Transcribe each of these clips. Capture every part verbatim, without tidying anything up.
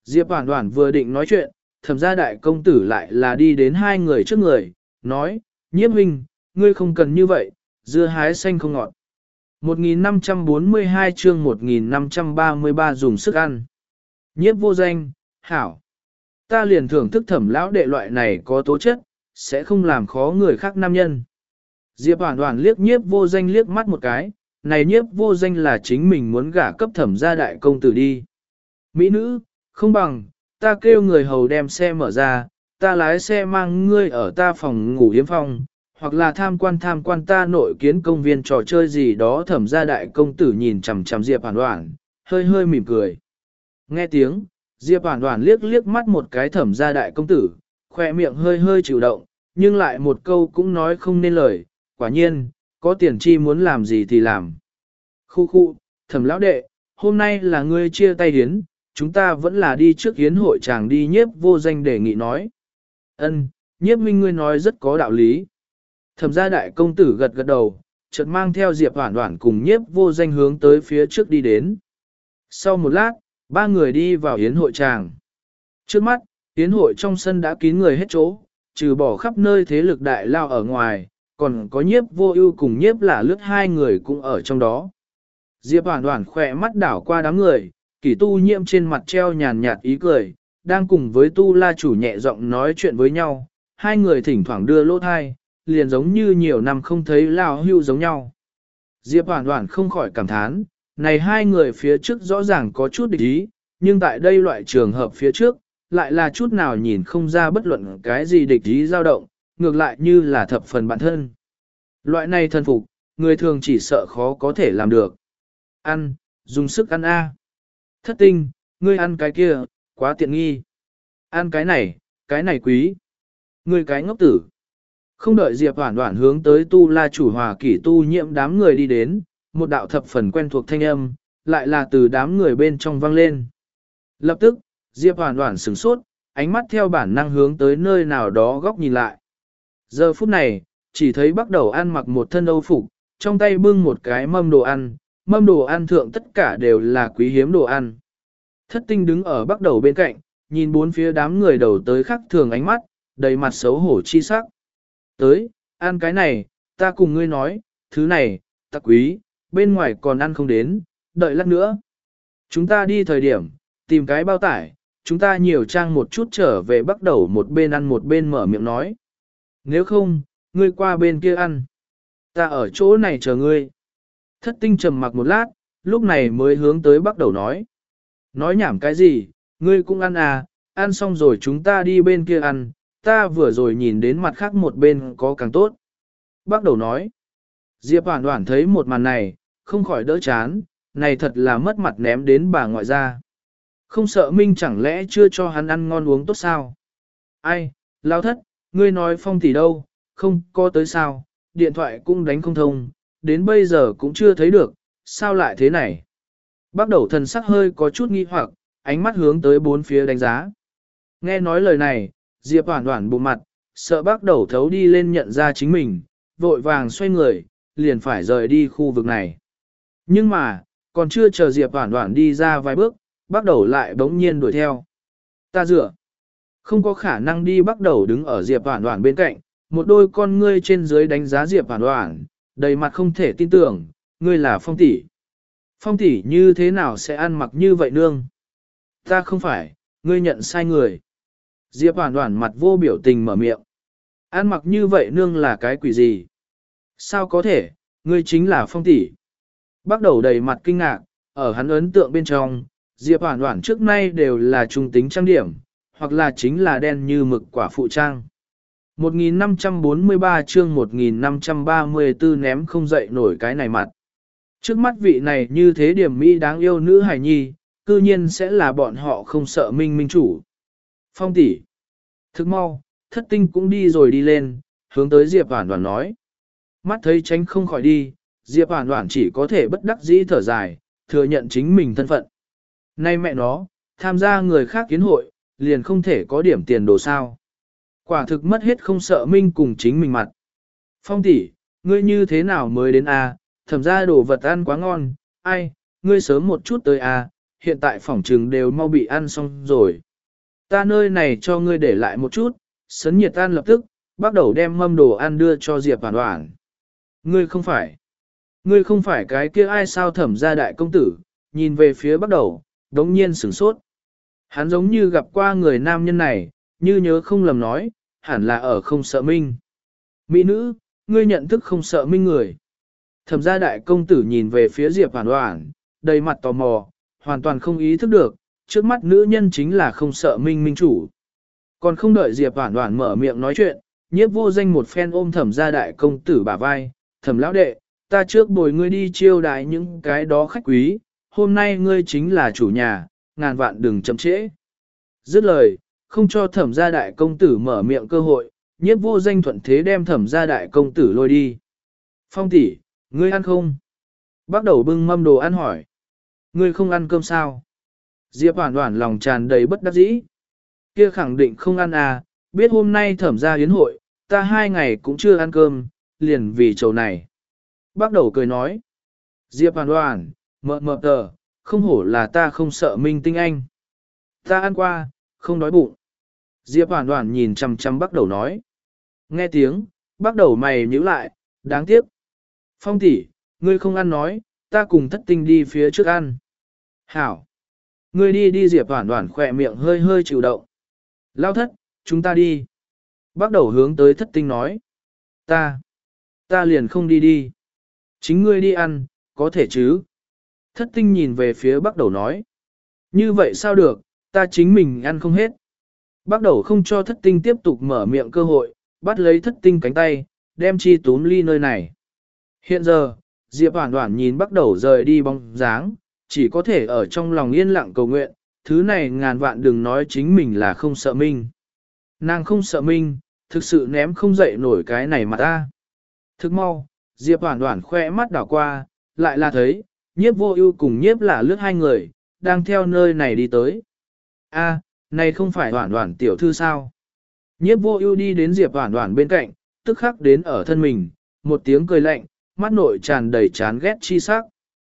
Diệp Hoản Hoản vừa định nói chuyện, thẩm gia đại công tử lại là đi đến hai người trước người, nói, nhiếp huynh, ngươi không cần như vậy, dưa hái xanh không ngọt. một nghìn năm trăm bốn mươi hai chương một nghìn năm trăm ba mươi ba dùng sức ăn. Nhiếp vô danh, hảo. Ta liền thưởng thức thẩm lão đệ loại này có tố chất, sẽ không làm khó người khác nam nhân. Diệp Hoản Hoản liếc nhiếp vô danh liếc mắt một cái, này nhiếp vô danh là chính mình muốn gả cấp thẩm gia đại công tử đi. Mỹ nữ, không bằng, ta kêu người hầu đem xe mở ra, ta lái xe mang ngươi ở ta phòng ngủ yếm phòng, hoặc là tham quan tham quan ta nội kiến công viên trò chơi gì đó. Thẩm gia đại công tử nhìn chằm chằm Diệp Hoản Hoản, hơi hơi mỉm cười. Nghe tiếng, Diệp Hoản Hoản liếc liếc mắt một cái thẩm gia đại công tử, khoe miệng hơi hơi chịu động, nhưng lại một câu cũng nói không nên lời, quả nhiên, có tiền chi muốn làm gì thì làm. Khu khu, thẩm lão đệ, hôm nay là ngươi chia tay hiến, chúng ta vẫn là đi trước hiến hội chàng đi. Nhiếp vô danh đề nghị nói. Ân, nhiếp minh ngươi nói rất có đạo lý. Thẩm gia đại công tử gật gật đầu, chợt mang theo Diệp Hoản Hoản cùng nhiếp vô danh hướng tới phía trước đi đến. Sau một lát, ba người đi vào yến hội tràng. Trước mắt, yến hội trong sân đã kín người hết chỗ, trừ bỏ khắp nơi thế lực đại lao ở ngoài, còn có nhiếp vô ưu cùng nhiếp là lướt hai người cũng ở trong đó. Diệp Hoản Hoản khỏe mắt đảo qua đám người, Kỷ Tu Nhiễm trên mặt treo nhàn nhạt ý cười, đang cùng với Tu La chủ nhẹ giọng nói chuyện với nhau, hai người thỉnh thoảng đưa lỗ thai, liền giống như nhiều năm không thấy lao hưu giống nhau. Diệp Hoản Hoản không khỏi cảm thán, này hai người phía trước rõ ràng có chút địch ý, nhưng tại đây loại trường hợp phía trước, lại là chút nào nhìn không ra bất luận cái gì địch ý dao động, ngược lại như là thập phần bản thân. Loại này thân phục, người thường chỉ sợ khó có thể làm được. Ăn, dùng sức ăn a. Thất tinh, ngươi ăn cái kia, quá tiện nghi. Ăn cái này, cái này quý. Ngươi cái ngốc tử. Không đợi Diệp Hoản Hoản hướng tới Tu La chủ hòa Kỷ Tu Nhiễm đám người đi đến, một đạo thập phần quen thuộc thanh âm, lại là từ đám người bên trong vang lên. Lập tức, Diệp Hoản Hoản sửng sốt, ánh mắt theo bản năng hướng tới nơi nào đó góc nhìn lại. Giờ phút này, chỉ thấy bắt đầu ăn mặc một thân âu phục, trong tay bưng một cái mâm đồ ăn, mâm đồ ăn thượng tất cả đều là quý hiếm đồ ăn. Thất tinh đứng ở bắt đầu bên cạnh, nhìn bốn phía đám người đầu tới khắc thường ánh mắt, đầy mặt xấu hổ chi sắc. Tới, ăn cái này, ta cùng ngươi nói, thứ này, ta quý, bên ngoài còn ăn không đến, đợi lát nữa. Chúng ta đi thời điểm, tìm cái bao tải, chúng ta nhiều trang một chút trở về bắt đầu một bên ăn một bên mở miệng nói. Nếu không, ngươi qua bên kia ăn. Ta ở chỗ này chờ ngươi. Thất tinh trầm mặc một lát, lúc này mới hướng tới bắt đầu nói. Nói nhảm cái gì, ngươi cũng ăn à, ăn xong rồi chúng ta đi bên kia ăn, ta vừa rồi nhìn đến mặt khác một bên có càng tốt. Bắt đầu nói. Diệp Hoản Hoản thấy một màn này, không khỏi đỡ chán, này thật là mất mặt ném đến bà ngoại ra. Không sợ Minh chẳng lẽ chưa cho hắn ăn ngon uống tốt sao? Ai, lao thất, ngươi nói Phong tỷ đâu, không có tới sao, điện thoại cũng đánh không thông, đến bây giờ cũng chưa thấy được, sao lại thế này? Bắt đầu thần sắc hơi có chút nghi hoặc, ánh mắt hướng tới bốn phía đánh giá. Nghe nói lời này, Diệp Hoản Hoản bụng mặt, sợ bắt đầu thấu đi lên nhận ra chính mình, vội vàng xoay người, liền phải rời đi khu vực này. Nhưng mà, còn chưa chờ Diệp Hoản Hoản đi ra vài bước, bắt đầu lại bỗng nhiên đuổi theo. Ta dựa, không có khả năng đi. Bắt đầu đứng ở Diệp Hoản Hoản bên cạnh, một đôi con ngươi trên dưới đánh giá Diệp Hoản Hoản, đầy mặt không thể tin tưởng, ngươi là Phong tỷ. Phong tỷ như thế nào sẽ ăn mặc như vậy nương? Ta không phải, ngươi nhận sai người. Diệp Hoản Hoản mặt vô biểu tình mở miệng. Ăn mặc như vậy nương là cái quỷ gì? Sao có thể, ngươi chính là Phong tỷ. Bắt đầu đầy mặt kinh ngạc, ở hắn ấn tượng bên trong, Diệp Hoản Hoản trước nay đều là trung tính trang điểm, hoặc là chính là đen như mực quả phụ trang. một nghìn năm trăm bốn mươi ba chương một nghìn năm trăm ba mươi tư ném không dậy nổi cái này mặt. Trước mắt vị này như thế điểm mỹ đáng yêu nữ hài nhi, cư nhiên sẽ là bọn họ không sợ minh minh chủ. Phong tỷ, thức mau, thất tinh cũng đi rồi đi lên, hướng tới Diệp Hoản Hoản nói. Mắt thấy tránh không khỏi đi, Diệp Hoản Hoản chỉ có thể bất đắc dĩ thở dài, thừa nhận chính mình thân phận. Nay mẹ nó, tham gia người khác kiến hội, liền không thể có điểm tiền đồ sao. Quả thực mất hết không sợ minh cùng chính mình mặt. Phong tỷ, ngươi như thế nào mới đến a? À? Thẩm ra đồ vật ăn quá ngon, ai, ngươi sớm một chút tới a, à? hiện tại phỏng trừng đều mau bị ăn xong rồi. Ta nơi này cho ngươi để lại một chút, sấn nhiệt tan lập tức, bắt đầu đem mâm đồ ăn đưa cho Diệp Hoàn Hoàn. Ngươi không phải, ngươi không phải cái kia ai sao Thẩm gia đại công tử, nhìn về phía bắt đầu, đống nhiên sửng sốt. Hắn giống như gặp qua người nam nhân này, như nhớ không lầm nói, hẳn là ở không sợ minh. Mỹ nữ, ngươi nhận thức không sợ minh người. Thẩm gia đại công tử nhìn về phía Diệp Hoàn Hoàn, đầy mặt tò mò, hoàn toàn không ý thức được, trước mắt nữ nhân chính là không sợ minh minh chủ. Còn không đợi Diệp Hoàn Hoàn mở miệng nói chuyện, nhiếp vô danh một phen ôm Thẩm gia đại công tử bả vai, Thẩm lão đệ, ta trước bồi ngươi đi chiêu đái những cái đó khách quý, hôm nay ngươi chính là chủ nhà, ngàn vạn đừng chậm trễ. Dứt lời, không cho Thẩm gia đại công tử mở miệng cơ hội, nhiếp vô danh thuận thế đem Thẩm gia đại công tử lôi đi. Phong tỷ, ngươi ăn không? Bắt đầu bưng mâm đồ ăn hỏi. Ngươi không ăn cơm sao? Diệp Hoàn Hoàn lòng tràn đầy bất đắc dĩ. Kia khẳng định không ăn à, biết hôm nay Thẩm gia yến hội, ta hai ngày cũng chưa ăn cơm, liền vì chầu này. Bắt đầu cười nói. Diệp Hoàn Hoàn, mờ mờ tờ, không hổ là ta không sợ minh tinh anh. Ta ăn qua, không đói bụng. Diệp Hoàn Hoàn nhìn chăm chăm bắt đầu nói. Nghe tiếng, bắt đầu mày nhíu lại, đáng tiếc. Phong tỷ, ngươi không ăn nói, ta cùng thất tinh đi phía trước ăn. Hảo. Ngươi đi đi Diệp Hoàn Hoàn khỏe miệng hơi hơi chịu động. Lao thất, chúng ta đi. Bắt đầu hướng tới thất tinh nói. Ta, ta liền không đi đi. Chính ngươi đi ăn, có thể chứ. Thất tinh nhìn về phía bắt đầu nói. Như vậy sao được, ta chính mình ăn không hết. Bắt đầu không cho thất tinh tiếp tục mở miệng cơ hội, bắt lấy thất tinh cánh tay, đem chi túm ly nơi này. Hiện giờ, Diệp Hoàn Hoàn nhìn bắt đầu rời đi bóng dáng, chỉ có thể ở trong lòng yên lặng cầu nguyện, thứ này ngàn vạn đừng nói chính mình là không sợ minh. Nàng không sợ minh, thực sự ném không dậy nổi cái này mà ta. Thức mau, Diệp Hoàn Hoàn khoe mắt đảo qua, lại là thấy, nhiếp vô ưu cùng nhiếp là lướt hai người, đang theo nơi này đi tới. A, này không phải Hoàn Hoàn tiểu thư sao? Nhiếp vô ưu đi đến Diệp Hoàn Hoàn bên cạnh, tức khắc đến ở thân mình, một tiếng cười lạnh, mắt nội tràn đầy chán ghét chi sắc.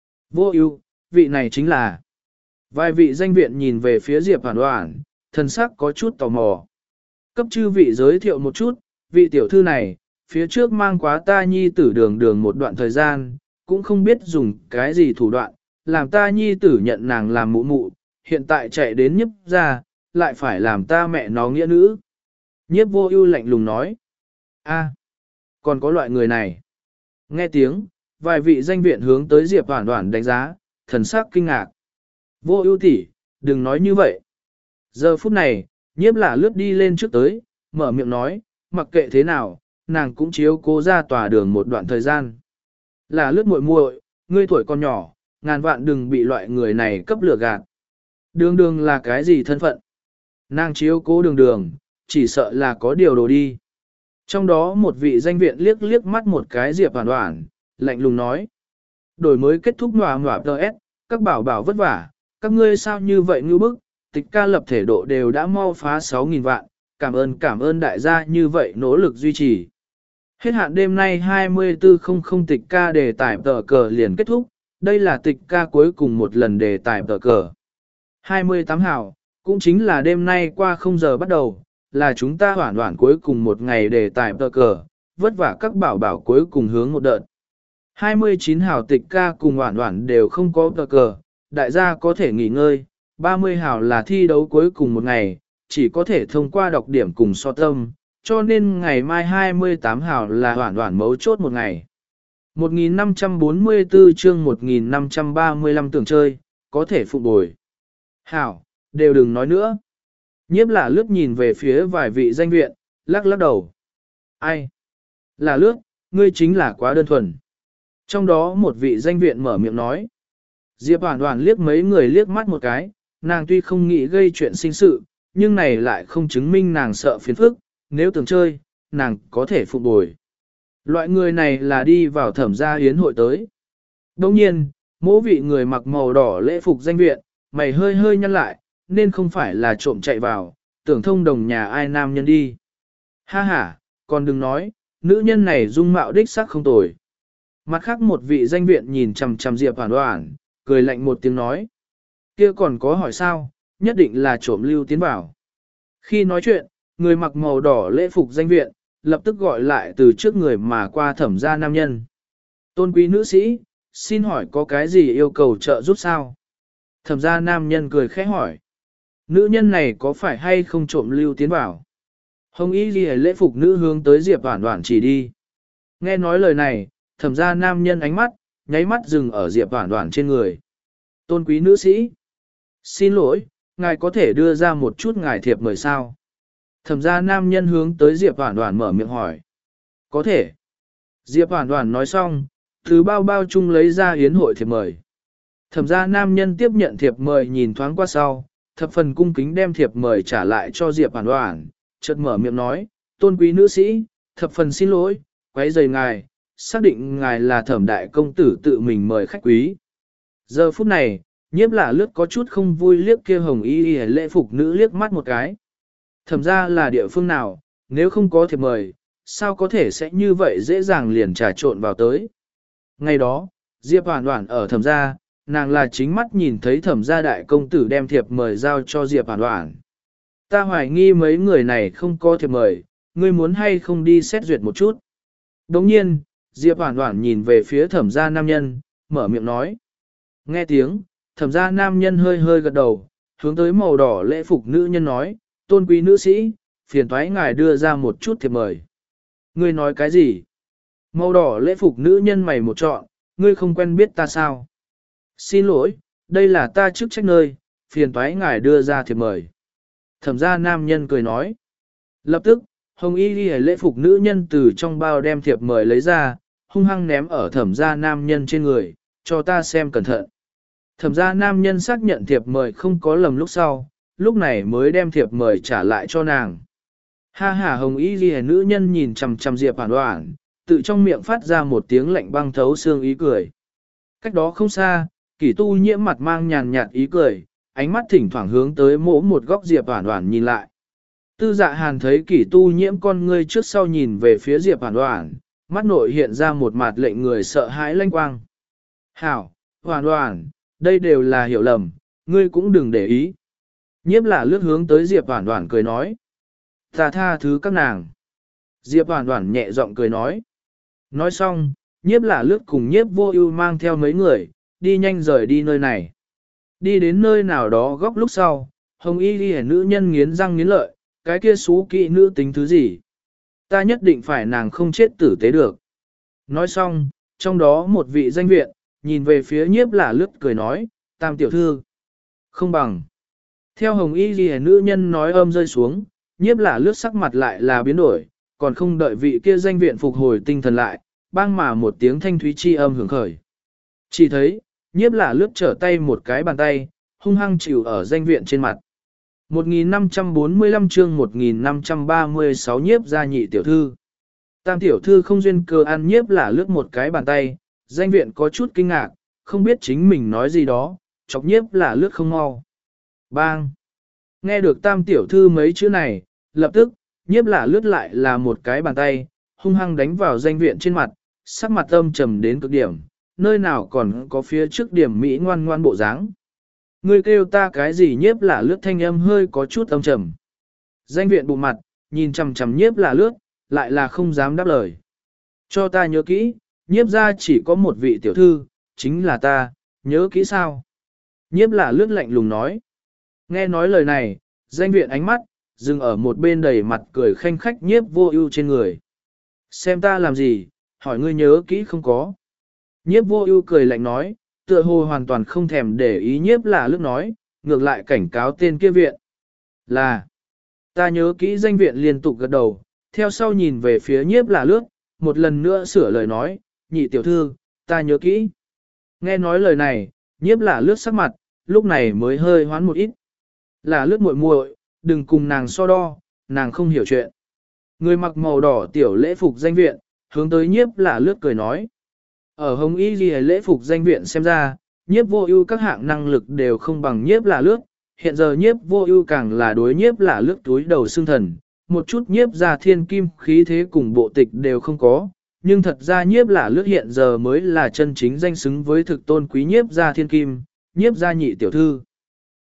Vô ưu, vị này chính là. Vài vị danh viện nhìn về phía Diệp Hoàn Hoàn, thần sắc có chút tò mò. Cấp chư vị giới thiệu một chút, vị tiểu thư này, phía trước mang quá ta nhi tử đường đường một đoạn thời gian, cũng không biết dùng cái gì thủ đoạn, làm ta nhi tử nhận nàng làm mụ mụ, hiện tại chạy đến nhiếp ra, lại phải làm ta mẹ nó nghĩa nữ. Nhiếp vô ưu lạnh lùng nói. A, còn có loại người này. Nghe tiếng, vài vị danh viện hướng tới Diệp Hoàn Hoàn đánh giá, thần sắc kinh ngạc. Vô ưu tỷ, đừng nói như vậy. Giờ phút này, nhiếp là lướt đi lên trước tới, mở miệng nói, mặc kệ thế nào, nàng cũng chiếu cố ra tòa đường một đoạn thời gian. Là lướt muội muội, ngươi tuổi còn nhỏ, ngàn vạn đừng bị loại người này cấp lửa gạt. Đường đường là cái gì thân phận? Nàng chiếu cố đường đường, chỉ sợ là có điều đồ đi. Trong đó một vị danh viện liếc liếc mắt một cái Diệp Hoàn Hoàn, lạnh lùng nói. Đổi mới kết thúc nòa nòa tờ ét, các bảo bảo vất vả, các ngươi sao như vậy ngư bức, tịch ca lập thể độ đều đã mau phá sáu nghìn vạn, cảm ơn cảm ơn đại gia như vậy nỗ lực duy trì. Hết hạn đêm nay hai mươi tư không không tịch ca đề tải tờ cờ liền kết thúc, đây là tịch ca cuối cùng một lần đề tải tờ cờ. hai mươi tám hào, cũng chính là đêm nay qua không giờ bắt đầu, là chúng ta hoảng hoảng cuối cùng một ngày đề tải tờ cờ, vất vả các bảo bảo cuối cùng hướng một đợt. hai mươi chín hào tịch ca cùng hoảng hoảng đều không có tờ cờ, đại gia có thể nghỉ ngơi, ba mươi hào là thi đấu cuối cùng một ngày, chỉ có thể thông qua đọc điểm cùng so tâm, cho nên ngày mai hai mươi tám hào là hoảng hoảng mấu chốt một ngày. một nghìn năm trăm bốn mươi tư chương một nghìn năm trăm ba mươi lăm tưởng chơi, có thể phục bồi. Hảo, đều đừng nói nữa. Nhiếp là lướt nhìn về phía vài vị danh viện, lắc lắc đầu. Ai? Là lướt, ngươi chính là quá đơn thuần. Trong đó một vị danh viện mở miệng nói. Diệp Hoàn Hoàn liếc mấy người liếc mắt một cái, nàng tuy không nghĩ gây chuyện sinh sự, nhưng này lại không chứng minh nàng sợ phiền phức, nếu tưởng chơi, nàng có thể phục bồi. Loại người này là đi vào thẩm gia yến hội tới. Đồng nhiên, mỗi vị người mặc màu đỏ lễ phục danh viện, mày hơi hơi nhăn lại, nên không phải là trộm chạy vào, tưởng thông đồng nhà ai nam nhân đi. Ha ha, còn đừng nói, nữ nhân này dung mạo đích sắc không tồi. Mặt khác một vị danh viện nhìn chằm chằm Diệp Hoàn Hoàn, cười lạnh một tiếng nói. kia còn có hỏi sao, nhất định là trộm lưu tiến vào. Khi nói chuyện, người mặc màu đỏ lễ phục danh viện, lập tức gọi lại từ trước người mà qua thẩm gia nam nhân. Tôn quý nữ sĩ, xin hỏi có cái gì yêu cầu trợ giúp sao? Thẩm gia nam nhân cười khẽ hỏi. Nữ nhân này có phải hay không trộm lưu tiến vào? Hồng y ghi lễ phục nữ hướng tới Diệp Hoản Hoản chỉ đi. Nghe nói lời này, thẩm gia nam nhân ánh mắt, nháy mắt dừng ở Diệp Hoản Hoản trên người. Tôn quý nữ sĩ, xin lỗi, ngài có thể đưa ra một chút ngài thiệp mời sao? Thẩm gia nam nhân hướng tới Diệp Hoản Hoản mở miệng hỏi. Có thể. Diệp Hoản Hoản nói xong, từ bao bao chung lấy ra yến hội thiệp mời. Thẩm gia nam nhân tiếp nhận thiệp mời nhìn thoáng qua sau, thập phần cung kính đem thiệp mời trả lại cho Diệp Hoản Hoản, chợt mở miệng nói, tôn quý nữ sĩ, thập phần xin lỗi, quấy rầy ngài, xác định ngài là thẩm đại công tử tự mình mời khách quý. Giờ phút này, nhiếp là lướt có chút không vui liếc kia hồng y y lễ phục nữ liếc mắt một cái. Thẩm ra là địa phương nào, nếu không có thiệp mời, sao có thể sẽ như vậy dễ dàng liền trà trộn vào tới. Ngày đó, Diệp Hoản Hoản ở thẩm gia, nàng là chính mắt nhìn thấy thẩm gia đại công tử đem thiệp mời giao cho Diệp Hoản Hoản. Ta hoài nghi mấy người này không có thiệp mời, ngươi muốn hay không đi xét duyệt một chút. Đồng nhiên, Diệp Hoản Hoản nhìn về phía thẩm gia nam nhân, mở miệng nói. Nghe tiếng, thẩm gia nam nhân hơi hơi gật đầu, hướng tới màu đỏ lễ phục nữ nhân nói, tôn quý nữ sĩ, phiền toái ngài đưa ra một chút thiệp mời. Ngươi nói cái gì? Màu đỏ lễ phục nữ nhân mày một trọn, ngươi không quen biết ta sao? Xin lỗi, đây là ta chức trách nơi, phiền toái ngài đưa ra thiệp mời. Thẩm gia nam nhân cười nói. Lập tức, hồng y ghi lễ phục nữ nhân từ trong bao đem thiệp mời lấy ra, hung hăng ném ở thẩm gia nam nhân trên người, cho ta xem cẩn thận. Thẩm gia nam nhân xác nhận thiệp mời không có lầm lúc sau, lúc này mới đem thiệp mời trả lại cho nàng. Ha ha hồng y ghi nữ nhân nhìn chằm chằm Diệp Hoản Hoản, tự trong miệng phát ra một tiếng lạnh băng thấu xương ý cười. Cách đó không xa, Kỷ Tu Nhiễm mặt mang nhàn nhạt ý cười, ánh mắt thỉnh thoảng hướng tới mỗi một góc Diệp Hoản Hoản nhìn lại. Tư Dạ Hàn thấy Kỷ Tu Nhiễm con ngươi trước sau nhìn về phía Diệp Hoản Hoản, mắt nội hiện ra một mặt lệnh người sợ hãi lanh quang. Hảo, Hoản Hoản, đây đều là hiểu lầm, ngươi cũng đừng để ý. Nhiếp là lướt hướng tới Diệp Hoản Hoản cười nói. Ta tha thứ các nàng. Diệp Hoản Hoản nhẹ giọng cười nói. Nói xong, nhiếp là lướt cùng nhiếp vô ưu mang theo mấy người, đi nhanh rời đi nơi này. Đi đến nơi nào đó góc lúc sau, hồng y ghi nữ nhân nghiến răng nghiến lợi, cái kia xú kỵ nữ tính thứ gì. Ta nhất định phải nàng không chết tử tế được. Nói xong, trong đó một vị danh viện, nhìn về phía nhiếp là lướt cười nói, tam tiểu thư. Không bằng. Theo hồng y ghi nữ nhân nói âm rơi xuống, nhiếp là lướt sắc mặt lại là biến đổi, còn không đợi vị kia danh viện phục hồi tinh thần lại, bang mà một tiếng thanh thúy chi âm hưởng khởi. Chỉ thấy, nhiếp là lướt trở tay một cái bàn tay, hung hăng chịu ở danh viện trên mặt. một nghìn năm trăm bốn mươi lăm chương một nghìn năm trăm ba mươi sáu nhiếp gia nhị tiểu thư. Tam tiểu thư không duyên cơ ăn nhiếp là lướt một cái bàn tay, danh viện có chút kinh ngạc, không biết chính mình nói gì đó, chọc nhiếp là lướt không mau. Bang! Nghe được tam tiểu thư mấy chữ này, lập tức, nhiếp là lướt lại là một cái bàn tay, hung hăng đánh vào danh viện trên mặt, sắc mặt âm trầm đến cực điểm, nơi nào còn có phía trước điểm Mỹ ngoan ngoan bộ dáng. Ngươi kêu ta cái gì nhiếp là lướt thanh âm hơi có chút âm trầm. Danh viện bụng mặt, nhìn chằm chằm nhiếp là lướt, lại là không dám đáp lời. Cho ta nhớ kỹ, nhiếp ra chỉ có một vị tiểu thư, chính là ta, nhớ kỹ sao? Nhiếp là lướt lạnh lùng nói. Nghe nói lời này, danh viện ánh mắt, dừng ở một bên đầy mặt cười khanh khách nhiếp vô ưu trên người. Xem ta làm gì, hỏi ngươi nhớ kỹ không có. Nhiếp vô ưu cười lạnh nói, tựa hồ hoàn toàn không thèm để ý nhiếp là lướt nói, ngược lại cảnh cáo tên kia viện. Là, ta nhớ kỹ danh viện liên tục gật đầu, theo sau nhìn về phía nhiếp là lướt, một lần nữa sửa lời nói, nhị tiểu thư, ta nhớ kỹ. Nghe nói lời này, nhiếp là lướt sắc mặt, lúc này mới hơi hoán một ít. Là lướt muội muội, đừng cùng nàng so đo, nàng không hiểu chuyện. Người mặc màu đỏ tiểu lễ phục danh viện, hướng tới nhiếp là lướt cười nói. Ở hồng y ghi lễ phục danh viện xem ra, nhiếp vô ưu các hạng năng lực đều không bằng nhiếp là lướt, hiện giờ nhiếp vô ưu càng là đối nhiếp là lướt túi đầu xương thần, một chút nhiếp ra thiên kim khí thế cùng bộ tịch đều không có, nhưng thật ra nhiếp là lướt hiện giờ mới là chân chính danh xứng với thực tôn quý nhiếp ra thiên kim, nhiếp ra nhị tiểu thư.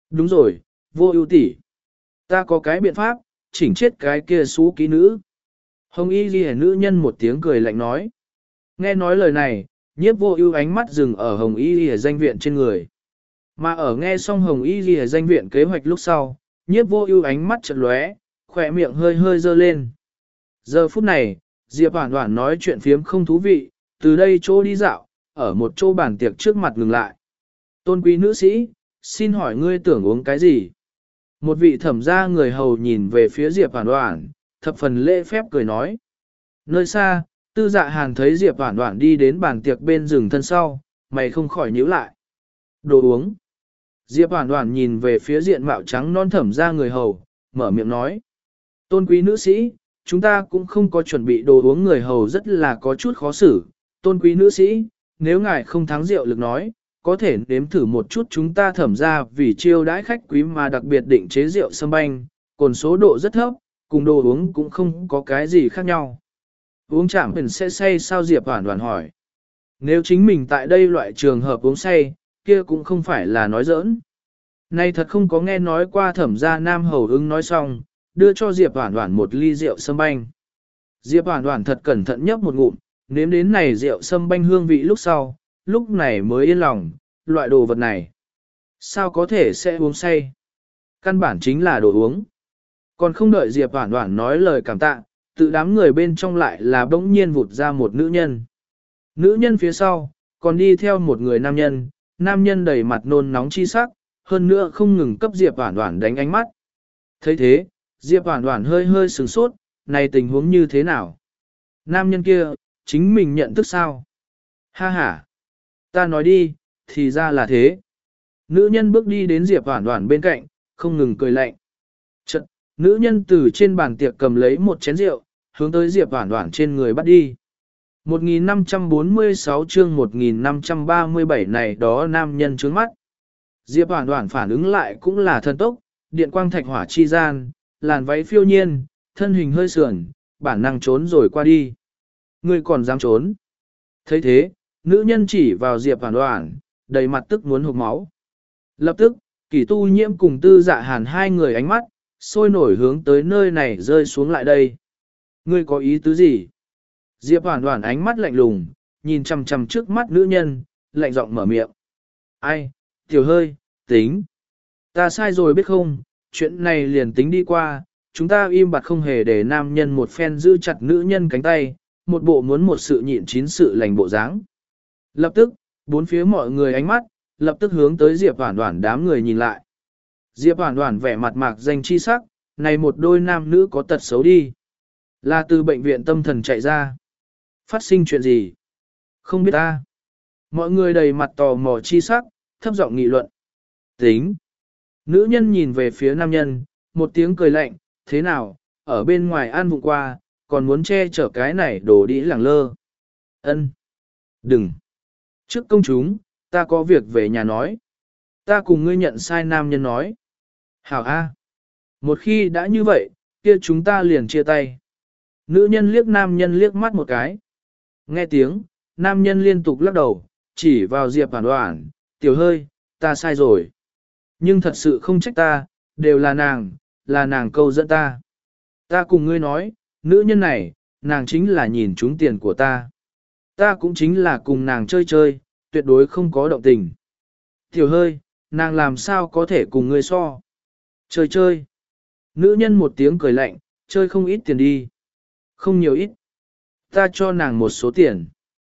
Đúng rồi, vô ưu tỷ. Ta có cái biện pháp, chỉnh chết cái kia xú kỹ nữ. Hồng y ghi nữ nhân một tiếng cười lạnh nói. Nghe nói lời này, nhiếp vô ưu ánh mắt dừng ở hồng y ghi danh viện trên người. Mà ở nghe xong hồng y ghi danh viện kế hoạch lúc sau, nhiếp vô ưu ánh mắt chợt lóe, khỏe miệng hơi hơi dơ lên. Giờ phút này, Diệp Hoản Hoản nói chuyện phiếm không thú vị, từ đây chỗ đi dạo, ở một chỗ bàn tiệc trước mặt ngừng lại. Tôn quý nữ sĩ, xin hỏi ngươi tưởng uống cái gì? Một vị thẩm gia người hầu nhìn về phía Diệp Hoản Hoản, thập phần lễ phép cười nói. Nơi xa, Tư Dạ Hàn thấy Diệp Hoản Hoản đi đến bàn tiệc bên rừng thân sau, mày không khỏi nhíu lại. Đồ uống. Diệp Hoản Hoản nhìn về phía diện mạo trắng non thẩm gia người hầu, mở miệng nói. Tôn quý nữ sĩ, chúng ta cũng không có chuẩn bị đồ uống, người hầu rất là có chút khó xử. Tôn quý nữ sĩ, nếu ngài không thắng rượu lực nói, có thể nếm thử một chút chúng ta thẩm ra vì chiêu đãi khách quý mà đặc biệt định chế rượu sâm banh, cồn số độ rất thấp, cùng đồ uống cũng không có cái gì khác nhau. Uống chạm hình sẽ say sao? Diệp Hoản Hoản hỏi. Nếu chính mình tại đây loại trường hợp uống say, kia cũng không phải là nói giỡn. Này thật không có nghe nói qua thẩm gia nam hầu ứng nói xong, đưa cho Diệp Hoản Hoản một ly rượu sâm banh. Diệp Hoản Hoản thật cẩn thận nhấp một ngụm, nếm đến này rượu sâm banh hương vị lúc sau, lúc này mới yên lòng, loại đồ vật này. Sao có thể sẽ uống say? Căn bản chính là đồ uống. Còn không đợi Diệp Hoản Hoản nói lời cảm tạ, tự đám người bên trong lại là bỗng nhiên vụt ra một nữ nhân. Nữ nhân phía sau, còn đi theo một người nam nhân, nam nhân đầy mặt nôn nóng chi sắc, hơn nữa không ngừng cấp Diệp Hoản Hoản đánh ánh mắt. Thấy thế, Diệp Hoản Hoản hơi hơi sửng sốt, này tình huống như thế nào? Nam nhân kia, chính mình nhận thức sao? Ha ha! Ta nói đi, thì ra là thế. Nữ nhân bước đi đến Diệp Hoản Hoản bên cạnh, không ngừng cười lạnh. Chợt, nữ nhân từ trên bàn tiệc cầm lấy một chén rượu, hướng tới Diệp Hoản Hoản trên người bắt đi. một nghìn năm trăm bốn mươi sáu chương một nghìn năm trăm ba mươi bảy này đó nam nhân trướng mắt. Diệp Hoản Hoản phản ứng lại cũng là thần tốc, điện quang thạch hỏa chi gian, làn váy phiêu nhiên, thân hình hơi sườn, bản năng trốn rồi qua đi. Ngươi còn dám trốn? Thấy thế, nữ nhân chỉ vào Diệp Hoản Hoản, đầy mặt tức muốn hộc máu. Lập tức, Kỷ Tu Nhiễm cùng Tư Dạ Hàn hai người ánh mắt, sôi nổi hướng tới nơi này rơi xuống lại đây. Ngươi có ý tứ gì? Diệp Hoản Hoản ánh mắt lạnh lùng, nhìn chằm chằm trước mắt nữ nhân, lạnh giọng mở miệng. Ai, tiểu hơi, tính. Ta sai rồi biết không, chuyện này liền tính đi qua, chúng ta im bặt không hề để nam nhân một phen giữ chặt nữ nhân cánh tay, một bộ muốn một sự nhịn chín sự lành bộ dáng. Lập tức, bốn phía mọi người ánh mắt, lập tức hướng tới Diệp Hoản Hoản đám người nhìn lại. Diệp Hoản Hoản vẻ mặt mạc danh chi sắc, này một đôi nam nữ có tật xấu đi. Là từ bệnh viện tâm thần chạy ra. Phát sinh chuyện gì? Không biết ta. Mọi người đầy mặt tò mò chi sắc, thấp giọng nghị luận. Tính. Nữ nhân nhìn về phía nam nhân, một tiếng cười lạnh, thế nào, ở bên ngoài ăn vụng qua, còn muốn che chở cái này đổ đĩ lẳng lơ. Ân, đừng. Trước công chúng, ta có việc về nhà nói. Ta cùng ngươi nhận sai nam nhân nói. Hảo A. Một khi đã như vậy, kia chúng ta liền chia tay. Nữ nhân liếc nam nhân liếc mắt một cái. Nghe tiếng, nam nhân liên tục lắc đầu, chỉ vào Diệp Hoản Hoản, tiểu hơi, ta sai rồi. Nhưng thật sự không trách ta, đều là nàng, là nàng câu dẫn ta. Ta cùng ngươi nói, nữ nhân này, nàng chính là nhìn trúng tiền của ta. Ta cũng chính là cùng nàng chơi chơi, tuyệt đối không có động tình. Tiểu hơi, nàng làm sao có thể cùng ngươi so. Chơi chơi. Nữ nhân một tiếng cười lạnh, chơi không ít tiền đi. Không nhiều ít. Ta cho nàng một số tiền.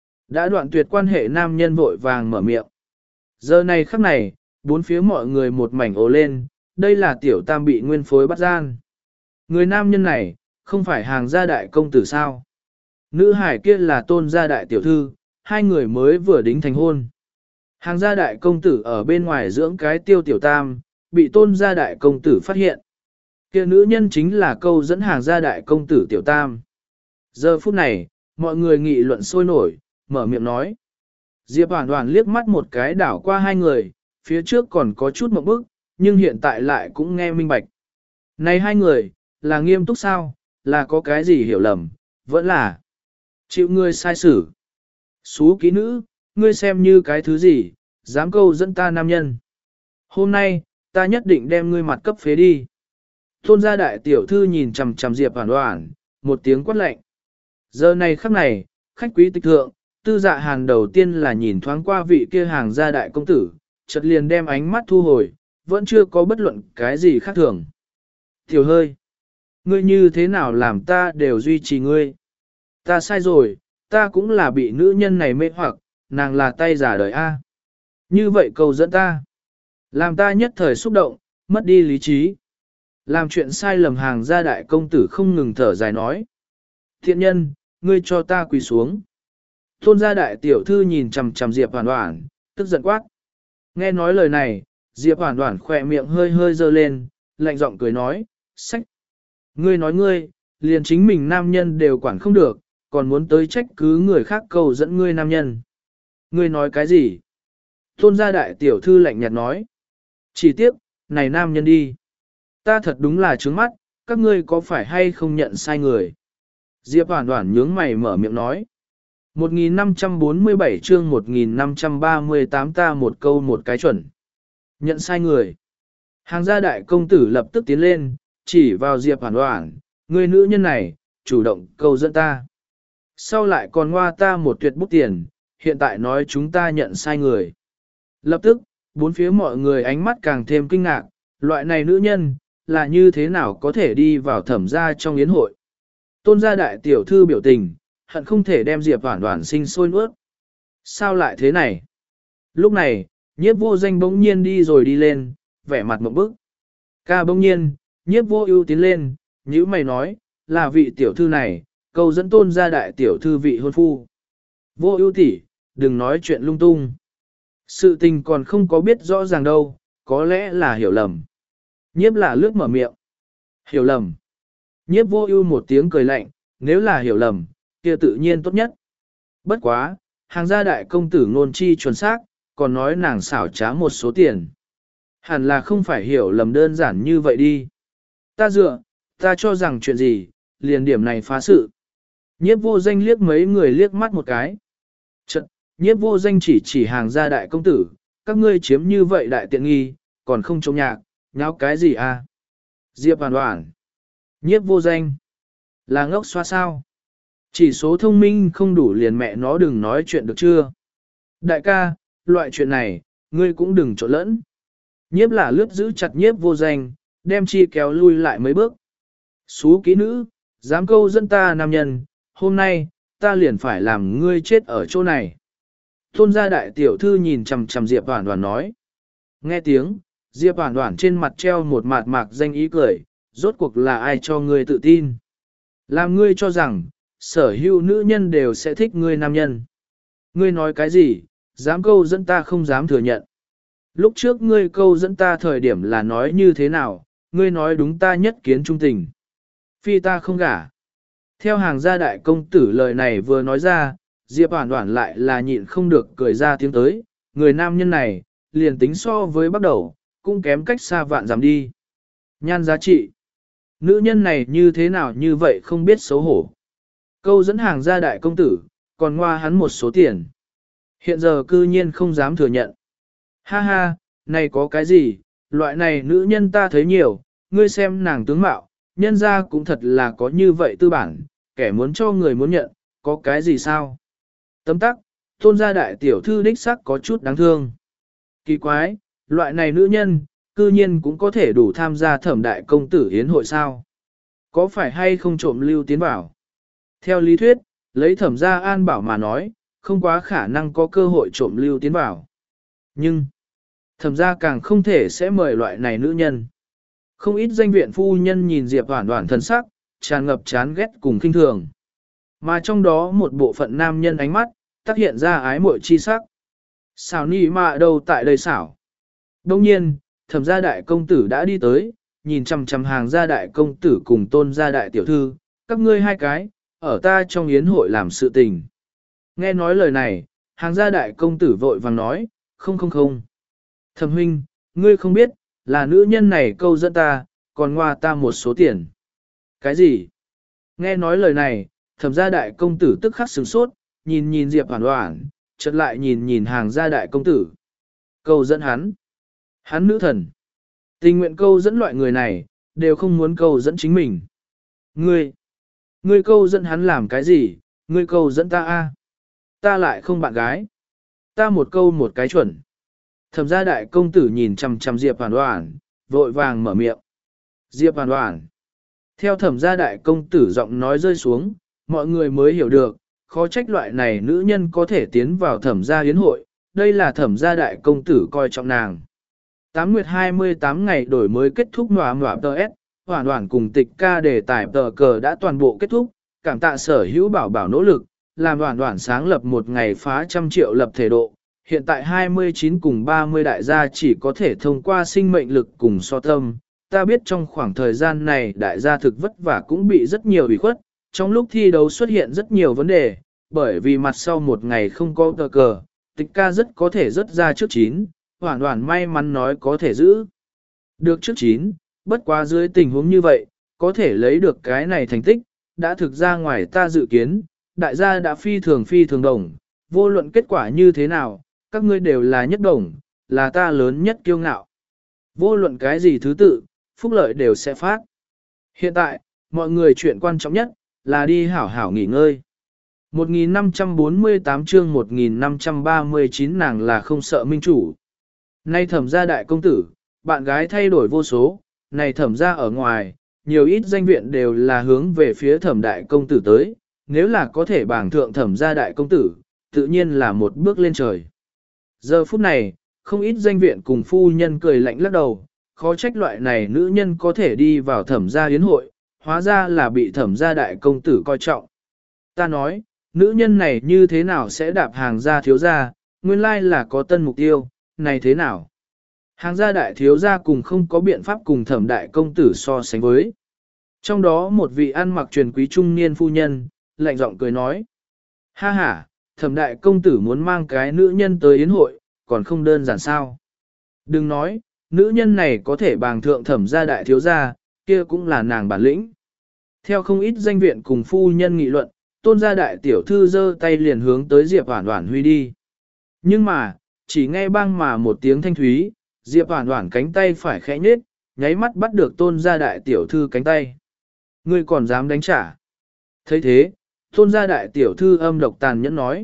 Đã đoạn tuyệt quan hệ nam nhân vội vàng mở miệng. Giờ này khắc này, bốn phía mọi người một mảnh ồ lên, đây là tiểu tam bị nguyên phối bắt gian. Người nam nhân này, không phải hàng gia đại công tử sao. Nữ hải kia là tôn gia đại tiểu thư, hai người mới vừa đính thành hôn. Hàng gia đại công tử ở bên ngoài dưỡng cái tiêu tiểu tam, bị tôn gia đại công tử phát hiện. Kia nữ nhân chính là câu dẫn hàng gia đại công tử tiểu tam. Giờ phút này, mọi người nghị luận sôi nổi, mở miệng nói. Diệp Hoản Hoản liếc mắt một cái đảo qua hai người, phía trước còn có chút một bức, nhưng hiện tại lại cũng nghe minh bạch. Này hai người, là nghiêm túc sao, là có cái gì hiểu lầm, vẫn là chịu ngươi sai xử. Xú ký nữ, ngươi xem như cái thứ gì, dám câu dẫn ta nam nhân. Hôm nay, ta nhất định đem ngươi mặt cấp phế đi. Tôn gia đại tiểu thư nhìn chằm chằm Diệp Hoàn Hoàn, một tiếng quát lạnh. Giờ này khắc này, khách quý tịch thượng, tư dạ hàn đầu tiên là nhìn thoáng qua vị kia hàng gia đại công tử, chợt liền đem ánh mắt thu hồi, vẫn chưa có bất luận cái gì khác thường. Tiểu hơi, ngươi như thế nào làm ta đều duy trì ngươi. Ta sai rồi, ta cũng là bị nữ nhân này mê hoặc, nàng là tay giả đời A. Như vậy cầu dẫn ta, làm ta nhất thời xúc động, mất đi lý trí. Làm chuyện sai lầm hàng gia đại công tử không ngừng thở dài nói. Thiện nhân, ngươi cho ta quỳ xuống. Tôn gia đại tiểu thư nhìn chằm chằm Diệp Hoàn Hoàn, tức giận quát. Nghe nói lời này, Diệp Hoàn Hoàn khỏe miệng hơi hơi dơ lên, lạnh giọng cười nói, sách. Ngươi nói ngươi, liền chính mình nam nhân đều quản không được, còn muốn tới trách cứ người khác cầu dẫn ngươi nam nhân. Ngươi nói cái gì? Tôn gia đại tiểu thư lạnh nhạt nói. Chỉ tiếc, này nam nhân đi. Ta thật đúng là trướng mắt, các ngươi có phải hay không nhận sai người? Diệp Hoàn Hoàn nhướng mày mở miệng nói. một nghìn năm trăm bốn mươi bảy chương một nghìn năm trăm ba mươi tám ta một câu một cái chuẩn. Nhận sai người. Hàng gia đại công tử lập tức tiến lên, chỉ vào Diệp Hoàn Hoàn, người nữ nhân này, chủ động câu dẫn ta. Sau lại còn ngoa ta một tuyệt bút tiền, hiện tại nói chúng ta nhận sai người. Lập tức, bốn phía mọi người ánh mắt càng thêm kinh ngạc, loại này nữ nhân, là như thế nào có thể đi vào thẩm gia trong yến hội. Tôn gia đại tiểu thư biểu tình, hận không thể đem Diệp Hoàn Hoàn sinh sôi nuốt. Sao lại thế này? Lúc này, nhiếp vô danh bỗng nhiên đi rồi đi lên, vẻ mặt một bức. Ca bỗng nhiên, nhiếp vô ưu tiến lên, nhữ mày nói, là vị tiểu thư này, cầu dẫn tôn gia đại tiểu thư vị hôn phu. Vô ưu tỷ, đừng nói chuyện lung tung. Sự tình còn không có biết rõ ràng đâu, có lẽ là hiểu lầm. Nhiếp là lướt mở miệng. Hiểu lầm. Nhiếp vô ưu một tiếng cười lạnh, nếu là hiểu lầm, kia tự nhiên tốt nhất. Bất quá, hàng gia đại công tử ngôn chi chuẩn xác, còn nói nàng xảo trá một số tiền. Hẳn là không phải hiểu lầm đơn giản như vậy đi. Ta dựa, ta cho rằng chuyện gì, liền điểm này phá sự. Nhiếp vô danh liếc mấy người liếc mắt một cái. Trận, nhiếp vô danh chỉ chỉ hàng gia đại công tử, các ngươi chiếm như vậy đại tiện nghi, còn không trông nhạc, nháo cái gì à? Diệp Hoàn Hoàn. Nhiếp vô danh. Là ngốc xoa sao? Chỉ số thông minh không đủ liền mẹ nó đừng nói chuyện được chưa? Đại ca, loại chuyện này, ngươi cũng đừng trộn lẫn. Nhiếp là lướt giữ chặt nhiếp vô danh, đem chi kéo lui lại mấy bước. Xú kỹ nữ, dám câu dẫn ta nam nhân, hôm nay, ta liền phải làm ngươi chết ở chỗ này. Tôn gia đại tiểu thư nhìn chằm chằm Diệp Hoàn Hoàn nói. Nghe tiếng, Diệp Hoàn Hoàn trên mặt treo một mạt mạc danh ý cười, rốt cuộc là ai cho ngươi tự tin. Làm ngươi cho rằng, sở hữu nữ nhân đều sẽ thích ngươi nam nhân. Ngươi nói cái gì, dám câu dẫn ta không dám thừa nhận. Lúc trước ngươi câu dẫn ta thời điểm là nói như thế nào, ngươi nói đúng ta nhất kiến trung tình. Phi ta không gả. Theo hàng gia đại công tử lời này vừa nói ra, Diệp Hoàn Hoàn lại là nhịn không được cười ra tiếng tới, người nam nhân này, liền tính so với bắt đầu, cũng kém cách xa vạn dặm đi. Nhan giá trị. Nữ nhân này như thế nào như vậy không biết xấu hổ. Câu dẫn hàng gia đại công tử, còn ngoa hắn một số tiền. Hiện giờ cư nhiên không dám thừa nhận. Ha ha, này có cái gì, loại này nữ nhân ta thấy nhiều, ngươi xem nàng tướng mạo, nhân ra cũng thật là có như vậy tư bản, kẻ muốn cho người muốn nhận, có cái gì sao? Tấm tắc, tôn gia đại tiểu thư đích sắc có chút đáng thương. Kỳ quái, loại này nữ nhân, cư nhiên cũng có thể đủ tham gia thẩm đại công tử yến hội sao? Có phải hay không trộm lưu tiến bảo? Theo lý thuyết, lấy thẩm gia an bảo mà nói, không quá khả năng có cơ hội trộm lưu tiến bảo. Nhưng, thẩm gia càng không thể sẽ mời loại này nữ nhân. Không ít danh viện phu nhân nhìn Diệp Hoàn Hoàn thân sắc, tràn ngập chán ghét cùng kinh thường. Mà trong đó một bộ phận nam nhân ánh mắt, tác hiện ra ái muội chi sắc. Xảo nị mạ đâu tại đây xảo. Đông nhiên, thẩm gia đại công tử đã đi tới, nhìn chằm chằm hàng gia đại công tử cùng tôn gia đại tiểu thư, các ngươi hai cái, ở ta trong yến hội làm sự tình. Nghe nói lời này, hàng gia đại công tử vội vàng nói, không không không. Thẩm huynh, ngươi không biết, là nữ nhân này câu dẫn ta, còn ngoa ta một số tiền. Cái gì? Nghe nói lời này, thẩm gia đại công tử tức khắc sửng sốt, nhìn nhìn Diệp Hoàn Hoàn, chợt lại nhìn nhìn hàng gia đại công tử. Câu dẫn hắn. Hắn nữ thần. Tình nguyện câu dẫn loại người này, đều không muốn câu dẫn chính mình. Ngươi, ngươi câu dẫn hắn làm cái gì, ngươi câu dẫn ta a? Ta lại không bạn gái. Ta một câu một cái chuẩn. Thẩm gia đại công tử nhìn chằm chằm Diệp Hoàn Hoàn, vội vàng mở miệng. Diệp Hoàn Hoàn. Theo thẩm gia đại công tử giọng nói rơi xuống, mọi người mới hiểu được, khó trách loại này nữ nhân có thể tiến vào thẩm gia yến hội, đây là thẩm gia đại công tử coi trọng nàng. Tám nguyệt hai mươi tám ngày đổi mới kết thúc nòa nòa tờ S, Hoàn Hoàn cùng tịch ca đề tài tờ cờ đã toàn bộ kết thúc, cảm tạ sở hữu bảo bảo nỗ lực, làm Hoàn Hoàn sáng lập một ngày phá trăm triệu lập thể độ. Hiện tại hai mươi chín cùng ba mươi đại gia chỉ có thể thông qua sinh mệnh lực cùng so tâm. Ta biết trong khoảng thời gian này đại gia thực vất vả cũng bị rất nhiều ủy khuất, trong lúc thi đấu xuất hiện rất nhiều vấn đề, bởi vì mặt sau một ngày không có tờ cờ, tịch ca rất có thể rớt ra trước chín, Hoàn Hoàn may mắn nói có thể giữ được trước chín, bất quá dưới tình huống như vậy, có thể lấy được cái này thành tích, đã thực ra ngoài ta dự kiến, đại gia đã phi thường phi thường đồng, vô luận kết quả như thế nào, các ngươi đều là nhất đồng, là ta lớn nhất kiêu ngạo. Vô luận cái gì thứ tự, phúc lợi đều sẽ phát. Hiện tại, mọi người chuyện quan trọng nhất, là đi hảo hảo nghỉ ngơi. một nghìn năm trăm bốn mươi tám chương một nghìn năm trăm ba mươi chín nàng là không sợ minh chủ. Nay thẩm gia đại công tử, bạn gái thay đổi vô số, này thẩm gia ở ngoài, nhiều ít danh viện đều là hướng về phía thẩm đại công tử tới, nếu là có thể bảng thượng thẩm gia đại công tử, tự nhiên là một bước lên trời. Giờ phút này, không ít danh viện cùng phu nhân cười lạnh lắc đầu, khó trách loại này nữ nhân có thể đi vào thẩm gia yến hội, hóa ra là bị thẩm gia đại công tử coi trọng. Ta nói, nữ nhân này như thế nào sẽ đạp hàng gia thiếu gia, nguyên lai là có tân mục tiêu, này thế nào? Hàng gia đại thiếu gia cùng không có biện pháp cùng thẩm đại công tử so sánh với. Trong đó một vị ăn mặc truyền quý trung niên phu nhân, lạnh giọng cười nói. Ha ha, thẩm đại công tử muốn mang cái nữ nhân tới yến hội, còn không đơn giản sao. Đừng nói, nữ nhân này có thể bàng thượng thẩm gia đại thiếu gia, kia cũng là nàng bản lĩnh. Theo không ít danh viện cùng phu nhân nghị luận, tôn gia đại tiểu thư giơ tay liền hướng tới Diệp Hoản Hoản huy đi. Nhưng mà, chỉ nghe bang mà một tiếng thanh thúy, Diệp Hoản Hoản cánh tay phải khẽ nhếch, nháy mắt bắt được tôn gia đại tiểu thư cánh tay. Ngươi còn dám đánh trả? Thấy thế, tôn gia đại tiểu thư âm độc tàn nhẫn nói.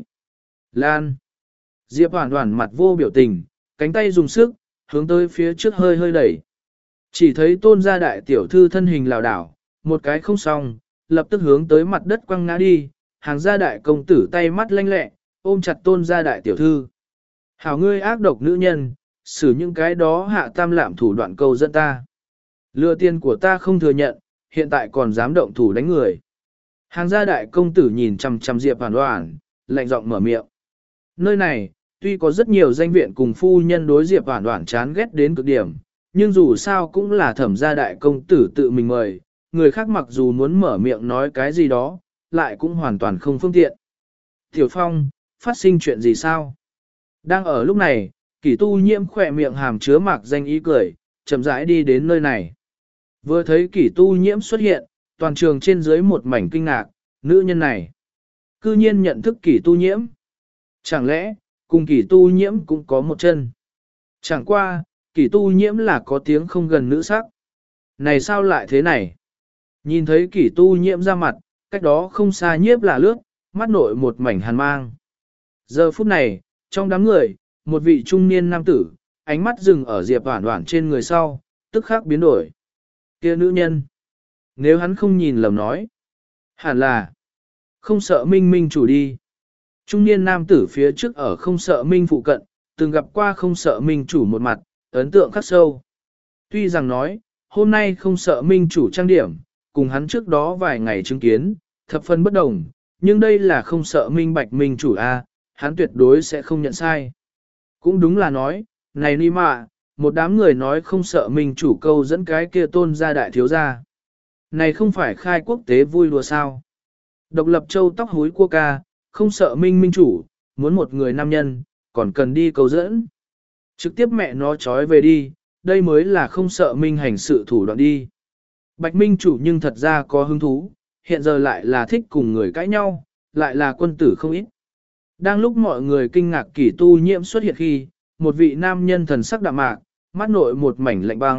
Lan! Diệp Hoản Hoản mặt vô biểu tình, cánh tay dùng sức, hướng tới phía trước hơi hơi đẩy. Chỉ thấy tôn gia đại tiểu thư thân hình lảo đảo, một cái không xong, lập tức hướng tới mặt đất quăng ngã đi, hàng gia đại công tử tay mắt lanh lẹ, ôm chặt tôn gia đại tiểu thư. Hảo ngươi ác độc nữ nhân, xử những cái đó hạ tam lạm thủ đoạn câu dẫn ta. Lừa tiền của ta không thừa nhận, hiện tại còn dám động thủ đánh người. Hàng gia đại công tử nhìn chằm chằm Diệp Hoản Hoản, lạnh giọng mở miệng. Nơi này, tuy có rất nhiều danh viện cùng phu nhân đối Diệp Hoản Hoản chán ghét đến cực điểm, nhưng dù sao cũng là thẩm gia đại công tử tự mình mời, người khác mặc dù muốn mở miệng nói cái gì đó, lại cũng hoàn toàn không phương tiện. Tiểu Phong, phát sinh chuyện gì sao? Đang ở lúc này, Kỷ Tu Nhiễm khỏe miệng hàm chứa mạc danh ý cười, chậm rãi đi đến nơi này. Vừa thấy Kỷ Tu Nhiễm xuất hiện, toàn trường trên dưới một mảnh kinh ngạc, nữ nhân này cư nhiên nhận thức Kỷ Tu Nhiễm. Chẳng lẽ, cùng Kỷ Tu Nhiễm cũng có một chân? Chẳng qua, Kỷ Tu Nhiễm là có tiếng không gần nữ sắc. Này sao lại thế này? Nhìn thấy Kỷ Tu Nhiễm ra mặt, cách đó không xa nhiếp là lướt, mắt nội một mảnh hàn mang. Giờ phút này, trong đám người, một vị trung niên nam tử, ánh mắt dừng ở Diệp Hoản Hoản trên người sau, tức khắc biến đổi. Kia nữ nhân, nếu hắn không nhìn lầm nói, hẳn là không sợ Minh Minh chủ đi. Trung niên nam tử phía trước ở không sợ Minh phụ cận, từng gặp qua không sợ Minh chủ một mặt, ấn tượng khắc sâu. Tuy rằng nói, hôm nay không sợ Minh chủ trang điểm, cùng hắn trước đó vài ngày chứng kiến, thập phần bất đồng, nhưng đây là không sợ Minh bạch Minh chủ A, hắn tuyệt đối sẽ không nhận sai. Cũng đúng là nói, này ni mạ, một đám người nói không sợ Minh chủ câu dẫn cái kia tôn gia đại thiếu gia. Này không phải khai quốc tế vui đùa sao. Độc lập châu tóc húi cua ca, không sợ Minh Minh chủ, muốn một người nam nhân, còn cần đi câu dẫn. Trực tiếp mẹ nó trói về đi, đây mới là không sợ Minh hành sự thủ đoạn đi. Bạch Minh chủ nhưng thật ra có hứng thú, hiện giờ lại là thích cùng người cãi nhau, lại là quân tử không ít. Đang lúc mọi người kinh ngạc Kỷ Tu Nhiễm xuất hiện khi, một vị nam nhân thần sắc đạm mạc, mắt nội một mảnh lạnh băng,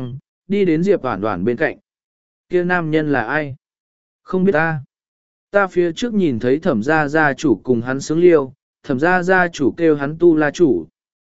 đi đến Diệp Oản Oản bên cạnh. Kia nam nhân là ai? Không biết ta. Ta phía trước nhìn thấy Thẩm gia gia chủ cùng hắn sướng liêu, Thẩm gia gia chủ kêu hắn Tu La chủ.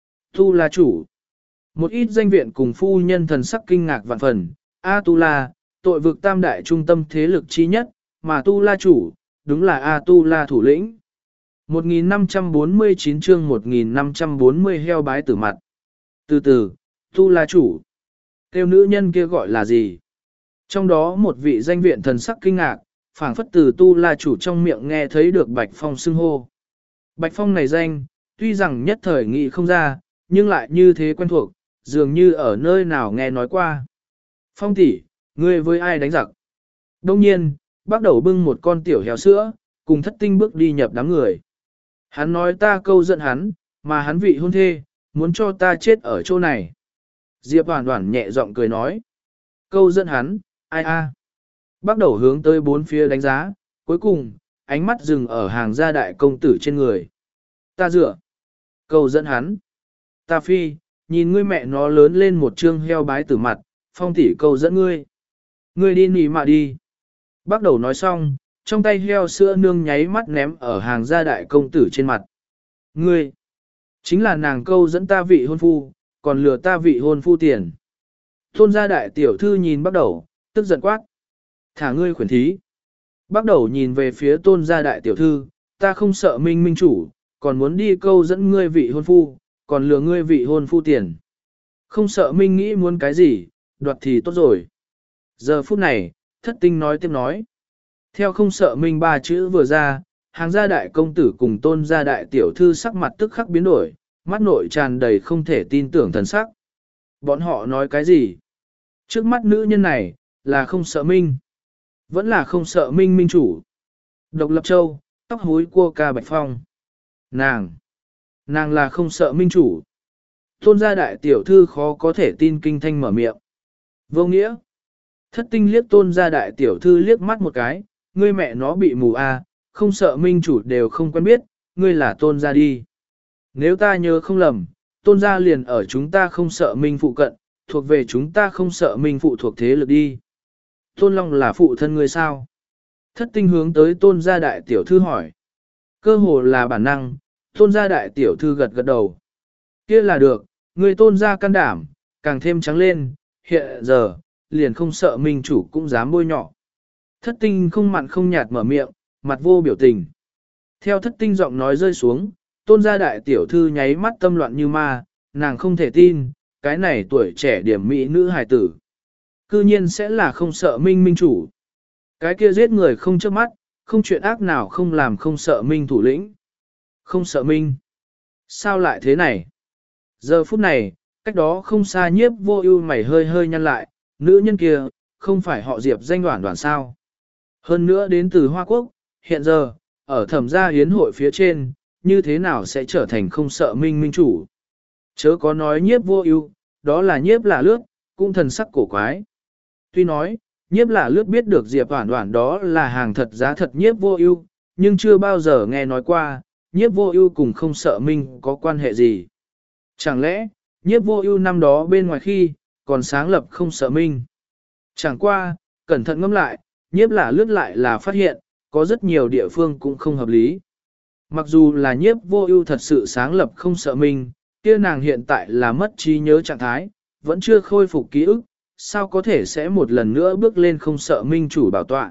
Tu La chủ. Một ít danh viện cùng phu nhân thần sắc kinh ngạc vạn phần, A Tu La, tội vực tam đại trung tâm thế lực chi nhất, mà Tu La chủ, đúng là A Tu La thủ lĩnh. một nghìn năm trăm bốn mươi chín chương một nghìn năm trăm bốn mươi heo bái tử mặt. Từ từ, Tu La chủ. Kêu nữ nhân kia gọi là gì? Trong đó một vị danh viện thần sắc kinh ngạc, phảng phất từ Tu La chủ trong miệng nghe thấy được Bạch Phong xưng hô. Bạch Phong này danh, tuy rằng nhất thời nghĩ không ra, nhưng lại như thế quen thuộc, dường như ở nơi nào nghe nói qua. Phong tỷ, ngươi với ai đánh giặc? Đông nhiên, bắt đầu bưng một con tiểu heo sữa, cùng Thất Tinh bước đi nhập đám người. Hắn nói ta câu giận hắn, mà hắn vị hôn thê, muốn cho ta chết ở chỗ này. Diệp Oản Oản nhẹ giọng cười nói. Câu giận hắn, ai a? Bắt đầu hướng tới bốn phía đánh giá, cuối cùng, ánh mắt dừng ở hàng gia đại công tử trên người. Ta dựa. Câu giận hắn. Ta phi, nhìn ngươi mẹ nó lớn lên một trương heo bái tử mặt, Phong tỷ câu dẫn ngươi. Ngươi đi nỉ mà đi. Bắt đầu nói xong, trong tay heo sữa nương nháy mắt ném ở hàng gia đại công tử trên mặt. Ngươi, chính là nàng câu dẫn ta vị hôn phu, còn lừa ta vị hôn phu tiền. Tôn gia đại tiểu thư nhìn bắt đầu, tức giận quát. Thả ngươi khuyển thí. Bắt đầu nhìn về phía tôn gia đại tiểu thư, ta không sợ minh minh chủ, còn muốn đi câu dẫn ngươi vị hôn phu, còn lừa ngươi vị hôn phu tiền. Không sợ minh nghĩ muốn cái gì, đoạt thì tốt rồi. Giờ phút này, Thất Tinh nói tiếp nói. Theo không sợ minh ba chữ vừa ra, hàng gia đại công tử cùng tôn gia đại tiểu thư sắc mặt tức khắc biến đổi, mắt nội tràn đầy không thể tin tưởng thần sắc. Bọn họ nói cái gì? Trước mắt nữ nhân này, là không sợ minh. Vẫn là không sợ minh minh chủ. Độc Lập Châu, tóc húi cua ca Bạch Phong. Nàng! Nàng là không sợ minh chủ. Tôn gia đại tiểu thư khó có thể tin kinh thanh mở miệng. Vô nghĩa! Thất Tinh liếc tôn gia đại tiểu thư liếc mắt một cái, ngươi mẹ nó bị mù à, không sợ minh chủ đều không quen biết, ngươi là tôn gia đi. Nếu ta nhớ không lầm, tôn gia liền ở chúng ta không sợ minh phụ cận, thuộc về chúng ta không sợ minh phụ thuộc thế lực đi. Tôn Long là phụ thân ngươi sao? Thất Tinh hướng tới tôn gia đại tiểu thư hỏi. Cơ hồ là bản năng, tôn gia đại tiểu thư gật gật đầu. Kia là được, ngươi tôn gia can đảm, càng thêm trắng lên, hiện giờ, liền không sợ minh chủ cũng dám bôi nhọ. Thất Tinh không mặn không nhạt mở miệng, mặt vô biểu tình. Theo Thất Tinh giọng nói rơi xuống, tôn gia đại tiểu thư nháy mắt tâm loạn như ma, nàng không thể tin, cái này tuổi trẻ điểm mỹ nữ hài tử. Cư nhiên sẽ là không sợ minh minh chủ. Cái kia giết người không chớp mắt, không chuyện ác nào không làm không sợ minh thủ lĩnh. Không sợ minh. Sao lại thế này? Giờ phút này, cách đó không xa nhiếp vô ưu mày hơi hơi nhăn lại, nữ nhân kia, không phải họ Diệp danh đoản đoản sao. Hơn nữa đến từ Hoa Quốc, hiện giờ, ở thẩm gia hiến hội phía trên, như thế nào sẽ trở thành không sợ minh minh chủ. Chớ có nói nhiếp vô ưu, đó là nhiếp là lướt, cũng thần sắc cổ quái. Tuy nói, nhiếp là lướt biết được Diệp Oản Oản đó là hàng thật giá thật nhiếp vô ưu, nhưng chưa bao giờ nghe nói qua, nhiếp vô ưu cùng không sợ minh có quan hệ gì. Chẳng lẽ, nhiếp vô ưu năm đó bên ngoài khi, còn sáng lập không sợ minh. Chẳng qua, cẩn thận ngẫm lại, nhiếp là lướt lại là phát hiện, có rất nhiều địa phương cũng không hợp lý. Mặc dù là nhiếp vô ưu thật sự sáng lập không sợ minh, kia nàng hiện tại là mất trí nhớ trạng thái, vẫn chưa khôi phục ký ức, sao có thể sẽ một lần nữa bước lên không sợ minh chủ bảo tọa.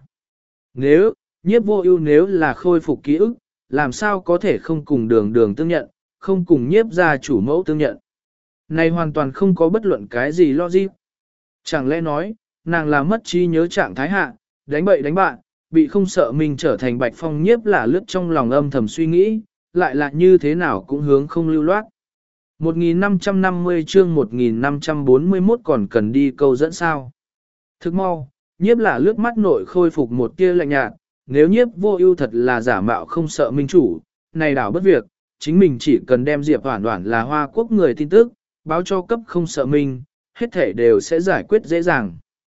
Nếu, nhiếp vô ưu nếu là khôi phục ký ức, làm sao có thể không cùng đường đường tương nhận, không cùng nhiếp gia chủ mẫu tương nhận. Này hoàn toàn không có bất luận cái gì logic. Chẳng lẽ nói, nàng là mất trí nhớ trạng thái hạ, đánh bậy đánh bạn, bị không sợ mình trở thành Bạch Phong nhiếp là lướt trong lòng âm thầm suy nghĩ, lại là như thế nào cũng hướng không lưu loát. một nghìn năm trăm năm mươi chương một nghìn năm trăm bốn mươi mốt còn cần đi câu dẫn sao. Thức mau, nhiếp là lướt mắt nội khôi phục một tia lạnh nhạt, nếu nhiếp vô ưu thật là giả mạo không sợ minh chủ, này đảo bất việc, chính mình chỉ cần đem Diệp Oản Oản là Hoa Quốc người tin tức, báo cho cấp không sợ minh, hết thể đều sẽ giải quyết dễ dàng.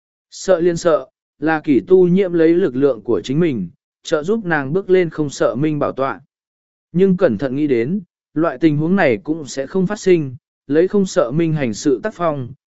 Sợ liên sợ, là kỷ tu nhiễm lấy lực lượng của chính mình, trợ giúp nàng bước lên không sợ minh bảo tọa. Nhưng cẩn thận nghĩ đến, loại tình huống này cũng sẽ không phát sinh, lấy không sợ minh hành sự tác phong,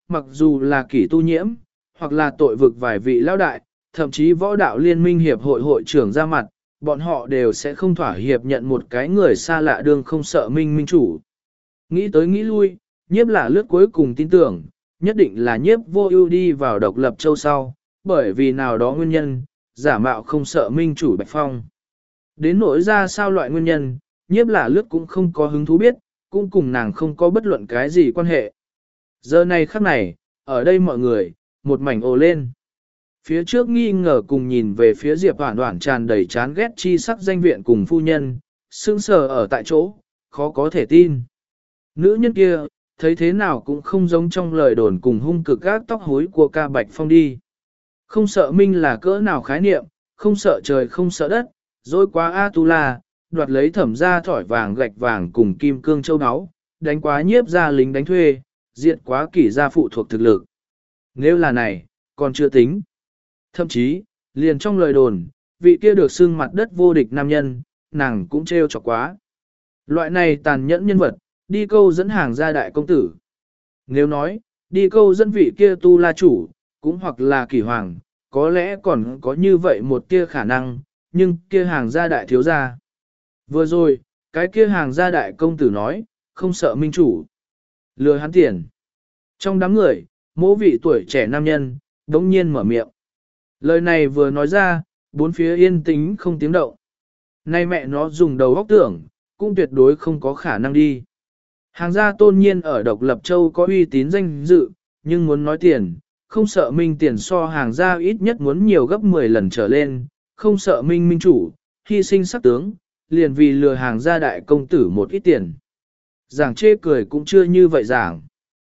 mặc dù là kỷ tu nhiễm, hoặc là tội vực vài vị lão đại, thậm chí võ đạo liên minh hiệp hội hội trưởng ra mặt, bọn họ đều sẽ không thỏa hiệp nhận một cái người xa lạ đương không sợ minh minh chủ. Nghĩ tới nghĩ lui, nhiếp là lướt cuối cùng tin tưởng, nhất định là nhiếp vô ưu đi vào độc lập châu sau, bởi vì nào đó nguyên nhân, giả mạo không sợ minh chủ Bạch Phong. Đến nỗi ra sao loại nguyên nhân, nhiếp là lướt cũng không có hứng thú biết, cũng cùng nàng không có bất luận cái gì quan hệ. Giờ này khắc này, ở đây mọi người, một mảnh ồ lên. Phía trước nghi ngờ cùng nhìn về phía Diệp Hoản Hoản tràn đầy chán ghét chi sắc danh viện cùng phu nhân, sững sờ ở tại chỗ, khó có thể tin. Nữ nhân kia, thấy thế nào cũng không giống trong lời đồn cùng hung cực gác tóc hối của ca Bạch Phong đi. Không sợ minh là cỡ nào khái niệm, không sợ trời không sợ đất, rồi quá A-tu-la, đoạt lấy thẩm ra thỏi vàng gạch vàng cùng kim cương châu áo, đánh quá nhiếp ra lính đánh thuê, diệt quá kỷ gia phụ thuộc thực lực. Nếu là này, còn chưa tính. Thậm chí, liền trong lời đồn, vị kia được xưng mặt đất vô địch nam nhân, nàng cũng trêu chọc quá. Loại này tàn nhẫn nhân vật, đi câu dẫn hàng gia đại công tử. Nếu nói, đi câu dẫn vị kia tu la chủ, cũng hoặc là kỷ hoàng, có lẽ còn có như vậy một tia khả năng, nhưng kia hàng gia đại thiếu gia. Vừa rồi, cái kia hàng gia đại công tử nói, không sợ minh chủ. Lừa hắn tiền. Trong đám người, mỗi vị tuổi trẻ nam nhân, đống nhiên mở miệng. Lời này vừa nói ra, bốn phía yên tĩnh không tiếng động. Nay mẹ nó dùng đầu óc tưởng, cũng tuyệt đối không có khả năng đi. Hàng gia tôn nhiên ở độc lập châu có uy tín danh dự, nhưng muốn nói tiền, không sợ minh tiền so hàng gia ít nhất muốn nhiều gấp mười lần trở lên, không sợ minh minh chủ, hy sinh sắc tướng, liền vì lừa hàng gia đại công tử một ít tiền. Giảng chê cười cũng chưa như vậy giảng.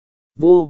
Vô,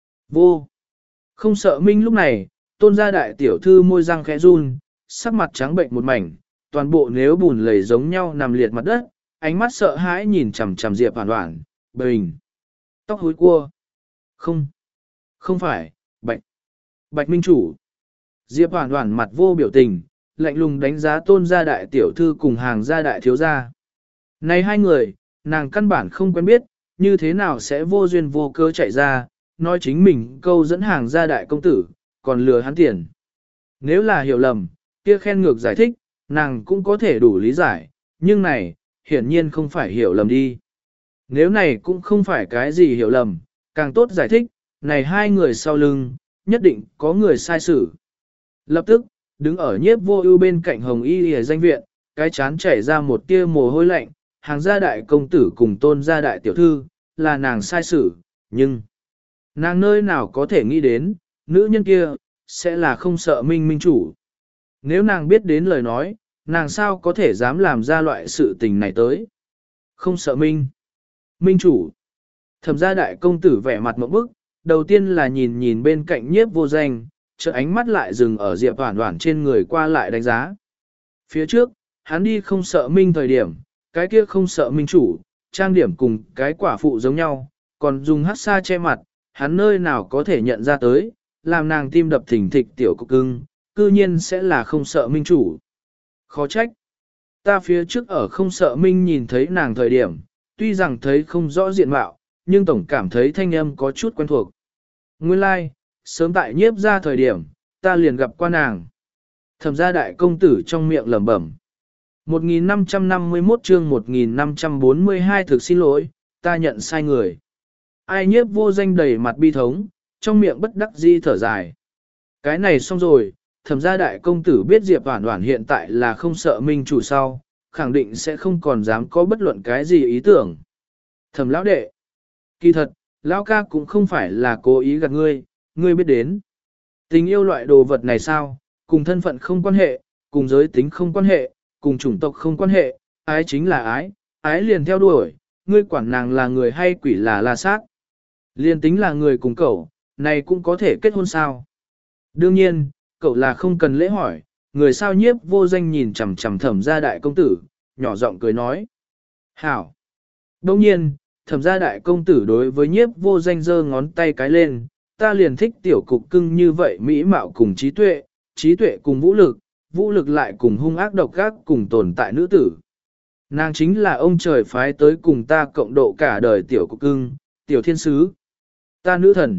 vô, không sợ minh lúc này, tôn gia đại tiểu thư môi răng khẽ run, sắc mặt trắng bệnh một mảnh, toàn bộ nếu bùn lầy giống nhau nằm liệt mặt đất, ánh mắt sợ hãi nhìn chằm chằm Diệp Hoản Hoản, bình, tóc húi cua. Không, không phải, Bạch, Bạch Minh Chủ. Diệp Hoản Hoản mặt vô biểu tình, lạnh lùng đánh giá tôn gia đại tiểu thư cùng hàng gia đại thiếu gia. Này hai người, nàng căn bản không quen biết, như thế nào sẽ vô duyên vô cớ chạy ra, nói chính mình câu dẫn hàng gia đại công tử, còn lừa hắn tiền. Nếu là hiểu lầm, kia khen ngược giải thích, nàng cũng có thể đủ lý giải, nhưng này, hiển nhiên không phải hiểu lầm đi. Nếu này cũng không phải cái gì hiểu lầm, càng tốt giải thích, này hai người sau lưng, nhất định có người sai xử. Lập tức, đứng ở nhiếp vô ưu bên cạnh hồng y hề danh viện, cái chán chảy ra một tia mồ hôi lạnh, hàng gia đại công tử cùng tôn gia đại tiểu thư, là nàng sai xử, nhưng nàng nơi nào có thể nghĩ đến, nữ nhân kia, sẽ là không sợ minh minh chủ. Nếu nàng biết đến lời nói, nàng sao có thể dám làm ra loại sự tình này tới. Không sợ minh. Minh chủ. Thẩm gia đại công tử vẻ mặt mộng bức, đầu tiên là nhìn nhìn bên cạnh nhiếp vô danh, chợt ánh mắt lại dừng ở Diệp Hoản Hoản trên người qua lại đánh giá. Phía trước, hắn đi không sợ minh thời điểm, cái kia không sợ minh chủ, trang điểm cùng cái quả phụ giống nhau, còn dùng hắc sa che mặt, hắn nơi nào có thể nhận ra tới, làm nàng tim đập thình thịch tiểu cục cưng, cư nhiên sẽ là không sợ minh chủ. Khó trách. Ta phía trước ở không sợ minh nhìn thấy nàng thời điểm, tuy rằng thấy không rõ diện mạo, nhưng tổng cảm thấy thanh âm có chút quen thuộc. Nguyên lai, like, sớm tại nhiếp ra thời điểm, ta liền gặp qua nàng. Thẩm gia đại công tử trong miệng lẩm bẩm. một nghìn năm trăm năm mươi mốt chương một nghìn năm trăm bốn mươi hai thực xin lỗi, ta nhận sai người. Ai nhiếp vô danh đầy mặt bi thống, trong miệng bất đắc dĩ thở dài. Cái này xong rồi, thẩm gia đại công tử biết Diệp Hoản Hoản hiện tại là không sợ minh chủ sau, khẳng định sẽ không còn dám có bất luận cái gì ý tưởng. Thẩm lão đệ, kỳ thật, lão ca cũng không phải là cố ý gạt ngươi, ngươi biết đến. Tình yêu loại đồ vật này sao, cùng thân phận không quan hệ, cùng giới tính không quan hệ, cùng chủng tộc không quan hệ, ái chính là ái, ái liền theo đuổi, ngươi quản nàng là người hay quỷ là la sát. Liền tính là người cùng cậu, này cũng có thể kết hôn sao. Đương nhiên, cậu là không cần lễ hỏi, người sao nhiếp vô danh nhìn chằm chằm thẩm gia đại công tử, nhỏ giọng cười nói. Hảo! Đồng nhiên, thẩm gia đại công tử đối với nhiếp vô danh giơ ngón tay cái lên, ta liền thích tiểu cục cưng như vậy mỹ mạo cùng trí tuệ, trí tuệ cùng vũ lực, vũ lực lại cùng hung ác độc ác cùng tồn tại nữ tử. Nàng chính là ông trời phái tới cùng ta cộng độ cả đời tiểu cục cưng, tiểu thiên sứ. Ta nữ thần,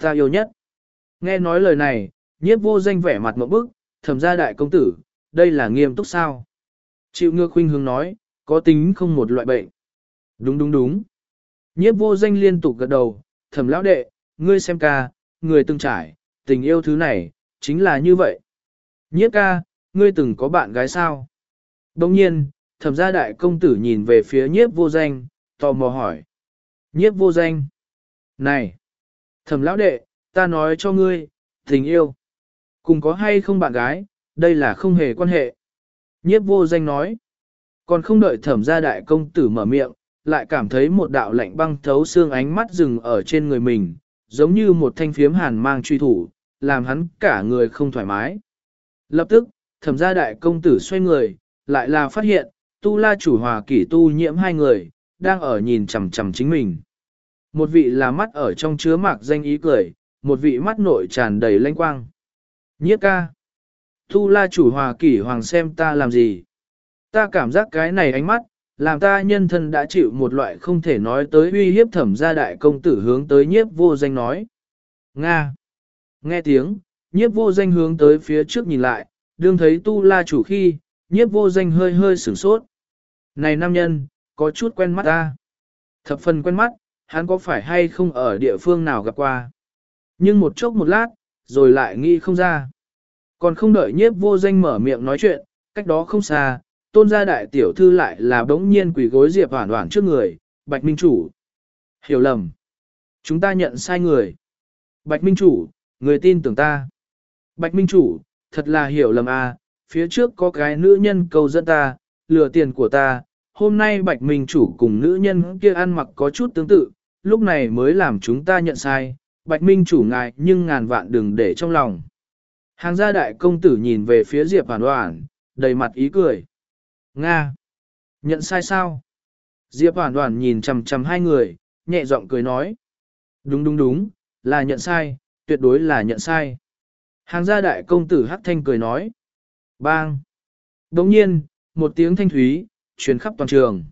ta yêu nhất. Nghe nói lời này, nhiếp vô danh vẻ mặt một bức, thẩm gia đại công tử, đây là nghiêm túc sao? Chịu ngược khuynh hướng nói, có tính không một loại bệnh. Đúng đúng đúng. Nhiếp vô danh liên tục gật đầu, thẩm lão đệ, ngươi xem ca, người từng trải, tình yêu thứ này, chính là như vậy. Nhiếp ca, ngươi từng có bạn gái sao? Đồng nhiên, thẩm gia đại công tử nhìn về phía nhiếp vô danh, tò mò hỏi. Nhiếp vô danh. Này! Thẩm lão đệ, ta nói cho ngươi, tình yêu. Cùng có hay không bạn gái, đây là không hề quan hệ. Nhiếp vô danh nói. Còn không đợi thẩm gia đại công tử mở miệng, lại cảm thấy một đạo lạnh băng thấu xương ánh mắt dừng ở trên người mình, giống như một thanh phiếm hàn mang truy thủ, làm hắn cả người không thoải mái. Lập tức, thẩm gia đại công tử xoay người, lại là phát hiện, tu la chủ hòa kỷ tu nhiễm hai người, đang ở nhìn chằm chằm chính mình. Một vị là mắt ở trong chứa mạc danh ý cười, một vị mắt nội tràn đầy lanh quang. Nhiếp ca. Tu la chủ hòa kỷ hoàng xem ta làm gì. Ta cảm giác cái này ánh mắt, làm ta nhân thân đã chịu một loại không thể nói tới uy hiếp thẩm gia đại công tử hướng tới nhiếp vô danh nói. Nga. Nghe tiếng, nhiếp vô danh hướng tới phía trước nhìn lại, đương thấy tu la chủ khi, nhiếp vô danh hơi hơi sửng sốt. Này nam nhân, có chút quen mắt ta. Thập phần quen mắt, hắn có phải hay không ở địa phương nào gặp qua. Nhưng một chốc một lát, rồi lại nghĩ không ra. Còn không đợi nhiếp vô danh mở miệng nói chuyện, cách đó không xa, tôn gia đại tiểu thư lại là bỗng nhiên quỳ gối Diệp Hoản Hoản trước người, Bạch Minh Chủ. Hiểu lầm. Chúng ta nhận sai người. Bạch Minh Chủ, người tin tưởng ta. Bạch Minh Chủ, thật là hiểu lầm à, phía trước có cái nữ nhân cầu dẫn ta, lừa tiền của ta, hôm nay Bạch Minh Chủ cùng nữ nhân kia ăn mặc có chút tương tự, lúc này mới làm chúng ta nhận sai, Bạch Minh Chủ ngài nhưng ngàn vạn đừng để trong lòng. Hàng gia đại công tử nhìn về phía Diệp Hoản Hoản, đầy mặt ý cười. Nga! Nhận sai sao? Diệp Hoản Hoản nhìn chằm chằm hai người, nhẹ giọng cười nói. Đúng đúng đúng, là nhận sai, tuyệt đối là nhận sai. Hàng gia đại công tử hắc thanh cười nói. Bang! Đồng nhiên, một tiếng thanh thúy, truyền khắp toàn trường.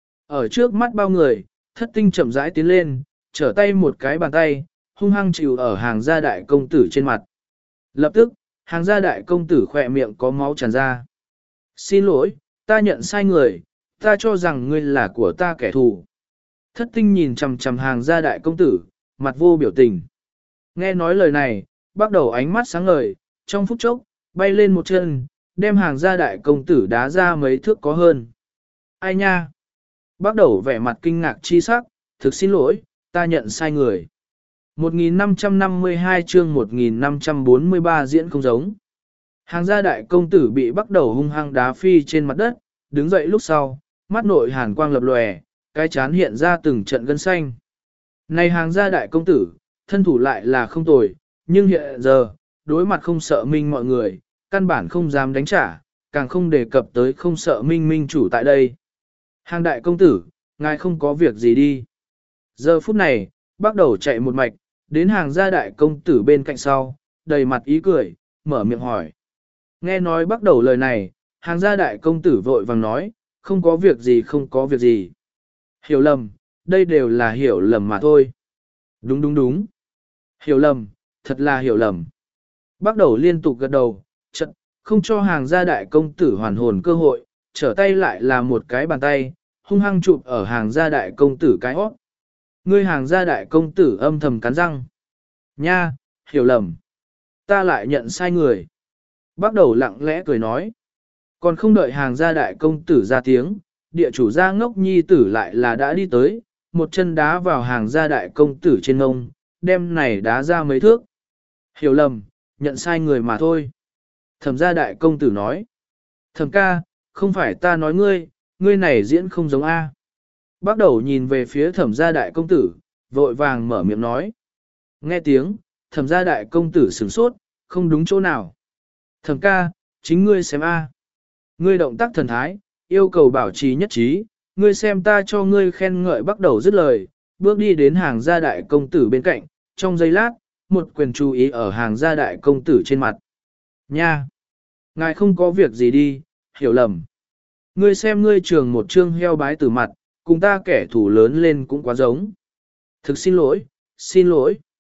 Ở trước mắt bao người, thất tinh chậm rãi tiến lên, trở tay một cái bàn tay, hung hăng chịu ở hàng gia đại công tử trên mặt. Lập tức, hàng gia đại công tử khỏe miệng có máu tràn ra. Xin lỗi, ta nhận sai người, ta cho rằng ngươi là của ta kẻ thù. Thất tinh nhìn chằm chằm hàng gia đại công tử, mặt vô biểu tình. Nghe nói lời này, bắt đầu ánh mắt sáng ngời, trong phút chốc, bay lên một chân, đem hàng gia đại công tử đá ra mấy thước có hơn. Ai nha? Bắt đầu vẻ mặt kinh ngạc chi sắc, thực xin lỗi, ta nhận sai người. một nghìn năm trăm năm mươi hai chương một nghìn năm trăm bốn mươi ba diễn không giống. Hàng gia đại công tử bị bắt đầu hung hăng đá phi trên mặt đất, đứng dậy lúc sau, mắt nội hàn quang lập lòe, cái chán hiện ra từng trận gân xanh. Này hàng gia đại công tử, thân thủ lại là không tồi, nhưng hiện giờ, đối mặt không sợ minh mọi người, căn bản không dám đánh trả, càng không đề cập tới không sợ minh minh chủ tại đây. Hàng đại công tử, ngài không có việc gì đi. Giờ phút này, bắt đầu chạy một mạch, đến hàng gia đại công tử bên cạnh sau, đầy mặt ý cười, mở miệng hỏi. Nghe nói bắt đầu lời này, hàng gia đại công tử vội vàng nói, không có việc gì không có việc gì. Hiểu lầm, đây đều là hiểu lầm mà thôi. Đúng đúng đúng. Hiểu lầm, thật là hiểu lầm. Bắt đầu liên tục gật đầu, chật, không cho hàng gia đại công tử hoàn hồn cơ hội, trở tay lại là một cái bàn tay, hung hăng chụp ở hàng gia đại công tử cái hót. Ngươi hàng gia đại công tử âm thầm cắn răng. Nha, hiểu lầm. Ta lại nhận sai người. Bắt đầu lặng lẽ cười nói. Còn không đợi hàng gia đại công tử ra tiếng, địa chủ gia ngốc nhi tử lại là đã đi tới, một chân đá vào hàng gia đại công tử trên ngông, đem này đá ra mấy thước. Hiểu lầm, nhận sai người mà thôi. Thẩm gia đại công tử nói. Thẩm ca, không phải ta nói ngươi, ngươi này diễn không giống A. Bắt đầu nhìn về phía thẩm gia đại công tử, vội vàng mở miệng nói. Nghe tiếng, thẩm gia đại công tử sửng sốt, không đúng chỗ nào. Thẩm ca, chính ngươi xem A. Ngươi động tác thần thái, yêu cầu bảo trì nhất trí, ngươi xem ta cho ngươi khen ngợi bắt đầu dứt lời, bước đi đến hàng gia đại công tử bên cạnh, trong giây lát, một quyền chú ý ở hàng gia đại công tử trên mặt. Nha! Ngài không có việc gì đi, hiểu lầm. Ngươi xem ngươi trường một trương heo bái tử mặt, cùng ta kẻ thù lớn lên cũng quá giống. Thực xin lỗi, xin lỗi.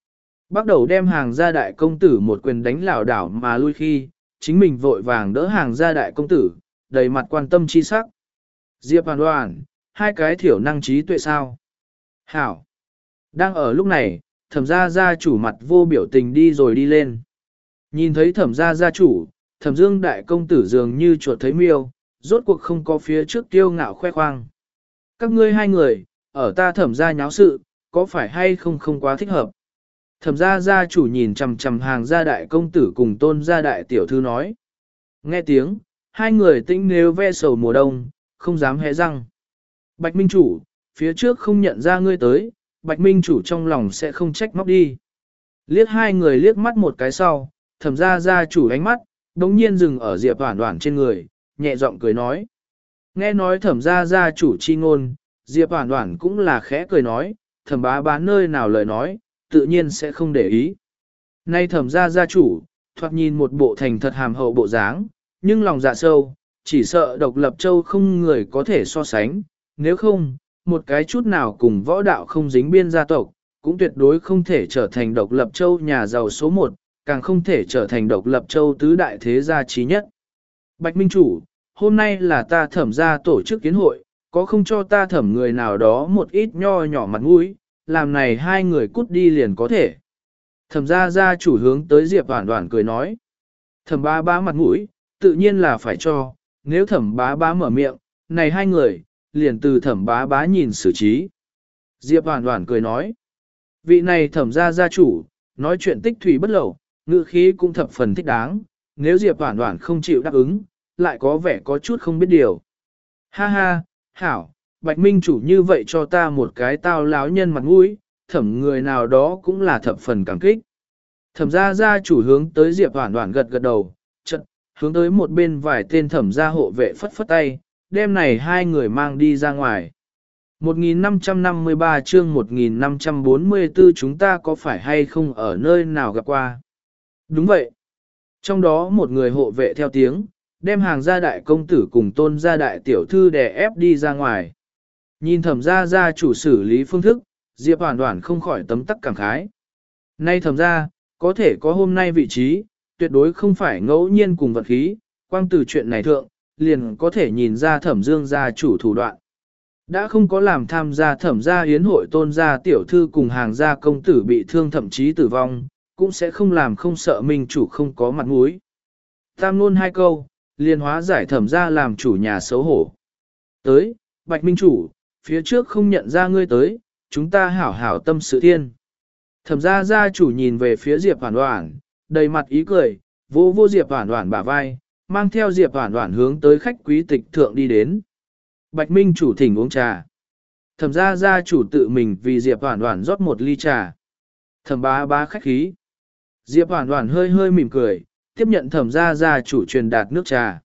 Bắt đầu đem hàng gia đại công tử một quyền đánh lảo đảo mà lui khi, chính mình vội vàng đỡ hàng gia đại công tử, đầy mặt quan tâm chi sắc. Diệp Hoàn Hoàn, hai cái thiểu năng trí tuệ sao? Hảo! Đang ở lúc này, thẩm gia gia chủ mặt vô biểu tình đi rồi đi lên. Nhìn thấy thẩm gia gia chủ, thẩm dương đại công tử dường như chuột thấy miêu, rốt cuộc không có phía trước kiêu ngạo khoe khoang. Các ngươi hai người, ở ta thẩm gia nháo sự, có phải hay không không quá thích hợp? Thẩm gia gia chủ nhìn chằm chằm hàng gia đại công tử cùng tôn gia đại tiểu thư nói. Nghe tiếng, hai người tĩnh nếu ve sầu mùa đông, không dám hé răng. Bạch Minh chủ, phía trước không nhận ra ngươi tới, Bạch Minh chủ trong lòng sẽ không trách móc đi. Liếc hai người liếc mắt một cái sau, thẩm gia gia chủ ánh mắt, đống nhiên dừng ở Diệp Hoản Hoản trên người, nhẹ giọng cười nói. Nghe nói thẩm gia gia chủ chi ngôn, Diệp Hoản Hoản cũng là khẽ cười nói, thẩm bá bá nơi nào lời nói, tự nhiên sẽ không để ý. Nay thẩm gia gia chủ, thoạt nhìn một bộ thành thật hàm hậu bộ dáng, nhưng lòng dạ sâu, chỉ sợ độc lập châu không người có thể so sánh, nếu không, một cái chút nào cùng võ đạo không dính biên gia tộc, cũng tuyệt đối không thể trở thành độc lập châu nhà giàu số một, càng không thể trở thành độc lập châu tứ đại thế gia trí nhất. Bạch Minh chủ, hôm nay là ta thẩm gia tổ chức kiến hội, có không cho ta thẩm người nào đó một ít nho nhỏ mặt mũi, làm này hai người cút đi liền có thể. Thẩm gia gia chủ hướng tới Diệp Hoản Hoản cười nói. Thẩm bá bá mặt mũi, tự nhiên là phải cho, nếu thẩm bá bá mở miệng, này hai người, liền từ thẩm bá bá nhìn xử trí. Diệp Hoản Hoản cười nói. Vị này thẩm gia gia chủ, nói chuyện tích thủy bất lậu, ngữ khí cũng thập phần thích đáng, nếu Diệp Hoản Hoản không chịu đáp ứng, lại có vẻ có chút không biết điều. Ha ha, hảo, Bạch Minh chủ như vậy cho ta một cái tao láo nhân mặt mũi, thẩm người nào đó cũng là thập phần cảm kích. Thẩm gia gia chủ hướng tới Diệp Hoản Hoản gật gật đầu, chợt hướng tới một bên vài tên thẩm gia hộ vệ phất phất tay, đem này hai người mang đi ra ngoài. một nghìn năm trăm năm mươi ba chương một nghìn năm trăm bốn mươi tư chúng ta có phải hay không ở nơi nào gặp qua? Đúng vậy. Trong đó một người hộ vệ theo tiếng, đem hàng gia đại công tử cùng tôn gia đại tiểu thư đè ép đi ra ngoài. Nhìn thẩm gia gia chủ xử lý phương thức, Diệp Hoản Hoản không khỏi tấm tắc cảm khái. Nay thẩm gia, có thể có hôm nay vị trí, tuyệt đối không phải ngẫu nhiên cùng vật khí, quang từ chuyện này thượng, liền có thể nhìn ra thẩm dương gia chủ thủ đoạn. Đã không có làm tham gia thẩm gia yến hội tôn gia tiểu thư cùng hàng gia công tử bị thương thậm chí tử vong, cũng sẽ không làm không sợ minh chủ không có mặt mũi. Tam luôn hai câu, liền hóa giải thẩm gia làm chủ nhà xấu hổ. Tới, Bạch Minh chủ, phía trước không nhận ra ngươi tới, chúng ta hảo hảo tâm sự thiên. Thẩm gia gia chủ nhìn về phía Diệp Hoản Hoản, đầy mặt ý cười, vô vô Diệp Hoản Hoản bả vai, mang theo Diệp Hoản Hoản hướng tới khách quý tịch thượng đi đến. Bạch Minh chủ thỉnh uống trà. Thẩm gia gia chủ tự mình vì Diệp Hoản Hoản rót một ly trà. Thẩm bá bá khách khí. Diệp Hoản Hoản hơi hơi mỉm cười, tiếp nhận thẩm gia gia chủ truyền đạt nước trà.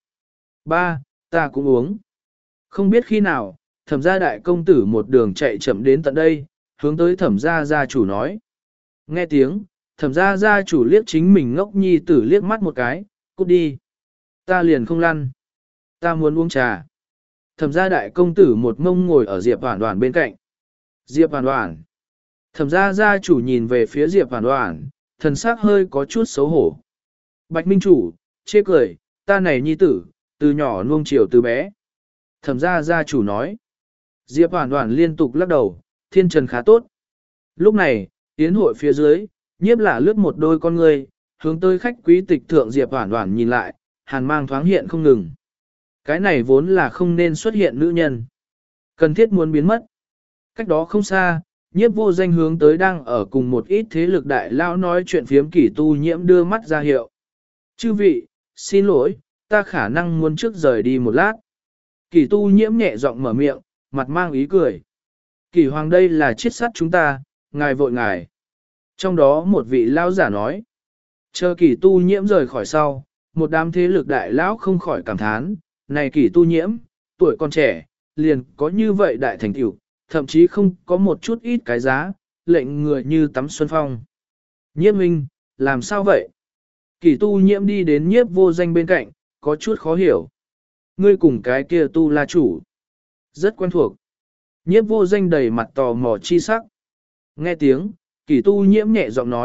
Ba, ta cũng uống. Không biết khi nào, thẩm gia đại công tử một đường chạy chậm đến tận đây, hướng tới thẩm gia gia chủ nói. Nghe tiếng, thẩm gia gia chủ liếc chính mình ngốc nhi tử liếc mắt một cái, cút đi. Ta liền không lăn. Ta muốn uống trà. Thẩm gia đại công tử một ngông ngồi ở Diệp Hoản Hoản bên cạnh. Diệp Hoản Hoản. Thẩm gia gia chủ nhìn về phía Diệp Hoản Hoản, thần sắc hơi có chút xấu hổ. Bạch Minh chủ, chê cười, ta này nhi tử, từ nhỏ nuông chiều từ bé. Thẩm gia gia chủ nói. Diệp Hoản Hoản liên tục lắc đầu, thiên trần khá tốt. Lúc này, yến hội phía dưới, nhiếp là lướt một đôi con người, hướng tới khách quý tịch thượng Diệp Hoản Hoản nhìn lại, hàn mang thoáng hiện không ngừng. Cái này vốn là không nên xuất hiện nữ nhân. Cần thiết muốn biến mất. Cách đó không xa, nhiếp vô danh hướng tới đang ở cùng một ít thế lực đại lao nói chuyện phiếm kỷ tu nhiễm đưa mắt ra hiệu. Chư vị, xin lỗi, ta khả năng muốn trước rời đi một lát. Kỷ tu nhiễm nhẹ giọng mở miệng, mặt mang ý cười. Kỷ hoàng đây là chiết sát chúng ta, ngài vội ngài. Trong đó một vị lao giả nói. Chờ kỷ tu nhiễm rời khỏi sau, một đám thế lực đại lão không khỏi cảm thán. Này kỷ tu nhiễm, tuổi còn trẻ, liền có như vậy đại thành tựu, thậm chí không có một chút ít cái giá, lệnh người như tắm xuân phong. Nhiếp minh, làm sao vậy? Kỷ tu nhiễm đi đến nhiếp vô danh bên cạnh, có chút khó hiểu. Ngươi cùng cái kia tu la chủ. Rất quen thuộc. Nhiếp vô danh đầy mặt tò mò chi sắc. Nghe tiếng, kỷ tu nhiễm nhẹ giọng nói,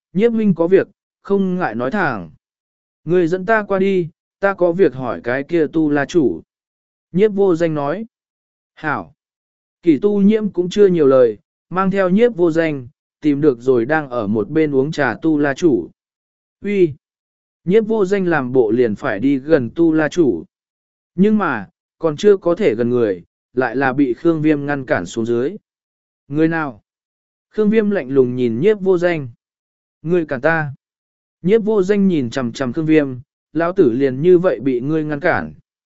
nhiếp huynh có việc, không ngại nói thẳng. Người dẫn ta qua đi, ta có việc hỏi cái kia tu la chủ. Nhiếp vô danh nói. Hảo. Kỷ tu nhiễm cũng chưa nhiều lời, mang theo nhiếp vô danh, tìm được rồi đang ở một bên uống trà tu la chủ. Uy. Nhiếp vô danh làm bộ liền phải đi gần tu la chủ. Nhưng mà, còn chưa có thể gần người, lại là bị Khương Viêm ngăn cản xuống dưới. Người nào? Khương Viêm lạnh lùng nhìn nhiếp vô danh. Người cản ta. Nhiếp vô danh nhìn chằm chằm Khương Viêm, lão tử liền như vậy bị ngươi ngăn cản.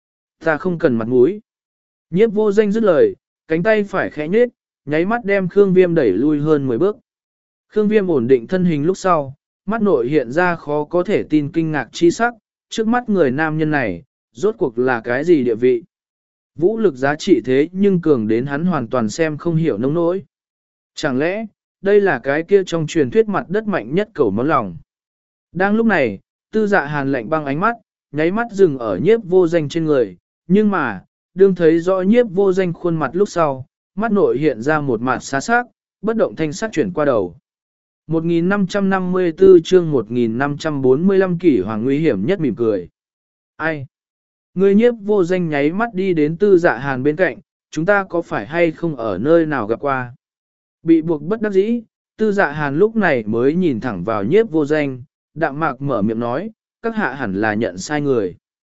Ta không cần mặt mũi. Nhiếp vô danh dứt lời, cánh tay phải khẽ nhết, nháy mắt đem Khương Viêm đẩy lui hơn mười bước. Khương Viêm ổn định thân hình lúc sau, mắt nội hiện ra khó có thể tin kinh ngạc chi sắc, trước mắt người nam nhân này, rốt cuộc là cái gì địa vị. Vũ lực giá trị thế nhưng cường đến hắn hoàn toàn xem không hiểu nông nỗi. Chẳng lẽ, đây là cái kia trong truyền thuyết mặt đất mạnh nhất cẩu món lòng. Đang lúc này, tư dạ hàn lạnh băng ánh mắt, nháy mắt dừng ở nhiếp vô danh trên người, nhưng mà, đương thấy rõ nhiếp vô danh khuôn mặt lúc sau, mắt nội hiện ra một mặt xá sắc, bất động thanh sắc chuyển qua đầu. một nghìn năm trăm năm mươi tư chương một nghìn năm trăm bốn mươi lăm kỷ hoàng nguy hiểm nhất mỉm cười. Ai? Người nhiếp vô danh nháy mắt đi đến tư dạ hàn bên cạnh, chúng ta có phải hay không ở nơi nào gặp qua? Bị buộc bất đắc dĩ, tư dạ hàn lúc này mới nhìn thẳng vào nhiếp vô danh, đạm mạc mở miệng nói, các hạ hẳn là nhận sai người.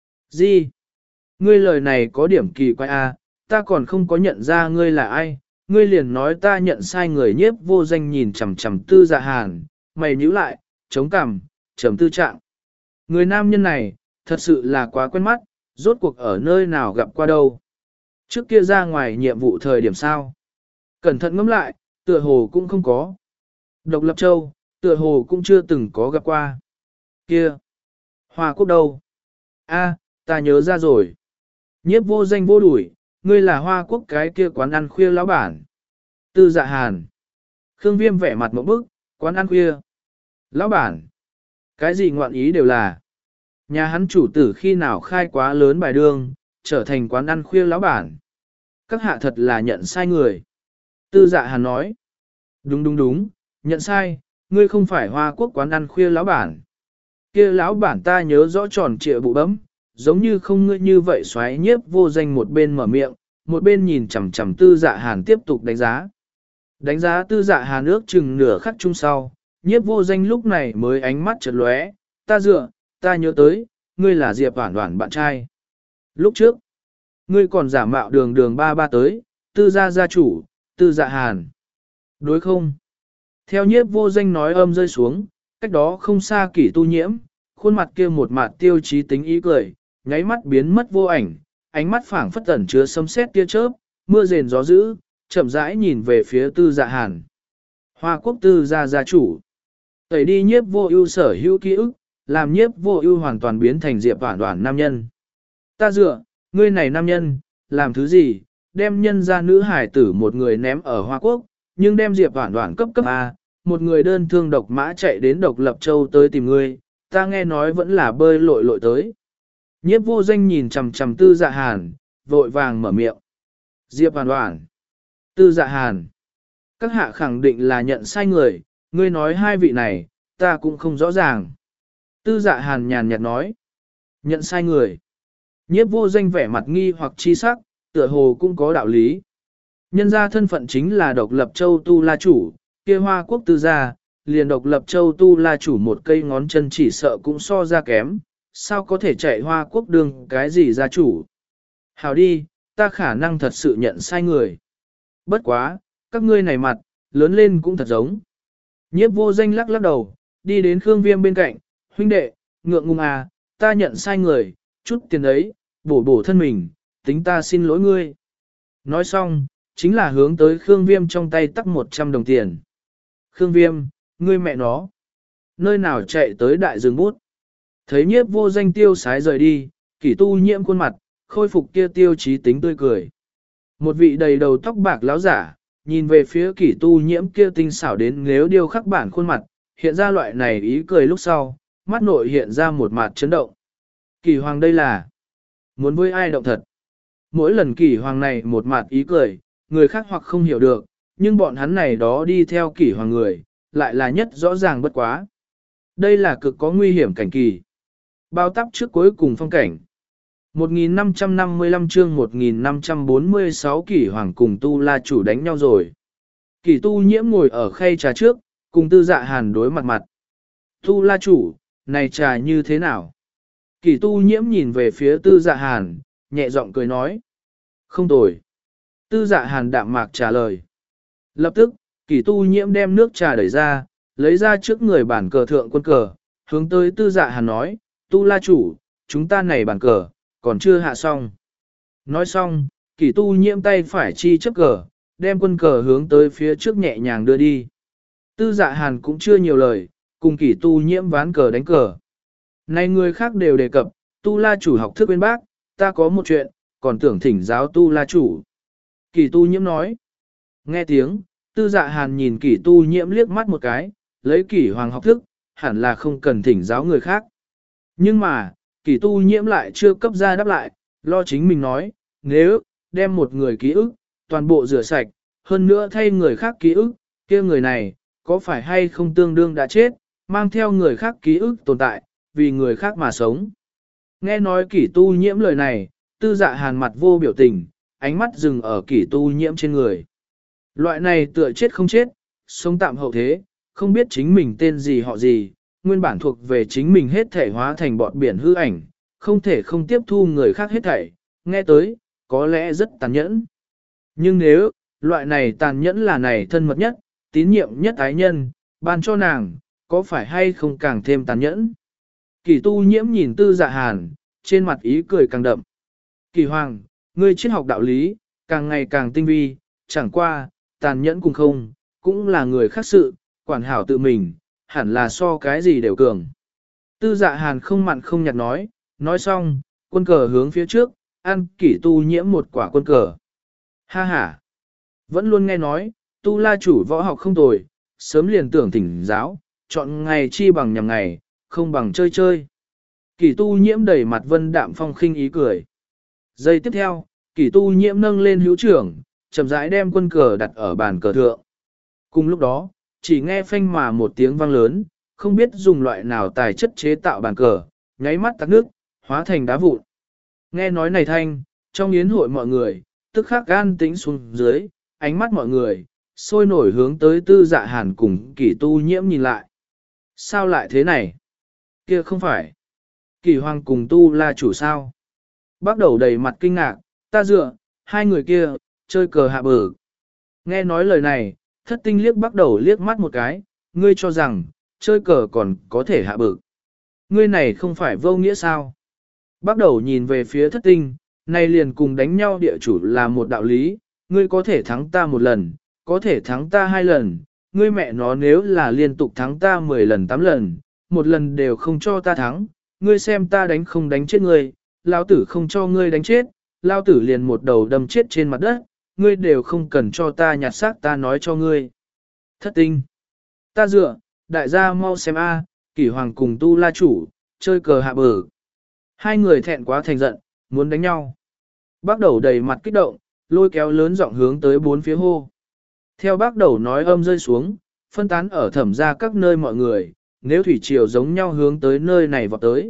Gì? Ngươi lời này có điểm kỳ quái a, ta còn không có nhận ra ngươi là ai, ngươi liền nói ta nhận sai người. Nhiếp vô danh nhìn chằm chằm tư dạ hàn, mày nhíu lại, chống cằm, trầm tư trạng. Người nam nhân này, thật sự là quá quen mắt, rốt cuộc ở nơi nào gặp qua đâu. Trước kia ra ngoài nhiệm vụ thời điểm sao? Cẩn thận ngẫm lại, tựa hồ cũng không có. Độc Lập Châu, tựa hồ cũng chưa từng có gặp qua. Kia! Hoa Quốc đâu? A, ta nhớ ra rồi. Nhiếp vô danh vô đuổi, ngươi là Hoa Quốc cái kia quán ăn khuya lão bản. Tư dạ hàn. Khương Viêm vẻ mặt một bức, quán ăn khuya. Lão bản. Cái gì ngoạn ý đều là. Nhà hắn chủ tử khi nào khai quá lớn bài đường, trở thành quán ăn khuya lão bản. Các hạ thật là nhận sai người. Tư dạ hàn nói. Đúng đúng đúng, nhận sai, ngươi không phải Hoa Quốc quán ăn khuya lão bản. Kia lão bản ta nhớ rõ tròn trịa bụ bấm, giống như không ngươi như vậy xoáy. Nhiếp vô danh một bên mở miệng, một bên nhìn chằm chằm tư dạ hàn tiếp tục đánh giá. Đánh giá tư dạ hàn ước chừng nửa khắc chung sau, nhiếp vô danh lúc này mới ánh mắt chợt lóe, ta dựa, ta nhớ tới, ngươi là Diệp Hoản Hoản bạn trai. Lúc trước, ngươi còn giả mạo đường đường ba ba tới, tư gia gia chủ, tư dạ hàn. Đối không? Theo nhiếp vô danh nói âm rơi xuống, cách đó không xa Kỷ tu nhiễm, khuôn mặt kia một mặt tiêu chí tính ý cười, nháy mắt biến mất vô ảnh, ánh mắt phảng phất ẩn chứa sấm sét tia chớp, mưa rền gió dữ, chậm rãi nhìn về phía tư dạ hàn. Hoa Quốc tư gia gia chủ. Tẩy đi nhiếp vô ưu sở hữu ký ức, làm nhiếp vô ưu hoàn toàn biến thành Diệp Hoản Hoản nam nhân. Ta dựa, ngươi này nam nhân, làm thứ gì, đem nhân ra nữ hải tử một người ném ở Hoa Quốc, nhưng đem Diệp Hoản Hoản cấp cấp A, một người đơn thương độc mã chạy đến Độc Lập Châu tới tìm ngươi, ta nghe nói vẫn là bơi lội lội tới. Nhiếp vô danh nhìn chằm chằm tư dạ hàn, vội vàng mở miệng. Diệp Hoản Hoản. Tư dạ hàn. Các hạ khẳng định là nhận sai người, ngươi nói hai vị này, ta cũng không rõ ràng. Tư dạ hàn nhàn nhạt nói. Nhận sai người. Nhiếp vô danh vẻ mặt nghi hoặc chi sắc, tựa hồ cũng có đạo lý. Nhân ra thân phận chính là Độc Lập Châu tu la chủ, kia Hoa Quốc tư gia, liền Độc Lập Châu tu la chủ một cây ngón chân chỉ sợ cũng so ra kém, sao có thể chạy Hoa Quốc đường cái gì gia chủ. Hảo đi, ta khả năng thật sự nhận sai người. Bất quá, các ngươi này mặt, lớn lên cũng thật giống. Nhiếp vô danh lắc lắc đầu, đi đến Khương Viêm bên cạnh, huynh đệ, ngượng ngùng à, ta nhận sai người, chút tiền ấy, bổ bổ thân mình, tính ta xin lỗi ngươi. Nói xong, chính là hướng tới Khương Viêm trong tay tắc một trăm đồng tiền. Khương Viêm, ngươi mẹ nó, nơi nào chạy tới đại rừng bút. Thấy nhiếp vô danh tiêu sái rời đi, Kỷ tu nhiễm khuôn mặt, khôi phục kia tiêu chí tính tươi cười. Một vị đầy đầu tóc bạc láo giả, nhìn về phía Kỷ tu nhiễm kia tinh xảo đến nếu điêu khắc bản khuôn mặt, hiện ra loại này ý cười lúc sau, mắt nội hiện ra một mặt chấn động. Kỷ hoàng đây là muốn với ai động thật. Mỗi lần Kỷ hoàng này một mặt ý cười, người khác hoặc không hiểu được, nhưng bọn hắn này đó đi theo Kỷ hoàng người, lại là nhất rõ ràng bất quá. Đây là cực có nguy hiểm cảnh kỳ. Bao tắp trước cuối cùng phong cảnh. một nghìn năm trăm năm mươi lăm chương một nghìn năm trăm bốn mươi sáu Kỷ Hoàng cùng Tu La chủ đánh nhau rồi. Kỷ Tu Nhiễm ngồi ở khay trà trước, cùng Tư Dạ Hàn đối mặt mặt. Tu La chủ, này trà như thế nào? Kỷ Tu Nhiễm nhìn về phía Tư Dạ Hàn, nhẹ giọng cười nói. Không tồi. Tư Dạ Hàn đạm mạc trả lời. Lập tức, Kỷ Tu Nhiễm đem nước trà đẩy ra, lấy ra trước người bản cờ thượng quân cờ, hướng tới Tư Dạ Hàn nói, Tu La chủ, chúng ta này bản cờ, còn chưa hạ xong. Nói xong, Kỷ Tu Nhiễm tay phải chi chấp cờ, đem quân cờ hướng tới phía trước nhẹ nhàng đưa đi. Tư Dạ Hàn cũng chưa nhiều lời, cùng Kỷ Tu Nhiễm ván cờ đánh cờ. Này người khác đều đề cập, Tu La chủ học thức bên bác, ta có một chuyện, còn tưởng thỉnh giáo Tu La chủ. Kỷ Tu Nhiễm nói. Nghe tiếng, Tư Dạ Hàn nhìn Kỷ Tu Nhiễm liếc mắt một cái, lấy Kỷ Hoàng học thức, hẳn là không cần thỉnh giáo người khác. Nhưng mà, Kỷ Tu Nhiễm lại chưa cấp ra đáp lại, lo chính mình nói, nếu đem một người ký ức, toàn bộ rửa sạch, hơn nữa thay người khác ký ức, kia người này, có phải hay không tương đương đã chết, mang theo người khác ký ức tồn tại, vì người khác mà sống. Nghe nói Kỷ Tu Nhiễm lời này, Tư Dạ Hàn mặt vô biểu tình, ánh mắt dừng ở Kỷ Tu Nhiễm trên người. Loại này tựa chết không chết, sống tạm hậu thế, không biết chính mình tên gì họ gì, nguyên bản thuộc về chính mình hết thể hóa thành bọt biển hư ảnh, không thể không tiếp thu người khác hết thảy, nghe tới, có lẽ rất tàn nhẫn. Nhưng nếu, loại này tàn nhẫn là này thân mật nhất, tín nhiệm nhất ái nhân, ban cho nàng, có phải hay không càng thêm tàn nhẫn? Kỷ Tu Nhiễm nhìn Tư Dạ Hàn, trên mặt ý cười càng đậm. Kỷ Hoàng, ngươi triết học đạo lý, càng ngày càng tinh vi, chẳng qua, tàn nhẫn cùng không, cũng là người khác sự, quản hảo tự mình, hẳn là so cái gì đều cường. Tư Dạ Hàn không mặn không nhạt nói, nói xong, quân cờ hướng phía trước, ăn Kỷ Tu Nhiễm một quả quân cờ. Ha ha! Vẫn luôn nghe nói, Tu La chủ võ học không tồi, sớm liền tưởng thỉnh giáo, chọn ngày chi bằng nhằm ngày, không bằng chơi chơi. Kỷ Tu Nhiễm đầy mặt vân đạm phong khinh ý cười. Giây tiếp theo, Kỷ Tu Nhiễm nâng lên hữu trưởng, chậm rãi đem quân cờ đặt ở bàn cờ thượng. Cùng lúc đó, chỉ nghe phanh mà một tiếng vang lớn, không biết dùng loại nào tài chất chế tạo bàn cờ, nháy mắt tắc nước, hóa thành đá vụn. Nghe nói này thanh, trong yến hội mọi người, tức khắc gan tĩnh xuống dưới, ánh mắt mọi người, sôi nổi hướng tới Tư Dạ Hàn cùng Kỷ Tu Nhiễm nhìn lại. Sao lại thế này? Kia không phải. Kỷ Hoàng cùng Tu La chủ sao? Bắt đầu đầy mặt kinh ngạc, ta dựa, hai người kia, chơi cờ hạ bờ. Nghe nói lời này, Thất Tinh liếc bắt đầu liếc mắt một cái, ngươi cho rằng, chơi cờ còn có thể hạ bờ. Ngươi này không phải vô nghĩa sao? Bắt đầu nhìn về phía Thất Tinh, này liền cùng đánh nhau địa chủ là một đạo lý, ngươi có thể thắng ta một lần, có thể thắng ta hai lần, ngươi mẹ nó nếu là liên tục thắng ta mười lần tám lần, một lần đều không cho ta thắng, ngươi xem ta đánh không đánh chết ngươi, lao tử không cho ngươi đánh chết, lao tử liền một đầu đâm chết trên mặt đất, ngươi đều không cần cho ta nhặt xác ta nói cho ngươi. Thất Tinh, ta dựa, đại gia mau xem a, Kỷ Hoàng cùng Tu La chủ, chơi cờ hạ bờ. Hai người thẹn quá thành giận, muốn đánh nhau. Bác đầu đầy mặt kích động, lôi kéo lớn giọng hướng tới bốn phía hô. Theo bác đầu nói âm rơi xuống, phân tán ở thẩm ra các nơi mọi người, nếu thủy triều giống nhau hướng tới nơi này vọt tới.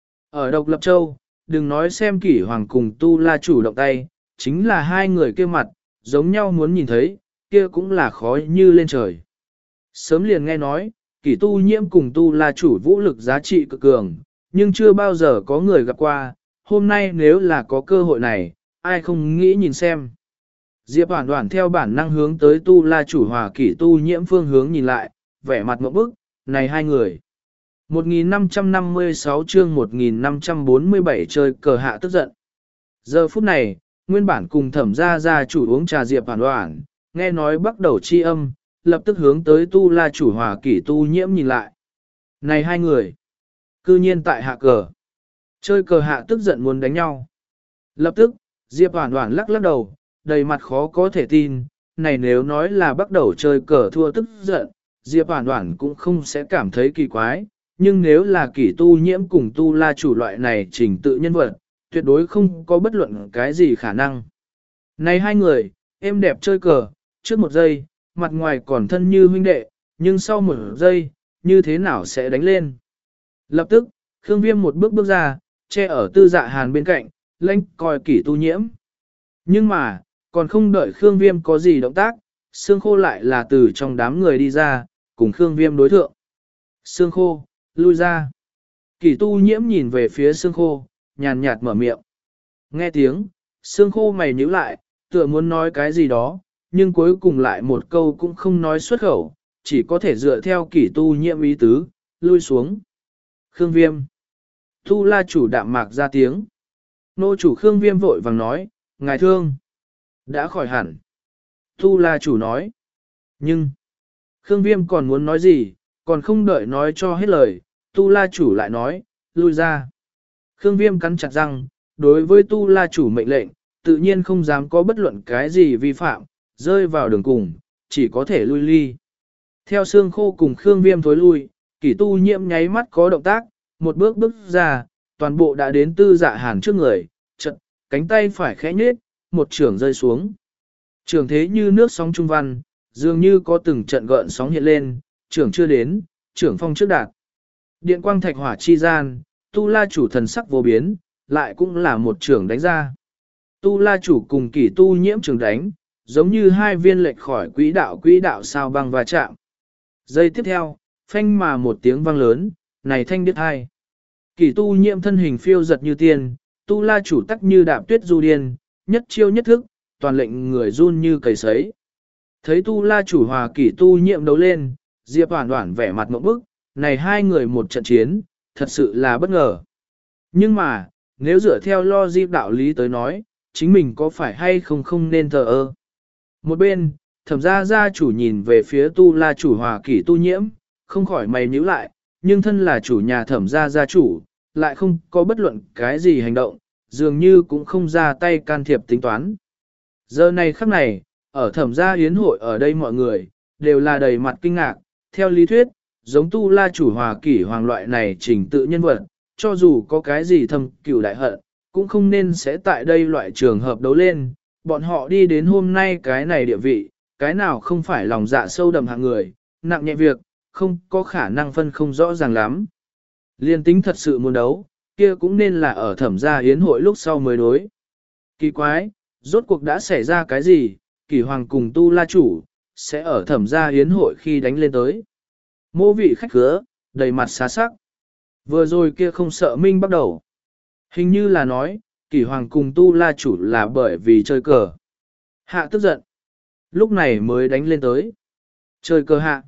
Ở Độc Lập Châu, đừng nói xem Kỷ Hoàng cùng Tu La chủ động tay, chính là hai người kia mặt, giống nhau muốn nhìn thấy, kia cũng là khó như lên trời. Sớm liền nghe nói, Kỷ Tu Nhiễm cùng Tu La chủ vũ lực giá trị cực cường, nhưng chưa bao giờ có người gặp qua, hôm nay nếu là có cơ hội này, ai không nghĩ nhìn xem. Diệp Hoản Hoản theo bản năng hướng tới Tu La chủ hòa Kỷ Tu Nhiễm phương hướng nhìn lại, vẻ mặt ngộp bức, này hai người. một nghìn năm trăm năm mươi sáu chương một nghìn năm trăm bốn mươi bảy chơi cờ hạ tức giận. Giờ phút này, nguyên bản cùng thẩm gia gia chủ uống trà Diệp Hoản Hoản, nghe nói bắt đầu chi âm, lập tức hướng tới Tu La chủ hòa Kỷ Tu Nhiễm nhìn lại. Này hai người, cư nhiên tại hạ cờ. Chơi cờ hạ tức giận muốn đánh nhau. Lập tức, Diệp Hoản Hoản lắc lắc đầu, đầy mặt khó có thể tin, này nếu nói là bắt đầu chơi cờ thua tức giận, Diệp Hoản Hoản cũng không sẽ cảm thấy kỳ quái, nhưng nếu là Kỷ Tu Nhiễm cùng Tu La chủ loại này trình tự nhân vật, tuyệt đối không có bất luận cái gì khả năng. Này hai người, em đẹp chơi cờ, trước một giây, mặt ngoài còn thân như huynh đệ, nhưng sau một giây, như thế nào sẽ đánh lên. Lập tức, Khương Viêm một bước bước ra, che ở Tư Dạ Hàn bên cạnh, lênh coi Kỷ Tu Nhiễm. Nhưng mà, còn không đợi Khương Viêm có gì động tác, Sương Khô lại là từ trong đám người đi ra, cùng Khương Viêm đối thượng. Sương Khô, lui ra. Kỷ Tu Nhiễm nhìn về phía Sương Khô, nhàn nhạt mở miệng. Nghe tiếng, Sương Khô mày nhíu lại, tựa muốn nói cái gì đó, nhưng cuối cùng lại một câu cũng không nói xuất khẩu, chỉ có thể dựa theo Kỷ Tu Nhiễm ý tứ, lui xuống. Khương Viêm. Tu La chủ đạm mạc ra tiếng. Nô chủ Khương Viêm vội vàng nói, ngài thương. Đã khỏi hẳn. Tu La chủ nói. Nhưng, Khương Viêm còn muốn nói gì, còn không đợi nói cho hết lời, Tu La chủ lại nói, lui ra. Khương Viêm cắn chặt răng, đối với Tu La chủ mệnh lệnh, tự nhiên không dám có bất luận cái gì vi phạm, rơi vào đường cùng, chỉ có thể lui ly. Theo Sương Khô cùng Khương Viêm thối lui, Kỷ Tu Nhiễm nháy mắt có động tác, một bước bước ra, toàn bộ đã đến Tư Dạ Hàn trước người, chật, cánh tay phải khẽ nhếch, một trường rơi xuống. Trường thế như nước sóng trung văn, dường như có từng trận gợn sóng hiện lên, trường chưa đến, trường phong trước đạt. Điện quang thạch hỏa chi gian, Tu La chủ thần sắc vô biến, lại cũng là một trường đánh ra. Tu La chủ cùng Kỷ Tu Nhiễm trường đánh, giống như hai viên lệch khỏi quỹ đạo quỹ đạo sao băng va chạm. Giây tiếp theo, phanh mà một tiếng vang lớn, này thanh điếc hai. Kỷ Tu Nhiễm thân hình phiêu giật như tiên, Tu La chủ tắc như đạp tuyết du điên, nhất chiêu nhất thức, toàn lệnh người run như cầy sấy. Thấy Tu La chủ hòa Kỷ Tu Nhiễm đấu lên, Diệp Hoản Hoản vẻ mặt ngộp bức, này hai người một trận chiến, thật sự là bất ngờ. Nhưng mà, nếu dựa theo logic đạo lý tới nói, chính mình có phải hay không không nên thờ ơ. Một bên, Thẩm gia gia chủ nhìn về phía Tu La chủ hòa Kỷ Tu Nhiễm, không khỏi mày nhíu lại, nhưng thân là chủ nhà Thẩm gia gia chủ, lại không có bất luận cái gì hành động, dường như cũng không ra tay can thiệp tính toán. Giờ này khắc này, ở Thẩm gia yến hội ở đây mọi người, đều là đầy mặt kinh ngạc, theo lý thuyết, giống Tu La chủ hòa Kỷ hoàng loại này trình tự nhân vật, cho dù có cái gì thâm cửu đại hận, cũng không nên sẽ tại đây loại trường hợp đấu lên, bọn họ đi đến hôm nay cái này địa vị, cái nào không phải lòng dạ sâu đậm hạng người, nặng nhẹ việc, không có khả năng phân không rõ ràng lắm. Liên tính thật sự muốn đấu, kia cũng nên là ở Thẩm gia yến hội lúc sau mới đối. Kỳ quái, rốt cuộc đã xảy ra cái gì, Kỷ hoàng cùng Tu La chủ, sẽ ở Thẩm gia yến hội khi đánh lên tới. Mô vị khách khứa, đầy mặt xá sắc. Vừa rồi kia không sợ minh bắt đầu. Hình như là nói, Kỷ hoàng cùng Tu La chủ là bởi vì chơi cờ. Hạ tức giận. Lúc này mới đánh lên tới. Chơi cờ hạ.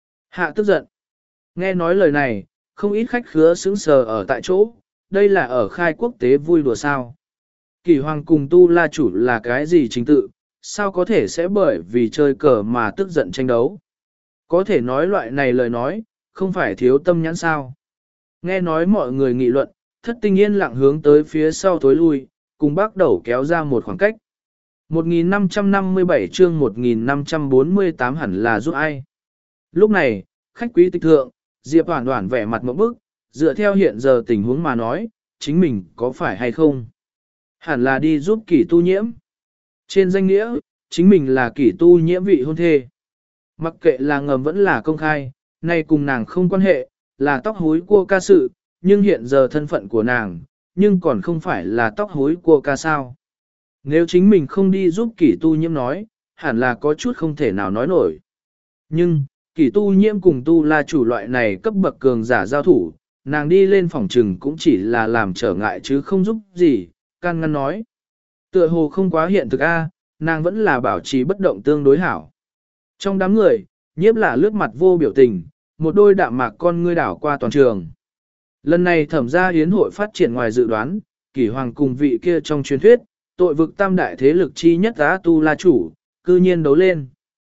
Hạ tức giận. Nghe nói lời này, không ít khách khứa sững sờ ở tại chỗ. Đây là ở khai quốc tế vui đùa sao. Kỷ hoàng cùng Tu La chủ là cái gì chính tự, sao có thể sẽ bởi vì chơi cờ mà tức giận tranh đấu. Có thể nói loại này lời nói, không phải thiếu tâm nhãn sao. Nghe nói mọi người nghị luận, Thất Tinh yên lặng hướng tới phía sau tối lui, cùng bắt đầu kéo ra một khoảng cách. một nghìn năm trăm năm mươi bảy chương một nghìn năm trăm bốn mươi tám hẳn là giúp ai. Lúc này, khách quý tịch thượng, Diệp Hoản Hoản vẻ mặt một bức, dựa theo hiện giờ tình huống mà nói, chính mình có phải hay không. Hẳn là đi giúp Kỷ Tu Nhiễm. Trên danh nghĩa, chính mình là Kỷ Tu Nhiễm vị hôn thê. Mặc kệ là ngầm vẫn là công khai, nay cùng nàng không quan hệ, là tóc húi cua ca sự, nhưng hiện giờ thân phận của nàng, nhưng còn không phải là tóc húi cua ca sao. Nếu chính mình không đi giúp Kỷ Tu Nhiễm nói, hẳn là có chút không thể nào nói nổi. Nhưng, Kỷ Tu Nhiễm cùng Tu La chủ loại này cấp bậc cường giả giao thủ, nàng đi lên phòng trừng cũng chỉ là làm trở ngại chứ không giúp gì, can ngăn nói. Tựa hồ không quá hiện thực a, nàng vẫn là bảo trì bất động tương đối hảo. Trong đám người, Nhiếp là lướt mặt vô biểu tình, một đôi đạm mạc con ngươi đảo qua toàn trường. Lần này Thẩm gia yến hội phát triển ngoài dự đoán, Kỷ hoàng cùng vị kia trong truyền thuyết, tội vực tam đại thế lực chi nhất giá Tu La chủ, cư nhiên đấu lên.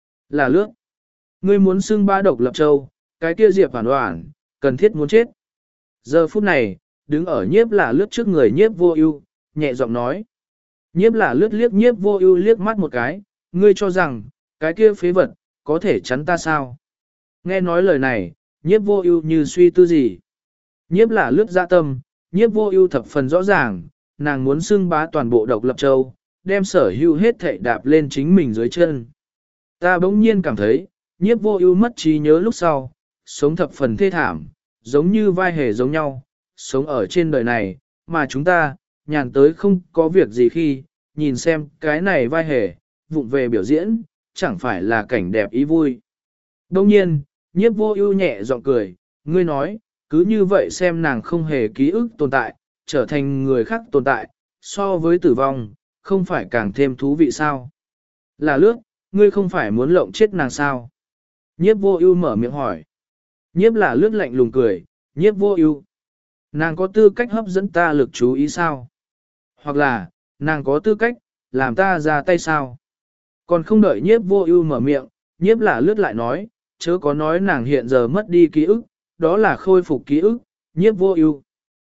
Là lướt. Ngươi muốn xưng ba độc lập châu, cái kia Diệp Hoản Hoản, cần thiết muốn chết. Giờ phút này, đứng ở Nhiếp là lướt trước người Nhiếp Vô Ưu, nhẹ giọng nói. Nhiếp là lướt liếc Nhiếp Vô Ưu liếc mắt một cái, ngươi cho rằng, cái kia phế vật, có thể chắn ta sao? Nghe nói lời này, Nhiếp Vô Ưu như suy tư gì. Nhiếp là lướt dạ tâm, Nhiếp Vô Ưu thập phần rõ ràng, nàng muốn xưng bá toàn bộ độc lập châu, đem sở hữu hết thảy đạp lên chính mình dưới chân. Ta bỗng nhiên cảm thấy, nhiếp vô ưu mất trí nhớ lúc sau, sống thập phần thê thảm, giống như vai hề giống nhau, sống ở trên đời này, mà chúng ta, nhàn tới không có việc gì khi, nhìn xem cái này vai hề, vụng về biểu diễn, chẳng phải là cảnh đẹp ý vui. Đông nhiên, nhiếp vô ưu nhẹ giọng cười, ngươi nói, cứ như vậy xem nàng không hề ký ức tồn tại, trở thành người khác tồn tại, so với tử vong, không phải càng thêm thú vị sao? Là lướt, ngươi không phải muốn lộng chết nàng sao? Nhiếp vô ưu mở miệng hỏi. Nhiếp là lướt lạnh lùng cười, nhiếp vô ưu, nàng có tư cách hấp dẫn ta lực chú ý sao? Hoặc là, nàng có tư cách, làm ta ra tay sao? Còn không đợi nhiếp vô ưu mở miệng, nhiếp là lướt lại nói, chớ có nói nàng hiện giờ mất đi ký ức, đó là khôi phục ký ức, nhiếp vô ưu.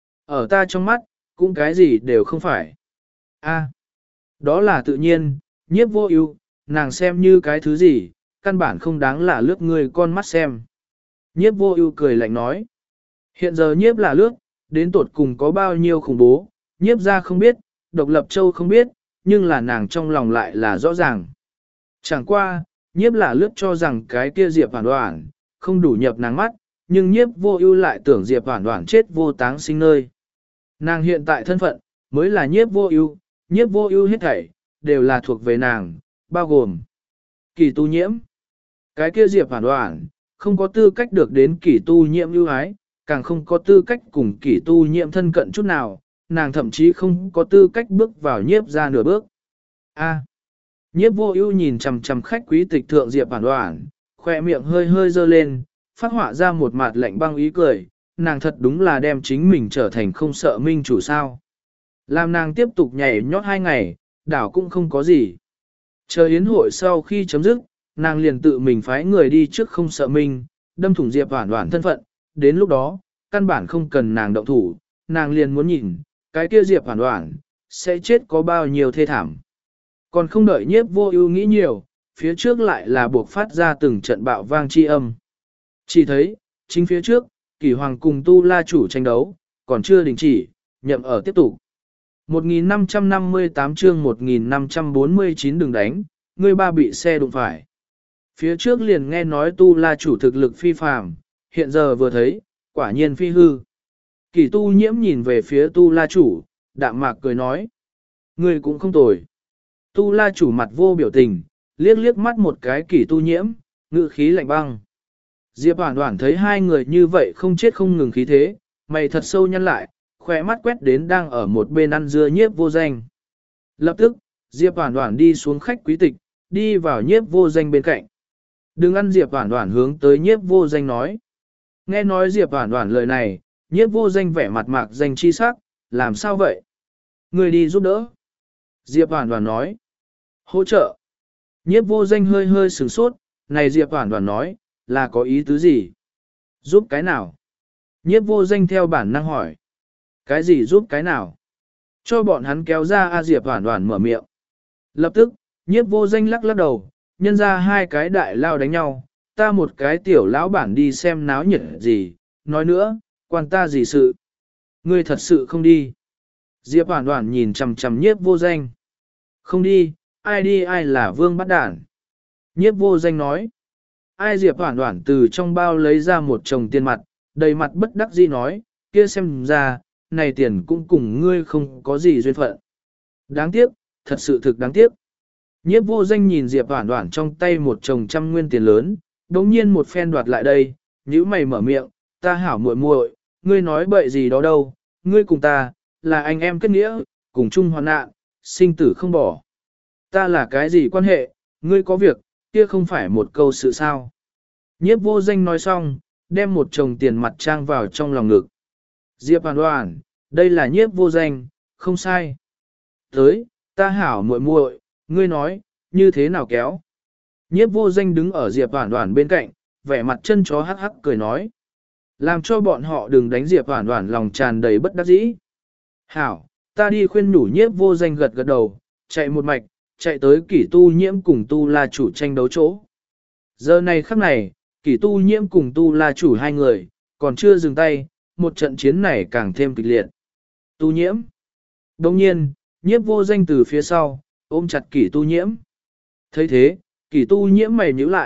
Ở ta trong mắt, cũng cái gì đều không phải. A, đó là tự nhiên, nhiếp vô ưu, nàng xem như cái thứ gì, căn bản không đáng là lướt người con mắt xem. Nhiếp vô ưu cười lạnh nói, hiện giờ nhiếp là lướt, đến tột cùng có bao nhiêu khủng bố, nhiếp ra không biết, độc lập châu không biết, nhưng là nàng trong lòng lại là rõ ràng. Chẳng qua, nhiếp là lướt cho rằng cái kia Diệp Hoản Hoản không đủ nhập nàng mắt, nhưng nhiếp vô ưu lại tưởng Diệp Hoản Hoản chết vô táng sinh nơi. Nàng hiện tại thân phận, mới là nhiếp vô ưu, nhiếp vô ưu hết thảy, đều là thuộc về nàng, bao gồm Kỳ Tu Nhiễm. Cái kia Diệp Hoản Hoản, không có tư cách được đến Kỳ Tu Nhiễm ưu ái, càng không có tư cách cùng Kỳ Tu Nhiễm thân cận chút nào, nàng thậm chí không có tư cách bước vào nhiếp ra nửa bước. A. Nhiếp vô ưu nhìn chằm chằm khách quý tịch thượng Diệp Hoản Hoản, khoe miệng hơi hơi dơ lên, phát họa ra một mặt lạnh băng ý cười, nàng thật đúng là đem chính mình trở thành không sợ minh chủ sao. Làm nàng tiếp tục nhảy nhót hai ngày, đảo cũng không có gì. Chờ yến hội sau khi chấm dứt, nàng liền tự mình phái người đi trước không sợ minh, đâm thủng Diệp Hoản Hoản thân phận, đến lúc đó, căn bản không cần nàng động thủ, nàng liền muốn nhìn, cái kia Diệp Hoản Hoản, sẽ chết có bao nhiêu thê thảm. Còn không đợi nhiếp vô ưu nghĩ nhiều, phía trước lại là buộc phát ra từng trận bạo vang chi âm. Chỉ thấy, chính phía trước, Kỷ Hoàng cùng Tu La chủ tranh đấu, còn chưa đình chỉ, nhậm ở tiếp tục. một nghìn năm trăm năm mươi tám chương một nghìn năm trăm bốn mươi chín đừng đánh, người ba bị xe đụng phải. Phía trước liền nghe nói Tu La chủ thực lực phi phàm, hiện giờ vừa thấy, quả nhiên phi hư. Kỷ Tu Nhiễm nhìn về phía Tu La chủ, đạm mạc cười nói. Người cũng không tồi. Tu La chủ mặt vô biểu tình, liếc liếc mắt một cái Kỷ Tu Nhiễm, ngữ khí lạnh băng. Diệp Hoản Hoản thấy hai người như vậy không chết không ngừng khí thế, mày thật sâu nhăn lại, khỏe mắt quét đến đang ở một bên ăn dưa nhiếp vô danh. Lập tức, Diệp Hoản Hoản đi xuống khách quý tịch, đi vào nhiếp vô danh bên cạnh. Đừng ăn Diệp Hoản Hoản hướng tới nhiếp vô danh nói. Nghe nói Diệp Hoản Hoản lời này, nhiếp vô danh vẻ mặt mạc danh chi sắc, làm sao vậy? Người đi giúp đỡ. Diệp Hoản Hoản nói. Hỗ trợ. Nhiếp vô danh hơi hơi sửng sốt, này Diệp Hoản Hoản nói, là có ý tứ gì? Giúp cái nào? Nhiếp vô danh theo bản năng hỏi. Cái gì giúp cái nào? Cho bọn hắn kéo ra A Diệp Hoản Hoản mở miệng. Lập tức, nhiếp vô danh lắc lắc đầu, nhân ra hai cái đại lao đánh nhau, ta một cái tiểu lão bản đi xem náo nhiệt gì, nói nữa, quan ta gì sự? Ngươi thật sự không đi. Diệp Hoản Hoản nhìn chằm chằm nhiếp vô danh. Không đi, ai đi ai là vương bắt đản. Nhiếp vô danh nói. Ai Diệp Hoản Hoản từ trong bao lấy ra một chồng tiền mặt, đầy mặt bất đắc dĩ nói, kia xem ra, này tiền cũng cùng ngươi không có gì duyên phận. Đáng tiếc, thật sự thực đáng tiếc. Nhiếp vô danh nhìn Diệp Hoản Hoản trong tay một chồng trăm nguyên tiền lớn, đống nhiên một phen đoạt lại đây, nhíu mày mở miệng, ta hảo muội muội, ngươi nói bậy gì đó đâu, ngươi cùng ta, là anh em kết nghĩa, cùng chung hoạn nạn, sinh tử không bỏ. Ta là cái gì quan hệ, ngươi có việc, kia không phải một câu sự sao. Nhiếp vô danh nói xong, đem một chồng tiền mặt trang vào trong lòng ngực. Diệp Hoản Hoản, đây là nhiếp vô danh, không sai. Tới, ta hảo muội muội, ngươi nói, như thế nào kéo. Nhiếp vô danh đứng ở Diệp Hoản Hoản bên cạnh, vẻ mặt chân chó hắc hắc cười nói. Làm cho bọn họ đừng đánh Diệp Hoản Hoản lòng tràn đầy bất đắc dĩ. Hảo, ta đi khuyên nhủ nhiếp vô danh gật gật đầu, chạy một mạch, chạy tới Kỷ Tu Nhiễm cùng Tu La chủ tranh đấu chỗ. Giờ này khắc này, Kỷ Tu Nhiễm cùng Tu La chủ hai người, còn chưa dừng tay, một trận chiến này càng thêm kịch liệt. Tu Nhiễm. Đồng nhiên, nhiếp vô danh từ phía sau, ôm chặt Kỷ Tu Nhiễm. thấy thế, Kỷ Tu Nhiễm mày nhíu lại,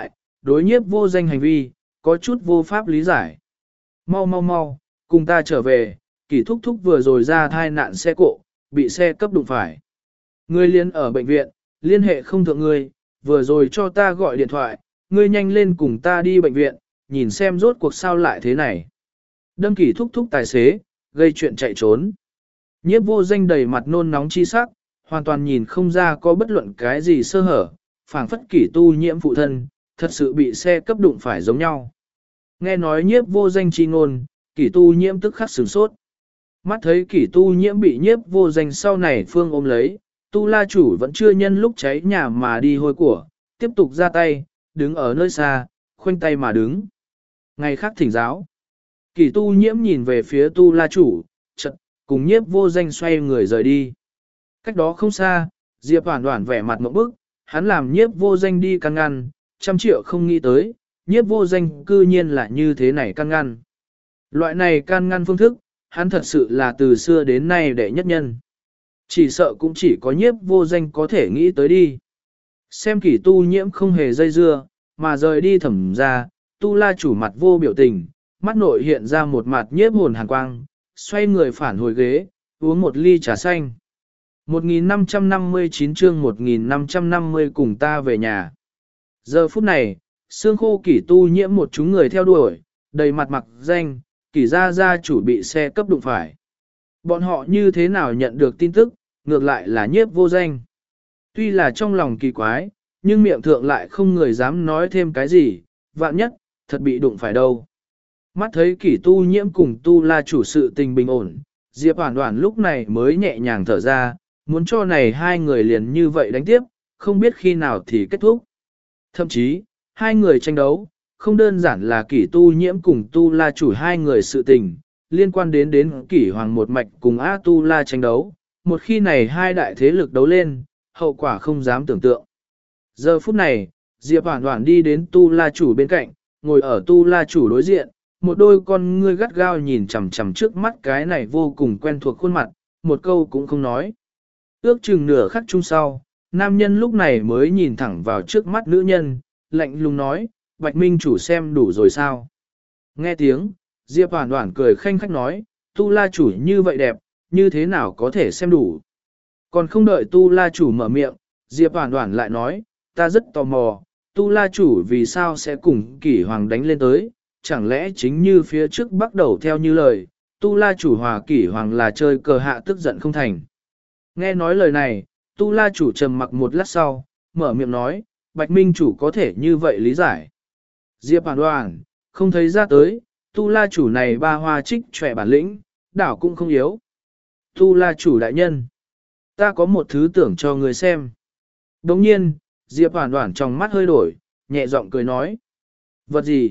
đối nhiếp vô danh hành vi, có chút vô pháp lý giải. Mau mau mau, cùng ta trở về, kỷ thúc thúc vừa rồi ra thai nạn xe cộ, bị xe cấp đụng phải. Ngươi liên ở bệnh viện, liên hệ không thượng ngươi, vừa rồi cho ta gọi điện thoại, ngươi nhanh lên cùng ta đi bệnh viện, nhìn xem rốt cuộc sao lại thế này. Đâm kỷ thúc thúc tài xế, gây chuyện chạy trốn. Nhiếp vô danh đầy mặt nôn nóng chi sắc, hoàn toàn nhìn không ra có bất luận cái gì sơ hở, phảng phất kỷ tu nhiễm phụ thân, thật sự bị xe cấp đụng phải giống nhau. Nghe nói nhiếp vô danh chi ngôn, kỷ tu nhiễm tức khắc sửng sốt. Mắt thấy kỷ tu nhiễm bị nhiếp vô danh sau này phương ôm lấy, tu la chủ vẫn chưa nhân lúc cháy nhà mà đi hôi của, tiếp tục ra tay, đứng ở nơi xa, khoanh tay mà đứng. Ngày khác thỉnh giáo. Kỷ tu nhiễm nhìn về phía tu la chủ, chật, cùng nhiếp vô danh xoay người rời đi. Cách đó không xa, Diệp Hoản Hoản vẻ mặt ngộp bức, hắn làm nhiếp vô danh đi căn ngăn, trăm triệu không nghĩ tới, nhiếp vô danh cư nhiên là như thế này căn ngăn. Loại này can ngăn phương thức, hắn thật sự là từ xưa đến nay đệ nhất nhân. Chỉ sợ cũng chỉ có nhiếp vô danh có thể nghĩ tới đi. Xem kỷ tu nhiễm không hề dây dưa, mà rời đi thẩm ra, tu la chủ mặt vô biểu tình, mắt nội hiện ra một mặt nhiếp hồn hàn quang, xoay người phản hồi ghế, uống một ly trà xanh. một nghìn năm trăm năm mươi chín chương một nghìn năm trăm năm mươi cùng ta về nhà. Giờ phút này, xương khô kỷ tu nhiễm một chúng người theo đuổi, đầy mặt mặc danh, kỷ gia gia chủ bị xe cấp đụng phải. Bọn họ như thế nào nhận được tin tức, ngược lại là nhiếp vô danh. Tuy là trong lòng kỳ quái, nhưng miệng thượng lại không người dám nói thêm cái gì, vạn nhất, thật bị đụng phải đâu. Mắt thấy kỷ tu nhiễm cùng tu la chủ sự tình bình ổn, Diệp Hoản Hoản lúc này mới nhẹ nhàng thở ra, muốn cho này hai người liền như vậy đánh tiếp, không biết khi nào thì kết thúc. Thậm chí, hai người tranh đấu, không đơn giản là kỷ tu nhiễm cùng tu la chủ hai người sự tình, liên quan đến đến kỷ hoàng một mạch cùng A tu la tranh đấu, một khi này hai đại thế lực đấu lên, hậu quả không dám tưởng tượng. Giờ phút này, Diệp Hoản Hoản đi đến tu la chủ bên cạnh, ngồi ở tu la chủ đối diện, một đôi con ngươi gắt gao nhìn chằm chằm trước mắt cái này vô cùng quen thuộc khuôn mặt, một câu cũng không nói. Ước chừng nửa khắc chung sau, nam nhân lúc này mới nhìn thẳng vào trước mắt nữ nhân, lạnh lùng nói, Bạch Minh chủ xem đủ rồi sao? Nghe tiếng, Diệp Hoản Hoản cười khanh khách nói, tu la chủ như vậy đẹp, như thế nào có thể xem đủ? Còn không đợi tu la chủ mở miệng, Diệp Hoản Hoản lại nói, ta rất tò mò, tu la chủ vì sao sẽ cùng kỷ hoàng đánh lên tới, chẳng lẽ chính như phía trước bắt đầu theo như lời, tu la chủ hòa kỷ hoàng là chơi cờ hạ tức giận không thành. Nghe nói lời này, tu la chủ trầm mặc một lát sau, mở miệng nói, Bạch Minh chủ có thể như vậy lý giải. Diệp Hoản Hoản, không thấy ra tới, tu la chủ này ba hoa trích trẻ bản lĩnh, đảo cũng không yếu. Tu la chủ đại nhân, ta có một thứ tưởng cho người xem. Đồng nhiên, Diệp Hoản Hoản trong mắt hơi đổi, nhẹ giọng cười nói. Vật gì?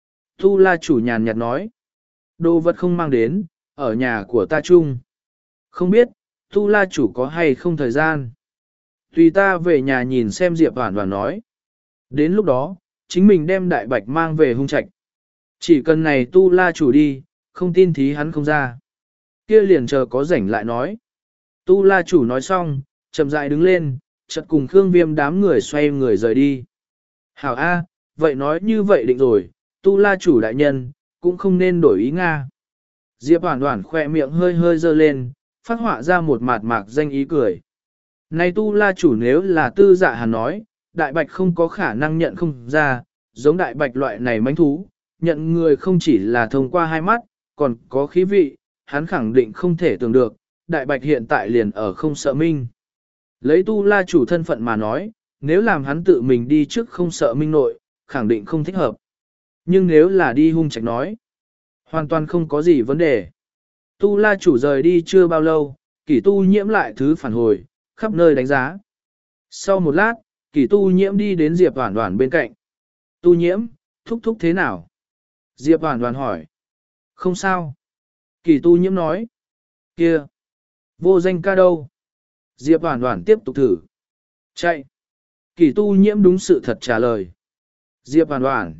Tu la chủ nhàn nhạt nói. Đồ vật không mang đến, ở nhà của ta chung. Không biết, tu la chủ có hay không thời gian. Tùy ta về nhà nhìn xem Diệp Hoản Hoản nói. Đến lúc đó, chính mình đem đại bạch mang về hung trạch. Chỉ cần này tu la chủ đi, không tin thí hắn không ra. Kia liền chờ có rảnh lại nói. Tu la chủ nói xong, chậm rãi đứng lên, chợt cùng Khương Viêm đám người xoay người rời đi. Hảo A, vậy nói như vậy định rồi, tu la chủ đại nhân, cũng không nên đổi ý Nga. Diệp Hoản Hoản khỏe miệng hơi hơi dơ lên, phát họa ra một mạt mạc danh ý cười. Này tu la chủ nếu là tư dạ hàn nói, đại bạch không có khả năng nhận không ra, giống đại bạch loại này mánh thú, nhận người không chỉ là thông qua hai mắt, còn có khí vị, hắn khẳng định không thể tưởng được, đại bạch hiện tại liền ở không sợ minh. Lấy tu la chủ thân phận mà nói, nếu làm hắn tự mình đi trước không sợ minh nội, khẳng định không thích hợp. Nhưng nếu là đi hung trạch nói, hoàn toàn không có gì vấn đề. Tu la chủ rời đi chưa bao lâu, kỷ tu nhiễm lại thứ phản hồi, khắp nơi đánh giá. Sau một lát, kỷ tu nhiễm đi đến Diệp Hoản Hoản bên cạnh. Tu nhiễm, thúc thúc thế nào? Diệp Hoản Hoản hỏi. Không sao. Kỷ tu nhiễm nói. Kia, vô danh ca đâu? Diệp Hoản Hoản tiếp tục thử. Chạy. Kỷ tu nhiễm đúng sự thật trả lời. Diệp Hoản Hoản.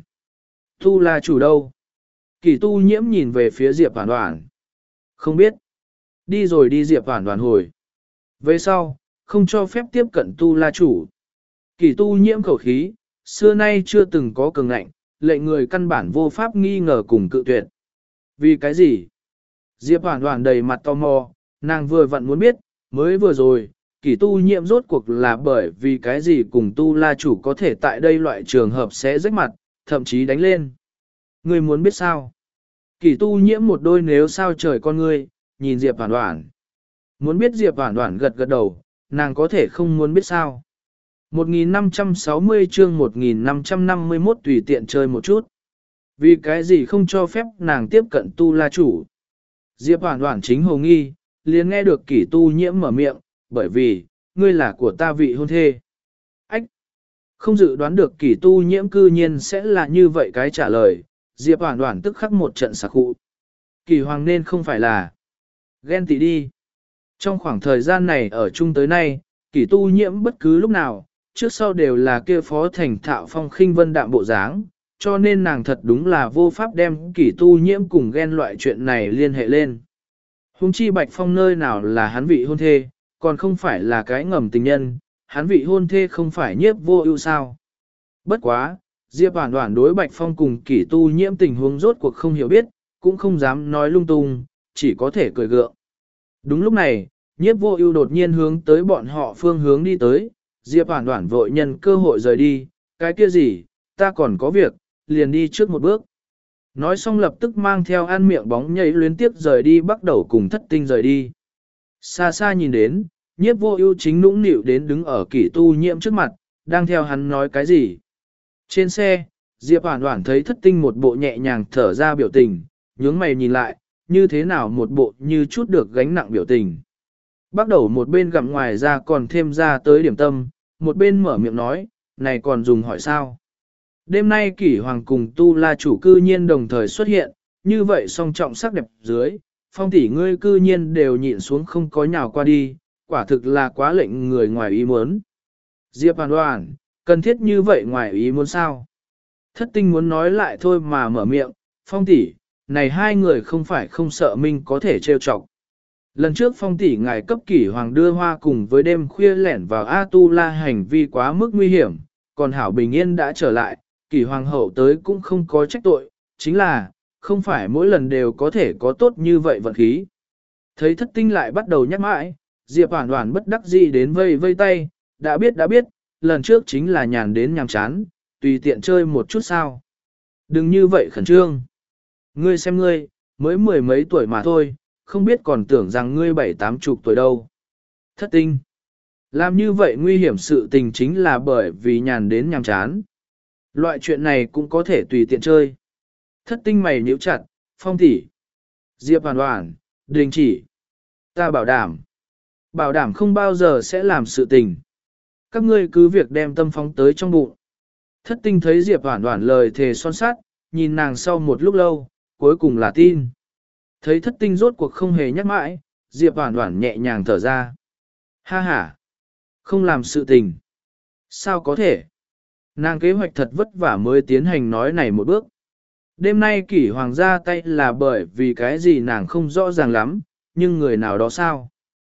Tu la chủ đâu? Kỷ tu nhiễm nhìn về phía Diệp Hoản Hoản. Không biết. Đi rồi đi Diệp Hoản Hoản hồi. Về sau, không cho phép tiếp cận tu la chủ. Kỷ tu nhiễm khẩu khí, xưa nay chưa từng có cường ngạnh, lệnh người căn bản vô pháp nghi ngờ cùng cự tuyệt. Vì cái gì? Diệp Hoản Hoản đầy mặt tò mò, nàng vừa vặn muốn biết, mới vừa rồi, Kỷ Tu Nhiễm rốt cuộc là bởi vì cái gì cùng Tu La chủ có thể tại đây loại trường hợp sẽ rách mặt, thậm chí đánh lên. Ngươi muốn biết sao? Kỷ Tu Nhiễm một đôi nếu sao trời con ngươi, nhìn Diệp Hoản Hoản. Muốn biết Diệp Hoản Hoản gật gật đầu, nàng có thể không muốn biết sao. một nghìn năm trăm sáu mươi chương một nghìn năm trăm năm mươi mốt tùy tiện chơi một chút. Vì cái gì không cho phép nàng tiếp cận Tu La chủ? Diệp Hoản Hoản chính hồ nghi, liền nghe được Kỷ Tu Nhiễm mở miệng, bởi vì, ngươi là của ta vị hôn thê. Ách! Không dự đoán được Kỷ Tu Nhiễm cư nhiên sẽ là như vậy cái trả lời, Diệp Hoản Hoản tức khắc một trận sặc khụ. Kỷ Hoàng nên không phải là ghen tị đi. Trong khoảng thời gian này ở chung tới nay, Kỷ Tu Nhiễm bất cứ lúc nào, trước sau đều là kia phó thành thạo phong khinh vân đạm bộ dáng, cho nên nàng thật đúng là vô pháp đem Kỷ Tu Nhiễm cùng ghen loại chuyện này liên hệ lên. Hùng chi Bạch Phong nơi nào là hắn vị hôn thê, còn không phải là cái ngầm tình nhân, hắn vị hôn thê không phải Nhiếp Vô Ưu sao. Bất quá, Diệp Hoản Hoản đối Bạch Phong cùng Kỷ Tu Nhiễm tình huống rốt cuộc không hiểu biết, cũng không dám nói lung tung, chỉ có thể cười gượng. Đúng lúc này, Nhiếp Vô Ưu đột nhiên hướng tới bọn họ phương hướng đi tới, Diệp Hoản Hoản vội nhân cơ hội rời đi, cái kia gì, ta còn có việc, liền đi trước một bước. Nói xong lập tức mang theo ăn miệng bóng nhảy luyến tiếp rời đi, bắt đầu cùng Thất Tinh rời đi. Xa xa nhìn đến, Nhiếp Vô Ưu chính nũng nịu đến đứng ở Kỷ Tu Nhiễm trước mặt, đang theo hắn nói cái gì. Trên xe, Diệp Hoản Hoản thấy Thất Tinh một bộ nhẹ nhàng thở ra biểu tình, nhướng mày nhìn lại, như thế nào một bộ như chút được gánh nặng biểu tình. Bắt đầu một bên gặm ngoài ra còn thêm ra tới điểm tâm, một bên mở miệng nói, này còn dùng hỏi sao. Đêm nay Kỷ Hoàng cùng Tu La chủ cư nhiên đồng thời xuất hiện, như vậy song trọng sắc đẹp dưới, Phong tỷ ngươi cư nhiên đều nhịn xuống không có nhào qua đi, quả thực là quá lệnh người ngoài ý muốn. Diệp Hoản Hoản, cần thiết như vậy ngoài ý muốn sao? Thất Tinh muốn nói lại thôi mà mở miệng, Phong tỷ, này hai người không phải không sợ Minh có thể trêu chọc. Lần trước Phong tỷ ngài cấp Kỷ Hoàng đưa hoa cùng với đêm khuya lẻn vào A Tu La hành vi quá mức nguy hiểm, còn Hảo Bình Yên đã trở lại, Kỷ Hoàng hậu tới cũng không có trách tội, chính là, không phải mỗi lần đều có thể có tốt như vậy vận khí. Thấy Thất Tinh lại bắt đầu nhắc mãi, Diệp Hoản Hoản bất đắc dĩ đến vây vây tay, đã biết đã biết, lần trước chính là nhàn đến nhàm chán, tùy tiện chơi một chút sao. Đừng như vậy khẩn trương. Ngươi xem ngươi, mới mười mấy tuổi mà thôi, không biết còn tưởng rằng ngươi bảy tám chục tuổi đâu. Thất Tinh. Làm như vậy nguy hiểm sự tình chính là bởi vì nhàn đến nhàm chán. Loại chuyện này cũng có thể tùy tiện chơi. Thất Tinh mày nhíu chặt, Phong tỷ. Diệp Hoản Hoản, đình chỉ. Ta bảo đảm. Bảo đảm không bao giờ sẽ làm sự tình. Các ngươi cứ việc đem tâm phóng tới trong bụng. Thất Tinh thấy Diệp Hoản Hoản lời thề son sắt, nhìn nàng sau một lúc lâu, cuối cùng là tin. Thấy Thất Tinh rốt cuộc không hề nhắc mãi, Diệp Hoản Hoản nhẹ nhàng thở ra. Ha ha, không làm sự tình. Sao có thể? Nàng kế hoạch thật vất vả mới tiến hành nói này một bước. Đêm nay Kỷ Hoàng ra tay là bởi vì cái gì nàng không rõ ràng lắm, nhưng người nào đó sao?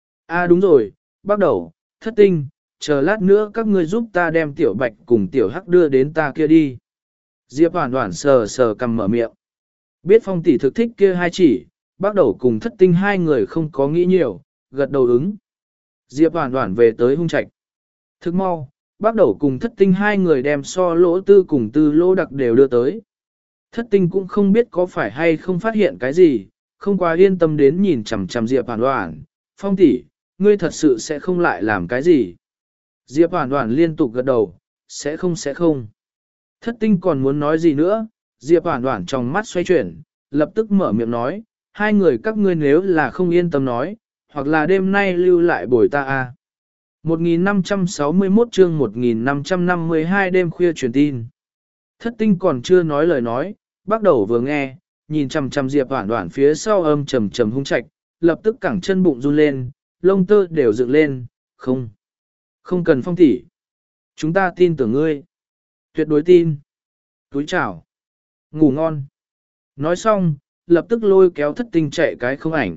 À đúng rồi, bắt đầu, Thất Tinh, chờ lát nữa các ngươi giúp ta đem Tiểu Bạch cùng Tiểu Hắc đưa đến ta kia đi. Diệp Hoản Hoản sờ sờ cầm mở miệng. Biết Phong tỷ thực thích kia hai chỉ, bắt đầu cùng Thất Tinh hai người không có nghĩ nhiều, gật đầu ứng. Diệp Hoản Hoản về tới Hung Trạch. Thức mau, bắt đầu cùng Thất Tinh hai người đem so lỗ tư cùng tư lỗ đặc đều đưa tới. Thất Tinh cũng không biết có phải hay không phát hiện cái gì, không quá yên tâm đến nhìn chằm chằm Diệp Hoản Hoản. Phong tỷ, ngươi thật sự sẽ không lại làm cái gì? Diệp Hoản Hoản liên tục gật đầu, sẽ không sẽ không. Thất Tinh còn muốn nói gì nữa, Diệp Hoản Hoản trong mắt xoay chuyển, lập tức mở miệng nói, hai người các ngươi nếu là không yên tâm nói, hoặc là đêm nay lưu lại bồi ta a. một nghìn năm trăm sáu mươi mốt chương một nghìn năm trăm năm mươi hai đêm khuya truyền tin. Thất Tinh còn chưa nói lời nói, bắt đầu vừa nghe, nhìn chằm chằm Diệp Hoản Hoản phía sau âm trầm trầm Hung Trạch, lập tức cẳng chân bụng run lên, lông tơ đều dựng lên, không. Không cần Phong tỷ. Chúng ta tin tưởng ngươi. Tuyệt đối tin. Túi chào. Ngủ ngon. Nói xong, lập tức lôi kéo Thất Tinh chạy cái không ảnh.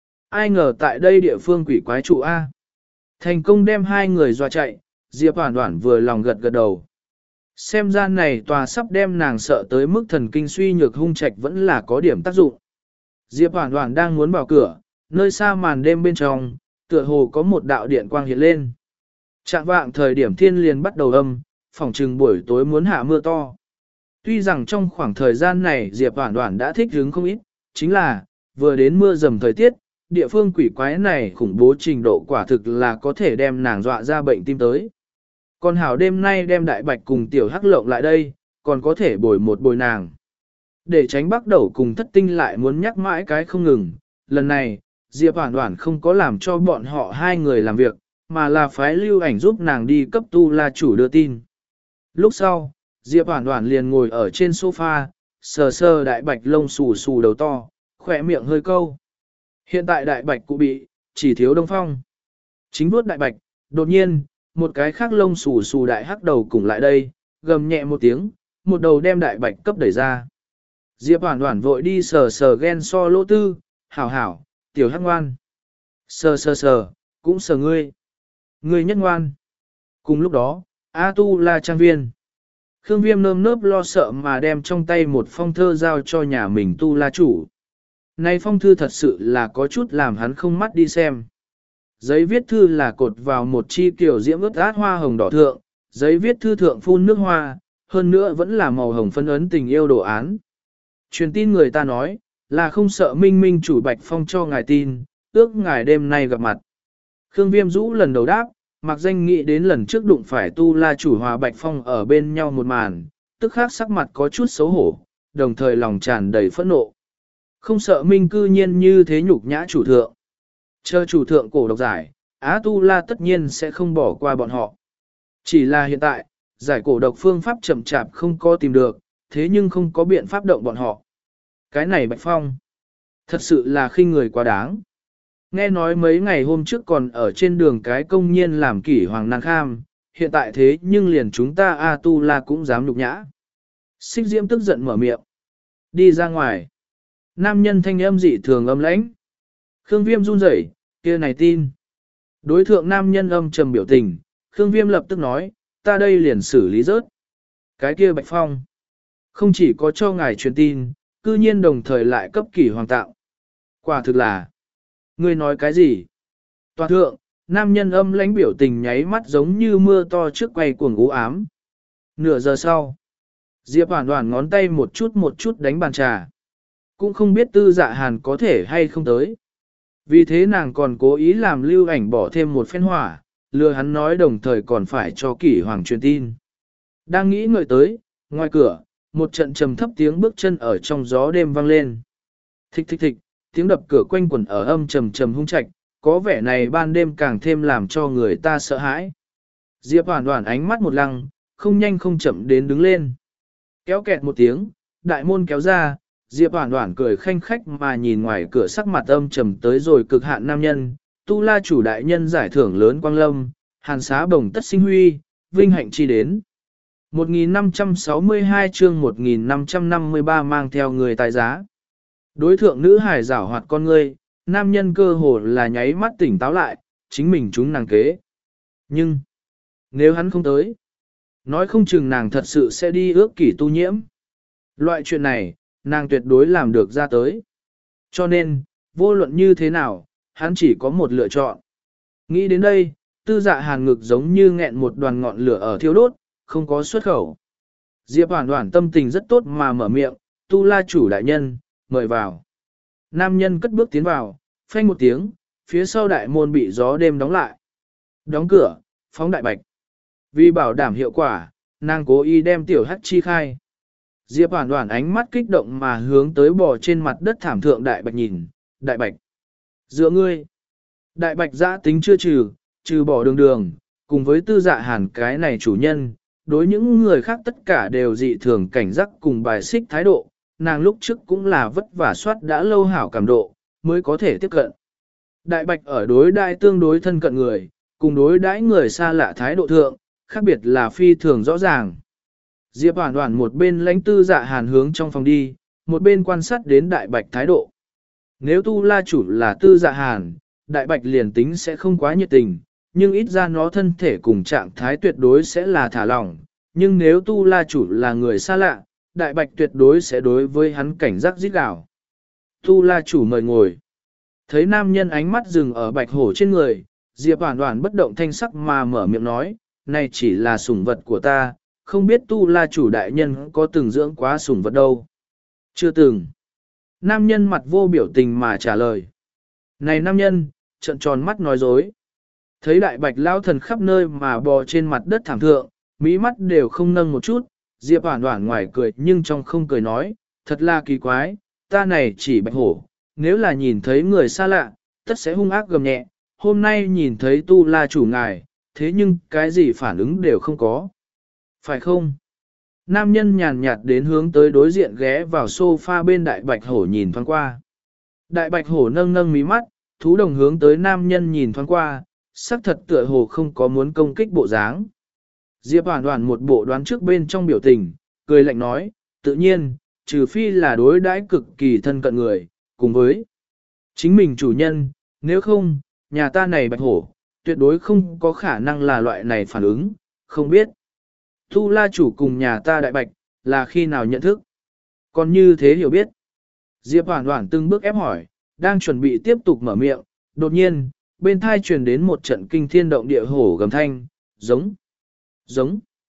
Ai ngờ tại đây địa phương quỷ quái trụ A. Thành công đem hai người dọa chạy, Diệp Hoản Hoản vừa lòng gật gật đầu. Xem ra này tòa sắp đem nàng sợ tới mức thần kinh suy nhược hung trạch vẫn là có điểm tác dụng. Diệp Hoản Hoản đang muốn vào cửa, nơi xa màn đêm bên trong, tựa hồ có một đạo điện quang hiện lên. Trạng vạng thời điểm thiên liền bắt đầu âm, phỏng chừng buổi tối muốn hạ mưa to. Tuy rằng trong khoảng thời gian này Diệp Hoản Hoản đã thích hứng không ít, chính là, vừa đến mưa dầm thời tiết, địa phương quỷ quái này khủng bố trình độ quả thực là có thể đem nàng dọa ra bệnh tim tới. Còn hảo đêm nay đem đại bạch cùng tiểu hắc lộng lại đây, còn có thể bồi một bồi nàng. Để tránh bắt đầu cùng thất tinh lại muốn nhắc mãi cái không ngừng, lần này, Diệp Hoản Hoản không có làm cho bọn họ hai người làm việc, mà là phái lưu ảnh giúp nàng đi cấp tu la chủ đưa tin. Lúc sau, Diệp Hoản Hoản liền ngồi ở trên sofa, sờ sờ đại bạch lông xù xù đầu to, khỏe miệng hơi câu. Hiện tại đại bạch cụ bị, chỉ thiếu Đông Phong. Chính vuốt đại bạch, đột nhiên, một cái khác lông xù xù đại hắc đầu cùng lại đây, gầm nhẹ một tiếng, một đầu đem đại bạch cấp đẩy ra. Diệp Hoản Hoản vội đi sờ sờ ghen so lỗ tư, hảo hảo, tiểu hắc ngoan. Sờ sờ sờ, cũng sờ ngươi. Ngươi nhất ngoan. Cùng lúc đó, A Tu La trang viên. Khương Viêm nơm nớp lo sợ mà đem trong tay một phong thơ giao cho nhà mình Tu La chủ. Này phong thư thật sự là có chút làm hắn không mắt đi xem. Giấy viết thư là cột vào một chi kiểu diễm ướt át hoa hồng đỏ thượng, giấy viết thư thượng phun nước hoa, hơn nữa vẫn là màu hồng phân ấn tình yêu đồ án. Truyền tin người ta nói, là không sợ minh minh chủ Bạch Phong cho ngài tin, ước ngài đêm nay gặp mặt. Khương Viêm rũ lần đầu đáp, mặc danh nghĩ đến lần trước đụng phải Tu La chủ hòa Bạch Phong ở bên nhau một màn, tức khác sắc mặt có chút xấu hổ, đồng thời lòng tràn đầy phẫn nộ. Không sợ minh cư nhiên như thế nhục nhã chủ thượng. Chờ chủ thượng cổ độc giải, Á Tu La tất nhiên sẽ không bỏ qua bọn họ. Chỉ là hiện tại, giải cổ độc phương pháp chậm chạp không có tìm được, thế nhưng không có biện pháp động bọn họ. Cái này Bạch Phong, thật sự là khinh người quá đáng. Nghe nói mấy ngày hôm trước còn ở trên đường cái công nhiên làm kỷ hoàng năng kham, hiện tại thế nhưng liền chúng ta A Tu La cũng dám nhục nhã. Xích Diễm tức giận mở miệng. Đi ra ngoài. Nam nhân thanh âm dị thường âm lãnh. Khương Viêm run rẩy, kia này tin. Đối thượng nam nhân âm trầm biểu tình, Khương Viêm lập tức nói, ta đây liền xử lý rớt. Cái kia Bạch Phong, không chỉ có cho ngài truyền tin, cư nhiên đồng thời lại cấp kỷ hoàng tạo. Quả thực là, ngươi nói cái gì? Toàn thượng, nam nhân âm lãnh biểu tình nháy mắt giống như mưa to trước quay cuồng u ám. Nửa giờ sau, Diệp Hoản Hoản ngón tay một chút một chút đánh bàn trà. Cũng không biết Tư Dạ Hàn có thể hay không tới. Vì thế nàng còn cố ý làm lưu ảnh bỏ thêm một phen hỏa, lừa hắn nói đồng thời còn phải cho kỷ hoàng truyền tin. Đang nghĩ ngợi tới, ngoài cửa, một trận trầm thấp tiếng bước chân ở trong gió đêm vang lên. Thích thích thích, tiếng đập cửa quanh quẩn ở âm trầm trầm hung trạch, có vẻ này ban đêm càng thêm làm cho người ta sợ hãi. Diệp Hoản Hoản ánh mắt một lăng, không nhanh không chậm đến đứng lên. Kéo kẹt một tiếng, đại môn kéo ra, Diệp Hoản Hoản cười khanh khách mà nhìn ngoài cửa sắc mặt âm trầm tới rồi cực hạn nam nhân, Tu La chủ đại nhân giải thưởng lớn quang lâm, hàn xá bồng tất sinh huy, vinh hạnh chi đến. một nghìn năm trăm sáu mươi hai chương một nghìn năm trăm năm mươi ba mang theo người tài giá. Đối thượng nữ hải giảo hoạt con ngươi, nam nhân cơ hồ là nháy mắt tỉnh táo lại, chính mình chúng nàng kế. Nhưng, nếu hắn không tới, nói không chừng nàng thật sự sẽ đi ước kỷ tu nhiễm. Loại chuyện này, nàng tuyệt đối làm được ra tới. Cho nên, vô luận như thế nào, hắn chỉ có một lựa chọn. Nghĩ đến đây, Tư Dạ Hàn ngực giống như nghẹn một đoàn ngọn lửa ở thiêu đốt, không có xuất khẩu. Diệp Hoản Hoản tâm tình rất tốt mà mở miệng, Tu La chủ đại nhân, mời vào. Nam nhân cất bước tiến vào, phanh một tiếng, phía sau đại môn bị gió đêm đóng lại. Đóng cửa, phóng đại bạch. Vì bảo đảm hiệu quả, nàng cố ý đem tiểu hắc chi khai. Diệp Hoản Hoản ánh mắt kích động mà hướng tới bò trên mặt đất thảm thượng đại bạch nhìn, đại bạch. Dựa ngươi, đại bạch giã tính chưa trừ, trừ bỏ đường đường, cùng với Tư Dạ Hàn cái này chủ nhân, đối những người khác tất cả đều dị thường cảnh giác cùng bài xích thái độ, nàng lúc trước cũng là vất vả soát đã lâu hảo cảm độ, mới có thể tiếp cận. Đại bạch ở đối đại tương đối thân cận người, cùng đối đãi người xa lạ thái độ thượng, khác biệt là phi thường rõ ràng. Diệp Hoản Hoản một bên lãnh Tư Dạ Hàn hướng trong phòng đi, một bên quan sát đến đại bạch thái độ. Nếu Tu La chủ là Tư Dạ Hàn, đại bạch liền tính sẽ không quá nhiệt tình, nhưng ít ra nó thân thể cùng trạng thái tuyệt đối sẽ là thả lỏng, nhưng nếu tu la chủ là người xa lạ, đại bạch tuyệt đối sẽ đối với hắn cảnh giác giết gào. Tu la chủ mời ngồi. Thấy nam nhân ánh mắt dừng ở bạch hổ trên người, Diệp Hoản Hoản bất động thanh sắc mà mở miệng nói, này chỉ là sủng vật của ta, không biết tu la chủ đại nhân có từng dưỡng quá sủng vật đâu. Chưa từng. Nam nhân mặt vô biểu tình mà trả lời. Này nam nhân, trợn tròn mắt nói dối. Thấy đại bạch lao thần khắp nơi mà bò trên mặt đất thảm thượng, mí mắt đều không nâng một chút, Diệp Hoản Hoản ngoài cười nhưng trong không cười nói, thật là kỳ quái, ta này chỉ bạch hổ, nếu là nhìn thấy người xa lạ, tất sẽ hung ác gầm nhẹ, hôm nay nhìn thấy tu la chủ ngài, thế nhưng cái gì phản ứng đều không có. Phải không? Nam nhân nhàn nhạt đến hướng tới đối diện ghé vào sofa bên đại bạch hổ nhìn thoáng qua. Đại bạch hổ nâng nâng mí mắt, thú đồng hướng tới nam nhân nhìn thoáng qua, sắc thật tựa hồ không có muốn công kích bộ dáng. Diệp Hoản Hoản một bộ đoán trước bên trong biểu tình, cười lạnh nói, tự nhiên, trừ phi là đối đãi cực kỳ thân cận người, cùng với chính mình chủ nhân, nếu không, nhà ta này bạch hổ, tuyệt đối không có khả năng là loại này phản ứng, không biết. Tu la chủ cùng nhà ta đại bạch, là khi nào nhận thức? Còn như thế hiểu biết. Diệp Hoản Hoản từng bước ép hỏi, đang chuẩn bị tiếp tục mở miệng, đột nhiên, bên thai truyền đến một trận kinh thiên động địa hổ gầm thanh, giống, giống.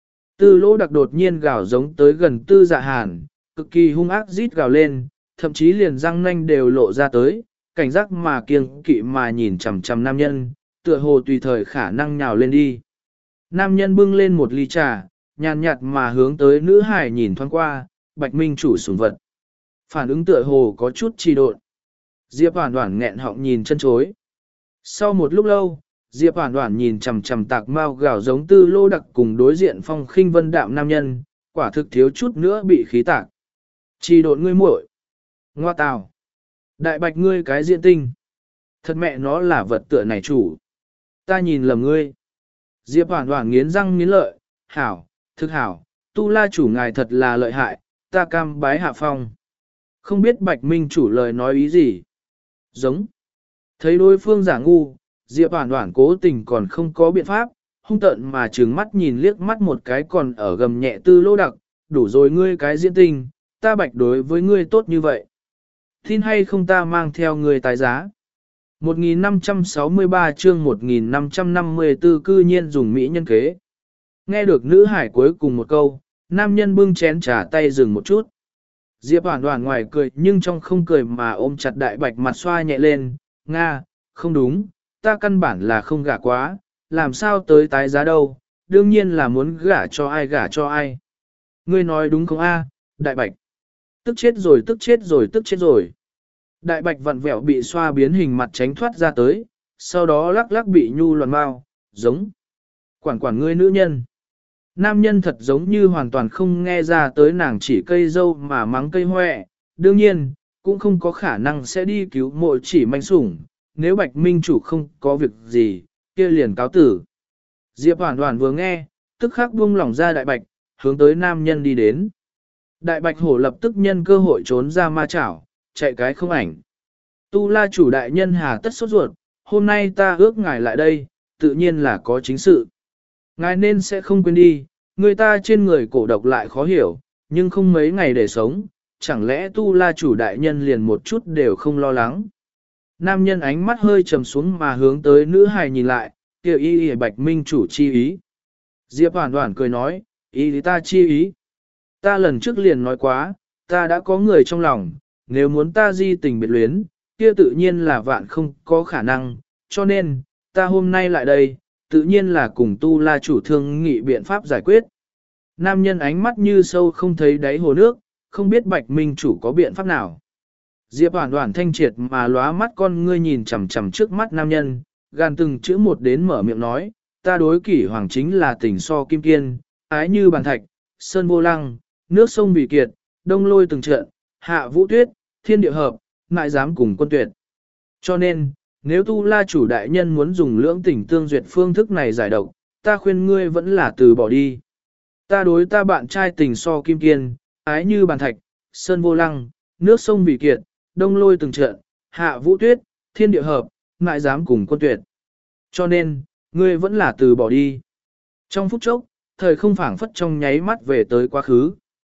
Tư lỗ đặc đột nhiên gào giống tới gần tư dạ hàn, cực kỳ hung ác rít gào lên, thậm chí liền răng nanh đều lộ ra tới, cảnh giác mà kiêng kỵ mà nhìn chằm chằm nam nhân, tựa hồ tùy thời khả năng nhào lên đi. Nam nhân bưng lên một ly trà, nhàn nhạt mà hướng tới nữ hải nhìn thoáng qua, bạch minh chủ sủng vật. Phản ứng tựa hồ có chút trì độn. Diệp Hoản Hoản nghẹn họng nhìn chân chối. Sau một lúc lâu, Diệp Hoản Hoản nhìn chằm chằm tạc mau gào giống tư lô đặc cùng đối diện phong khinh vân đạm nam nhân, quả thực thiếu chút nữa bị khí tạc. Trì độn ngươi muội. Ngoa tào. Đại bạch ngươi cái diện tinh. Thật mẹ nó là vật tựa này chủ. Ta nhìn lầm ngươi. Diệp Hoản Hoản nghiến răng nghiến lợi, hảo, thực hảo, tu la chủ ngài thật là lợi hại, ta cam bái hạ phong. Không biết bạch minh chủ lời nói ý gì. Giống. Thấy đối phương giả ngu, Diệp Hoản Hoản cố tình còn không có biện pháp, hung tợn mà trừng mắt nhìn liếc mắt một cái còn ở gầm nhẹ tư lô đặc, đủ rồi ngươi cái diễn tình, ta bạch đối với ngươi tốt như vậy. Tin hay không ta mang theo ngươi tái giá. một nghìn năm trăm sáu mươi ba chương một nghìn năm trăm năm mươi tư cư nhiên dùng mỹ nhân kế. Nghe được nữ hải cuối cùng một câu, nam nhân bưng chén trà tay dừng một chút. Diệp Hoản Hoản ngoài cười nhưng trong không cười mà ôm chặt đại bạch mặt xoa nhẹ lên, Nga, không đúng, ta căn bản là không gả quá, làm sao tới tái giá đâu, đương nhiên là muốn gả cho ai gả cho ai. Ngươi nói đúng không a, đại bạch? Tức chết rồi tức chết rồi tức chết rồi. Đại bạch vặn vẹo bị xoa biến hình mặt tránh thoát ra tới, sau đó lắc lắc bị nhu loạn mau, giống. Quản quản ngươi nữ nhân. Nam nhân thật giống như hoàn toàn không nghe ra tới nàng chỉ cây dâu mà mắng cây hoẹ, đương nhiên, cũng không có khả năng sẽ đi cứu mộ chỉ manh sủng, nếu bạch minh chủ không có việc gì, kia liền cáo tử. Diệp Hoản Hoản vừa nghe, tức khắc buông lỏng ra đại bạch, hướng tới nam nhân đi đến. Đại bạch hổ lập tức nhân cơ hội trốn ra ma chảo, chạy cái không ảnh. Tu la chủ đại nhân hà tất sốt ruột, hôm nay ta ước ngài lại đây, tự nhiên là có chính sự. Ngài nên sẽ không quên đi, người ta trên người cổ độc lại khó hiểu, nhưng không mấy ngày để sống, chẳng lẽ tu la chủ đại nhân liền một chút đều không lo lắng. Nam nhân ánh mắt hơi trầm xuống mà hướng tới nữ hài nhìn lại, kêu y y bạch minh chủ chi ý. Diệp Hoản Hoản cười nói, y ta chi ý. Ta lần trước liền nói quá, ta đã có người trong lòng, nếu muốn ta di tình biệt luyến, kia tự nhiên là vạn không có khả năng, cho nên, ta hôm nay lại đây, tự nhiên là cùng tu la chủ thương nghị biện pháp giải quyết. Nam nhân ánh mắt như sâu không thấy đáy hồ nước, không biết bạch minh chủ có biện pháp nào. Diệp Hoản Hoản thanh triệt mà lóa mắt con ngươi nhìn chằm chằm trước mắt nam nhân, gan từng chữ một đến mở miệng nói, ta đối kỷ hoàng chính là tình so kim kiên, ái như bàn thạch, sơn vô lăng, nước sông vì kiệt, đông lôi từng trận, hạ vũ tuyết, thiên địa hợp, ngại dám cùng quân tuyệt. Cho nên, nếu tu la chủ đại nhân muốn dùng lưỡng tình tương duyệt phương thức này giải độc, ta khuyên ngươi vẫn là từ bỏ đi. Ta đối ta bạn trai tình so kim kiên, ái như bàn thạch, sơn vô lăng, nước sông vì kiệt, đông lôi từng trận, hạ vũ tuyết, thiên địa hợp, ngại dám cùng quân tuyệt. Cho nên, ngươi vẫn là từ bỏ đi. Trong phút chốc, thời không phảng phất trong nháy mắt về tới quá khứ.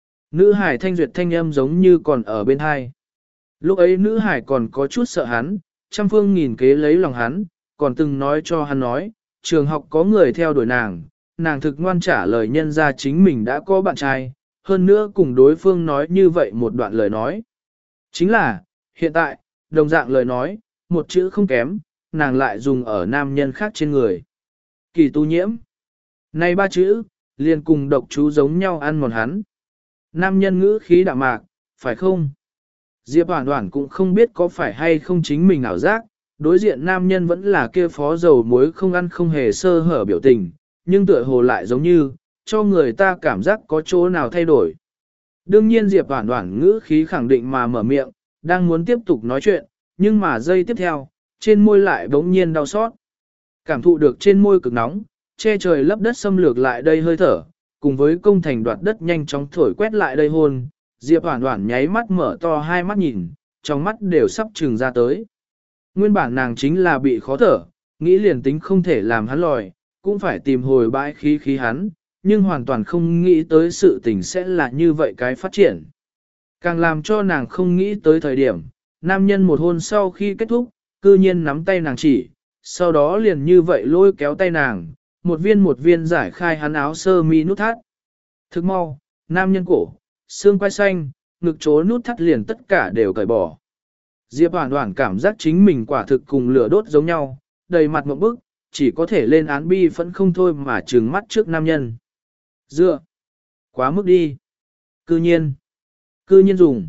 Nữ hải thanh duyệt thanh âm giống như còn ở bên hai. Lúc ấy nữ hải còn có chút sợ hắn, trăm phương nghìn kế lấy lòng hắn, còn từng nói cho hắn nói, trường học có người theo đuổi nàng, nàng thực ngoan trả lời nhân ra chính mình đã có bạn trai, hơn nữa cùng đối phương nói như vậy một đoạn lời nói. Chính là, hiện tại, đồng dạng lời nói, một chữ không kém, nàng lại dùng ở nam nhân khác trên người. Kỳ tu nhiễm. Này ba chữ, liền cùng độc chú giống nhau ăn mòn hắn. Nam nhân ngữ khí đạm mạc, phải không? Diệp Hoản Hoản cũng không biết có phải hay không chính mình ảo giác, đối diện nam nhân vẫn là kia phó dầu muối không ăn không hề sơ hở biểu tình, nhưng tựa hồ lại giống như, cho người ta cảm giác có chỗ nào thay đổi. Đương nhiên Diệp Hoản Hoản ngữ khí khẳng định mà mở miệng, đang muốn tiếp tục nói chuyện, nhưng mà giây tiếp theo, trên môi lại bỗng nhiên đau xót. Cảm thụ được trên môi cực nóng, che trời lấp đất xâm lược lại đây hơi thở, cùng với công thành đoạt đất nhanh chóng thổi quét lại đây hôn, Diệp Hoản Hoản nháy mắt mở to hai mắt nhìn, trong mắt đều sắp trừng ra tới. Nguyên bản nàng chính là bị khó thở, nghĩ liền tính không thể làm hắn lòi, cũng phải tìm hồi bãi khí khí hắn, nhưng hoàn toàn không nghĩ tới sự tình sẽ là như vậy cái phát triển. Càng làm cho nàng không nghĩ tới thời điểm, nam nhân một hôn sau khi kết thúc, cư nhiên nắm tay nàng chỉ, sau đó liền như vậy lôi kéo tay nàng, một viên một viên giải khai hắn áo sơ mi nút thắt. Thức mau, nam nhân cổ, xương quai xanh, ngực chố nút thắt liền tất cả đều cởi bỏ. Diệp Hoản Hoản cảm giác chính mình quả thực cùng lửa đốt giống nhau, đầy mặt ngộp bức, chỉ có thể lên án bi phẫn không thôi mà trừng mắt trước nam nhân. Dựa, quá mức đi. Cư nhiên, cư nhiên dùng.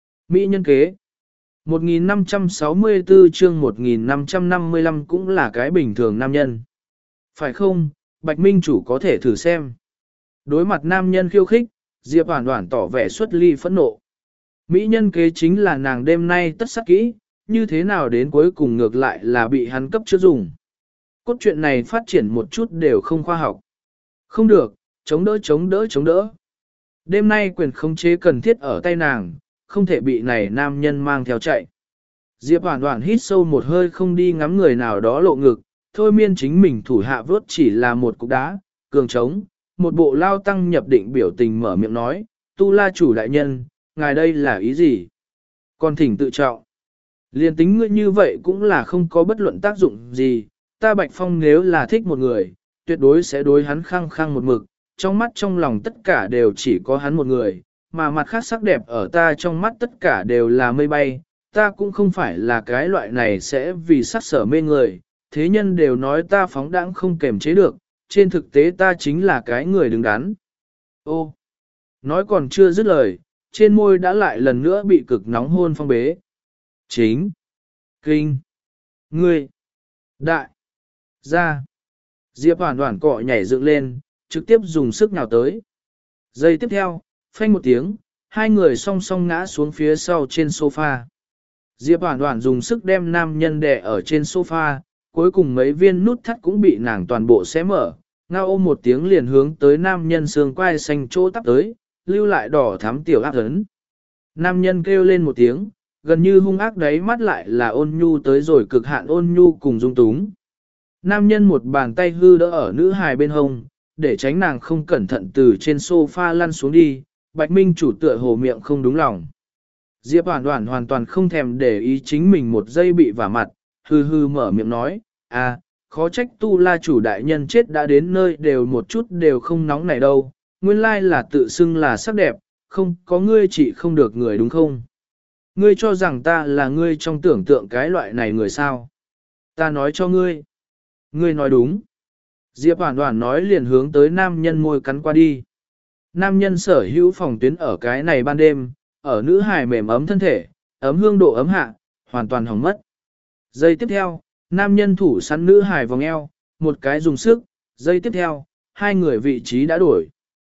Mỹ nhân kế. một nghìn năm trăm sáu mươi tư chương một nghìn năm trăm năm mươi lăm cũng là cái bình thường nam nhân. Phải không, Bạch Minh chủ có thể thử xem. Đối mặt nam nhân khiêu khích, Diệp Hoản Hoản tỏ vẻ xuất ly phẫn nộ. Mỹ nhân kế chính là nàng đêm nay tất sắc kỹ, như thế nào đến cuối cùng ngược lại là bị hắn cấp chưa dùng. Cốt truyện này phát triển một chút đều không khoa học. Không được, chống đỡ chống đỡ chống đỡ. Đêm nay quyền khống chế cần thiết ở tay nàng, không thể bị này nam nhân mang theo chạy. Diệp Hoản Hoản hít sâu một hơi không đi ngắm người nào đó lộ ngực, thôi miên chính mình thủ hạ vớt chỉ là một cục đá, cường trống, một bộ lao tăng nhập định biểu tình mở miệng nói, Tu La chủ đại nhân, ngài đây là ý gì? Còn thỉnh tự trọng. Liên tính ngươi như vậy cũng là không có bất luận tác dụng gì, ta Bạch Phong nếu là thích một người, tuyệt đối sẽ đối hắn khăng khăng một mực, trong mắt trong lòng tất cả đều chỉ có hắn một người, mà mặt khác sắc đẹp ở ta trong mắt tất cả đều là mây bay, ta cũng không phải là cái loại này sẽ vì sắc sở mê người, thế nhân đều nói ta phóng đãng không kềm chế được, trên thực tế ta chính là cái người đứng đắn. Ô, nói còn chưa dứt lời, trên môi đã lại lần nữa bị cực nóng hôn phong bế. Chính, kinh, ngươi, đại, gia. Diệp Hoản Hoản cọ nhảy dựng lên, trực tiếp dùng sức nhào tới. Giây tiếp theo, phanh một tiếng, hai người song song ngã xuống phía sau trên sofa. Diệp Hoản Hoản dùng sức đem nam nhân đè ở trên sofa, cuối cùng mấy viên nút thắt cũng bị nàng toàn bộ xé mở, ngao ôm một tiếng liền hướng tới nam nhân xương quai xanh chỗ tắp tới, lưu lại đỏ thắm tiểu ác ấn. Nam nhân kêu lên một tiếng, gần như hung ác đấy mắt lại là ôn nhu tới rồi cực hạn ôn nhu cùng dung túng. Nam nhân một bàn tay hư đỡ ở nữ hài bên hông, để tránh nàng không cẩn thận từ trên sofa lăn xuống đi, Bạch Minh chủ tựa hồ miệng không đúng lòng. Diệp Hoản Hoản hoàn toàn không thèm để ý chính mình một giây bị vả mặt, hư hư mở miệng nói, à, khó trách Tu La chủ đại nhân chết đã đến nơi đều một chút đều không nóng này đâu, nguyên lai là tự xưng là sắc đẹp, không có ngươi chỉ không được người đúng không? Ngươi cho rằng ta là ngươi trong tưởng tượng cái loại này người sao? Ta nói cho ngươi. Ngươi nói đúng. Diệp Hoản Hoản nói liền hướng tới nam nhân môi cắn qua đi. Nam nhân sở hữu phòng tuyến ở cái này ban đêm, ở nữ hài mềm ấm thân thể, ấm hương độ ấm hạ, hoàn toàn hỏng mất. Giây tiếp theo, nam nhân thủ săn nữ hài vòng eo, một cái dùng sức, giây tiếp theo, hai người vị trí đã đổi.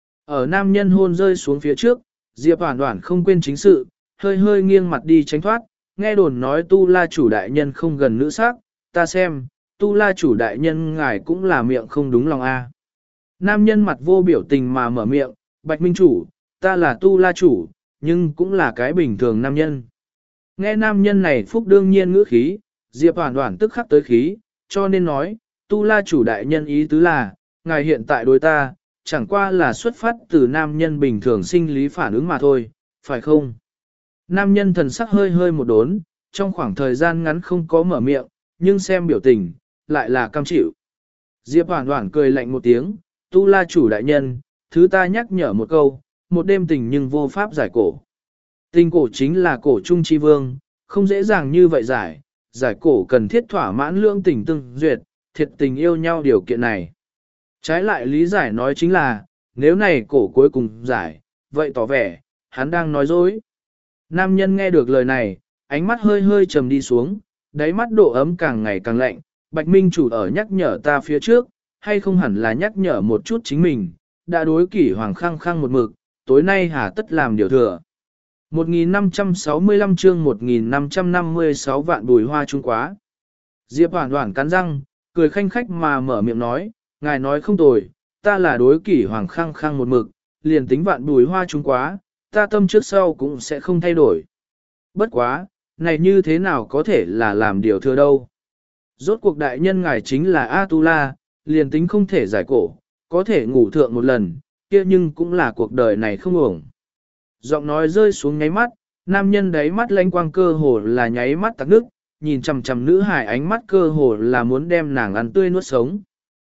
Ở nam nhân hôn rơi xuống phía trước, Diệp Hoản Hoản không quên chính sự, hơi hơi nghiêng mặt đi tránh thoát, nghe đồn nói Tu La chủ đại nhân không gần nữ sắc, ta xem, Tu La chủ đại nhân ngài cũng là miệng không đúng lòng a. Nam nhân mặt vô biểu tình mà mở miệng, Bạch Minh chủ, ta là Tu La chủ, nhưng cũng là cái bình thường nam nhân. Nghe nam nhân này phúc đương nhiên ngữ khí, Diệp Hoản Hoản tức khắc tới khí, cho nên nói, Tu La chủ đại nhân ý tứ là, ngài hiện tại đối ta, chẳng qua là xuất phát từ nam nhân bình thường sinh lý phản ứng mà thôi, phải không? Nam nhân thần sắc hơi hơi một đốn, trong khoảng thời gian ngắn không có mở miệng, nhưng xem biểu tình, lại là cam chịu. Diệp Hoản Hoản cười lạnh một tiếng, Tu La chủ đại nhân, thứ ta nhắc nhở một câu, một đêm tình nhưng vô pháp giải cổ. Tình cổ chính là cổ trung chi vương, không dễ dàng như vậy giải, giải cổ cần thiết thỏa mãn lương tình tương duyệt, thiệt tình yêu nhau điều kiện này. Trái lại lý giải nói chính là, nếu này cổ cuối cùng giải, vậy tỏ vẻ, hắn đang nói dối. Nam nhân nghe được lời này, ánh mắt hơi hơi trầm đi xuống, đáy mắt độ ấm càng ngày càng lạnh, Bạch Minh chủ ở nhắc nhở ta phía trước, hay không hẳn là nhắc nhở một chút chính mình, đã đối kỷ hoàng khăng khăng một mực, tối nay hà tất làm điều thừa. một nghìn năm trăm sáu mươi lăm chương một nghìn năm trăm năm mươi sáu vạn bùi hoa trung quá. Diệp Hoản Hoản cắn răng, cười khanh khách mà mở miệng nói, ngài nói không tồi, ta là đối kỷ hoàng khăng khăng một mực, liền tính vạn bùi hoa trung quá, ta tâm trước sau cũng sẽ không thay đổi. Bất quá, này như thế nào có thể là làm điều thừa đâu. Rốt cuộc đại nhân ngài chính là A-tu-la, liền tính không thể giải cổ, có thể ngủ thượng một lần, kia nhưng cũng là cuộc đời này không ổng. Giọng nói rơi xuống nháy mắt, nam nhân đáy mắt lanh quang cơ hồ là nháy mắt tắc nước, nhìn chằm chằm nữ hài ánh mắt cơ hồ là muốn đem nàng ăn tươi nuốt sống.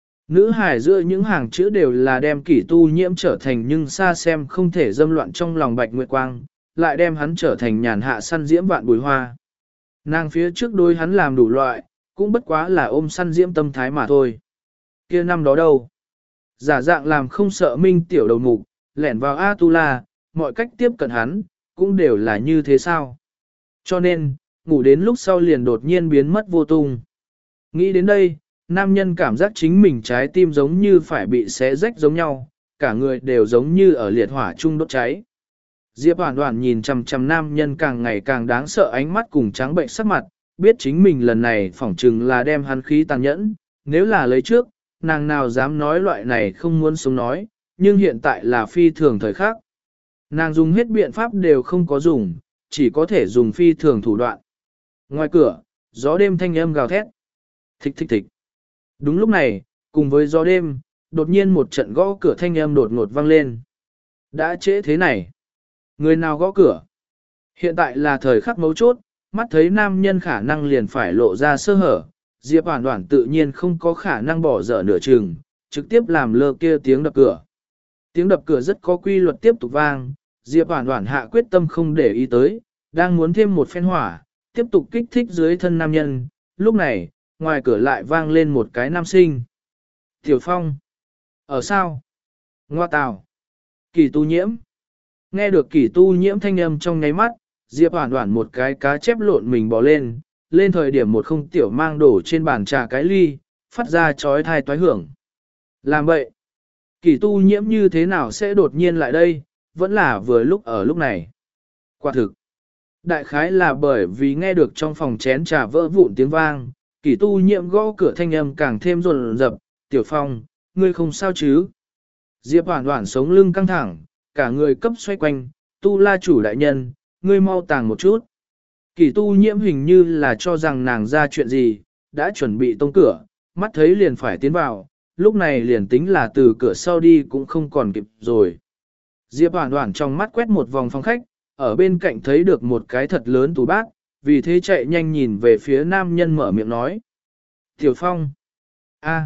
Nữ hài giữa những hàng chữ đều là đem kỷ tu nhiễm trở thành nhưng xa xem không thể dâm loạn trong lòng bạch nguyệt quang, lại đem hắn trở thành nhàn hạ săn diễm vạn bùi hoa. Nàng phía trước đôi hắn làm đủ loại, cũng bất quá là ôm săn diễm tâm thái mà thôi. Kia năm đó đâu? Giả dạng làm không sợ minh tiểu đầu mục, lẻn vào A-tu-la, mọi cách tiếp cận hắn, cũng đều là như thế sao? Cho nên, ngủ đến lúc sau liền đột nhiên biến mất vô tung. Nghĩ đến đây, nam nhân cảm giác chính mình trái tim giống như phải bị xé rách giống nhau, cả người đều giống như ở liệt hỏa chung đốt cháy. Diệp Hoản Hoản nhìn chằm chằm nam nhân càng ngày càng đáng sợ ánh mắt cùng trắng bệnh sắc mặt, biết chính mình lần này phỏng chừng là đem hắn khí tàn nhẫn, nếu là lấy trước, nàng nào dám nói loại này không muốn sống nói, nhưng hiện tại là phi thường thời khắc. Nàng dùng hết biện pháp đều không có dùng, chỉ có thể dùng phi thường thủ đoạn. Ngoài cửa, gió đêm thanh âm gào thét. Thích thích thích. Đúng lúc này, cùng với gió đêm, đột nhiên một trận gõ cửa thanh âm đột ngột vang lên. Đã trễ thế này. Người nào gõ cửa? Hiện tại là thời khắc mấu chốt, mắt thấy nam nhân khả năng liền phải lộ ra sơ hở. Diệp Hoản Hoản tự nhiên không có khả năng bỏ dở nửa chừng, trực tiếp làm lơ kia tiếng đập cửa. Tiếng đập cửa rất có quy luật tiếp tục vang, Diệp Hoản Hoản hạ quyết tâm không để ý tới, đang muốn thêm một phen hỏa, tiếp tục kích thích dưới thân nam nhân, lúc này, ngoài cửa lại vang lên một cái nam sinh. Tiểu Phong. Ở sao? Ngoa tào. Kỳ tu nhiễm. Nghe được kỳ tu nhiễm thanh âm trong nháy mắt, Diệp Hoản Hoản một cái cá chép lộn mình bò lên, lên thời điểm một không tiểu mang đổ trên bàn trà cái ly, phát ra chói tai toái hưởng. Làm vậy, kỳ tu nhiễm như thế nào sẽ đột nhiên lại đây, vẫn là vừa lúc ở lúc này. Quả thực, đại khái là bởi vì nghe được trong phòng chén trà vỡ vụn tiếng vang, kỳ tu nhiễm gõ cửa thanh âm càng thêm rồn rập, Tiểu Phong, ngươi không sao chứ? Diệp Hoản Hoản sống lưng căng thẳng, cả người cấp xoay quanh, tu la chủ đại nhân, ngươi mau tàng một chút. Kỳ tu nhiễm hình như là cho rằng nàng ra chuyện gì, đã chuẩn bị tông cửa, mắt thấy liền phải tiến vào, lúc này liền tính là từ cửa sau đi cũng không còn kịp rồi. Diệp Hoản Hoản trong mắt quét một vòng phòng khách, ở bên cạnh thấy được một cái thật lớn tủ bát, vì thế chạy nhanh nhìn về phía nam nhân mở miệng nói. Tiểu Phong, a,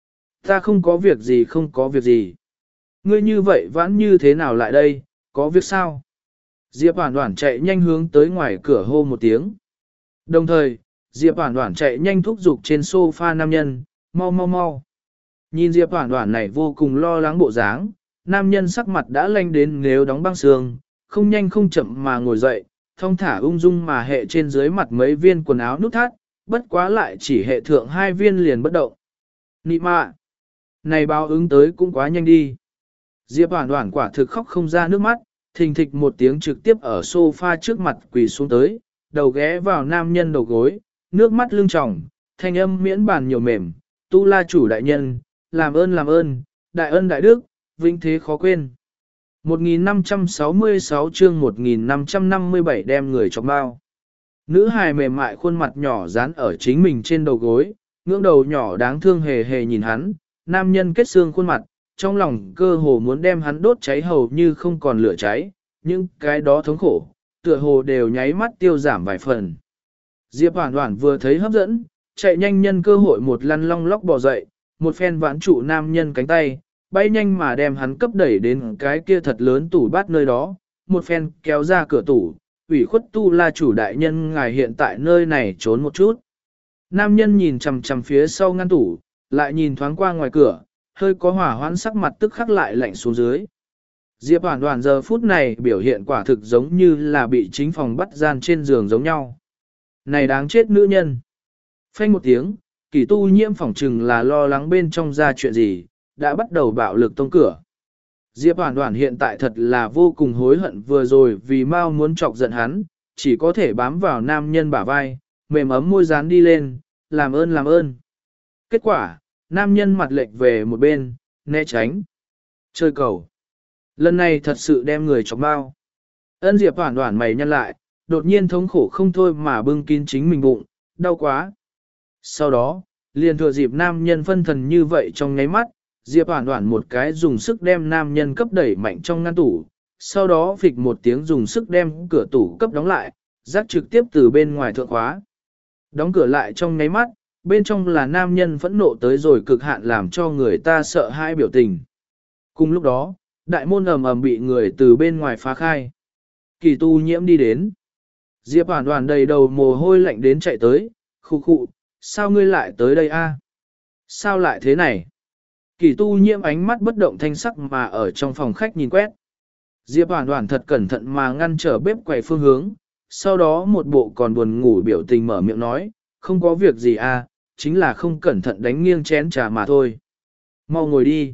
ta không có việc gì không có việc gì. Ngươi như vậy vãn như thế nào lại đây, có việc sao? Diệp Hoản Hoản chạy nhanh hướng tới ngoài cửa hô một tiếng. Đồng thời, Diệp Hoản Hoản chạy nhanh thúc giục trên sofa nam nhân, mau mau mau. Nhìn Diệp Hoản Hoản này vô cùng lo lắng bộ dáng, nam nhân sắc mặt đã lanh đến nếu đóng băng xương, không nhanh không chậm mà ngồi dậy, thong thả ung dung mà hệ trên dưới mặt mấy viên quần áo nút thắt, bất quá lại chỉ hệ thượng hai viên liền bất động. Nị mạ! Này báo ứng tới cũng quá nhanh đi. Diệp Hoản Hoản quả thực khóc không ra nước mắt, thình thịch một tiếng trực tiếp ở sofa trước mặt quỳ xuống tới, đầu ghé vào nam nhân đầu gối, nước mắt lưng tròng, thanh âm miễn bàn nhiều mềm, tu la chủ đại nhân, làm ơn làm ơn, đại ân đại đức, vinh thế khó quên. một nghìn năm trăm sáu mươi sáu chương một nghìn năm trăm năm mươi bảy đem người chọc bao. Nữ hài mềm mại khuôn mặt nhỏ dán ở chính mình trên đầu gối, ngưỡng đầu nhỏ đáng thương hề hề nhìn hắn, nam nhân kết xương khuôn mặt, trong lòng cơ hồ muốn đem hắn đốt cháy hầu như không còn lửa cháy, nhưng cái đó thống khổ, tựa hồ đều nháy mắt tiêu giảm vài phần. Diệp Hoản Hoản vừa thấy hấp dẫn, chạy nhanh nhân cơ hội một lăn long lóc bò dậy, một phen vãn trụ nam nhân cánh tay, bay nhanh mà đem hắn cấp đẩy đến cái kia thật lớn tủ bát nơi đó, một phen kéo ra cửa tủ, ủy khuất tu la chủ đại nhân ngài hiện tại nơi này trốn một chút. Nam nhân nhìn chằm chằm phía sau ngăn tủ, lại nhìn thoáng qua ngoài cửa, hơi có hỏa hoãn sắc mặt tức khắc lại lạnh xuống dưới. Diệp Hoản Hoản giờ phút này biểu hiện quả thực giống như là bị chính phòng bắt gian trên giường giống nhau. Này đáng chết nữ nhân. Phanh một tiếng, Kỳ Tu Nhiễm phỏng trừng là lo lắng bên trong ra chuyện gì, đã bắt đầu bạo lực tông cửa. Diệp Hoản Hoản hiện tại thật là vô cùng hối hận vừa rồi vì mau muốn chọc giận hắn, chỉ có thể bám vào nam nhân bả vai, mềm ấm môi dán đi lên, làm ơn làm ơn. Kết quả, nam nhân mặt lệch về một bên, né tránh. Chơi cầu. Lần này thật sự đem người chọc bao. Ân Diệp Hoản Hoản mày nhăn lại, đột nhiên thống khổ không thôi mà bưng kín chính mình bụng, đau quá. Sau đó, liền thừa dịp nam nhân phân thần như vậy trong nháy mắt, Diệp Hoản Hoản một cái dùng sức đem nam nhân cấp đẩy mạnh trong ngăn tủ, sau đó phịch một tiếng dùng sức đem cửa tủ cấp đóng lại, rác trực tiếp từ bên ngoài thượng khóa. Đóng cửa lại trong nháy mắt, bên trong là nam nhân phẫn nộ tới rồi cực hạn làm cho người ta sợ hãi biểu tình. Cùng lúc đó, đại môn ầm ầm bị người từ bên ngoài phá khai. Kỳ Tu Nhiễm đi đến. Diệp Hoản Hoản đầy đầu mồ hôi lạnh đến chạy tới, khụ khụ, sao ngươi lại tới đây a? Sao lại thế này? Kỳ Tu Nhiễm ánh mắt bất động thanh sắc mà ở trong phòng khách nhìn quét. Diệp Hoản Hoản thật cẩn thận mà ngăn trở bếp quầy phương hướng, sau đó một bộ còn buồn ngủ biểu tình mở miệng nói, không có việc gì à, chính là không cẩn thận đánh nghiêng chén trà mà thôi. Mau ngồi đi.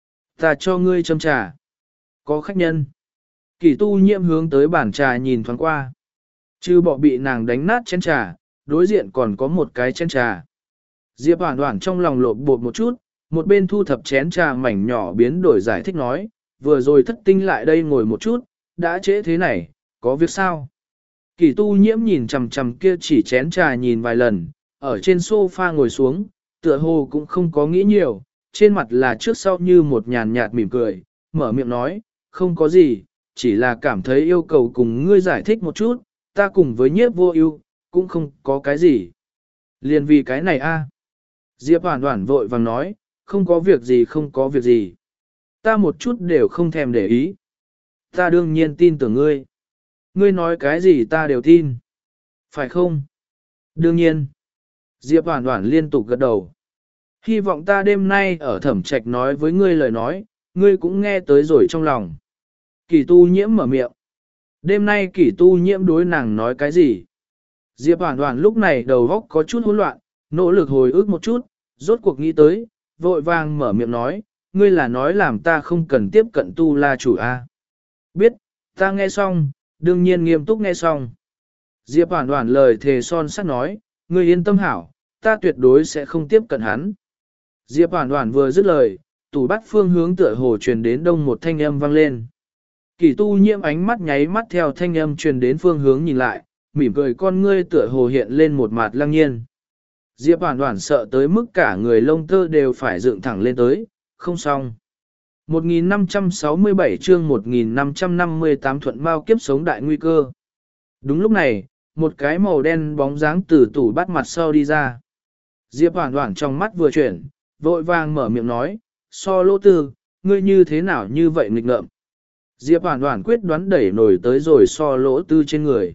Ta cho ngươi châm trà. Có khách nhân. Kỳ Tu Nhiễm hướng tới bàn trà nhìn thoáng qua. Chứ bỏ bị nàng đánh nát chén trà, đối diện còn có một cái chén trà. Diệp Hoản Hoản trong lòng lộp bột một chút, một bên thu thập chén trà mảnh nhỏ biến đổi giải thích nói, vừa rồi thất tinh lại đây ngồi một chút, đã trễ thế này, có việc sao? Kỳ Tu Nhiễm nhìn chằm chằm kia chỉ chén trà nhìn vài lần, ở trên sofa ngồi xuống, tựa hồ cũng không có nghĩ nhiều, trên mặt là trước sau như một nhàn nhạt mỉm cười, mở miệng nói, không có gì, chỉ là cảm thấy yêu cầu cùng ngươi giải thích một chút, ta cùng với Nhiếp Vô Ưu cũng không có cái gì. Liền vì cái này a. Diệp Hoản Hoản vội vàng nói, không có việc gì không có việc gì. Ta một chút đều không thèm để ý. Ta đương nhiên tin tưởng ngươi. Ngươi nói cái gì ta đều tin. Phải không? Đương nhiên. Diệp Hoản Hoản liên tục gật đầu. Hy vọng ta đêm nay ở Thẩm Trạch nói với ngươi lời nói, ngươi cũng nghe tới rồi trong lòng. Kỳ Tu Nhiễm mở miệng. Đêm nay Kỳ Tu Nhiễm đối nàng nói cái gì? Diệp Hoản Hoản lúc này đầu óc có chút hỗn loạn, nỗ lực hồi ức một chút, rốt cuộc nghĩ tới, vội vàng mở miệng nói, ngươi là nói làm ta không cần tiếp cận Tu La chủ a? Biết, ta nghe xong, đương nhiên nghiêm túc nghe xong. Diệp Hoản Hoản lời thề son sắt nói, ngươi yên tâm hảo, ta tuyệt đối sẽ không tiếp cận hắn. Diệp Hoản Hoản vừa dứt lời, tủ bát phương hướng tựa hồ truyền đến đông một thanh âm vang lên. Kỳ Tu Nhiễm ánh mắt nháy mắt theo thanh âm truyền đến phương hướng nhìn lại, mỉm cười con ngươi tựa hồ hiện lên một mặt lăng nhiên. Diệp Hoản Hoản sợ tới mức cả người lông tơ đều phải dựng thẳng lên tới, không xong. một nghìn năm trăm sáu mươi bảy chương một nghìn năm trăm năm mươi tám thuận bao kiếp sống đại nguy cơ. Đúng lúc này, một cái màu đen bóng dáng từ tủ bát mặt sau đi ra. Diệp Hoản Hoản trong mắt vừa chuyển, vội vàng mở miệng nói, So Lỗ Tư, ngươi như thế nào như vậy nghịch ngợm. Diệp Hoản Hoản quyết đoán đẩy nổi tới rồi So Lỗ Tư trên người.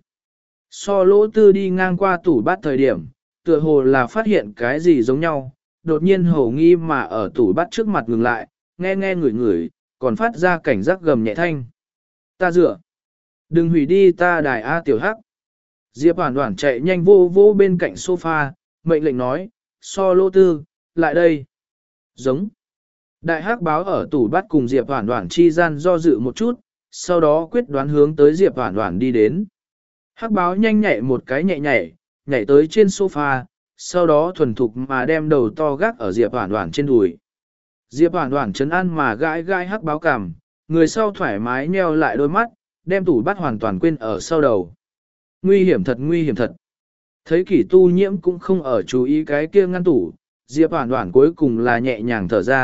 So Lỗ Tư đi ngang qua tủ bát thời điểm, tựa hồ là phát hiện cái gì giống nhau, đột nhiên hổ nghi mà ở tủ bát trước mặt ngừng lại, nghe nghe ngửi ngửi, còn phát ra cảnh giác gầm nhẹ thanh. Ta dựa. Đừng hủy đi ta đài A tiểu hắc. Diệp Hoản Hoản chạy nhanh vô vô bên cạnh sofa, mệnh lệnh nói, So Lỗ Tư, lại đây. Giống. Đại hắc báo ở tủ bát cùng Diệp Hoản Hoản chi gian do dự một chút, sau đó quyết đoán hướng tới Diệp Hoản Hoản đi đến. Hắc báo nhanh nhạy một cái nhẹ nhảy, nhảy tới trên sofa, sau đó thuần thục mà đem đầu to gác ở Diệp Hoản Hoản trên đùi. Diệp Hoản Hoản trấn an mà gãi gãi hắc báo cằm, người sau thoải mái nheo lại đôi mắt, đem tủ bát hoàn toàn quên ở sau đầu. Nguy hiểm thật nguy hiểm thật. Thấy Kỷ Tu Nhiễm cũng không ở chú ý cái kia ngăn tủ, Diệp Hoản Hoản cuối cùng là nhẹ nhàng thở ra,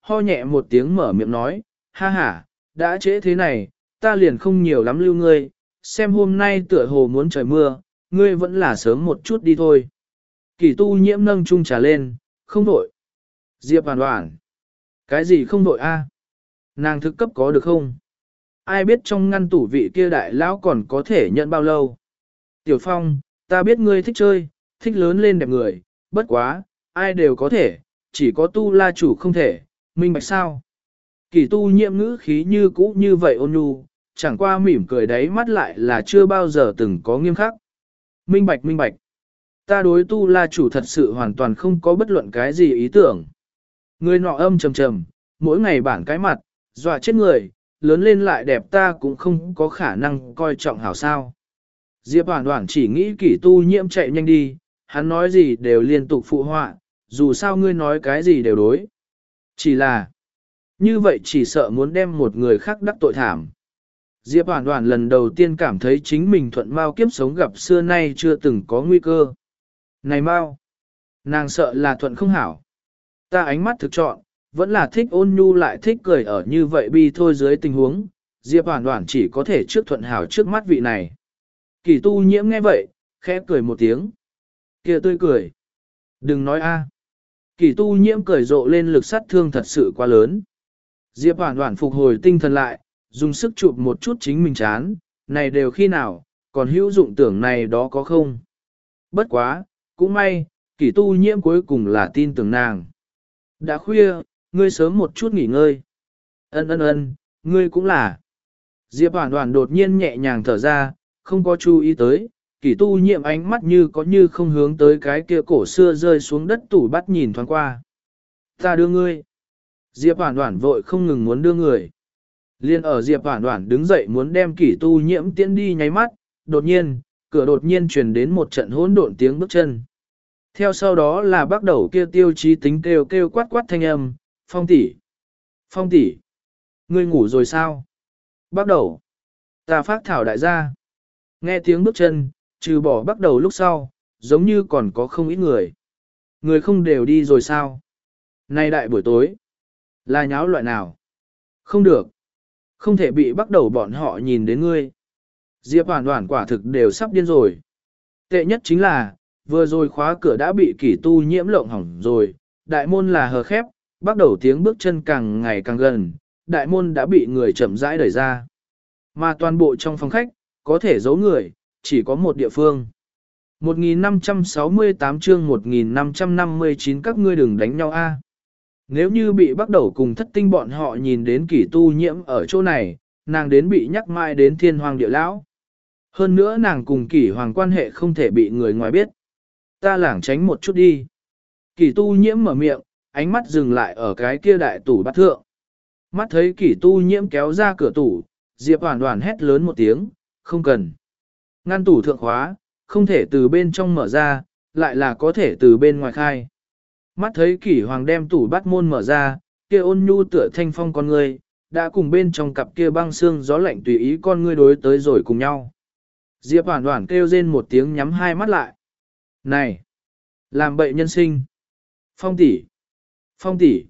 ho nhẹ một tiếng mở miệng nói, ha ha, đã trễ thế này, ta liền không nhiều lắm lưu ngươi, xem hôm nay tựa hồ muốn trời mưa, ngươi vẫn là sớm một chút đi thôi. Kỷ tu nhiễm nâng chung trà lên, không vội. Diệp Hoàn Hoàn. Cái gì không vội a? Nàng thực cấp có được không? Ai biết trong ngăn tủ vị kia đại lão còn có thể nhận bao lâu? Tiểu Phong, ta biết ngươi thích chơi, thích lớn lên đẹp người, bất quá, ai đều có thể, chỉ có tu la chủ không thể, minh bạch sao? Kỷ tu nhiễm ngữ khí như cũ như vậy ôn nhu, chẳng qua mỉm cười đáy mắt lại là chưa bao giờ từng có nghiêm khắc. Minh bạch minh bạch. Ta đối tu la chủ thật sự hoàn toàn không có bất luận cái gì ý tưởng. Người nọ âm trầm trầm, mỗi ngày bản cái mặt, dọa chết người, lớn lên lại đẹp ta cũng không có khả năng coi trọng hảo sao. Diệp Hoàn Hoàn chỉ nghĩ kỷ tu nhiễm chạy nhanh đi, hắn nói gì đều liên tục phụ họa, dù sao ngươi nói cái gì đều đối. Chỉ là, như vậy chỉ sợ muốn đem một người khác đắc tội thảm. Diệp Hoàn Hoàn lần đầu tiên cảm thấy chính mình thuận mau kiếp sống gặp xưa nay chưa từng có nguy cơ. Này mau, nàng sợ là thuận không hảo. Ta ánh mắt thực chọn, vẫn là thích ôn nhu lại thích cười ở như vậy bi thôi dưới tình huống, Diệp Hoàn Hoàn chỉ có thể trước thuận hảo trước mắt vị này. Kỳ tu nhiễm nghe vậy, khẽ cười một tiếng. Kìa tươi cười. Đừng nói a. Kỳ tu nhiễm cười rộ lên lực sát thương thật sự quá lớn. Diệp Hoàn Hoàn phục hồi tinh thần lại, dùng sức chụp một chút chính mình chán, này đều khi nào, còn hữu dụng tưởng này đó có không? Bất quá, cũng may, Kỳ tu nhiễm cuối cùng là tin tưởng nàng. Đã khuya, ngươi sớm một chút nghỉ ngơi. Ân ân ân, ngươi cũng là. Diệp Hoàn Hoàn đột nhiên nhẹ nhàng thở ra, không có chú ý tới, Kỳ tu nhiễm ánh mắt như có như không hướng tới cái kia cổ xưa rơi xuống đất tủ bắt nhìn thoáng qua. Ta đưa ngươi. Diệp Hoàn Hoàn vội không ngừng muốn đưa người. Liên ở Diệp Hoàn Hoàn đứng dậy muốn đem Kỳ tu nhiễm tiễn đi nháy mắt, đột nhiên, cửa đột nhiên truyền đến một trận hỗn độn tiếng bước chân. Theo sau đó là bắt đầu kia tiêu chí tính kêu kêu quát quát thanh âm, Phong tỷ, Phong tỷ, ngươi ngủ rồi sao? Bắt đầu, ta phát thảo đại gia. Nghe tiếng bước chân, trừ bỏ bắt đầu lúc sau, giống như còn có không ít người. Người không đều đi rồi sao? Nay đại buổi tối, là nháo loại nào? Không được, không thể bị bắt đầu bọn họ nhìn đến ngươi. Diệp Hoàn Hoàn quả thực đều sắp điên rồi. Tệ nhất chính là, vừa rồi khóa cửa đã bị Kỷ tu nhiễm lộng hỏng rồi, đại môn là hờ khép, bắt đầu tiếng bước chân càng ngày càng gần, đại môn đã bị người chậm rãi đẩy ra. Mà toàn bộ trong phòng khách, có thể giấu người, chỉ có một địa phương. một nghìn năm trăm sáu mươi tám chương một nghìn năm trăm năm mươi chín các ngươi đừng đánh nhau a. Nếu như bị bắt đầu cùng thất tinh bọn họ nhìn đến Kỷ tu nhiễm ở chỗ này, nàng đến bị nhắc mãi đến thiên hoàng địa lão. Hơn nữa nàng cùng Kỷ hoàng quan hệ không thể bị người ngoài biết. Ta lảng tránh một chút đi. Kỷ tu nhiễm mở miệng, ánh mắt dừng lại ở cái kia đại tủ bát thượng. Mắt thấy Kỷ tu nhiễm kéo ra cửa tủ, Diệp Hoàn Hoàn hét lớn một tiếng, không cần. Ngăn tủ thượng khóa, không thể từ bên trong mở ra, lại là có thể từ bên ngoài khai. Mắt thấy Kỷ hoàng đem tủ bát môn mở ra, kia ôn nhu tựa thanh phong con ngươi, đã cùng bên trong cặp kia băng xương gió lạnh tùy ý con ngươi đối tới rồi cùng nhau. Diệp Hoàn Hoàn kêu rên một tiếng nhắm hai mắt lại. Này! Làm bậy nhân sinh! Phong tỷ! Phong tỷ!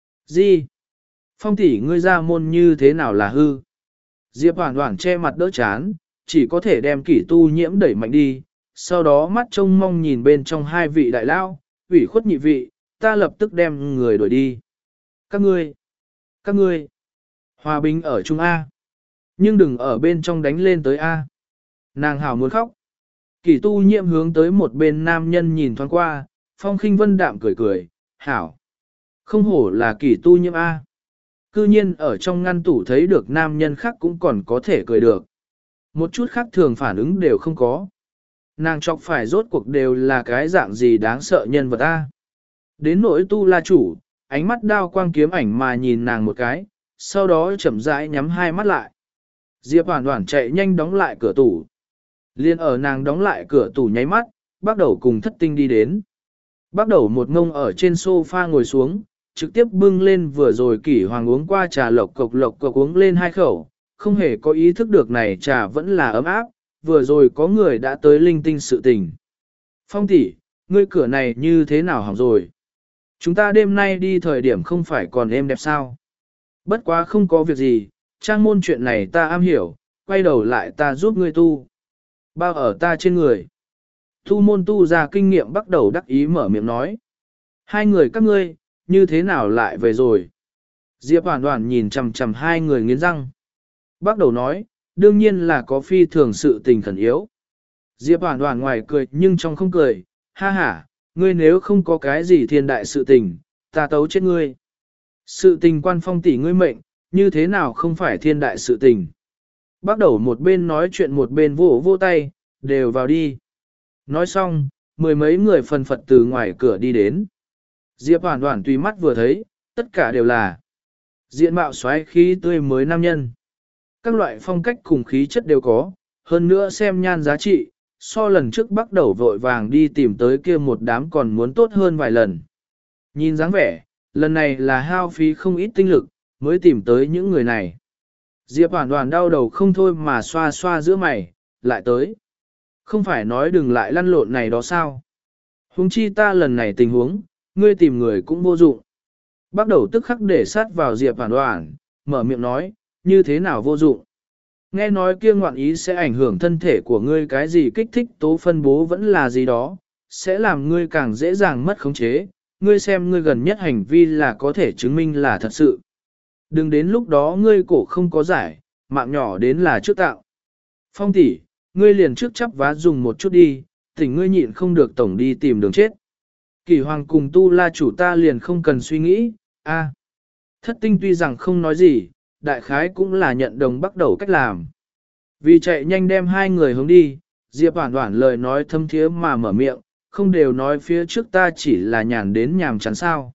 Gì? Phong tỷ ngươi ra môn như thế nào là hư? Diệp Hoàn Hoàn che mặt đỡ chán, chỉ có thể đem Kỷ tu nhiễm đẩy mạnh đi, sau đó mắt trông mong nhìn bên trong hai vị đại lao, ủy khuất nhị vị, ta lập tức đem người đuổi đi. Các ngươi! Các ngươi! Hòa bình ở Trung A. Nhưng đừng ở bên trong đánh lên tới A. Nàng hảo muốn khóc. Kỷ tu nhiễm hướng tới một bên nam nhân nhìn thoáng qua, Phong Khinh Vân đạm cười cười, hảo. Không hổ là Kỷ tu nhiễm A. Cư nhiên ở trong ngăn tủ thấy được nam nhân khác cũng còn có thể cười được. Một chút khác thường phản ứng đều không có. Nàng chọc phải rốt cuộc đều là cái dạng gì đáng sợ nhân vật A. Đến nỗi tu la chủ, ánh mắt đao quang kiếm ảnh mà nhìn nàng một cái, sau đó chậm rãi nhắm hai mắt lại. Diệp Hoàn Hoàn chạy nhanh đóng lại cửa tủ. Liên ở nàng đóng lại cửa tủ nháy mắt, bắt đầu cùng thất tinh đi đến. Bắt đầu một ngông ở trên sofa ngồi xuống, trực tiếp bưng lên vừa rồi Kỷ hoàng uống qua trà lộc cộc lộc cộc uống lên hai khẩu, không hề có ý thức được này trà vẫn là ấm áp, vừa rồi có người đã tới linh tinh sự tình. Phong tỷ, ngươi cửa này như thế nào hỏng rồi? Chúng ta đêm nay đi thời điểm không phải còn êm đẹp sao? Bất quá không có việc gì, trang môn chuyện này ta am hiểu, quay đầu lại ta giúp ngươi tu. Bao ở ta trên người. Tu môn tu ra kinh nghiệm bắt đầu đắc ý mở miệng nói. Hai người các ngươi, như thế nào lại về rồi? Diệp Hoàn Hoàn nhìn chằm chằm hai người nghiến răng. Bắt đầu nói, đương nhiên là có phi thường sự tình khẩn yếu. Diệp Hoàn Hoàn ngoài cười nhưng trong không cười, ha ha, ngươi nếu không có cái gì thiên đại sự tình, ta tấu chết ngươi. Sự tình quan phong tỷ ngươi mệnh, như thế nào không phải thiên đại sự tình. Bắt đầu một bên nói chuyện một bên vỗ vỗ tay, đều vào đi. Nói xong, mười mấy người phần phật từ ngoài cửa đi đến. Diệp Hoàn Hoàn tùy mắt vừa thấy, tất cả đều là diện mạo xoáy khí tươi mới nam nhân. Các loại phong cách cùng khí chất đều có, hơn nữa xem nhan giá trị, so lần trước bắt đầu vội vàng đi tìm tới kia một đám còn muốn tốt hơn vài lần. Nhìn dáng vẻ, lần này là hao phí không ít tinh lực, mới tìm tới những người này. Diệp Hoàn Hoàn đau đầu không thôi mà xoa xoa giữa mày, lại tới. Không phải nói đừng lại lăn lộn này đó sao? Huống chi ta lần này tình huống, ngươi tìm người cũng vô dụng. Bắt đầu tức khắc để sát vào Diệp Hoàn Hoàn, mở miệng nói, như thế nào vô dụng? Nghe nói kia ngoạn ý sẽ ảnh hưởng thân thể của ngươi, cái gì kích thích tố phân bố vẫn là gì đó, sẽ làm ngươi càng dễ dàng mất khống chế, ngươi xem ngươi gần nhất hành vi là có thể chứng minh là thật sự. Đừng đến lúc đó ngươi cổ không có giải, mạng nhỏ đến là trước tạo. Phong tỷ, ngươi liền trước chắp vá dùng một chút đi, tỉnh ngươi nhịn không được tổng đi tìm đường chết. Kỳ hoàng cùng tu la chủ ta liền không cần suy nghĩ, a. Thất tinh tuy rằng không nói gì, đại khái cũng là nhận đồng bắt đầu cách làm. Vì chạy nhanh đem hai người hướng đi, Diệp Hoàn Hoàn lời nói thâm thiế mà mở miệng, không đều nói phía trước ta chỉ là nhàn đến nhàm chán sao.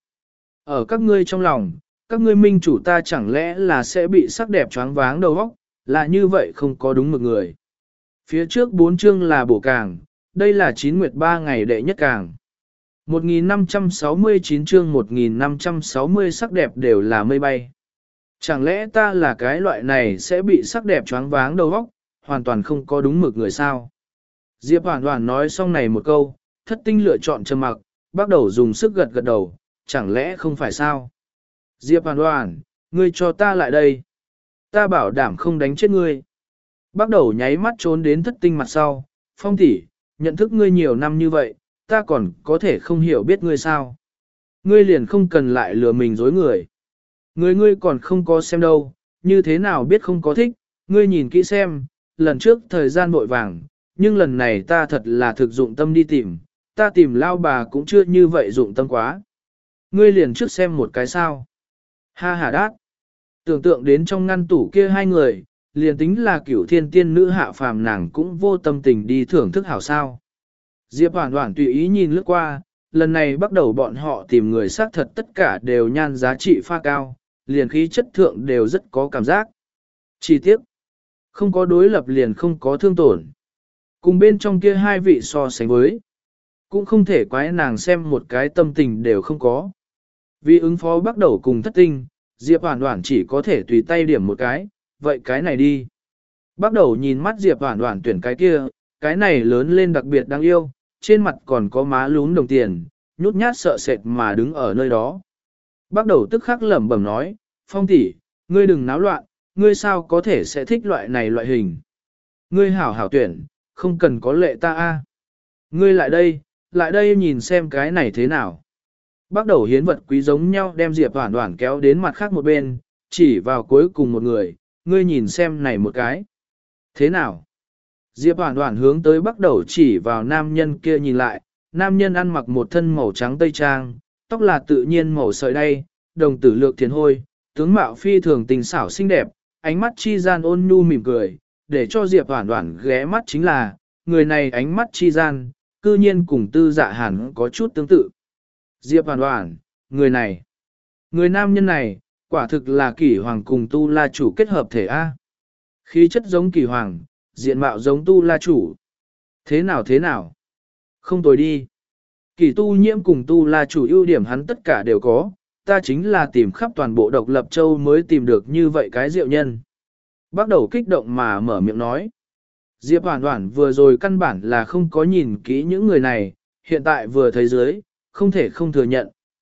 Ở các ngươi trong lòng, các ngươi minh chủ ta chẳng lẽ là sẽ bị sắc đẹp choáng váng đầu óc, là như vậy không có đúng mực người. Phía trước bốn chương là bổ càng, đây là chín nguyệt ba ngày đệ nhất càng. một nghìn năm trăm sáu mươi chín chương một nghìn năm trăm sáu mươi sắc đẹp đều là mây bay. Chẳng lẽ ta là cái loại này sẽ bị sắc đẹp choáng váng đầu óc, hoàn toàn không có đúng mực người sao? Diệp Hoàn Hoàn nói xong này một câu, thất tinh lựa chọn trầm mặc, bắt đầu dùng sức gật gật đầu, chẳng lẽ không phải sao? Diệp Hoàn Hoàn, ngươi cho ta lại đây. Ta bảo đảm không đánh chết ngươi. Bắt đầu nháy mắt trốn đến thất tinh mặt sau, Phong tỷ, nhận thức ngươi nhiều năm như vậy, ta còn có thể không hiểu biết ngươi sao? Ngươi liền không cần lại lừa mình dối người. Người ngươi còn không có xem đâu, như thế nào biết không có thích, ngươi nhìn kỹ xem, lần trước thời gian vội vàng, nhưng lần này ta thật là thực dụng tâm đi tìm, ta tìm lao bà cũng chưa như vậy dụng tâm quá. Ngươi liền trước xem một cái sao. Ha ha đát. Tưởng tượng đến trong ngăn tủ kia hai người, liền tính là cửu thiên tiên nữ hạ phàm nàng cũng vô tâm tình đi thưởng thức hảo sao. Diệp Hoàn Hoàn tùy ý nhìn lướt qua, lần này bắt đầu bọn họ tìm người xác thật tất cả đều nhan giá trị pha cao, liền khí chất thượng đều rất có cảm giác. Chi tiết, không có đối lập liền không có thương tổn. Cùng bên trong kia hai vị so sánh với, cũng không thể quái nàng xem một cái tâm tình đều không có. Vì ứng phó bắt đầu cùng thất tinh, Diệp Hoàn Hoàn chỉ có thể tùy tay điểm một cái, vậy cái này đi. Bắt đầu nhìn mắt Diệp Hoàn Hoàn tuyển cái kia, cái này lớn lên đặc biệt đáng yêu, trên mặt còn có má lún đồng tiền, nhút nhát sợ sệt mà đứng ở nơi đó. Bắt đầu tức khắc lẩm bẩm nói, Phong tỷ, ngươi đừng náo loạn, ngươi sao có thể sẽ thích loại này loại hình. Ngươi hảo hảo tuyển, không cần có lệ ta a. Ngươi lại đây, lại đây nhìn xem cái này thế nào. Bắt đầu hiến vật quý giống nhau đem Diệp Hoàn Hoàn kéo đến mặt khác một bên, chỉ vào cuối cùng một người, ngươi nhìn xem này một cái. Thế nào? Diệp Hoàn Hoàn hướng tới bắt đầu chỉ vào nam nhân kia nhìn lại, nam nhân ăn mặc một thân màu trắng tây trang, tóc là tự nhiên màu sợi đay, đồng tử lược thiền hôi, tướng mạo phi thường tình xảo xinh đẹp, ánh mắt chi gian ôn nhu mỉm cười, để cho Diệp Hoàn Hoàn ghé mắt chính là, người này ánh mắt chi gian, cư nhiên cùng tư dạ hàn có chút tương tự. Diệp Hoàn Hoàn, người này, người nam nhân này, quả thực là Kỷ Hoàng cùng Tu La Chủ kết hợp thể A. Khí chất giống Kỷ Hoàng, diện mạo giống Tu La Chủ. Thế nào thế nào? Không tồi đi. Kỷ Tu Nhiễm cùng Tu La Chủ ưu điểm hắn tất cả đều có, ta chính là tìm khắp toàn bộ độc lập châu mới tìm được như vậy cái diệu nhân. Bắt đầu kích động mà mở miệng nói. Diệp Hoàn Hoàn vừa rồi căn bản là không có nhìn kỹ những người này, hiện tại vừa thấy dưới, không thể không thừa nhận,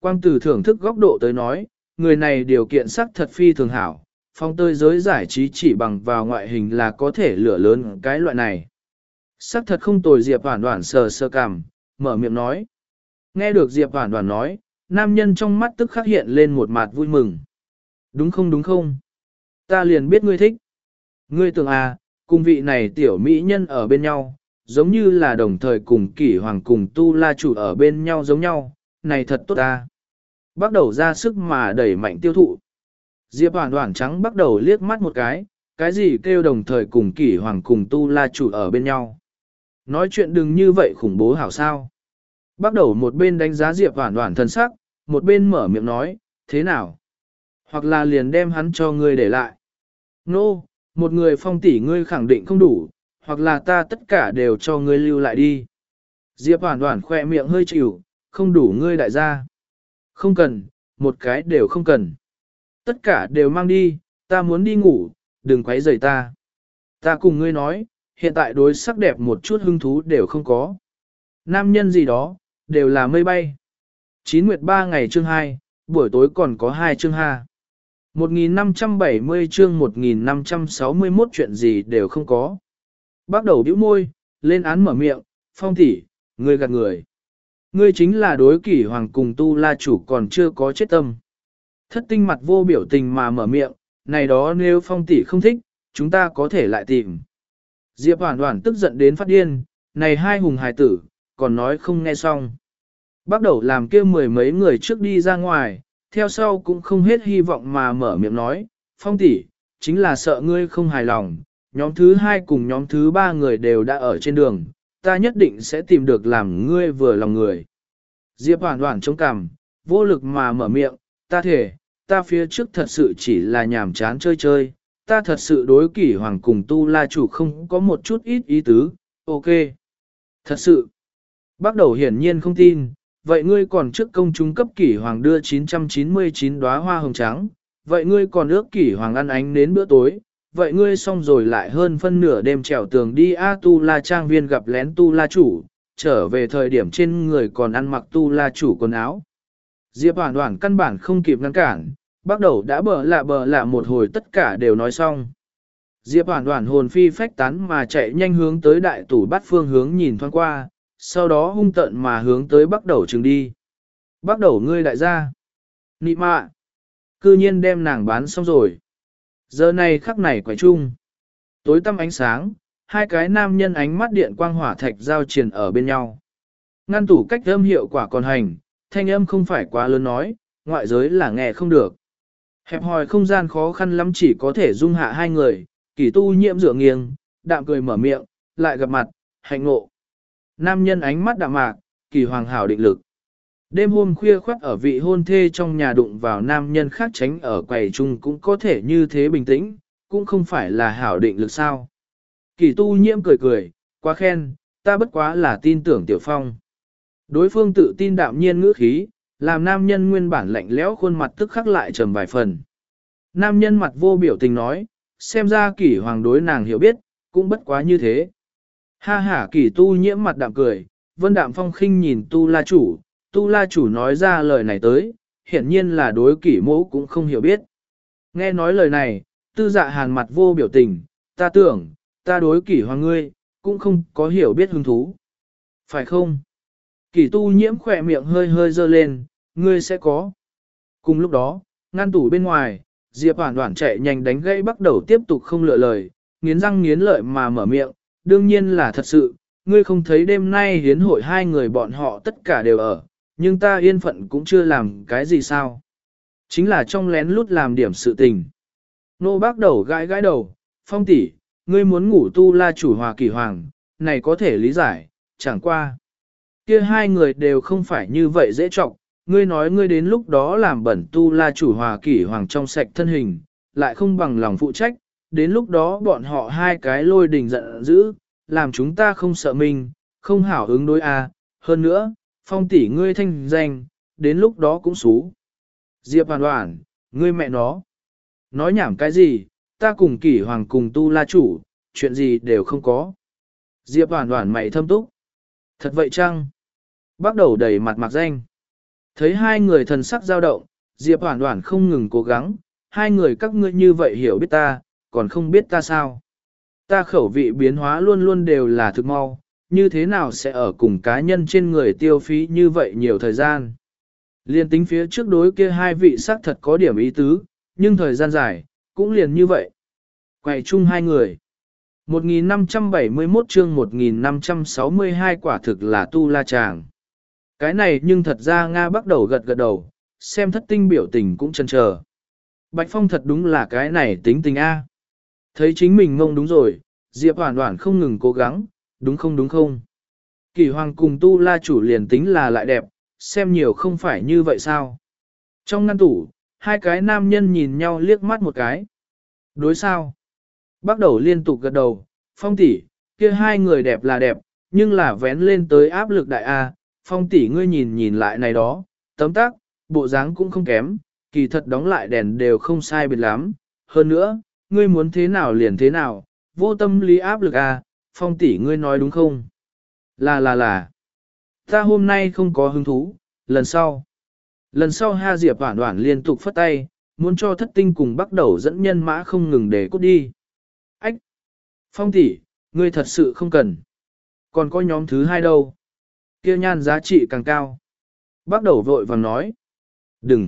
Quang từ thưởng thức góc độ tới nói, người này điều kiện sắc thật phi thường hảo, phong tơi giới giải trí chỉ bằng vào ngoại hình là có thể lửa lớn cái loại này. Sắc thật không tồi. Diệp Hoản Hoản sờ sờ cằm, mở miệng nói. Nghe được Diệp Hoản Hoản nói, nam nhân trong mắt tức khắc hiện lên một mặt vui mừng. Đúng không đúng không? Ta liền biết ngươi thích. Ngươi tưởng à, cùng vị này tiểu mỹ nhân ở bên nhau, giống như là đồng thời cùng Kỷ Hoàng cùng Tu La chủ ở bên nhau giống nhau, này thật tốt ta. Bắt đầu ra sức mà đẩy mạnh tiêu thụ. Diệp Hoản Hoản trắng bắt đầu liếc mắt một cái, cái gì kêu đồng thời cùng Kỷ Hoàng cùng Tu La chủ ở bên nhau. Nói chuyện đừng như vậy khủng bố hảo sao. Bắt đầu một bên đánh giá Diệp Hoản Hoản thân sắc, một bên mở miệng nói, thế nào? Hoặc là liền đem hắn cho ngươi để lại. Nô, no, một người Phong tỷ ngươi khẳng định không đủ, hoặc là ta tất cả đều cho ngươi lưu lại đi. Diệp Hoản Hoản khỏe miệng hơi chịu, không đủ ngươi đại gia. Không cần, một cái đều không cần. Tất cả đều mang đi, ta muốn đi ngủ, đừng quấy rầy ta. Ta cùng ngươi nói, hiện tại đối sắc đẹp một chút hứng thú đều không có. Nam nhân gì đó, đều là mây bay. Chín nguyệt ba ngày chương hai, buổi tối còn có hai chương ha. một nghìn năm trăm bảy mươi chương một nghìn năm trăm sáu mươi mốt chuyện gì đều không có. Bắt đầu bĩu môi, lên án mở miệng, Phong tỷ, ngươi gạt người. Ngươi chính là đối Kỷ Hoàng cùng Tu La chủ còn chưa có chết tâm. Thất tinh mặt vô biểu tình mà mở miệng, này đó nếu Phong tỷ không thích, chúng ta có thể lại tìm. Diệp Hoản Hoản tức giận đến phát điên, này hai hùng hài tử, còn nói không nghe xong. Bắt đầu làm kia mười mấy người trước đi ra ngoài, theo sau cũng không hết hy vọng mà mở miệng nói, Phong tỷ, chính là sợ ngươi không hài lòng, nhóm thứ hai cùng nhóm thứ ba người đều đã ở trên đường, ta nhất định sẽ tìm được làm ngươi vừa lòng người. Diệp Hoản Hoản chống cằm, vô lực mà mở miệng, ta thể, ta phía trước thật sự chỉ là nhàm chán chơi chơi, ta thật sự đối Kỷ Hoàng cùng Tu La chủ không có một chút ít ý tứ, ok. Thật sự, bắt đầu hiển nhiên không tin, vậy ngươi còn trước công chúng cấp Kỷ Hoàng đưa chín trăm chín mươi chín đóa hoa hồng trắng, vậy ngươi còn ước Kỷ Hoàng ăn ánh đến bữa tối, vậy ngươi xong rồi lại hơn phân nửa đêm trèo tường đi A Tu La trang viên gặp lén Tu La chủ, trở về thời điểm trên người còn ăn mặc Tu La chủ quần áo. Diệp Hoản Hoản căn bản không kịp ngăn cản, bắt đầu đã bờ lạ bờ lạ một hồi tất cả đều nói xong. Diệp Hoản Hoản hồn phi phách tán mà chạy nhanh hướng tới đại tủ bát phương hướng nhìn thoáng qua, sau đó hung tợn mà hướng tới bắt đầu trừng đi. Bắt đầu ngươi đại gia. Nị mạ. Cư nhiên đem nàng bán xong rồi. Giờ này khắc này quay chung. Tối tăm ánh sáng, hai cái nam nhân ánh mắt điện quang hỏa thạch giao triền ở bên nhau. Ngăn tủ cách âm hiệu quả còn hành, thanh âm không phải quá lớn nói, ngoại giới là nghe không được. Hẹp hòi không gian khó khăn lắm chỉ có thể dung hạ hai người, Kỷ Tu Nhiễm dựa nghiêng, đạm cười mở miệng, lại gặp mặt, hạnh ngộ. Nam nhân ánh mắt đạm mạc, Kỷ Hoàng hảo định lực. Đêm hôm khuya khoắt ở vị hôn thê trong nhà đụng vào nam nhân khác tránh ở quầy chung cũng có thể như thế bình tĩnh, cũng không phải là hảo định lực sao. Kỷ Tu Nhiễm cười cười, quá khen, ta bất quá là tin tưởng Tiểu Phong. Đối phương tự tin đạm nhiên ngữ khí, làm nam nhân nguyên bản lạnh lẽo khuôn mặt tức khắc lại trầm vài phần. Nam nhân mặt vô biểu tình nói, xem ra Kỷ Hoàng đối nàng hiểu biết, cũng bất quá như thế. Ha ha, Kỷ Tu Nhiễm mặt đạm cười, Vân Đạm Phong khinh nhìn Tu La chủ, Tu La chủ nói ra lời này tới, hiển nhiên là đối Kỷ mẫu cũng không hiểu biết. Nghe nói lời này, Tư Dạ Hàn mặt vô biểu tình, ta tưởng, ta đối Kỷ Hoàng ngươi, cũng không có hiểu biết hứng thú. Phải không? Kỷ Tu Nhiễm khỏe miệng hơi hơi dơ lên, ngươi sẽ có. Cùng lúc đó, ngăn tủ bên ngoài, Diệp Hoản Hoản chạy nhanh đánh gãy bắt đầu tiếp tục không lựa lời, nghiến răng nghiến lợi mà mở miệng, đương nhiên là thật sự, ngươi không thấy đêm nay hiến hội hai người bọn họ tất cả đều ở, nhưng ta yên phận cũng chưa làm cái gì sao. Chính là trong lén lút làm điểm sự tình. Nô bác đầu gãi gãi đầu, Phong tỷ, ngươi muốn ngủ Tu La chủ hòa Kỷ Hoàng, này có thể lý giải, chẳng qua. Kia hai người đều không phải như vậy dễ trọng, ngươi nói ngươi đến lúc đó làm bẩn Tu La chủ hòa Kỷ Hoàng trong sạch thân hình, lại không bằng lòng phụ trách, đến lúc đó bọn họ hai cái lôi đình giận dữ, làm chúng ta không sợ mình, không hảo ứng đối a. Hơn nữa, Phong tỷ ngươi thanh danh, đến lúc đó cũng xú. Diệp Hoàn Hoàn, ngươi mẹ nó. Nói nhảm cái gì, ta cùng Kỷ Hoàng cùng Tu La chủ, chuyện gì đều không có. Diệp Hoàn Hoàn mày thâm túc. Thật vậy chăng? Bắt đầu đầy mặt mặc danh. Thấy hai người thần sắc dao động, Diệp Hoản Hoản không ngừng cố gắng, hai người các ngươi như vậy hiểu biết ta, còn không biết ta sao. Ta khẩu vị biến hóa luôn luôn đều là thực mau, như thế nào sẽ ở cùng cá nhân trên người tiêu phí như vậy nhiều thời gian. Liên tính phía trước đối kia hai vị sắc thật có điểm ý tứ, nhưng thời gian dài, cũng liền như vậy. Quay chung hai người. một nghìn năm trăm bảy mươi mốt chương một nghìn năm trăm sáu mươi hai quả thực là tu la chàng. Cái này nhưng thật ra Nga bắt đầu gật gật đầu, xem thất tinh biểu tình cũng chần chờ. Bạch Phong thật đúng là cái này tính tình A. Thấy chính mình ngông đúng rồi, Diệp Hoản Hoản không ngừng cố gắng, đúng không đúng không. Kỳ Hoàng cùng tu la chủ liền tính là lại đẹp, xem nhiều không phải như vậy sao. Trong ngăn tủ, hai cái nam nhân nhìn nhau liếc mắt một cái. Đối sao? Bắt đầu liên tục gật đầu, Phong tỷ, kia hai người đẹp là đẹp, nhưng là vén lên tới áp lực đại A. Phong tỷ ngươi nhìn nhìn lại này đó, tấm tác, bộ dáng cũng không kém, kỳ thật đóng lại đèn đều không sai biệt lắm. Hơn nữa, ngươi muốn thế nào liền thế nào, vô tâm lý áp lực A, Phong tỷ ngươi nói đúng không? Là là là, ta hôm nay không có hứng thú, lần sau. Lần sau Ha Diệp Hoản Hoản liên tục phất tay, muốn cho thất tinh cùng bắt đầu dẫn nhân mã không ngừng để cút đi. Ách! Phong tỷ, ngươi thật sự không cần. Còn có nhóm thứ hai đâu? Kia nhan giá trị càng cao. Bắt đầu vội vàng nói. Đừng!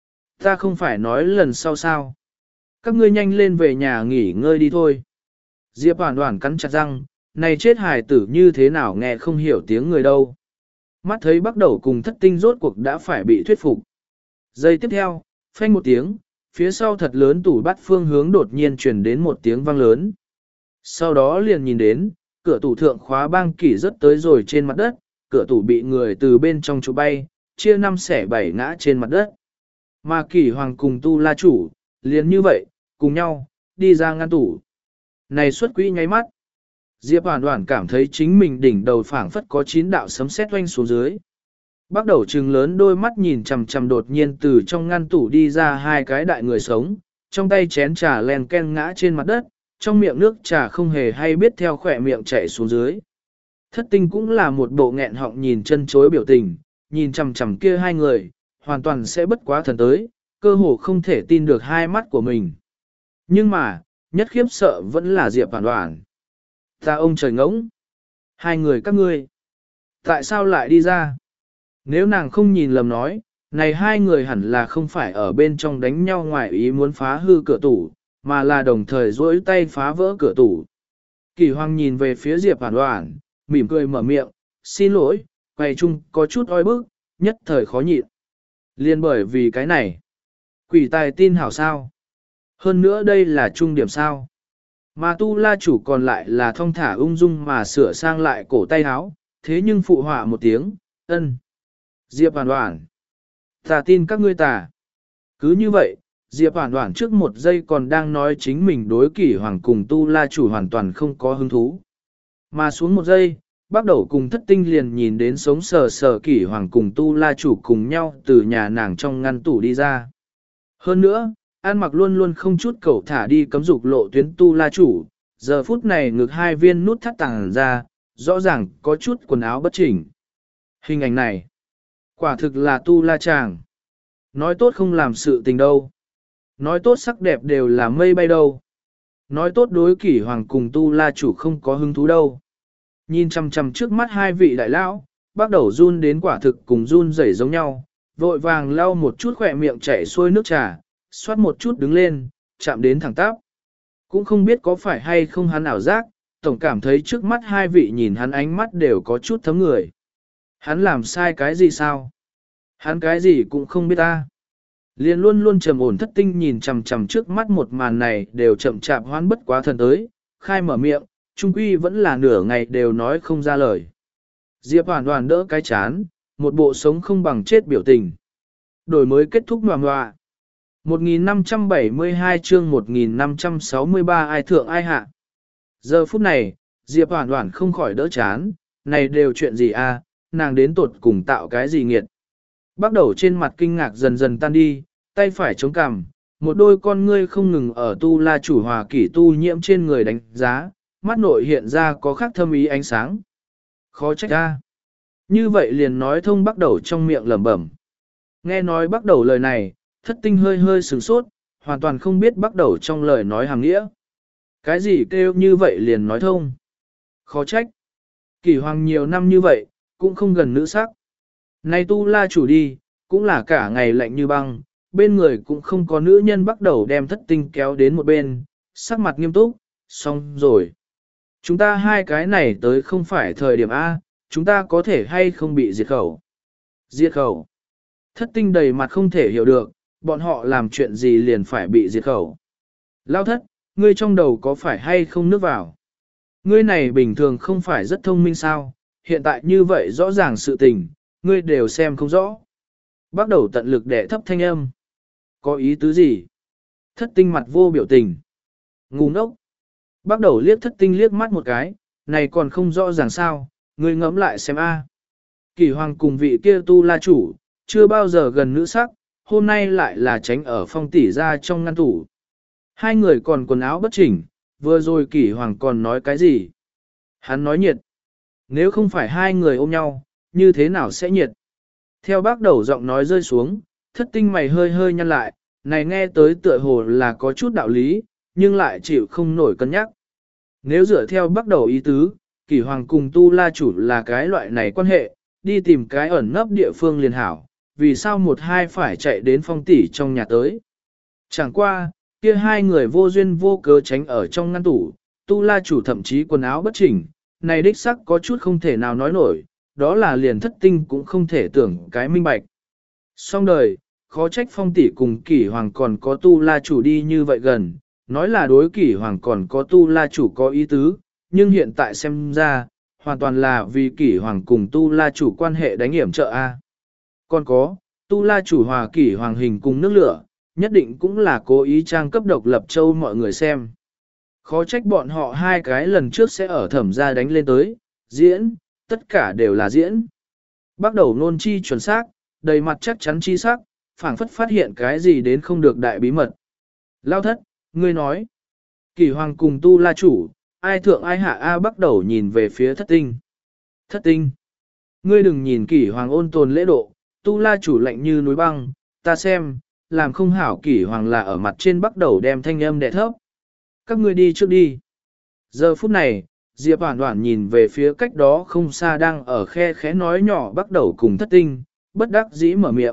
Ta không phải nói lần sau sao. Các ngươi nhanh lên về nhà nghỉ ngơi đi thôi. Diệp Hoản Hoản cắn chặt răng, này chết hài tử như thế nào nghe không hiểu tiếng người đâu. Mắt thấy bắt đầu cùng thất tinh rốt cuộc đã phải bị thuyết phục. Giây tiếp theo, phanh một tiếng, phía sau thật lớn tủ bát phương hướng đột nhiên truyền đến một tiếng vang lớn. Sau đó liền nhìn đến, cửa tủ thượng khóa bang kỷ rất tới rồi trên mặt đất, cửa tủ bị người từ bên trong trụ bay, chia năm xẻ bảy ngã trên mặt đất. Mà kỷ hoàng cùng tu la chủ, liền như vậy, cùng nhau, đi ra ngăn tủ. Này xuất quỹ nháy mắt. Diệp Hoản Hoản cảm thấy chính mình đỉnh đầu phảng phất có chín đạo sấm sét oanh xuống dưới. Bắt đầu trừng lớn đôi mắt nhìn chằm chằm đột nhiên từ trong ngăn tủ đi ra hai cái đại người sống, trong tay chén trà len ken ngã trên mặt đất, trong miệng nước trà không hề hay biết theo khỏe miệng chảy xuống dưới. Thất tinh cũng là một bộ nghẹn họng nhìn chân chối biểu tình, nhìn chằm chằm kia hai người, hoàn toàn sẽ bất quá thần tới, cơ hồ không thể tin được hai mắt của mình. Nhưng mà, nhất khiếp sợ vẫn là Diệp Hoản Hoản. Ta ông trời ngỗng! Hai người các ngươi! Tại sao lại đi ra? Nếu nàng không nhìn lầm nói, này hai người hẳn là không phải ở bên trong đánh nhau ngoài ý muốn phá hư cửa tủ, mà là đồng thời duỗi tay phá vỡ cửa tủ. Kỳ Hoàng nhìn về phía Diệp Hoản Hoản, mỉm cười mở miệng, xin lỗi, quầy chung có chút oi bức, nhất thời khó nhịn. Liên bởi vì cái này, quỷ tài tin hảo sao. Hơn nữa đây là trung điểm sao. Mà tu la chủ còn lại là thong thả ung dung mà sửa sang lại cổ tay áo, thế nhưng phụ họa một tiếng, ân. Diệp Hoản Hoản, ta tin các ngươi tà. Cứ như vậy, Diệp Hoản Hoản trước một giây còn đang nói chính mình đối kỷ hoàng cùng tu la chủ hoàn toàn không có hứng thú. Mà xuống một giây, bắt đầu cùng thất tinh liền nhìn đến sống sờ sờ kỷ hoàng cùng tu la chủ cùng nhau từ nhà nàng trong ngăn tủ đi ra. Hơn nữa, An mặc luôn luôn không chút cẩu thả đi cấm dục lộ tuyến tu la chủ, giờ phút này ngực hai viên nút thắt tàng ra, rõ ràng có chút quần áo bất chỉnh. Hình ảnh này, quả thực là tu la chàng. Nói tốt không làm sự tình đâu. Nói tốt sắc đẹp đều là mây bay đâu. Nói tốt đối kỷ hoàng cùng tu la chủ không có hứng thú đâu. Nhìn chằm chằm trước mắt hai vị đại lão, bắt đầu run đến quả thực cùng run rẩy giống nhau, vội vàng lau một chút khỏe miệng chảy xuôi nước trà, xoát một chút đứng lên, chạm đến thẳng tắp. Cũng không biết có phải hay không hắn ảo giác, tổng cảm thấy trước mắt hai vị nhìn hắn ánh mắt đều có chút thấm người. Hắn làm sai cái gì sao? Hắn cái gì cũng không biết ta. Liên luôn luôn trầm ổn thất tinh nhìn chằm chằm trước mắt một màn này đều chậm chạp hoán bất quá thần tới, khai mở miệng, trung quy vẫn là nửa ngày đều nói không ra lời. Diệp Hoản Hoản đỡ cái chán, một bộ sống không bằng chết biểu tình. Đổi mới kết thúc ngoà ngoạ. một nghìn năm trăm bảy mươi hai chương một nghìn năm trăm sáu mươi ba ai thượng ai hạ. Giờ phút này, Diệp Hoản Hoản không khỏi đỡ chán, này đều chuyện gì à, nàng đến tột cùng tạo cái gì nghiệt. Bắt đầu trên mặt kinh ngạc dần dần tan đi, tay phải chống cằm, một đôi con ngươi không ngừng ở tu la chủ hòa kỷ tu nhiễm trên người đánh giá, mắt nội hiện ra có khác thâm ý ánh sáng. Khó trách ra. Như vậy liền nói thông bắt đầu trong miệng lẩm bẩm. Nghe nói bắt đầu lời này, thất tinh hơi hơi sửng sốt, hoàn toàn không biết bắt đầu trong lời nói hàng nghĩa. Cái gì kêu như vậy liền nói thông. Khó trách. Kỷ hoàng nhiều năm như vậy, cũng không gần nữ sắc. Này tu la chủ đi, cũng là cả ngày lạnh như băng, bên người cũng không có nữ nhân bắt đầu đem thất tinh kéo đến một bên, sắc mặt nghiêm túc, xong rồi. Chúng ta hai cái này tới không phải thời điểm A, chúng ta có thể hay không bị diệt khẩu. Diệt khẩu. Thất tinh đầy mặt không thể hiểu được, bọn họ làm chuyện gì liền phải bị diệt khẩu. Lao thất, ngươi trong đầu có phải hay không nước vào? Ngươi này bình thường không phải rất thông minh sao, hiện tại như vậy rõ ràng sự tình, ngươi đều xem không rõ. Bắt đầu tận lực để thấp thanh âm. Có ý tứ gì? Thất tinh mặt vô biểu tình. Ngu ngốc. Bắt đầu liếc thất tinh liếc mắt một cái, này còn không rõ ràng sao, ngươi ngẫm lại xem a. Kỷ hoàng cùng vị kia tu la chủ, chưa bao giờ gần nữ sắc, hôm nay lại là tránh ở phong tỷ ra trong ngăn tủ. Hai người còn quần áo bất chỉnh, vừa rồi kỷ hoàng còn nói cái gì? Hắn nói nhiệt. Nếu không phải hai người ôm nhau, như thế nào sẽ nhiệt? Theo bác đầu giọng nói rơi xuống, thất tinh mày hơi hơi nhăn lại, này nghe tới tựa hồ là có chút đạo lý, nhưng lại chịu không nổi cân nhắc. Nếu dựa theo bác đầu ý tứ, kỷ hoàng cùng tu la chủ là cái loại này quan hệ, đi tìm cái ẩn nấp địa phương liền hảo, vì sao một hai phải chạy đến phong tỷ trong nhà tới. Chẳng qua, kia hai người vô duyên vô cớ tránh ở trong ngăn tủ, tu la chủ thậm chí quần áo bất chỉnh, này đích sắc có chút không thể nào nói nổi, đó là liền thất tinh cũng không thể tưởng cái minh bạch. Xong đời, khó trách phong tỷ cùng kỷ hoàng còn có tu la chủ đi như vậy gần, nói là đối kỷ hoàng còn có tu la chủ có ý tứ, nhưng hiện tại xem ra, hoàn toàn là vì kỷ hoàng cùng tu la chủ quan hệ đánh hiểm trợ A. Còn có, tu la chủ hòa kỷ hoàng hình cùng nước lửa, nhất định cũng là cố ý trang cấp độc lập châu mọi người xem. Khó trách bọn họ hai cái lần trước sẽ ở thẩm gia đánh lên tới, diễn, tất cả đều là diễn. Bắt đầu nôn chi chuẩn xác, đầy mặt chắc chắn chi sắc, phảng phất phát hiện cái gì đến không được đại bí mật. Lao thất, ngươi nói, kỷ hoàng cùng tu la chủ, ai thượng ai hạ A bắt đầu nhìn về phía thất tinh. Thất tinh, ngươi đừng nhìn kỷ hoàng ôn tồn lễ độ, tu la chủ lạnh như núi băng, ta xem, làm không hảo kỷ hoàng là ở mặt trên bắt đầu đem thanh âm đè thấp. Các ngươi đi trước đi. Giờ phút này, Diệp Hoản Hoản nhìn về phía cách đó không xa đang ở khe khẽ nói nhỏ bắt đầu cùng thất tinh, bất đắc dĩ mở miệng.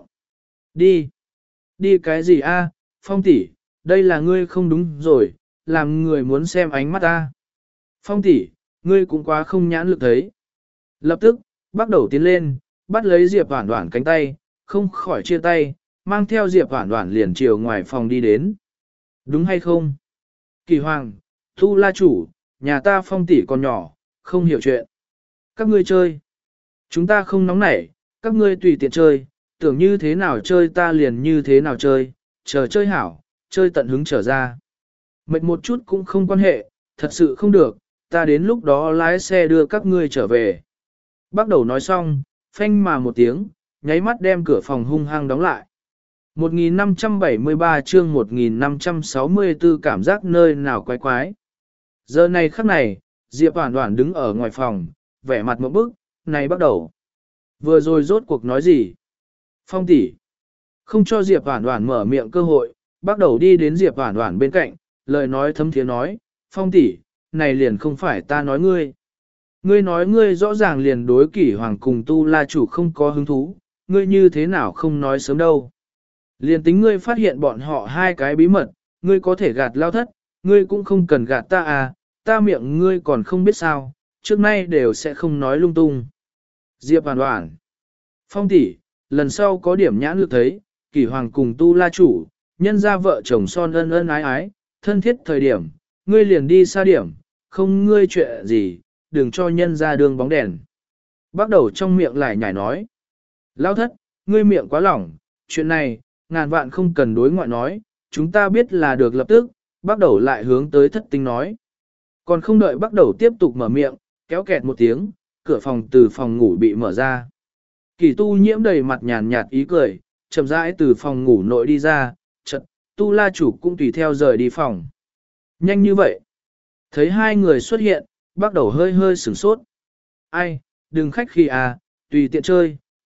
Đi. Đi cái gì a, Phong tỷ, đây là ngươi không đúng rồi, làm người muốn xem ánh mắt ta. Phong tỷ, ngươi cũng quá không nhãn lực thấy. Lập tức, bắt đầu tiến lên, bắt lấy Diệp Hoản Hoản cánh tay, không khỏi chia tay, mang theo Diệp Hoản Hoản liền chiều ngoài phòng đi đến. Đúng hay không? Kỳ Hoàng, Tu La chủ, nhà ta Phong tỷ còn nhỏ, không hiểu chuyện. Các ngươi chơi. Chúng ta không nóng nảy, các ngươi tùy tiện chơi, tưởng như thế nào chơi ta liền như thế nào chơi, chờ chơi hảo, chơi tận hứng trở ra. Mệt một chút cũng không quan hệ, thật sự không được, ta đến lúc đó lái xe đưa các ngươi trở về. Bắt đầu nói xong, phanh mà một tiếng, nháy mắt đem cửa phòng hung hăng đóng lại. một nghìn năm trăm bảy mươi ba chương một nghìn năm trăm sáu mươi tư cảm giác nơi nào quái quái. Giờ này khắc này, Diệp Hoản Hoản đứng ở ngoài phòng, vẻ mặt một bức, này bắt đầu. Vừa rồi rốt cuộc nói gì? Phong tỷ, không cho Diệp Hoản Hoản mở miệng cơ hội, bắt đầu đi đến Diệp Hoản Hoản bên cạnh, lời nói thấm thiế nói, Phong tỷ, này liền không phải ta nói ngươi. Ngươi nói ngươi rõ ràng liền đối kỷ hoàng cùng tu la chủ không có hứng thú, ngươi như thế nào không nói sớm đâu. Liền tính ngươi phát hiện bọn họ hai cái bí mật, ngươi có thể gạt lao thất, ngươi cũng không cần gạt ta à, ta miệng ngươi còn không biết sao, trước nay đều sẽ không nói lung tung. Diệp Hoản Hoản, Phong tỷ, lần sau có điểm nhãn lực thấy, kỷ hoàng cùng tu la chủ, nhân ra vợ chồng son ân ân ái ái, thân thiết thời điểm, ngươi liền đi xa điểm, không ngươi chuyện gì, đừng cho nhân ra đường bóng đèn. Bắt đầu trong miệng lại nhảy nói, lao thất, ngươi miệng quá lỏng, chuyện này, ngàn vạn không cần đối ngoại nói, chúng ta biết là được lập tức, bắt đầu lại hướng tới thất tinh nói. Còn không đợi bắt đầu tiếp tục mở miệng, kéo kẹt một tiếng, cửa phòng từ phòng ngủ bị mở ra. Kỳ tu nhiễm đầy mặt nhàn nhạt ý cười, chậm rãi từ phòng ngủ nội đi ra, chợt tu la chủ cũng tùy theo rời đi phòng. Nhanh như vậy. Thấy hai người xuất hiện, bắt đầu hơi hơi sửng sốt. Ai, đừng khách khi à, tùy tiện chơi,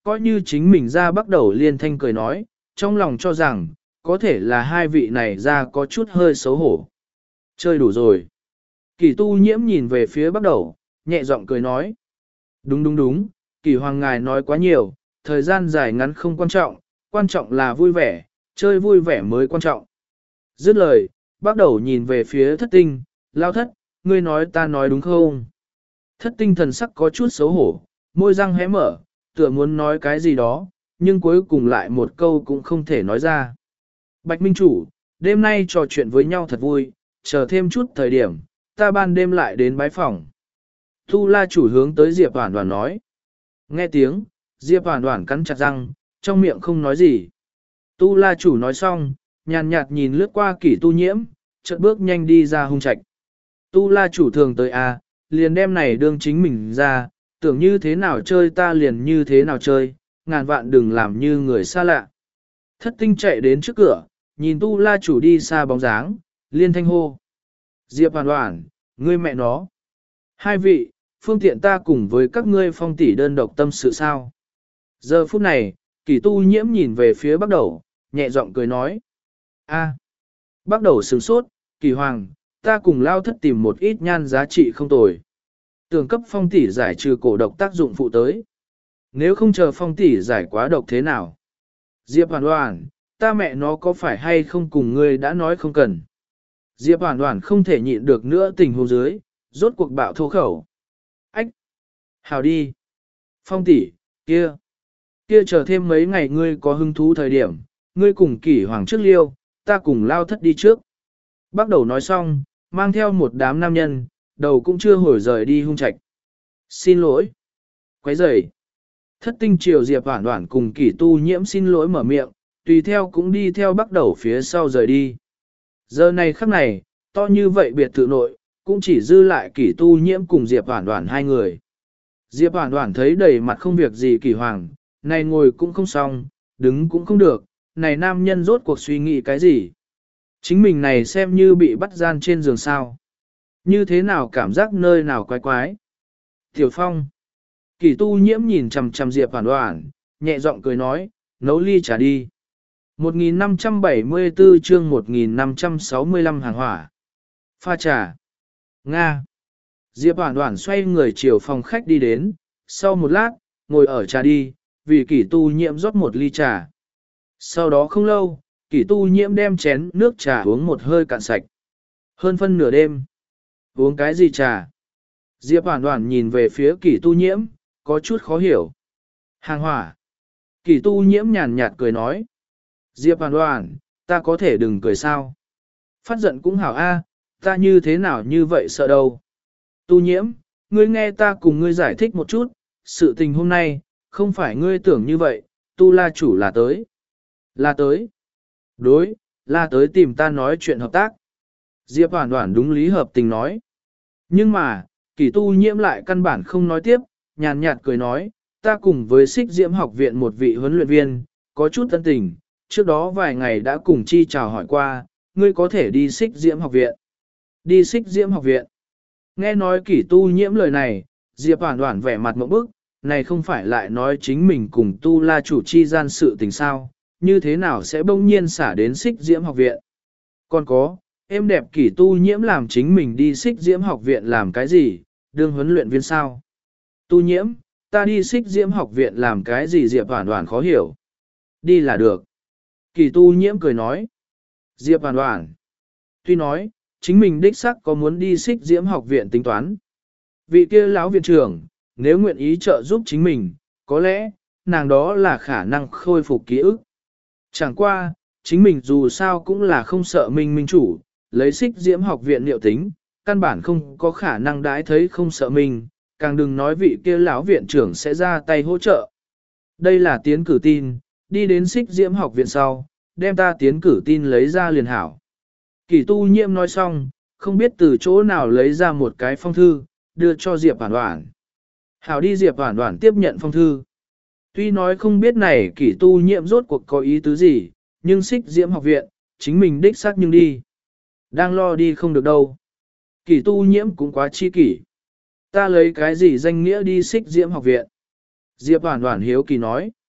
coi như chính mình ra bắt đầu liên thanh cười nói, trong lòng cho rằng, có thể là hai vị này ra có chút hơi xấu hổ. Chơi đủ rồi. Kỳ tu nhiễm nhìn về phía bắt đầu, nhẹ giọng cười nói. Đúng đúng đúng, kỳ hoàng ngài nói quá nhiều, thời gian dài ngắn không quan trọng, quan trọng là vui vẻ, chơi vui vẻ mới quan trọng. Dứt lời, bắt đầu nhìn về phía thất tinh, lao thất, ngươi nói ta nói đúng không? Thất tinh thần sắc có chút xấu hổ, môi răng hé mở, tựa muốn nói cái gì đó, nhưng cuối cùng lại một câu cũng không thể nói ra. Bạch Minh Chủ, đêm nay trò chuyện với nhau thật vui, chờ thêm chút thời điểm, ta ban đêm lại đến bái phòng. Tu La Chủ hướng tới Diệp Hoản Hoản nói. Nghe tiếng, Diệp Hoản Hoản cắn chặt răng, trong miệng không nói gì. Tu La Chủ nói xong, nhàn nhạt nhìn lướt qua Kỷ Tu Nhiễm, chợt bước nhanh đi ra hung trạch. Tu La Chủ thường tới a, liền đem này đương chính mình ra, tưởng như thế nào chơi ta liền như thế nào chơi, ngàn vạn đừng làm như người xa lạ. Thất tinh chạy đến trước cửa, nhìn Tu La Chủ đi xa bóng dáng, liên thanh hô. Diệp Hoản Hoản, ngươi mẹ nó. Hai vị, phương tiện ta cùng với các ngươi phong tỷ đơn độc tâm sự sao. Giờ phút này, Kỷ Tu Nhiễm nhìn về phía Bắc Đầu, nhẹ giọng cười nói. A. À. Bắc Đầu sửng sốt, Kỷ Hoàng, ta cùng lao thất tìm một ít nhan giá trị không tồi. Tưởng cấp phong tỷ giải trừ cổ độc tác dụng phụ tới. Nếu không chờ phong tỷ giải quá độc thế nào? Diệp Hoản Hoản, ta mẹ nó có phải hay không cùng ngươi đã nói không cần. Diệp Hoản Hoản không thể nhịn được nữa tình huống dưới, rốt cuộc bạo thô khẩu. Ách! Hào đi! Phong tỷ, kia! Kia chờ thêm mấy ngày ngươi có hứng thú thời điểm, ngươi cùng Kỷ Hoàng trước liêu, ta cùng lao thất đi trước. Bắt đầu nói xong, mang theo một đám nam nhân, đầu cũng chưa hồi rời đi hung trạch. Xin lỗi! Quấy rầy! Thất tinh triều Diệp Hoản Hoản cùng Kỷ Tu Nhiễm xin lỗi mở miệng, tùy theo cũng đi theo bắt đầu phía sau rời đi. Giờ này khắc này, to như vậy biệt thự nội, cũng chỉ dư lại Kỷ Tu Nhiễm cùng Diệp Hoản Hoản hai người. Diệp Hoản Hoản thấy đầy mặt không việc gì Kỷ Hoàng, này ngồi cũng không xong, đứng cũng không được, này nam nhân rốt cuộc suy nghĩ cái gì. Chính mình này xem như bị bắt gian trên giường sao. Như thế nào cảm giác nơi nào quái quái. Tiểu Phong. Kỷ Tu Nhiễm nhìn chằm chằm Diệp Hoản Hoản, nhẹ giọng cười nói, nấu ly trà đi. một nghìn năm trăm bảy mươi tư chương một nghìn năm trăm sáu mươi lăm hàng hỏa. Pha trà. Nga. Diệp Hoản Hoản xoay người chiều phòng khách đi đến, sau một lát, ngồi ở trà đi, vì Kỷ Tu Nhiễm rót một ly trà. Sau đó không lâu, Kỷ Tu Nhiễm đem chén nước trà uống một hơi cạn sạch. Hơn phân nửa đêm. Uống cái gì trà? Diệp Hoản Hoản nhìn về phía Kỷ Tu Nhiễm, có chút khó hiểu. Hàng hỏa. Kỷ Tu Nhiễm nhàn nhạt cười nói. Diệp Hoản Hoản, ta có thể đừng cười sao? Phát giận cũng hảo a, ta như thế nào như vậy sợ đâu. Tu Nhiễm, ngươi nghe ta cùng ngươi giải thích một chút, sự tình hôm nay, không phải ngươi tưởng như vậy, Tu La Chủ là tới. Là tới. Đối, là tới tìm ta nói chuyện hợp tác. Diệp Hoản Hoản đúng lý hợp tình nói. Nhưng mà, Kỷ Tu Nhiễm lại căn bản không nói tiếp, nhàn nhạt cười nói, ta cùng với Xích Diễm học viện một vị huấn luyện viên, có chút tân tình, trước đó vài ngày đã cùng chi chào hỏi qua, ngươi có thể đi Xích Diễm học viện. Đi Xích Diễm học viện. Nghe nói Kỷ Tu Nhiễm lời này, Diệp Hoản Hoản vẻ mặt ngộp bức, này không phải lại nói chính mình cùng Tu La Chủ chi gian sự tình sao, như thế nào sẽ bỗng nhiên xả đến Xích Diễm học viện. Còn có, em đẹp Kỷ Tu Nhiễm làm chính mình đi Xích Diễm học viện làm cái gì, đương huấn luyện viên sao. Tu Nhiễm, ta đi Xích Diễm học viện làm cái gì Diệp Hoản Hoản khó hiểu. Đi là được. Kỷ Tu Nhiễm cười nói. Diệp Hoản Hoản. Tuy nói, chính mình đích xác có muốn đi Xích Diễm học viện tính toán. Vị kia lão viện trưởng, nếu nguyện ý trợ giúp chính mình, có lẽ, nàng đó là khả năng khôi phục ký ức. Chẳng qua, chính mình dù sao cũng là không sợ minh minh chủ, lấy Xích Diễm học viện liệu tính, căn bản không có khả năng đãi thấy không sợ mình, càng đừng nói vị kia lão viện trưởng sẽ ra tay hỗ trợ. Đây là tiến cử tin, đi đến Xích Diễm học viện sau, đem ta tiến cử tin lấy ra liền hảo. Kỷ Tu Nhiễm nói xong, không biết từ chỗ nào lấy ra một cái phong thư, đưa cho Diệp Hoản Hoản. Hảo đi Diệp Hoản Hoản tiếp nhận phong thư. Tuy nói không biết này Kỷ Tu Nhiễm rốt cuộc có ý tứ gì, nhưng Xích Diễm học viện, chính mình đích xác nhưng đi. Đang lo đi không được đâu. Kỷ Tu Nhiễm cũng quá chi kỷ. Ta lấy cái gì danh nghĩa đi Xích Diễm học viện? Diệp Hoản Hoản hiếu kỳ nói.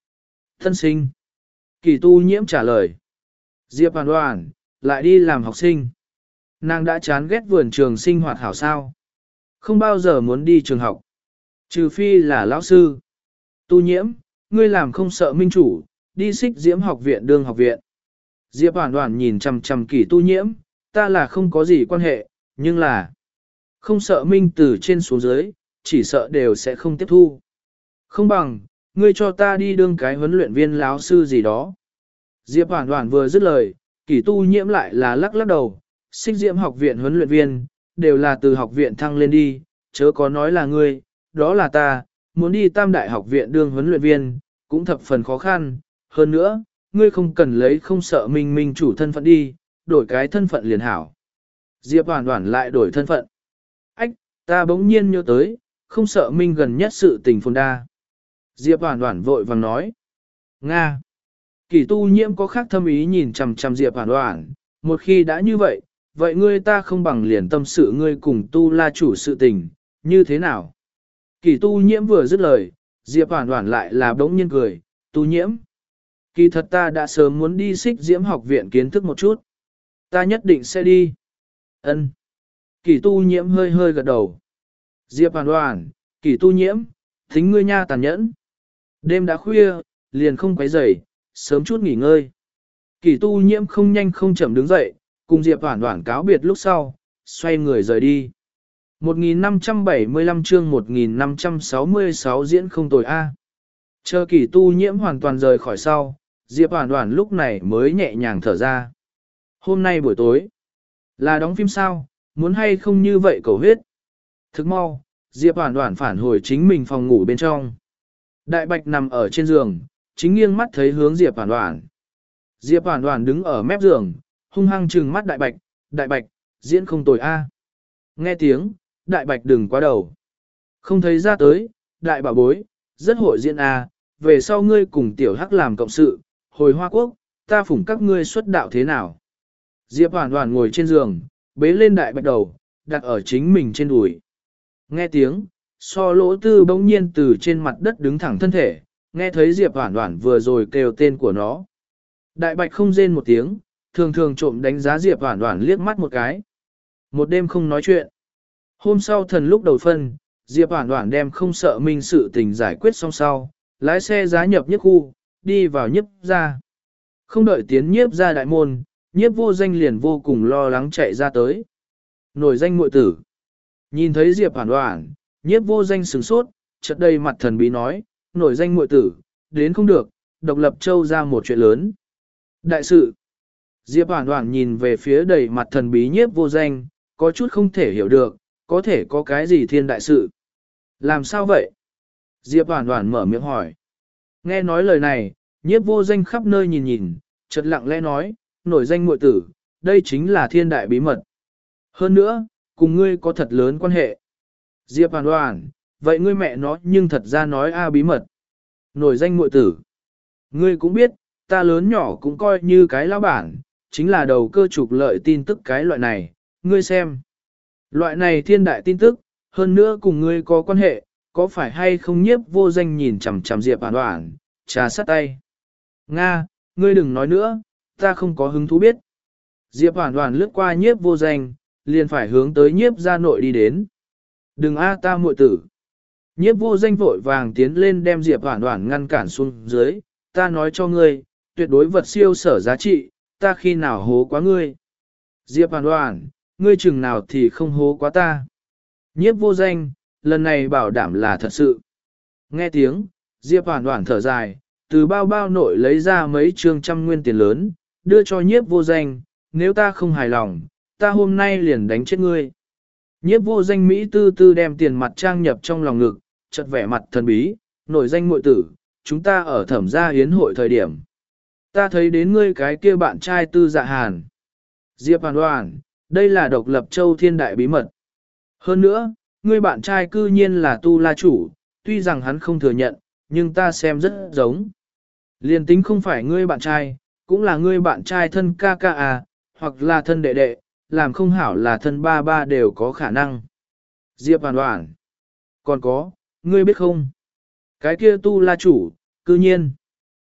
Thân sinh. Kỳ tu nhiễm trả lời. Diệp Hoàn Hoàn, lại đi làm học sinh. Nàng đã chán ghét vườn trường sinh hoạt hảo sao. Không bao giờ muốn đi trường học. Trừ phi là lão sư. Tu nhiễm, ngươi làm không sợ minh chủ, đi xích diễm học viện đương học viện. Diệp Hoàn Hoàn nhìn chằm chằm Kỳ tu nhiễm, ta là không có gì quan hệ, nhưng là không sợ minh từ trên xuống dưới, chỉ sợ đều sẽ không tiếp thu. Không bằng, ngươi cho ta đi đương cái huấn luyện viên lão sư gì đó. Diệp Hoàn Hoàn vừa dứt lời, Kỳ tu nhiễm lại là lắc lắc đầu, xích diễm học viện huấn luyện viên, đều là từ học viện thăng lên đi, chớ có nói là ngươi, đó là ta, muốn đi tam đại học viện đương huấn luyện viên, cũng thập phần khó khăn, hơn nữa, ngươi không cần lấy không sợ mình mình chủ thân phận đi, đổi cái thân phận liền hảo. Diệp Hoàn Hoàn lại đổi thân phận. Ách, ta bỗng nhiên nhớ tới, không sợ minh gần nhất sự tình phồn đa. Diệp Hoàn Hoàn vội vàng nói. Nga. Kỳ tu nhiễm có khác thâm ý nhìn chằm chằm Diệp Hoàn Hoàn, một khi đã như vậy, vậy ngươi ta không bằng liền tâm sự ngươi cùng tu la chủ sự tình, như thế nào? Kỳ tu nhiễm vừa dứt lời, Diệp Hoàn Hoàn lại là bỗng nhiên cười, tu nhiễm. Kỳ thật ta đã sớm muốn đi xích diễm học viện kiến thức một chút. Ta nhất định sẽ đi. Ân. Kỳ tu nhiễm hơi hơi gật đầu. Diệp Hoàn Hoàn, Kỳ tu nhiễm, thính ngươi nha tàn nhẫn. Đêm đã khuya, liền không quấy rầy, sớm chút nghỉ ngơi. Kỳ tu nhiễm không nhanh không chậm đứng dậy, cùng Diệp Hoàn Hoàn cáo biệt lúc sau, xoay người rời đi. một nghìn năm trăm bảy mươi lăm chương một nghìn năm trăm sáu mươi sáu diễn không tồi A. Chờ Kỳ tu nhiễm hoàn toàn rời khỏi sau, Diệp Hoàn Hoàn lúc này mới nhẹ nhàng thở ra. Hôm nay buổi tối, là đóng phim sao, muốn hay không như vậy cầu huyết. Thức mau, Diệp Hoàn Hoàn phản hồi chính mình phòng ngủ bên trong. Đại Bạch nằm ở trên giường, chính nghiêng mắt thấy hướng Diệp Hoàn Hoàn. Diệp Hoàn Hoàn đứng ở mép giường, hung hăng trừng mắt Đại Bạch, Đại Bạch, diễn không tồi A. Nghe tiếng, Đại Bạch đừng quá đầu. Không thấy ra tới, Đại bảo bối, rất hội diễn A, về sau ngươi cùng Tiểu Hắc làm cộng sự, hồi Hoa Quốc, ta phủng các ngươi xuất đạo thế nào. Diệp Hoàn Hoàn ngồi trên giường, bế lên Đại Bạch đầu, đặt ở chính mình trên đùi. Nghe tiếng, so lỗ tư bỗng nhiên từ trên mặt đất đứng thẳng thân thể, nghe thấy Diệp Hoàn Hoàn vừa rồi kêu tên của nó. Đại Bạch không rên một tiếng, thường thường trộm đánh giá Diệp Hoàn Hoàn liếc mắt một cái. Một đêm không nói chuyện. Hôm sau thần lúc đầu phân, Diệp Hoàn Hoàn đem không sợ minh sự tình giải quyết xong sau, lái xe giá nhập nhất khu, đi vào nhiếp ra. Không đợi tiến nhiếp ra đại môn, nhiếp vô danh liền vô cùng lo lắng chạy ra tới. Nổi danh muội tử. Nhìn thấy Diệp Hoàn Hoàn, nhiếp vô danh sửng sốt, chợt đầy mặt thần bí nói, nổi danh muội tử, đến không được, độc lập châu ra một chuyện lớn. Đại sự. Diệp Hoàn Hoàn nhìn về phía đầy mặt thần bí nhiếp vô danh, có chút không thể hiểu được, có thể có cái gì thiên đại sự. Làm sao vậy? Diệp Hoàn Hoàn mở miệng hỏi. Nghe nói lời này, nhiếp vô danh khắp nơi nhìn nhìn, chợt lặng lẽ nói, nổi danh muội tử, đây chính là thiên đại bí mật. Hơn nữa, cùng ngươi có thật lớn quan hệ. Diệp Hoàn Hoàn, vậy ngươi mẹ nó nhưng thật ra nói a bí mật. Nổi danh muội tử. Ngươi cũng biết, ta lớn nhỏ cũng coi như cái lão bản, chính là đầu cơ trục lợi tin tức cái loại này, ngươi xem. Loại này thiên đại tin tức, hơn nữa cùng ngươi có quan hệ, có phải hay không nhiếp vô danh nhìn chằm chằm Diệp Hoàn Hoàn, trà sát tay. Nga, ngươi đừng nói nữa, ta không có hứng thú biết. Diệp Hoàn Hoàn lướt qua nhiếp vô danh, liền phải hướng tới nhiếp gia nội đi đến. Đừng a ta muội tử. Nhiếp vô danh vội vàng tiến lên đem Diệp Hoàn Hoàn ngăn cản xuống dưới, ta nói cho ngươi, tuyệt đối vật siêu sở giá trị, ta khi nào hố quá ngươi. Diệp Hoàn Hoàn, ngươi chừng nào thì không hố quá ta. Nhiếp vô danh, lần này bảo đảm là thật sự. Nghe tiếng, Diệp Hoàn Hoàn thở dài, từ bao bao nội lấy ra mấy trương trăm nguyên tiền lớn, đưa cho nhiếp vô danh, nếu ta không hài lòng, ta hôm nay liền đánh chết ngươi. Nhiếp vô danh Mỹ tư tư đem tiền mặt trang nhập trong lòng ngực, chợt vẻ mặt thần bí, nổi danh muội tử, chúng ta ở thẩm gia yến hội thời điểm. Ta thấy đến ngươi cái kia bạn trai tư dạ hàn. Diệp Hoàn Hoàn, đây là độc lập châu thiên đại bí mật. Hơn nữa, ngươi bạn trai cư nhiên là tu la chủ, tuy rằng hắn không thừa nhận, nhưng ta xem rất giống. Liên tính không phải ngươi bạn trai, cũng là ngươi bạn trai thân ca ca à, hoặc là thân đệ đệ, làm không hảo là thân ba ba đều có khả năng. Diệp Hoàn Hoàn. Còn có, ngươi biết không? Cái kia tu la chủ, cư nhiên.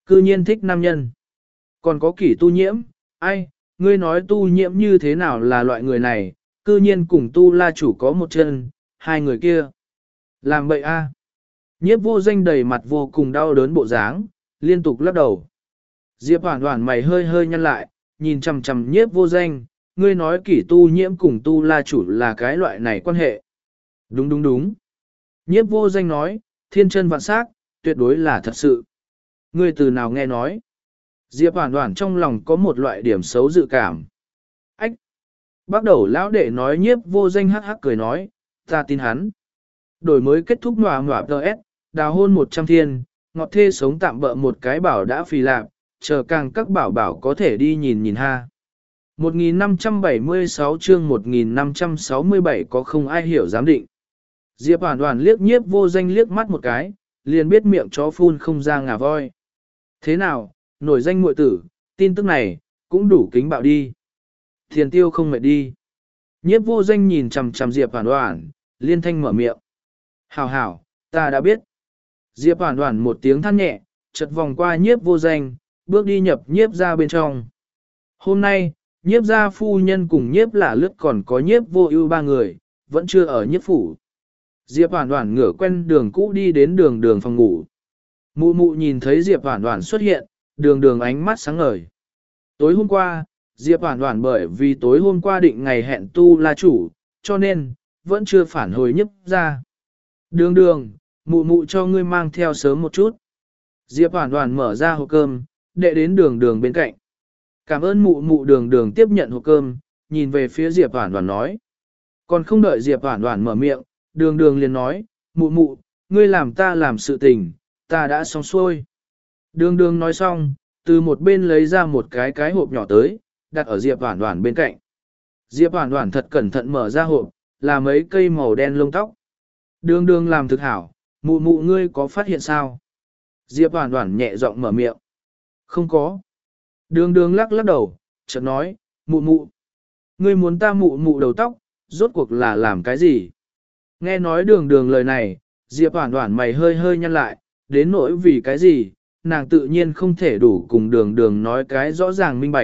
cư nhiên thích nam nhân. Còn có kỷ tu nhiễm, ai, ngươi nói tu nhiễm như thế nào là loại người này, cư nhiên cùng tu la chủ có một chân, hai người kia. Làm bậy a. Nhiếp vô danh đầy mặt vô cùng đau đớn bộ dáng, liên tục lắc đầu. Diệp Hoản Hoản mày hơi hơi nhăn lại, nhìn chằm chằm nhiếp vô danh, ngươi nói kỷ tu nhiễm cùng tu la chủ là cái loại này quan hệ. Đúng đúng đúng. Nhiếp vô danh nói, thiên chân vạn sắc, tuyệt đối là thật sự. Ngươi từ nào nghe nói? Diệp Hoản Hoản trong lòng có một loại điểm xấu dự cảm. Ách! Bắt đầu lão đệ nói nhiếp vô danh hắc hắc cười nói, ta tin hắn. Đổi mới kết thúc ngọa ngọa tờ ét, đào hôn một trăm thiên, ngọt thê sống tạm bợ một cái bảo đã phì lạc, chờ càng các bảo bảo có thể đi nhìn nhìn ha. một nghìn năm trăm bảy mươi sáu chương một nghìn năm trăm sáu mươi bảy có không ai hiểu giám định. Diệp Hoản Hoản liếc nhiếp vô danh liếc mắt một cái, liền biết miệng chó phun không ra ngà voi. Thế nào, nổi danh muội tử, tin tức này, cũng đủ kính bạo đi. Thiền tiêu không mệt đi. Nhiếp vô danh nhìn chằm chằm Diệp Hoản Hoản, liên thanh mở miệng. Hảo hảo, ta đã biết. Diệp Hoản Hoản một tiếng than nhẹ, chợt vòng qua nhiếp vô danh, bước đi nhập nhiếp ra bên trong. Hôm nay, nhiếp gia phu nhân cùng nhiếp lả lướt còn có nhiếp vô ưu ba người, vẫn chưa ở nhiếp phủ. Diệp Hoản Hoản ngửa quen đường cũ đi đến đường đường phòng ngủ. Mụ mụ nhìn thấy Diệp Hoản Hoản xuất hiện, đường đường ánh mắt sáng ngời. Tối hôm qua, Diệp Hoản Hoản bởi vì tối hôm qua định ngày hẹn tu la chủ, cho nên, vẫn chưa phản hồi nhiếp ra. Đường đường, mụ mụ cho ngươi mang theo sớm một chút. Diệp Hoản Hoản mở ra hộp cơm, đệ đến đường đường bên cạnh. Cảm ơn mụ mụ đường đường tiếp nhận hộp cơm, nhìn về phía Diệp Hoản Hoản nói. Còn không đợi Diệp Hoản Hoản mở miệng, đường đường liền nói, mụ mụ, ngươi làm ta làm sự tình, ta đã xong xuôi. Đường đường nói xong, từ một bên lấy ra một cái cái hộp nhỏ tới, đặt ở Diệp Hoản Hoản bên cạnh. Diệp Hoản Hoản thật cẩn thận mở ra hộp, là mấy cây màu đen lông tóc. Đường đường làm thực hảo, mụ mụ ngươi có phát hiện sao? Diệp Hoản Hoản nhẹ giọng mở miệng. Không có. Đường đường lắc lắc đầu, chợt nói, mụ mụ. Ngươi muốn ta mụ mụ đầu tóc, rốt cuộc là làm cái gì? Nghe nói đường đường lời này, Diệp Hoản Hoản mày hơi hơi nhăn lại, đến nỗi vì cái gì, nàng tự nhiên không thể đủ cùng đường đường nói cái rõ ràng minh bạch.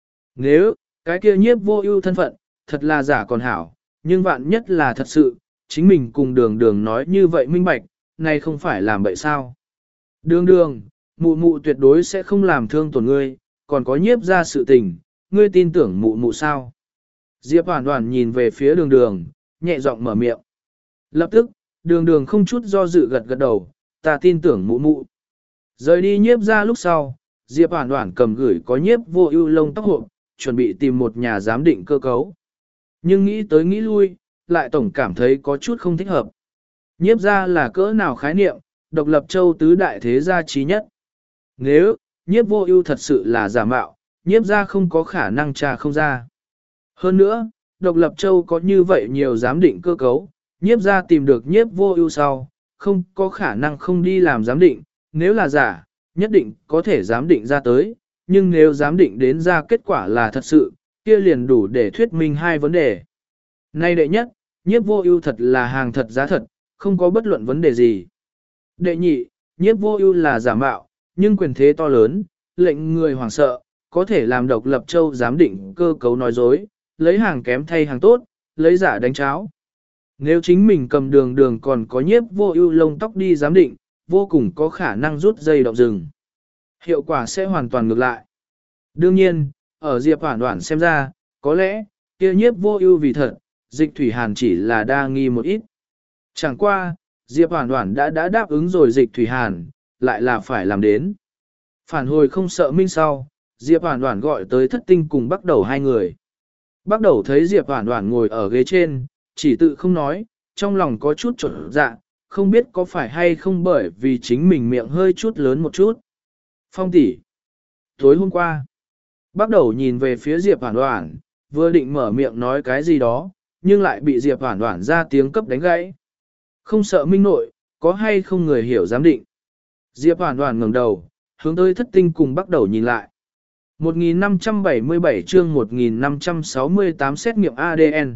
Nếu, cái kia nhiếp vô ưu thân phận, thật là giả còn hảo, nhưng vạn nhất là thật sự, chính mình cùng đường đường nói như vậy minh bạch, này không phải làm bậy sao. Đường đường, mụ mụ tuyệt đối sẽ không làm thương tổn ngươi, còn có nhiếp ra sự tình, ngươi tin tưởng mụ mụ sao. Diệp Hoản Hoản nhìn về phía đường đường, nhẹ giọng mở miệng. Lập tức, đường đường không chút do dự gật gật đầu, ta tin tưởng mụ mụ. Rời đi nhiếp ra lúc sau, Diệp Hoản Hoản cầm gửi có nhiếp vô ưu lông tóc hộp, chuẩn bị tìm một nhà giám định cơ cấu. Nhưng nghĩ tới nghĩ lui, lại tổng cảm thấy có chút không thích hợp. Nhiếp ra là cỡ nào khái niệm, độc lập châu tứ đại thế gia trí nhất. Nếu, nhiếp vô ưu thật sự là giả mạo, nhiếp ra không có khả năng tra không ra. Hơn nữa, độc lập châu có như vậy nhiều giám định cơ cấu, nhiếp ra tìm được nhiếp vô ưu sau, không có khả năng không đi làm giám định, nếu là giả, nhất định có thể giám định ra tới, nhưng nếu giám định đến ra kết quả là thật sự, kia liền đủ để thuyết minh hai vấn đề. Nay đệ nhất, nhiếp vô ưu thật là hàng thật giá thật, không có bất luận vấn đề gì. Đệ nhị, nhiếp vô ưu là giả mạo, nhưng quyền thế to lớn, lệnh người hoảng sợ, có thể làm độc lập châu giám định cơ cấu nói dối, lấy hàng kém thay hàng tốt, lấy giả đánh cháo. Nếu chính mình cầm đường đường còn có nhiếp vô ưu lông tóc đi giám định, vô cùng có khả năng rút dây động rừng. Hiệu quả sẽ hoàn toàn ngược lại. Đương nhiên, ở Diệp Hoản Hoản xem ra, có lẽ, kia nhiếp vô ưu vì thật, Dịch Thủy Hàn chỉ là đa nghi một ít. Chẳng qua, Diệp Hoản Hoản đã đã đáp ứng rồi Dịch Thủy Hàn, lại là phải làm đến. Phản hồi không sợ minh sau, Diệp Hoản Hoản gọi tới Thất Tinh cùng bắt đầu hai người. Bắt đầu thấy Diệp Hoản Hoản ngồi ở ghế trên, chỉ tự không nói, trong lòng có chút chột dạ, không biết có phải hay không bởi vì chính mình miệng hơi chút lớn một chút. Phong tỷ, tối hôm qua, bắt đầu nhìn về phía Diệp Hoản Hoản, vừa định mở miệng nói cái gì đó, nhưng lại bị Diệp Hoản Hoản ra tiếng cấp đánh gãy. Không sợ minh nội, có hay không người hiểu giám định. Diệp Hoản Hoản ngẩng đầu, hướng tới Thất Tinh cùng bắt đầu nhìn lại. một nghìn năm trăm bảy mươi bảy chương một nghìn năm trăm sáu mươi tám xét nghiệm a đê en.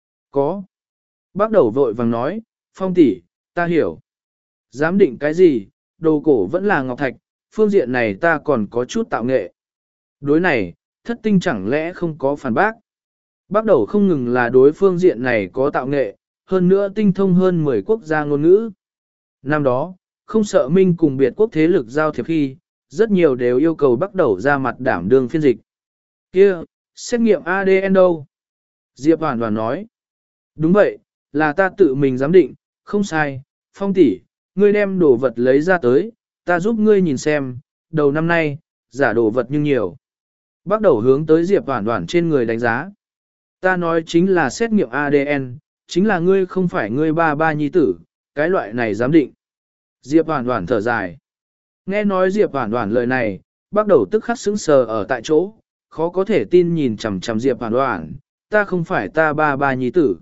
Có. Bắt đầu vội vàng nói, Phong tỷ, ta hiểu. Giám định cái gì, đồ cổ vẫn là ngọc thạch, phương diện này ta còn có chút tạo nghệ. Đối này, thất tinh chẳng lẽ không có phản bác. Bắt đầu không ngừng là đối phương diện này có tạo nghệ, hơn nữa tinh thông hơn mười quốc gia ngôn ngữ. Năm đó, không sợ minh cùng biệt quốc thế lực giao thiệp khi, rất nhiều đều yêu cầu bắt đầu ra mặt đảm đương phiên dịch. Kia, xét nghiệm a đê en đâu? Diệp Hoàn Hoàn nói. Đúng vậy, là ta tự mình giám định, không sai, Phong tỷ, ngươi đem đồ vật lấy ra tới, ta giúp ngươi nhìn xem, đầu năm nay, giả đồ vật nhưng nhiều. Bắt đầu hướng tới Diệp Hoàn Hoàn trên người đánh giá. Ta nói chính là xét nghiệm a đê en, chính là ngươi không phải ngươi ba ba nhi tử, cái loại này giám định. Diệp Hoàn Hoàn thở dài. Nghe nói Diệp Hoàn Hoàn lời này, bắt đầu tức khắc sững sờ ở tại chỗ, khó có thể tin nhìn chằm chằm Diệp Hoàn Hoàn, ta không phải ta ba ba nhi tử.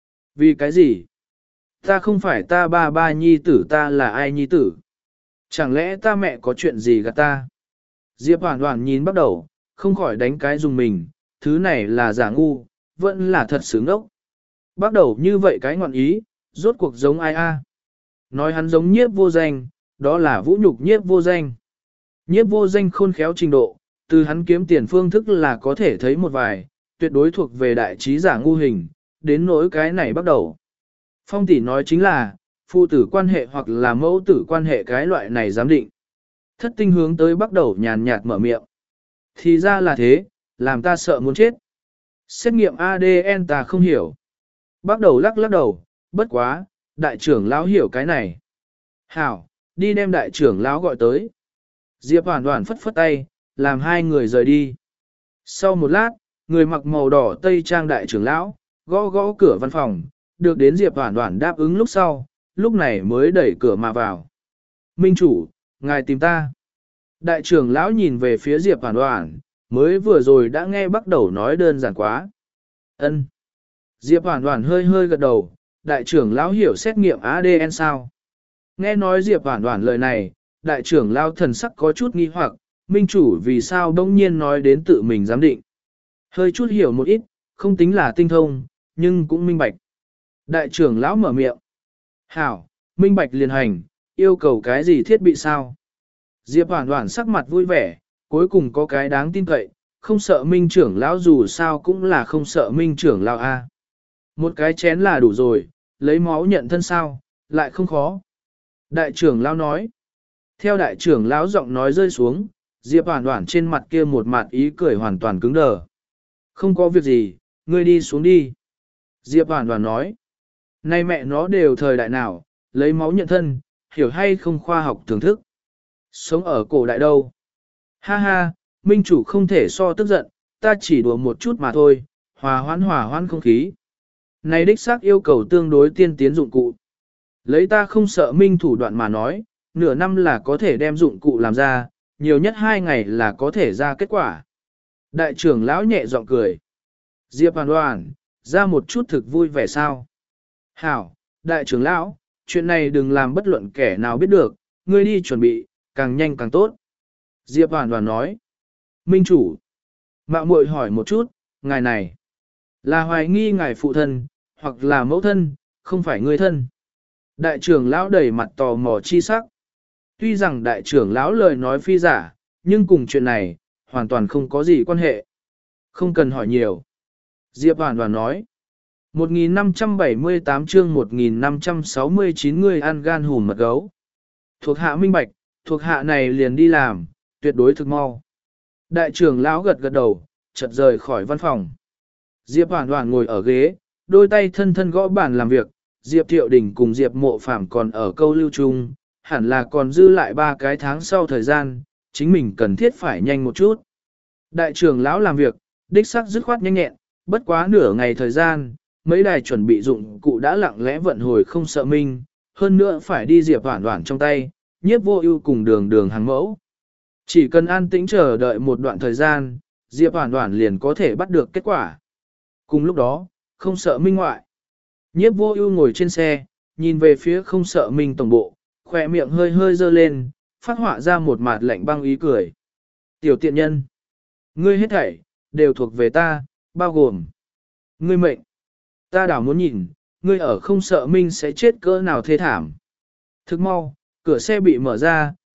Vì cái gì? Ta không phải ta ba ba nhi tử, ta là ai nhi tử? Chẳng lẽ ta mẹ có chuyện gì gạt ta? Diệp Hoàn Hoàn nhìn bắt đầu, không khỏi đánh cái dùng mình, thứ này là giả ngu, vẫn là thật sướng ốc. Bắt đầu như vậy cái ngọn ý, rốt cuộc giống ai a? Nói hắn giống nhiếp vô danh, đó là vũ nhục nhiếp vô danh. Nhiếp vô danh khôn khéo trình độ, từ hắn kiếm tiền phương thức là có thể thấy một vài, tuyệt đối thuộc về đại trí giả ngu hình, đến nỗi cái này bắt đầu. Phong tỷ nói chính là, phụ tử quan hệ hoặc là mẫu tử quan hệ cái loại này giám định. Thất tinh hướng tới bắt đầu nhàn nhạt mở miệng. Thì ra là thế, làm ta sợ muốn chết. Xét nghiệm a đê en ta không hiểu. Bắt đầu lắc lắc đầu, bất quá, đại trưởng lão hiểu cái này. Hảo, đi đem đại trưởng lão gọi tới. Diệp Hoàn Hoàn phất phất tay, làm hai người rời đi. Sau một lát, người mặc màu đỏ tây trang đại trưởng lão, gõ gõ cửa văn phòng, được đến Diệp Hoàn Hoàn đáp ứng lúc sau, lúc này mới đẩy cửa mà vào. Minh chủ, ngài tìm ta. Đại trưởng lão nhìn về phía Diệp Hoàn Hoàn, mới vừa rồi đã nghe bắt đầu nói đơn giản quá. Ân. Diệp Hoàn Hoàn hơi hơi gật đầu, đại trưởng lão hiểu xét nghiệm a đê en sao. Nghe nói Diệp Hoàn Hoàn lời này, đại trưởng lão thần sắc có chút nghi hoặc, minh chủ vì sao đông nhiên nói đến tự mình giám định. Hơi chút hiểu một ít, không tính là tinh thông, nhưng cũng minh bạch. Đại trưởng lão mở miệng. Hảo, minh bạch liền hành, yêu cầu cái gì thiết bị sao? Diệp Hoàn Hoàn sắc mặt vui vẻ, cuối cùng có cái đáng tin cậy, không sợ minh trưởng lão dù sao cũng là không sợ minh trưởng lão a. Một cái chén là đủ rồi, lấy máu nhận thân sao, lại không khó. Đại trưởng lão nói. Theo đại trưởng lão giọng nói rơi xuống, Diệp Hoàn Hoàn trên mặt kia một mặt ý cười hoàn toàn cứng đờ. Không có việc gì, ngươi đi xuống đi. Diệp Hoàn Hoàn nói. Nay mẹ nó đều thời đại nào, lấy máu nhận thân, hiểu hay không khoa học thưởng thức. Sống ở cổ đại đâu. Ha ha, minh chủ không thể so tức giận, ta chỉ đùa một chút mà thôi, hòa hoãn hòa hoãn không khí. Này đích xác yêu cầu tương đối tiên tiến dụng cụ. Lấy ta không sợ minh thủ đoạn mà nói, nửa năm là có thể đem dụng cụ làm ra, nhiều nhất hai ngày là có thể ra kết quả. Đại trưởng lão nhẹ giọng cười. Diệp Hoàn Hoàn, ra một chút thực vui vẻ sao. Hảo, đại trưởng lão, chuyện này đừng làm bất luận kẻ nào biết được, ngươi đi chuẩn bị, càng nhanh càng tốt. Diệp Hoàn Hoàn nói. Minh chủ. Mạo muội hỏi một chút, ngài này, là hoài nghi ngài phụ thân, hoặc là mẫu thân, không phải người thân. Đại trưởng lão đầy mặt tò mò chi sắc. Tuy rằng đại trưởng lão lời nói phi giả, nhưng cùng chuyện này, hoàn toàn không có gì quan hệ. Không cần hỏi nhiều. Diệp Hoàn Hoàn nói. một nghìn năm trăm bảy mươi tám chương một nghìn năm trăm sáu mươi chín người ăn gan hùn mật gấu. Thuộc hạ minh bạch, thuộc hạ này liền đi làm, tuyệt đối thực mau. Đại trưởng lão gật gật đầu, chợt rời khỏi văn phòng. Diệp Hoàn Hoàn ngồi ở ghế, đôi tay thân thân gõ bàn làm việc, Diệp Thiệu Đình cùng Diệp Mộ Phàm còn ở câu lưu chung, hẳn là còn dư lại ba cái tháng sau thời gian, chính mình cần thiết phải nhanh một chút. Đại trưởng lão làm việc, đích xác dứt khoát nhanh nhẹn, bất quá nửa ngày thời gian, mấy đài chuẩn bị dụng cụ đã lặng lẽ vận hồi không sợ minh, hơn nữa phải đi Diệp Hoàn Hoàn trong tay, nhiếp vô ưu cùng đường đường hàng mẫu. Chỉ cần an tĩnh chờ đợi một đoạn thời gian, Diệp Hoàn Hoàn liền có thể bắt được kết quả. Cùng lúc đó, không sợ minh ngoại. Nhiếp vô ưu ngồi trên xe, nhìn về phía không sợ minh tổng bộ, khỏe miệng hơi hơi dơ lên, phát họa ra một mặt lạnh băng ý cười. Tiểu tiện nhân, ngươi hết thảy, đều thuộc về ta, bao gồm ngươi mệnh. Ta đảo muốn nhìn, ngươi ở không sợ minh sẽ chết cỡ nào thê thảm. Thức mau, cửa xe bị mở ra,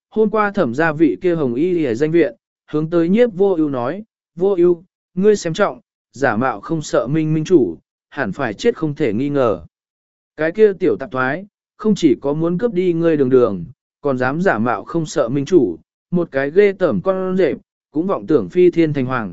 hôm qua thẩm gia vị kia hồng y ở danh viện, hướng tới nhiếp vô ưu nói, vô ưu, ngươi xem trọng, giả mạo không sợ minh minh chủ, hẳn phải chết không thể nghi ngờ. Cái kia tiểu tạp thoái, không chỉ có muốn cướp đi ngươi đường đường, còn dám giả mạo không sợ minh chủ, một cái ghê tởm con rệp, cũng vọng tưởng phi thiên thành hoàng.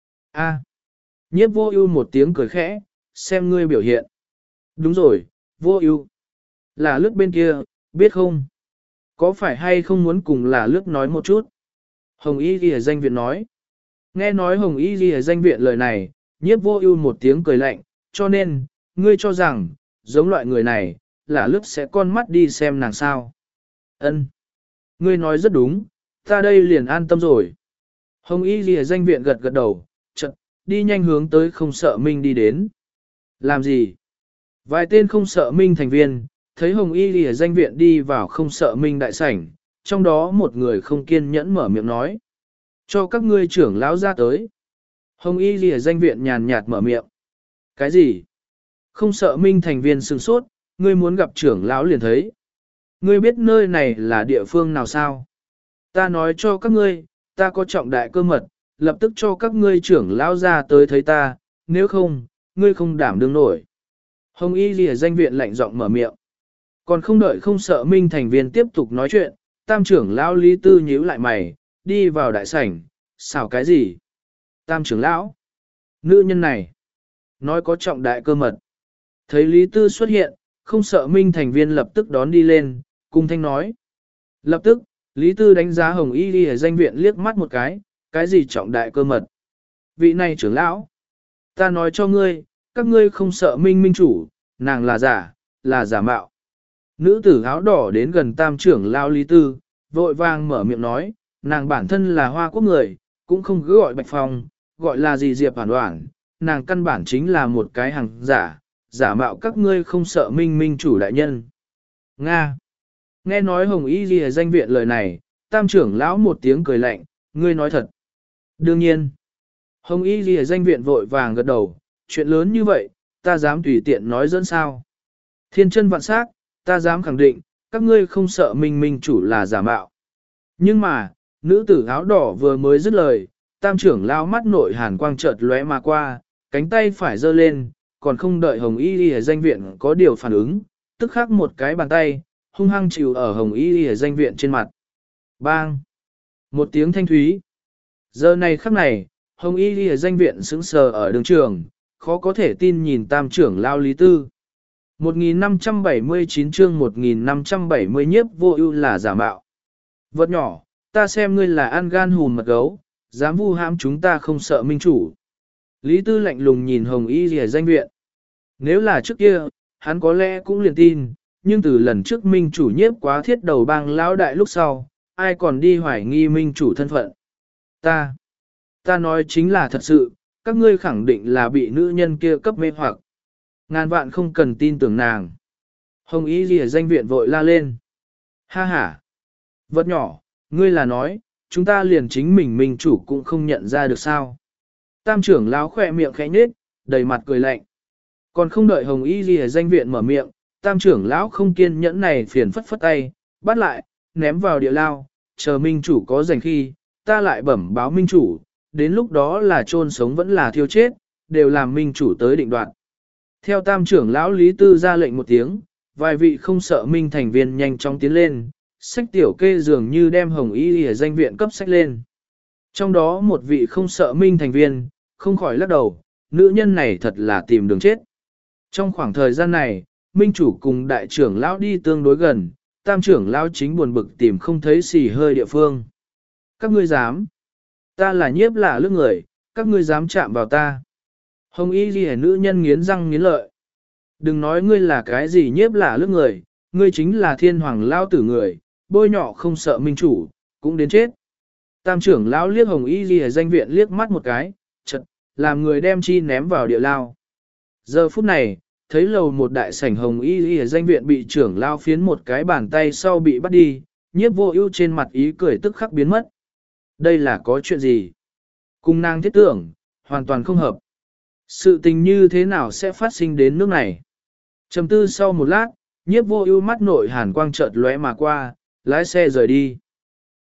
A. Nhiếp vô ưu một tiếng cười khẽ, xem ngươi biểu hiện. Đúng rồi, vô ưu. Là lướt bên kia, biết không? Có phải hay không muốn cùng là lướt nói một chút? Hồng Y Ghi danh viện nói. Nghe nói Hồng Y Ghi danh viện lời này, nhiếp vô ưu một tiếng cười lạnh, cho nên, ngươi cho rằng, giống loại người này, là lướt sẽ con mắt đi xem nàng sao. Ân, ngươi nói rất đúng, ta đây liền an tâm rồi. Hồng Y Ghi danh viện gật gật đầu, chợt đi nhanh hướng tới không sợ minh đi đến. Làm gì? Vài tên không sợ minh thành viên, thấy Hồng Y Ghi danh viện đi vào không sợ minh đại sảnh, trong đó một người không kiên nhẫn mở miệng nói. Cho các ngươi trưởng lão ra tới. Hồng Y Ghi danh viện nhàn nhạt mở miệng. Cái gì? Không sợ minh thành viên sừng sốt, ngươi muốn gặp trưởng lão liền thấy. Ngươi biết nơi này là địa phương nào sao? Ta nói cho các ngươi, ta có trọng đại cơ mật, lập tức cho các ngươi trưởng lão ra tới thấy ta, nếu không, ngươi không đảm đương nổi. Hồng Y Ghi danh viện lạnh giọng mở miệng. Còn không đợi không sợ minh thành viên tiếp tục nói chuyện, tam trưởng lão Lý Tư nhíu lại mày, đi vào đại sảnh, xảo cái gì? Tam trưởng lão, nữ nhân này, nói có trọng đại cơ mật. Thấy Lý Tư xuất hiện, không sợ minh thành viên lập tức đón đi lên, cung thanh nói. Lập tức, Lý Tư đánh giá Hồng Y Ghi danh viện liếc mắt một cái, cái gì trọng đại cơ mật? Vị này trưởng lão, ta nói cho ngươi, các ngươi không sợ minh minh chủ, nàng là giả, là giả mạo. Nữ tử áo đỏ đến gần tam trưởng lão Lý Tư, vội vàng mở miệng nói, nàng bản thân là hoa quốc người, cũng không cứ gọi Bạch Phong, gọi là gì Diệp Phản Đoản, nàng căn bản chính là một cái hàng giả, giả mạo các ngươi không sợ minh minh chủ đại nhân. Nga. Nghe nói Hồng Y Ghi danh viện lời này, tam trưởng lão một tiếng cười lạnh, ngươi nói thật. Đương nhiên. Hồng Y Ghi danh viện vội vàng gật đầu, chuyện lớn như vậy, ta dám tùy tiện nói dẫn sao. Thiên chân vạn sắc, ta dám khẳng định, các ngươi không sợ minh minh chủ là giả mạo. Nhưng mà, nữ tử áo đỏ vừa mới dứt lời, tam trưởng lao mắt nội hàn quang chợt lóe mà qua, cánh tay phải giơ lên, còn không đợi Hồng Y Ghi danh viện có điều phản ứng, tức khắc một cái bàn tay, hung hăng chịu ở Hồng Y Ghi danh viện trên mặt. Bang! Một tiếng thanh thúy. Giờ này khắc này, Hồng Y Ghi danh viện sững sờ ở đường trường, khó có thể tin nhìn tam trưởng lao Lý Tư. một nghìn năm trăm bảy mươi chín chương một nghìn năm trăm bảy mươi nhiếp vô ưu là giả mạo. Vật nhỏ, ta xem ngươi là ăn gan hùn mật gấu, dám vu hãm chúng ta không sợ minh chủ. Lý Tư lạnh lùng nhìn Hồng Y Ghi danh viện. Nếu là trước kia, hắn có lẽ cũng liền tin, nhưng từ lần trước minh chủ nhiếp quá thiết đầu bang lão đại lúc sau, ai còn đi hoài nghi minh chủ thân phận. Ta, ta nói chính là thật sự, các ngươi khẳng định là bị nữ nhân kia cấp mê hoặc. Ngàn vạn không cần tin tưởng nàng. Hồng Y Ghi danh viện vội la lên. Ha ha. Vật nhỏ, ngươi là nói, chúng ta liền chính mình minh chủ cũng không nhận ra được sao. Tam trưởng lão khỏe miệng khẽ nhếch, đầy mặt cười lạnh. Còn không đợi Hồng Y Ghi danh viện mở miệng, tam trưởng lão không kiên nhẫn này phiền phất phất tay, bắt lại, ném vào địa lao, chờ minh chủ có rảnh khi, ta lại bẩm báo minh chủ, đến lúc đó là chôn sống vẫn là thiêu chết, đều làm minh chủ tới định đoạt. Theo tam trưởng lão Lý Tư ra lệnh một tiếng, vài vị không sợ minh thành viên nhanh chóng tiến lên, sách tiểu kê dường như đem Hồng Y ở danh viện cấp sách lên. Trong đó một vị không sợ minh thành viên, không khỏi lắc đầu, nữ nhân này thật là tìm đường chết. Trong khoảng thời gian này, minh chủ cùng đại trưởng lão đi tương đối gần, tam trưởng lão chính buồn bực tìm không thấy xì hơi địa phương. Các ngươi dám? Ta là nhiếp lạ lướt người, các ngươi dám chạm vào ta. Hồng Y Ghi nữ nhân nghiến răng nghiến lợi. Đừng nói ngươi là cái gì nhiếp lạ lướt người, ngươi chính là thiên hoàng lao tử người, bôi nhọ không sợ minh chủ, cũng đến chết. Tam trưởng lão liếc Hồng Y Ghi danh viện liếc mắt một cái, chật, làm người đem chi ném vào địa lao. Giờ phút này, thấy lầu một đại sảnh Hồng Y Ghi danh viện bị trưởng lao phiến một cái bàn tay sau bị bắt đi, nhiếp vô ưu trên mặt ý cười tức khắc biến mất. Đây là có chuyện gì? Cùng nàng thiết tưởng, hoàn toàn không hợp. Sự tình như thế nào sẽ phát sinh đến nước này? Trầm tư sau một lát, nhiếp vô ưu mắt nội hàn quang chợt lóe mà qua, lái xe rời đi.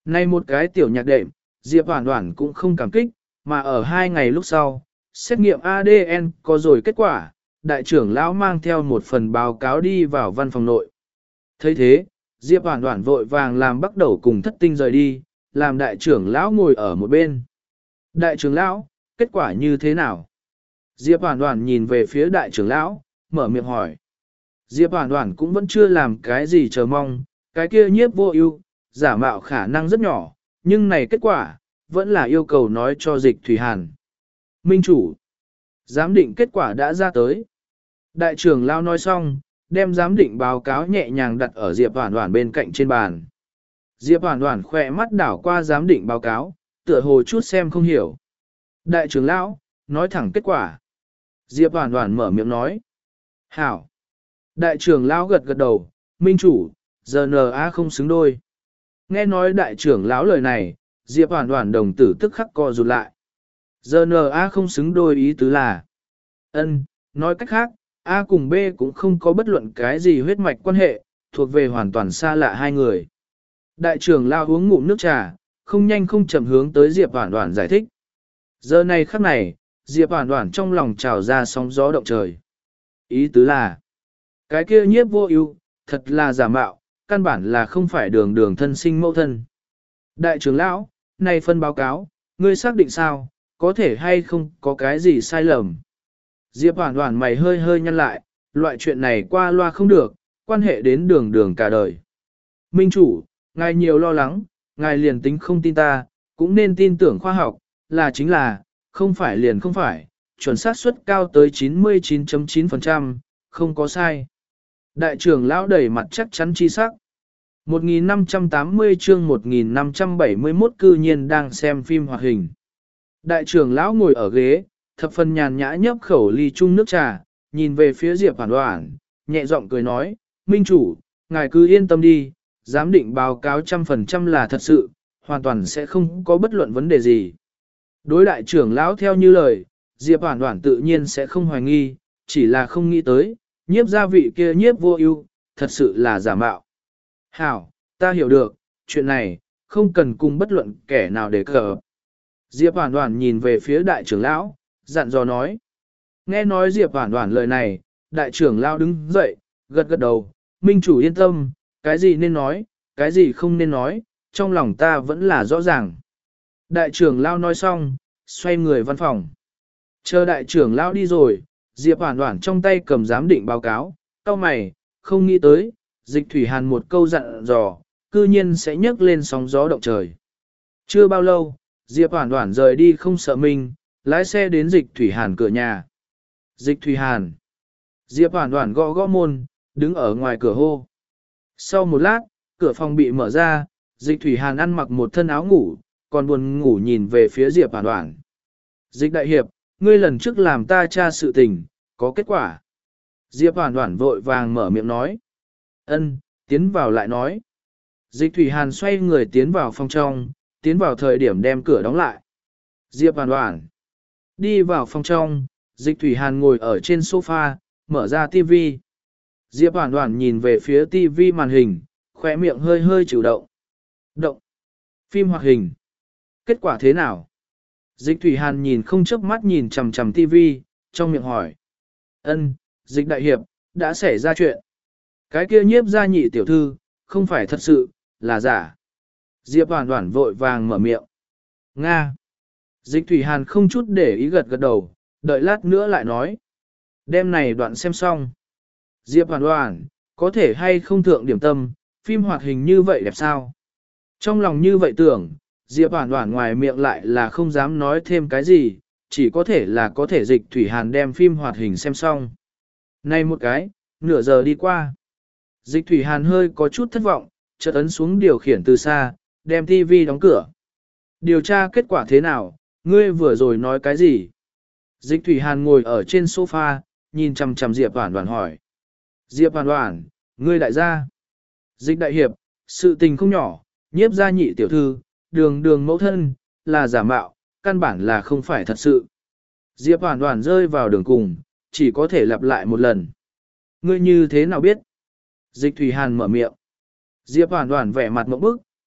Nay một cái tiểu nhạc đệm, Diệp Hoản Hoản cũng không cảm kích, mà ở hai ngày lúc sau, xét nghiệm a đê en có rồi kết quả, đại trưởng lão mang theo một phần báo cáo đi vào văn phòng nội. thấy thế, Diệp Hoản Hoản vội vàng làm bắt đầu cùng thất tinh rời đi, làm đại trưởng lão ngồi ở một bên. Đại trưởng lão, kết quả như thế nào? Diệp Hoản Hoản nhìn về phía đại trưởng lão, mở miệng hỏi. Diệp Hoản Hoản cũng vẫn chưa làm cái gì chờ mong, cái kia nhiếp vô ưu, giả mạo khả năng rất nhỏ, nhưng này kết quả, vẫn là yêu cầu nói cho Dịch Thủy Hàn. Minh chủ, giám định kết quả đã ra tới. Đại trưởng lão nói xong, đem giám định báo cáo nhẹ nhàng đặt ở Diệp Hoản Hoản bên cạnh trên bàn. Diệp Hoản Hoản khỏe mắt đảo qua giám định báo cáo, tựa hồ chút xem không hiểu. Đại trưởng lão, nói thẳng kết quả. Diệp Hoản Hoản mở miệng nói. Hảo. Đại trưởng lão gật gật đầu, minh chủ, giờ en a không xứng đôi. Nghe nói đại trưởng lão lời này, Diệp Hoản Hoản đồng tử tức khắc co rụt lại. giờ en a không xứng đôi ý tứ là. Ân, nói cách khác, A cùng B cũng không có bất luận cái gì huyết mạch quan hệ, thuộc về hoàn toàn xa lạ hai người. Đại trưởng lão uống ngụm nước trà, không nhanh không chậm hướng tới Diệp Hoản Hoản giải thích. Giờ này khắc này, Diệp Hoản Hoản trong lòng trào ra sóng gió động trời. Ý tứ là, cái kia nhiếp vô ưu, thật là giả mạo, căn bản là không phải đường đường thân sinh mẫu thân. Đại trưởng lão, này phân báo cáo, ngươi xác định sao, có thể hay không có cái gì sai lầm. Diệp Hoản Hoản mày hơi hơi nhăn lại, loại chuyện này qua loa không được, quan hệ đến đường đường cả đời. Minh chủ, ngài nhiều lo lắng, ngài liền tính không tin ta, cũng nên tin tưởng khoa học, là chính là, không phải liền không phải, chuẩn xác suất cao tới chín mươi chín phẩy chín phần trăm, không có sai. Đại trưởng lão đầy mặt chắc chắn chi sắc. một nghìn năm trăm tám mươi chương một nghìn năm trăm bảy mươi mốt cư nhiên đang xem phim hoạt hình. Đại trưởng lão ngồi ở ghế, thập phần nhàn nhã nhấp khẩu ly chung nước trà, nhìn về phía Diệp Hoản Hoản, nhẹ giọng cười nói, minh chủ, ngài cứ yên tâm đi, giám định báo cáo trăm phần trăm là thật sự, hoàn toàn sẽ không có bất luận vấn đề gì. Đối đại trưởng lão theo như lời, Diệp Hoản Hoản tự nhiên sẽ không hoài nghi, chỉ là không nghĩ tới, nhiếp gia vị kia nhiếp vô ưu, thật sự là giả mạo. Hảo, ta hiểu được, chuyện này, không cần cùng bất luận kẻ nào để cờ. Diệp Hoản Hoản nhìn về phía đại trưởng lão, dặn dò nói. Nghe nói Diệp Hoản Hoản lời này, đại trưởng lão đứng dậy, gật gật đầu, minh chủ yên tâm, cái gì nên nói, cái gì không nên nói, trong lòng ta vẫn là rõ ràng. Đại trưởng lão nói xong, xoay người văn phòng. Chờ đại trưởng lão đi rồi, Diệp Hoản Hoản trong tay cầm giám định báo cáo, cau mày, không nghĩ tới, Dịch Thủy Hàn một câu dặn dò, cư nhiên sẽ nhấc lên sóng gió động trời. Chưa bao lâu, Diệp Hoản Hoản rời đi không sợ mình, lái xe đến Dịch Thủy Hàn cửa nhà. Dịch Thủy Hàn. Diệp Hoản Hoản gõ gõ môn, đứng ở ngoài cửa hô. Sau một lát, cửa phòng bị mở ra, Dịch Thủy Hàn ăn mặc một thân áo ngủ, còn buồn ngủ nhìn về phía Diệp Hoản Hoản. Dịch đại hiệp, ngươi lần trước làm ta tra sự tình, có kết quả. Diệp Hoản Hoản vội vàng mở miệng nói. Ân, tiến vào lại nói. Dịch Thủy Hàn xoay người tiến vào phòng trong, tiến vào thời điểm đem cửa đóng lại. Diệp Hoản Hoản. Đi vào phòng trong, Dịch Thủy Hàn ngồi ở trên sofa, mở ra tivi. Diệp Hoản Hoản nhìn về phía tivi màn hình, khóe miệng hơi hơi chịu động. Động. Phim hoạt hình. Kết quả thế nào? Dịch Thủy Hàn nhìn không chớp mắt nhìn chằm chằm tivi, trong miệng hỏi. Ân, Dịch đại hiệp, đã xảy ra chuyện. Cái kia nhiếp gia nhị tiểu thư, không phải thật sự, là giả. Diệp Hoản Hoản vội vàng mở miệng. Nga. Dịch Thủy Hàn không chút để ý gật gật đầu, đợi lát nữa lại nói. Đêm này đoạn xem xong. Diệp Hoản Hoản, có thể hay không thượng điểm tâm, phim hoạt hình như vậy đẹp sao? Trong lòng như vậy tưởng, Diệp Hoản Hoản ngoài miệng lại là không dám nói thêm cái gì, chỉ có thể là có thể Dịch Thủy Hàn đem phim hoạt hình xem xong. Này một cái, nửa giờ đi qua. Dịch Thủy Hàn hơi có chút thất vọng, chợt ấn xuống điều khiển từ xa, đem tivi đóng cửa. Điều tra kết quả thế nào, ngươi vừa rồi nói cái gì? Dịch Thủy Hàn ngồi ở trên sofa, nhìn chằm chằm Diệp Hoản Hoản hỏi. Diệp Hoản Hoản, ngươi đại gia. Dịch đại hiệp, sự tình không nhỏ, nhiếp gia nhị tiểu thư, đường đường mẫu thân, là giả mạo, căn bản là không phải thật sự. Diệp Hoản Hoản rơi vào đường cùng, chỉ có thể lặp lại một lần. Ngươi như thế nào biết? Dịch Thủy Hàn mở miệng. Diệp Hoản Hoản vẻ mặt ngộp bức,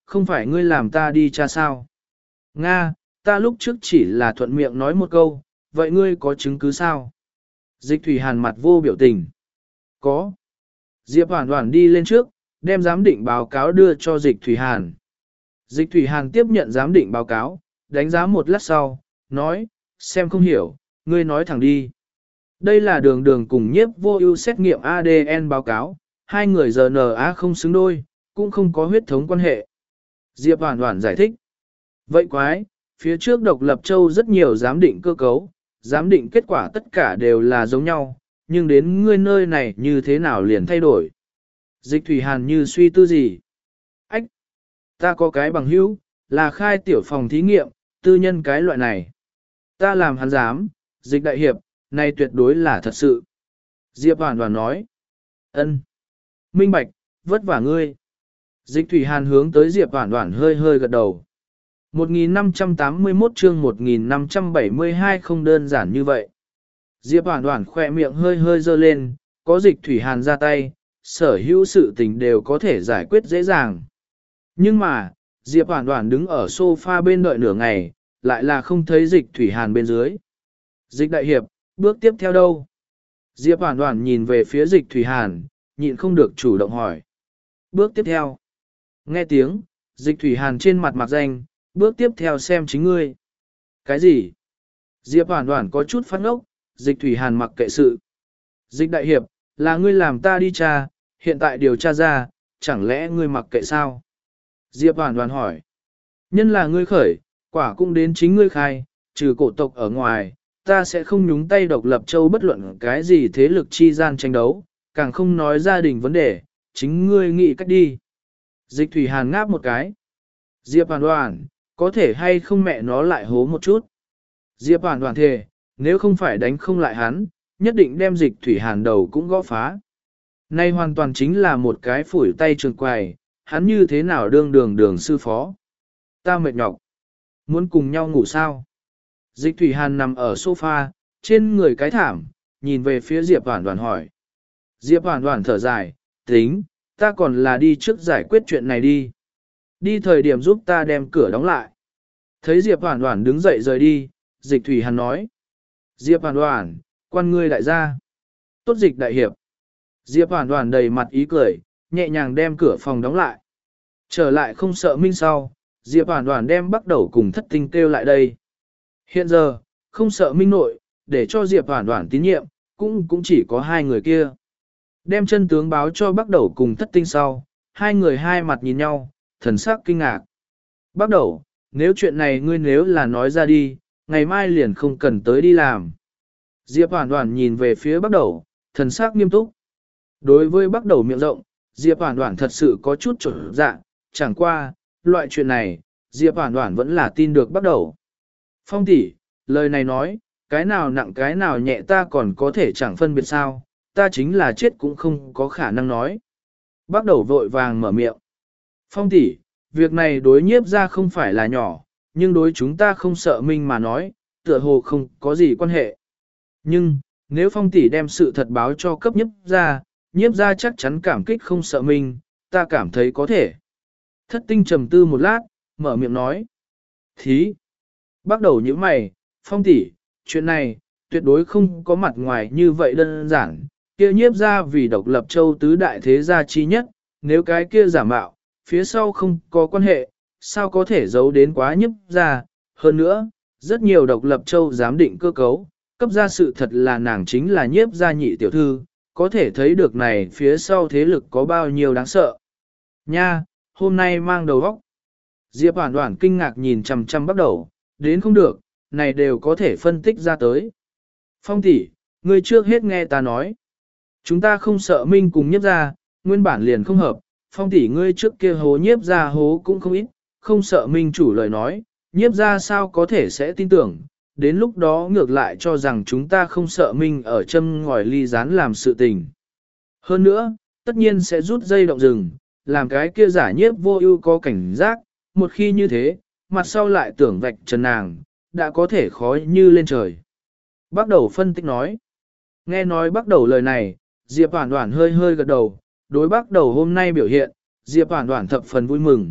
không phải ngươi làm ta đi cha sao? Nga, ta lúc trước chỉ là thuận miệng nói một câu, vậy ngươi có chứng cứ sao? Dịch Thủy Hàn mặt vô biểu tình. Có. Diệp Hoàn Hoàn đi lên trước, đem giám định báo cáo đưa cho Dịch Thủy Hàn. Dịch Thủy Hàn tiếp nhận giám định báo cáo, đánh giá một lát sau, nói, xem không hiểu, ngươi nói thẳng đi. Đây là đường đường cùng nhiếp vô ưu xét nghiệm a đê en báo cáo, hai người rờ en a không xứng đôi, cũng không có huyết thống quan hệ. Diệp Hoàn Hoàn giải thích. Vậy quái, phía trước độc lập châu rất nhiều giám định cơ cấu, giám định kết quả tất cả đều là giống nhau, nhưng đến ngươi nơi này như thế nào liền thay đổi. Dịch Thủy Hàn như suy tư gì. Ách! Ta có cái bằng hữu, là khai tiểu phòng thí nghiệm, tư nhân cái loại này. Ta làm hắn dám, Dịch đại hiệp, này tuyệt đối là thật sự. Diệp Hoàn Hoàn nói. Ân, minh bạch, vất vả ngươi. Dịch Thủy Hàn hướng tới Diệp Hoàn Hoàn hơi hơi gật đầu. một nghìn năm trăm tám mươi mốt chương một nghìn năm trăm bảy mươi hai không đơn giản như vậy. Diệp Hoàn Hoàn khỏe miệng hơi hơi dơ lên, có Dịch Thủy Hàn ra tay, sở hữu sự tình đều có thể giải quyết dễ dàng. Nhưng mà, Diệp Hoàn Hoàn đứng ở sofa bên đợi nửa ngày, lại là không thấy Dịch Thủy Hàn bên dưới. Dịch đại hiệp, bước tiếp theo đâu? Diệp Hoàn Hoàn nhìn về phía Dịch Thủy Hàn, nhịn không được chủ động hỏi. Bước tiếp theo. Nghe tiếng, Dịch Thủy Hàn trên mặt mặt danh, bước tiếp theo xem chính ngươi. Cái gì? Diệp Hoàn Hoàn có chút phát ngốc, Dịch Thủy Hàn mặc kệ sự. Dịch đại hiệp, là ngươi làm ta đi tra, hiện tại điều tra ra, chẳng lẽ ngươi mặc kệ sao? Diệp Hoàn Hoàn hỏi. Nhân là ngươi khởi, quả cũng đến chính ngươi khai, trừ cổ tộc ở ngoài, ta sẽ không nhúng tay độc lập châu bất luận cái gì thế lực chi gian tranh đấu, càng không nói gia đình vấn đề, chính ngươi nghĩ cách đi. Dịch Thủy Hàn ngáp một cái. Diệp Hoàn Hoàn, có thể hay không mẹ nó lại hố một chút. Diệp Hoàn Hoàn thề, nếu không phải đánh không lại hắn, nhất định đem Dịch Thủy Hàn đầu cũng gõ phá. Nay hoàn toàn chính là một cái phủi tay trường quài, hắn như thế nào đương đường đường sư phó. Ta mệt nhọc. Muốn cùng nhau ngủ sao? Dịch Thủy Hàn nằm ở sofa, trên người cái thảm, nhìn về phía Diệp Hoàn Hoàn hỏi. Diệp Hoàn Hoàn thở dài, tính, ta còn là đi trước giải quyết chuyện này đi. Đi thời điểm giúp ta đem cửa đóng lại. Thấy Diệp Hoàn Hoàn đứng dậy rời đi, Dịch Thủy Hàn nói. Diệp Hoàn Hoàn, quan ngươi đại gia. Tốt Dịch đại hiệp. Diệp Hoàn Hoàn đầy mặt ý cười, nhẹ nhàng đem cửa phòng đóng lại. Trở lại không sợ minh sau, Diệp Hoàn Hoàn đem bắt đầu cùng thất tinh kêu lại đây. Hiện giờ, không sợ minh nội, để cho Diệp Hoàn Hoàn tín nhiệm, cũng cũng chỉ có hai người kia. Đem chân tướng báo cho bắt đầu cùng thất tinh sau, hai người hai mặt nhìn nhau, thần sắc kinh ngạc. Bắt đầu, nếu chuyện này ngươi nếu là nói ra đi, ngày mai liền không cần tới đi làm. Diệp Hoàn Hoàn nhìn về phía bắt đầu, thần sắc nghiêm túc. Đối với bắt đầu miệng rộng, Diệp Hoàn Hoàn thật sự có chút trở dạ, chẳng qua, loại chuyện này, Diệp Hoàn Hoàn vẫn là tin được bắt đầu. Phong tỷ, lời này nói, cái nào nặng cái nào nhẹ ta còn có thể chẳng phân biệt sao, ta chính là chết cũng không có khả năng nói. Bắt đầu vội vàng mở miệng. Phong tỷ, việc này đối nhiếp ra không phải là nhỏ, nhưng đối chúng ta không sợ minh mà nói, tựa hồ không có gì quan hệ. Nhưng, nếu phong tỷ đem sự thật báo cho cấp nhiếp ra, nhiếp ra chắc chắn cảm kích không sợ minh, ta cảm thấy có thể. Thất tinh trầm tư một lát, mở miệng nói. Thí! Bắt đầu như mày, phong tỷ, chuyện này, tuyệt đối không có mặt ngoài như vậy đơn giản, kia nhiếp ra vì độc lập châu tứ đại thế gia chi nhất, nếu cái kia giả mạo, phía sau không có quan hệ, sao có thể giấu đến quá nhiếp ra, hơn nữa, rất nhiều độc lập châu giám định cơ cấu, cấp ra sự thật là nàng chính là nhiếp gia nhị tiểu thư, có thể thấy được này phía sau thế lực có bao nhiêu đáng sợ. Nha, hôm nay mang đầu óc. Diệp Hoàn Hoàn kinh ngạc nhìn chằm chằm bắt đầu, đến không được, này đều có thể phân tích ra tới. Phong tỷ, ngươi trước hết nghe ta nói. Chúng ta không sợ minh cùng nhiếp ra, nguyên bản liền không hợp. Phong tỷ ngươi trước kia hố nhiếp ra hố cũng không ít, không sợ minh chủ lời nói, nhiếp ra sao có thể sẽ tin tưởng. Đến lúc đó ngược lại cho rằng chúng ta không sợ minh ở châm ngòi ly rán làm sự tình. Hơn nữa, tất nhiên sẽ rút dây động rừng, làm cái kia giả nhiếp vô ưu có cảnh giác, một khi như thế, mặt sau lại tưởng vạch trần nàng, đã có thể khó như lên trời. Bắt đầu phân tích nói. Nghe nói bắt đầu lời này, Diệp Hoàn Hoàn hơi hơi gật đầu, đối bắt đầu hôm nay biểu hiện, Diệp Hoàn Hoàn thập phần vui mừng,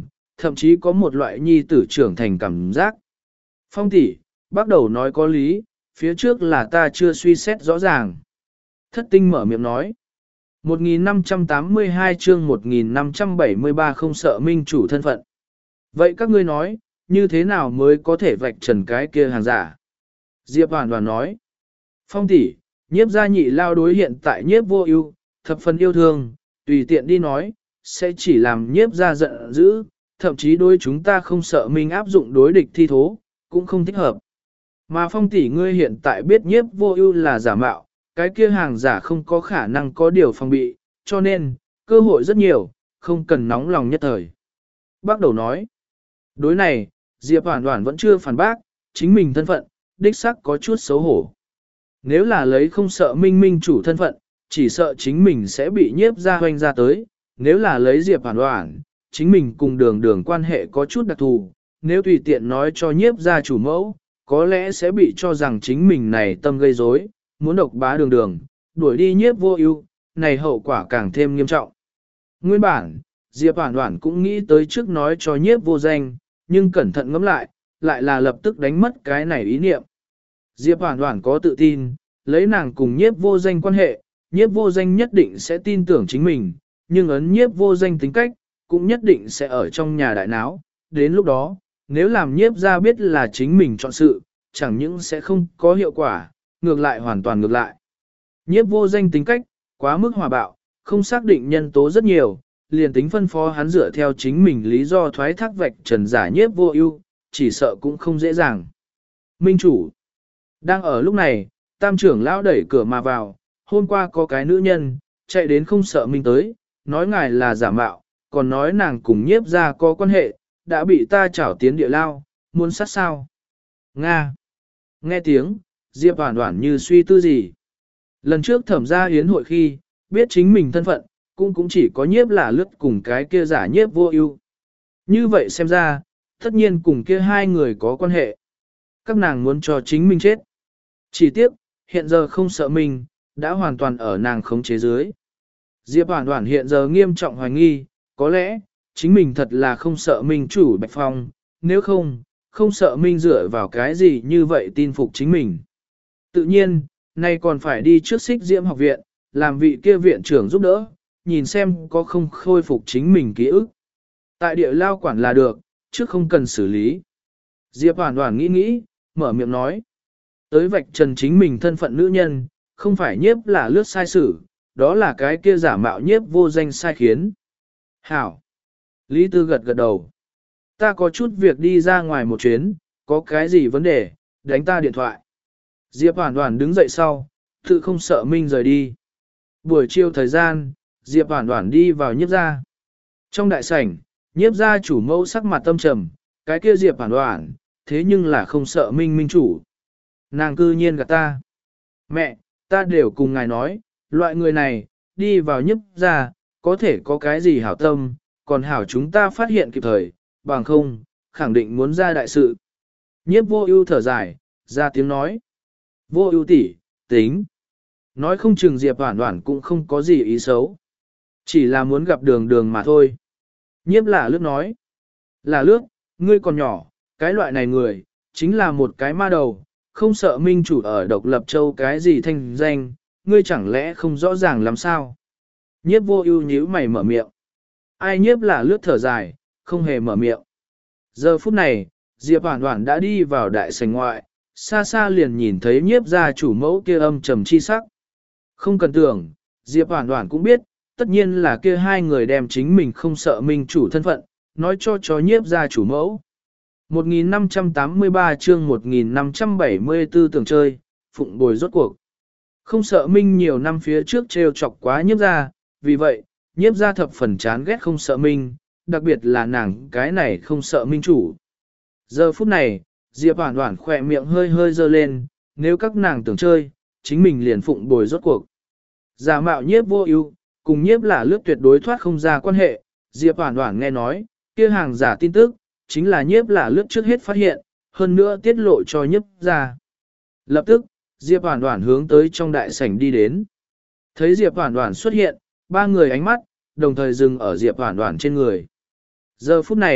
thậm chí có một loại nhi tử trưởng thành cảm giác. Phong tỷ, bắt đầu nói có lý, phía trước là ta chưa suy xét rõ ràng. Thất tinh mở miệng nói. một nghìn năm trăm tám mươi hai chương một nghìn năm trăm bảy mươi ba không sợ minh chủ thân phận. Vậy các ngươi nói, như thế nào mới có thể vạch trần cái kia hàng giả? Diệp Hoàn Hoàn nói. Phong tỷ, nhiếp gia nhị lao đối hiện tại nhiếp vô ưu, thập phần yêu thương, tùy tiện đi nói, sẽ chỉ làm nhiếp gia giận dữ, thậm chí đối chúng ta không sợ mình áp dụng đối địch thi thố, cũng không thích hợp. Mà phong tỷ ngươi hiện tại biết nhiếp vô ưu là giả mạo, cái kia hàng giả không có khả năng có điều phòng bị, cho nên, cơ hội rất nhiều, không cần nóng lòng nhất thời. Bác đầu nói, đối này, Diệp Hoàn Hoàn vẫn chưa phản bác, chính mình thân phận, đích xác có chút xấu hổ. Nếu là lấy không sợ minh minh chủ thân phận, chỉ sợ chính mình sẽ bị nhiếp ra hoanh ra tới, nếu là lấy Diệp Hoàn Hoàn, chính mình cùng đường đường quan hệ có chút đặc thù, nếu tùy tiện nói cho nhiếp ra chủ mẫu, có lẽ sẽ bị cho rằng chính mình này tâm gây rối, muốn độc bá đường đường, đuổi đi nhiếp vô ưu, này hậu quả càng thêm nghiêm trọng. Nguyên bản, Diệp Hoàn Hoàn cũng nghĩ tới trước nói cho nhiếp vô danh, nhưng cẩn thận ngẫm lại, lại là lập tức đánh mất cái này ý niệm. Diệp Hoàn Hoàn có tự tin, lấy nàng cùng nhiếp vô danh quan hệ, nhiếp vô danh nhất định sẽ tin tưởng chính mình, nhưng ấn nhiếp vô danh tính cách, cũng nhất định sẽ ở trong nhà đại náo. Đến lúc đó, nếu làm nhiếp ra biết là chính mình chọn sự, chẳng những sẽ không có hiệu quả, ngược lại hoàn toàn ngược lại. Nhiếp vô danh tính cách, quá mức hòa bạo, không xác định nhân tố rất nhiều, liền tính phân phó hắn dựa theo chính mình lý do thoái thác vạch trần giả nhiếp vô ưu, chỉ sợ cũng không dễ dàng. Minh chủ, đang ở lúc này, tam trưởng lão đẩy cửa mà vào, hôm qua có cái nữ nhân, chạy đến không sợ Minh tới, nói ngài là giả mạo, còn nói nàng cùng nhiếp ra có quan hệ, đã bị ta trảo tiến địa lao, muốn sát sao. Nga. Nghe tiếng, Diệp Hoàn Hoàn như suy tư gì. Lần trước thẩm gia yến hội khi, biết chính mình thân phận, cũng cũng chỉ có nhiếp là lướt cùng cái kia giả nhiếp vô ưu. Như vậy xem ra, tất nhiên cùng kia hai người có quan hệ. Các nàng muốn cho chính mình chết. Chỉ tiếc, hiện giờ không sợ mình, đã hoàn toàn ở nàng khống chế dưới. Diệp Hoàn Hoàn hiện giờ nghiêm trọng hoài nghi, có lẽ, chính mình thật là không sợ minh chủ Bạch Phong, nếu không, không sợ minh dựa vào cái gì như vậy tin phục chính mình. Tự nhiên, nay còn phải đi trước Xích Diễm học viện, làm vị kia viện trưởng giúp đỡ, nhìn xem có không khôi phục chính mình ký ức. Tại địa lao quản là được, chứ không cần xử lý. Diệp Hoàn Hoàn nghĩ nghĩ, mở miệng nói. Tới vạch trần chính mình thân phận nữ nhân, không phải nhiếp là lướt sai sử, đó là cái kia giả mạo nhiếp vô danh sai khiến. Hảo. Lý Tư gật gật đầu. Ta có chút việc đi ra ngoài một chuyến, có cái gì vấn đề, đánh ta điện thoại. Diệp Hoàn Hoàn đứng dậy sau, tự không sợ Minh rời đi. Buổi chiều thời gian, Diệp Hoàn Hoàn đi vào nhiếp gia. Trong đại sảnh, nhiếp gia chủ mẫu sắc mặt tâm trầm, cái kia Diệp Hoàn Hoàn, thế nhưng là không sợ Minh minh chủ. Nàng cư nhiên gạt ta. Mẹ, ta đều cùng ngài nói, loại người này, đi vào nhiếp gia, có thể có cái gì hảo tâm, còn hảo chúng ta phát hiện kịp thời, bằng không, khẳng định muốn ra đại sự. Nhiếp vô ưu thở dài, ra tiếng nói. Vô ưu tỷ, tính. Nói không chừng Diệp Hoàn Hoàn cũng không có gì ý xấu. Chỉ là muốn gặp đường đường mà thôi. Nhiếp là lướt nói. Là lướt, ngươi còn nhỏ, cái loại này người, chính là một cái ma đầu, không sợ minh chủ ở độc lập châu cái gì thanh danh, ngươi chẳng lẽ không rõ ràng làm sao. Nhiếp vô ưu nhíu mày mở miệng. Ai nhiếp là lướt thở dài, không hề mở miệng. Giờ phút này, Diệp Hoàn Hoàn đã đi vào đại sảnh ngoại, xa xa liền nhìn thấy nhiếp gia chủ mẫu kia âm trầm chi sắc. Không cần tưởng, Diệp Hoàn Hoàn cũng biết, tất nhiên là kia hai người đem chính mình không sợ minh chủ thân phận, nói cho cho nhiếp gia chủ mẫu. một nghìn năm trăm tám mươi ba chương một nghìn năm trăm bảy mươi tư tưởng chơi, phụng bồi rốt cuộc. Không sợ minh nhiều năm phía trước trêu chọc quá nhiếp gia, vì vậy, nhiếp gia thập phần chán ghét không sợ minh, đặc biệt là nàng cái này không sợ minh chủ. Giờ phút này, Diệp Hoàn Hoàn khỏe miệng hơi hơi dơ lên, nếu các nàng tưởng chơi, chính mình liền phụng bồi rốt cuộc. Giả mạo nhiếp vô ưu, cùng nhiếp là lướt tuyệt đối thoát không ra quan hệ, Diệp Hoàn Hoàn nghe nói, kia hàng giả tin tức, chính là nhiếp là lướt trước hết phát hiện, hơn nữa tiết lộ cho nhiếp ra. Lập tức, Diệp Hoàn Hoàn hướng tới trong đại sảnh đi đến. Thấy Diệp Hoàn Hoàn xuất hiện, ba người ánh mắt, đồng thời dừng ở Diệp Hoàn Hoàn trên người. Giờ phút này,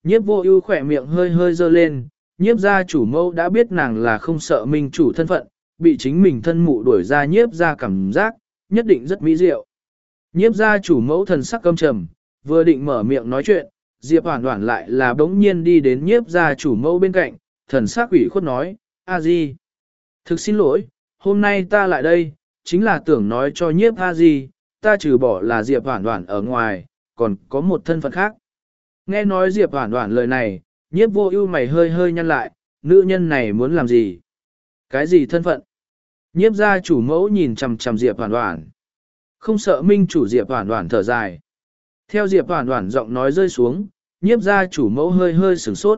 Nhiếp vô ưu khỏe miệng hơi hơi dơ lên, nhiếp gia chủ mẫu đã biết nàng là không sợ minh chủ thân phận, bị chính mình thân mụ đuổi ra nhiếp gia cảm giác, nhất định rất mỹ diệu. Nhiếp gia chủ mẫu thần sắc căm trầm, vừa định mở miệng nói chuyện, Diệp Hoản Hoản lại là bỗng nhiên đi đến nhiếp gia chủ mẫu bên cạnh, thần sắc ủy khuất nói, A Di, thực xin lỗi, hôm nay ta lại đây, chính là tưởng nói cho nhiếp A Di, ta trừ bỏ là Diệp Hoản Hoản ở ngoài, còn có một thân phận khác. Nghe nói Diệp Hoản Hoản lời này, nhiếp vô ưu mày hơi hơi nhăn lại, nữ nhân này muốn làm gì? Cái gì thân phận? Nhiếp gia chủ mẫu nhìn chằm chằm Diệp Hoản Hoản. Không sợ minh chủ Diệp Hoản Hoản thở dài. Theo Diệp Hoản Hoản giọng nói rơi xuống, nhiếp gia chủ mẫu hơi hơi sửng sốt.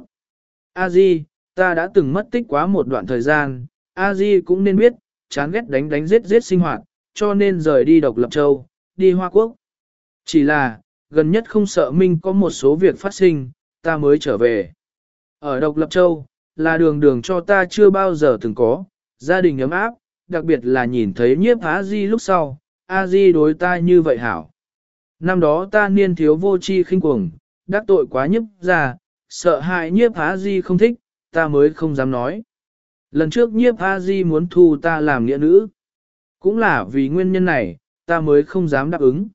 A Di, ta đã từng mất tích quá một đoạn thời gian, A Di cũng nên biết, chán ghét đánh đánh giết giết sinh hoạt, cho nên rời đi Độc Lập Châu, đi Hoa Quốc. Chỉ là, gần nhất không sợ minh có một số việc phát sinh, ta mới trở về. Ở Độc Lập Châu, là đường đường cho ta chưa bao giờ từng có, gia đình ấm áp, đặc biệt là nhìn thấy nhiếp A Di lúc sau, A Di đối ta như vậy hảo. Năm đó ta niên thiếu vô tri khinh cuồng, đắc tội quá nhiếp ra, sợ hại nhiếp A Di không thích, ta mới không dám nói. Lần trước nhiếp A Di muốn thu ta làm nghĩa nữ. Cũng là vì nguyên nhân này, ta mới không dám đáp ứng.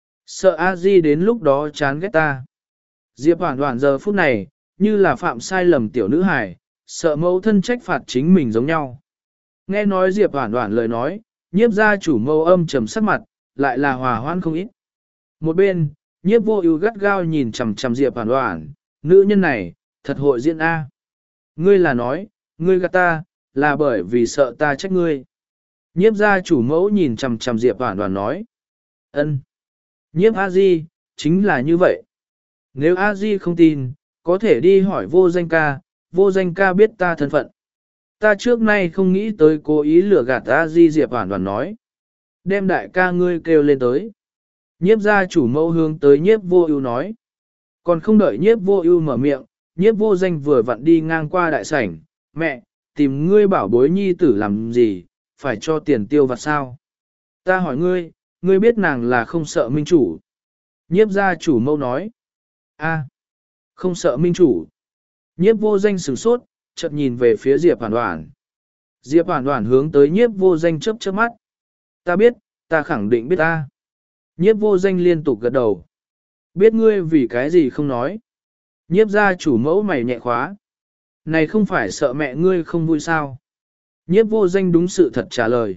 Sợ A Di đến lúc đó chán ghét ta. Diệp Hoản Hoản giờ phút này, như là phạm sai lầm tiểu nữ hài, sợ mẫu thân trách phạt chính mình giống nhau. Nghe nói Diệp Hoản Hoản lời nói, nhiếp gia chủ mâu âm trầm sắc mặt, lại là hòa hoãn không ít. Một bên, nhiếp vô ưu gắt gao nhìn chằm chằm Diệp Hoản Hoản, nữ nhân này, thật hội diễn A. Ngươi là nói, ngươi gạt ta, là bởi vì sợ ta trách ngươi. Nhiếp gia chủ mẫu nhìn chằm chằm Diệp Hoản Hoản nói. Ân. Nhiếp A Di, chính là như vậy. Nếu A Di không tin, có thể đi hỏi vô danh ca, vô danh ca biết ta thân phận. Ta trước nay không nghĩ tới cố ý lừa gạt A Di. Diệp Hoản Hoản nói. Đem đại ca ngươi kêu lên tới. Nhiếp gia chủ mẫu hướng tới nhiếp vô ưu nói. Còn không đợi nhiếp vô ưu mở miệng, nhiếp vô danh vừa vặn đi ngang qua đại sảnh. Mẹ, tìm ngươi bảo bối nhi tử làm gì, phải cho tiền tiêu vặt sao? Ta hỏi ngươi, ngươi biết nàng là không sợ minh chủ. Nhiếp gia chủ mẫu nói. A, không sợ minh chủ. Nhiếp vô danh sửng sốt, chợt nhìn về phía Diệp Hoản Hoản. Diệp Hoản Hoản hướng tới nhiếp vô danh chớp chớp mắt. Ta biết, ta khẳng định biết ta. Nhiếp vô danh liên tục gật đầu. Biết ngươi vì cái gì không nói. Nhiếp gia chủ mẫu mày nhẹ khóa. Này không phải sợ mẹ ngươi không vui sao. Nhiếp vô danh đúng sự thật trả lời.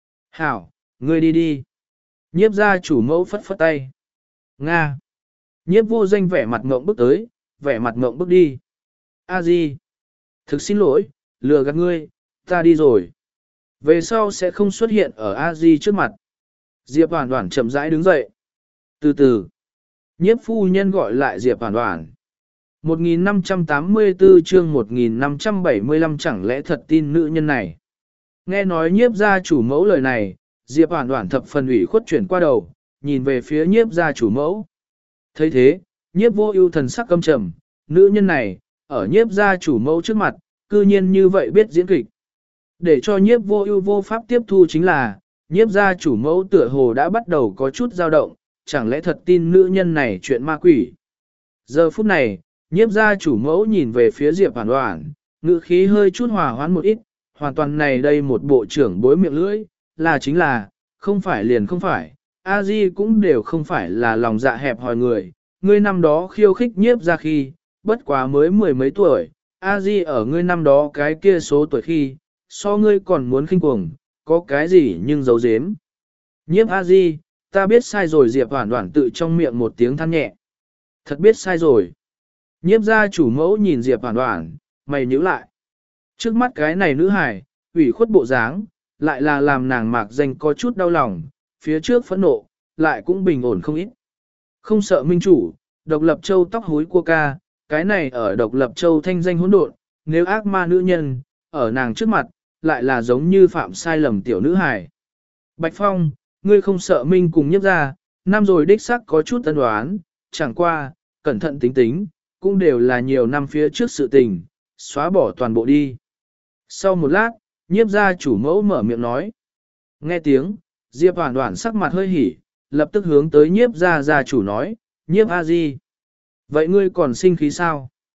Hảo, ngươi đi đi. Nhiếp gia chủ mẫu phất phất tay. Nga. Nhiếp vô danh vẻ mặt ngộng bước tới, vẻ mặt ngộng bước đi. A Di. Thực xin lỗi, lừa gạt ngươi, ta đi rồi. Về sau sẽ không xuất hiện ở A Di trước mặt. Diệp Hoản Hoản chậm rãi đứng dậy. Từ từ. Nhiếp phu nhân gọi lại Diệp Hoản Hoản. một nghìn năm trăm tám mươi tư chương một nghìn năm trăm bảy mươi lăm chẳng lẽ thật tin nữ nhân này. Nghe nói nhiếp gia chủ mẫu lời này, Diệp Hoản Hoản thập phần ủy khuất chuyển qua đầu, nhìn về phía nhiếp gia chủ mẫu. Thấy thế, nhiếp vô ưu thần sắc căm trầm, nữ nhân này, ở nhiếp gia chủ mẫu trước mặt, cư nhiên như vậy biết diễn kịch. Để cho nhiếp vô ưu vô pháp tiếp thu chính là, nhiếp gia chủ mẫu tựa hồ đã bắt đầu có chút dao động, chẳng lẽ thật tin nữ nhân này chuyện ma quỷ. Giờ phút này, nhiếp gia chủ mẫu nhìn về phía Diệp Hoản Hoản, ngữ khí hơi chút hòa hoãn một ít, hoàn toàn này đây một bộ trưởng bối miệng lưỡi, là chính là, không phải liền không phải, A Di cũng đều không phải là lòng dạ hẹp hòi người, ngươi năm đó khiêu khích nhiếp gia khi, bất quá mới mười mấy tuổi, A Di ở ngươi năm đó cái kia số tuổi khi, so ngươi còn muốn khinh cuồng, có cái gì nhưng giấu giếm. Nhiếp A Di, ta biết sai rồi. Diệp Hoản Hoản tự trong miệng một tiếng than nhẹ. Thật biết sai rồi. Nhiếp gia chủ mẫu nhìn Diệp Hoản Hoản, mày nhíu lại. Trước mắt cái này nữ hài, ủy khuất bộ dáng, lại là làm nàng mạc danh có chút đau lòng, phía trước phẫn nộ, lại cũng bình ổn không ít. Không sợ minh chủ, Độc Lập Châu tóc húi cua ca, cái này ở Độc Lập Châu thanh danh hỗn độn, nếu ác ma nữ nhân, ở nàng trước mặt, lại là giống như phạm sai lầm tiểu nữ hài. Bạch Phong, ngươi không sợ minh cùng nhiếp gia, năm rồi đích xác có chút tân đoán, chẳng qua, cẩn thận tính tính, cũng đều là nhiều năm phía trước sự tình, xóa bỏ toàn bộ đi. Sau một lát, nhiếp gia chủ mẫu mở miệng nói. Nghe tiếng, Diệp Hoản Hoản sắc mặt hơi hỉ, lập tức hướng tới nhiếp gia gia chủ nói, nhiếp A Di. Vậy ngươi còn sinh khí sao?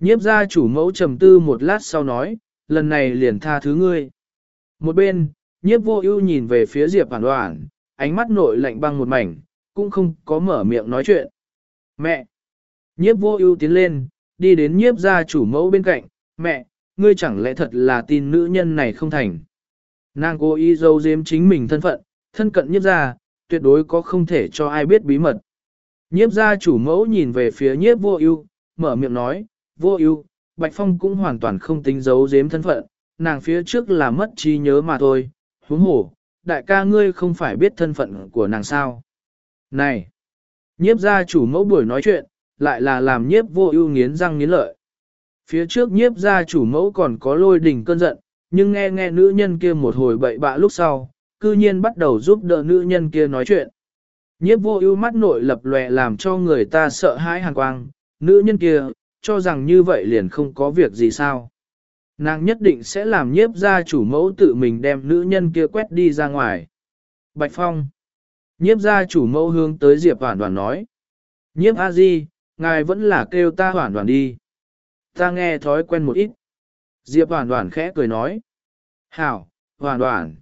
Nhiếp gia chủ mẫu trầm tư một lát sau nói, lần này liền tha thứ ngươi. Một bên, nhiếp vô ưu nhìn về phía Diệp Hoản Hoản, ánh mắt nội lạnh băng một mảnh, cũng không có mở miệng nói chuyện. Mẹ! Nhiếp vô ưu tiến lên, đi đến nhiếp gia chủ mẫu bên cạnh, mẹ, ngươi chẳng lẽ thật là tin nữ nhân này không thành. Nàng cố ý giấu giếm chính mình thân phận, thân cận nhiếp gia, tuyệt đối có không thể cho ai biết bí mật. Nhiếp gia chủ mẫu nhìn về phía nhiếp vô ưu, mở miệng nói, vô ưu, Bạch Phong cũng hoàn toàn không tính giấu giếm thân phận, nàng phía trước là mất trí nhớ mà thôi, huống hồ, đại ca ngươi không phải biết thân phận của nàng sao. Này! Nhiếp gia chủ mẫu buổi nói chuyện, lại là làm nhiếp vô ưu nghiến răng nghiến lợi. Phía trước nhiếp gia chủ mẫu còn có lôi đình cơn giận, nhưng nghe nghe nữ nhân kia một hồi bậy bạ lúc sau, cư nhiên bắt đầu giúp đỡ nữ nhân kia nói chuyện. Nhiếp vô ưu mắt nội lập lòe làm cho người ta sợ hãi hàn quang, nữ nhân kia, cho rằng như vậy liền không có việc gì sao. Nàng nhất định sẽ làm nhiếp gia chủ mẫu tự mình đem nữ nhân kia quét đi ra ngoài. Bạch Phong. Nhiếp gia chủ mẫu hướng tới Diệp Hoản Hoản nói. Nhiếp a di, ngài vẫn là kêu ta Hoản Hoản đi. Ta nghe thói quen một ít. Diệp Hoản Hoản khẽ cười nói. Hảo, Hoản Hoản.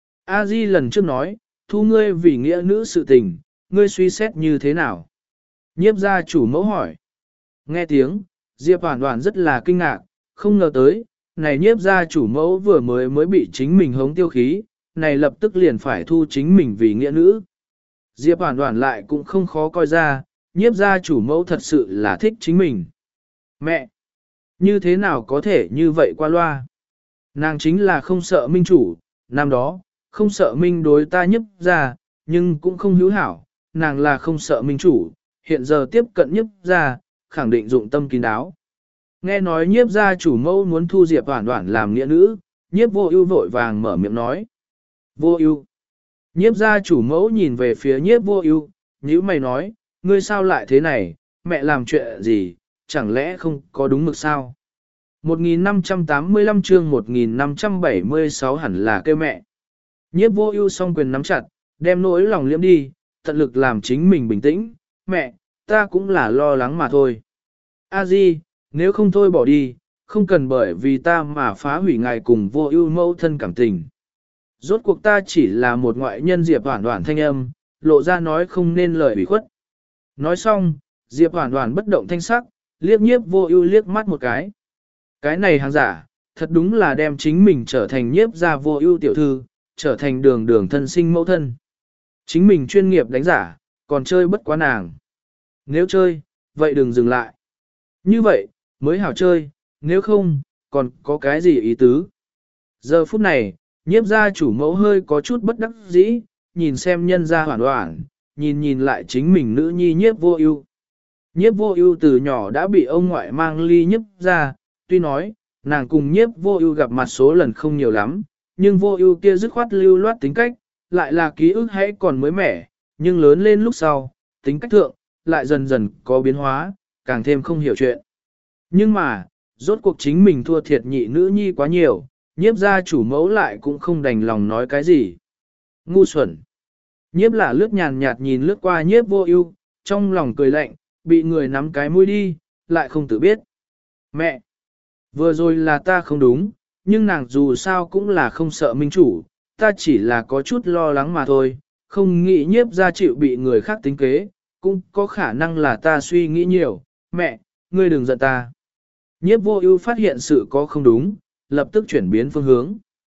A di lần trước nói, thu ngươi vì nghĩa nữ sự tình, ngươi suy xét như thế nào? Nhiếp gia chủ mẫu hỏi. Nghe tiếng, Diệp Hoản Hoản rất là kinh ngạc, không ngờ tới, này nhiếp gia chủ mẫu vừa mới mới bị chính mình hống tiêu khí, này lập tức liền phải thu chính mình vì nghĩa nữ. Diệp Hoản Hoản lại cũng không khó coi ra, nhiếp gia chủ mẫu thật sự là thích chính mình. Mẹ! Như thế nào có thể như vậy qua loa? Nàng chính là không sợ minh chủ, năm đó, không sợ minh đối ta nhiếp gia, nhưng cũng không hữu hảo, nàng là không sợ minh chủ, hiện giờ tiếp cận nhiếp gia, khẳng định dụng tâm kín đáo. Nghe nói nhiếp gia chủ mẫu muốn thu Diệp Hoản Hoản làm nghĩa nữ, nhiếp vô ưu vội vàng mở miệng nói. Vô ưu. Nhiếp gia chủ mẫu nhìn về phía nhiếp vô ưu, nhíu mày nói, ngươi sao lại thế này, mẹ làm chuyện gì, chẳng lẽ không có đúng mực sao? một nghìn năm trăm tám mươi lăm chương một nghìn năm trăm bảy mươi sáu hẳn là kêu mẹ. Nhiếp vô ưu song quyền nắm chặt, đem nỗi lòng liễm đi, tận lực làm chính mình bình tĩnh, mẹ, ta cũng là lo lắng mà thôi. A Di, nếu không thôi bỏ đi, không cần bởi vì ta mà phá hủy ngài cùng vô ưu mẫu thân cảm tình. Rốt cuộc ta chỉ là một ngoại nhân. Diệp Hoản Hoản thanh âm, lộ ra nói không nên lời ủy khuất. Nói xong, Diệp Hoản Hoản bất động thanh sắc, liếc nhiếp vô ưu liếc mắt một cái. Cái này hàng giả, thật đúng là đem chính mình trở thành nhiếp gia vô ưu tiểu thư, trở thành đường đường thân sinh mẫu thân. Chính mình chuyên nghiệp đánh giả, còn chơi bất quá nàng. Nếu chơi, vậy đừng dừng lại. Như vậy, mới hảo chơi, nếu không, còn có cái gì ý tứ. Giờ phút này, nhiếp gia chủ mẫu hơi có chút bất đắc dĩ, nhìn xem nhân gia Hoản Hoản, nhìn nhìn lại chính mình nữ nhi nhiếp vô ưu. Nhiếp vô ưu từ nhỏ đã bị ông ngoại mang ly nhiếp ra, tuy nói, nàng cùng nhiếp vô ưu gặp mặt số lần không nhiều lắm, nhưng vô ưu kia dứt khoát lưu loát tính cách, lại là ký ức hãy còn mới mẻ, nhưng lớn lên lúc sau, tính cách thượng, lại dần dần có biến hóa, càng thêm không hiểu chuyện. Nhưng mà, rốt cuộc chính mình thua thiệt nhị nữ nhi quá nhiều, nhiếp gia chủ mẫu lại cũng không đành lòng nói cái gì. Ngu xuẩn. Nhiếp là lướt nhàn nhạt nhìn lướt qua nhiếp vô ưu, trong lòng cười lạnh, bị người nắm cái mũi đi, lại không tự biết. Mẹ! Vừa rồi là ta không đúng, nhưng nàng dù sao cũng là không sợ minh chủ, ta chỉ là có chút lo lắng mà thôi, không nghĩ nhiếp gia chịu bị người khác tính kế, cũng có khả năng là ta suy nghĩ nhiều, mẹ, ngươi đừng giận ta. Nhiếp vô ưu phát hiện sự có không đúng, lập tức chuyển biến phương hướng.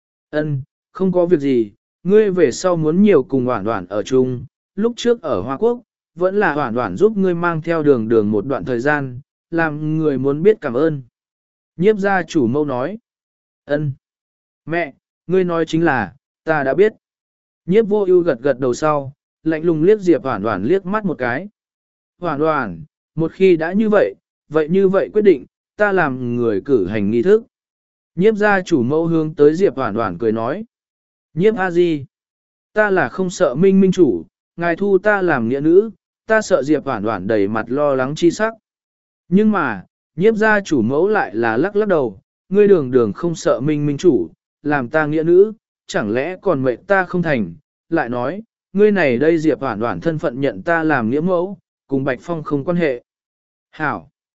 Ân, không có việc gì, ngươi về sau muốn nhiều cùng Hoản Hoản ở chung, lúc trước ở Hoa Quốc, vẫn là Hoản Hoản giúp ngươi mang theo đường đường một đoạn thời gian, làm người muốn biết cảm ơn. Nhiếp gia chủ mẫu nói. Ân, mẹ, ngươi nói chính là, ta đã biết. Nhiếp vô ưu gật gật đầu sau, lạnh lùng liếc Diệp Hoản Hoản liếc mắt một cái. Hoản Hoản, một khi đã như vậy, vậy như vậy quyết định, ta làm người cử hành nghi thức. Nhiếp gia chủ mẫu hướng tới Diệp Hoản Hoản cười nói. Nhiếp a di, ta là không sợ minh minh chủ, ngài thu ta làm nghĩa nữ, ta sợ Diệp Hoản Hoản đầy mặt lo lắng chi sắc. Nhưng mà, nhiếp gia chủ mẫu lại là lắc lắc đầu, ngươi đường đường không sợ minh minh chủ, làm ta nghĩa nữ, chẳng lẽ còn mệnh ta không thành, lại nói, ngươi này đây Diệp Hoản Hoản thân phận nhận ta làm nghĩa mẫu, cùng Bạch Phong không quan hệ. Hảo!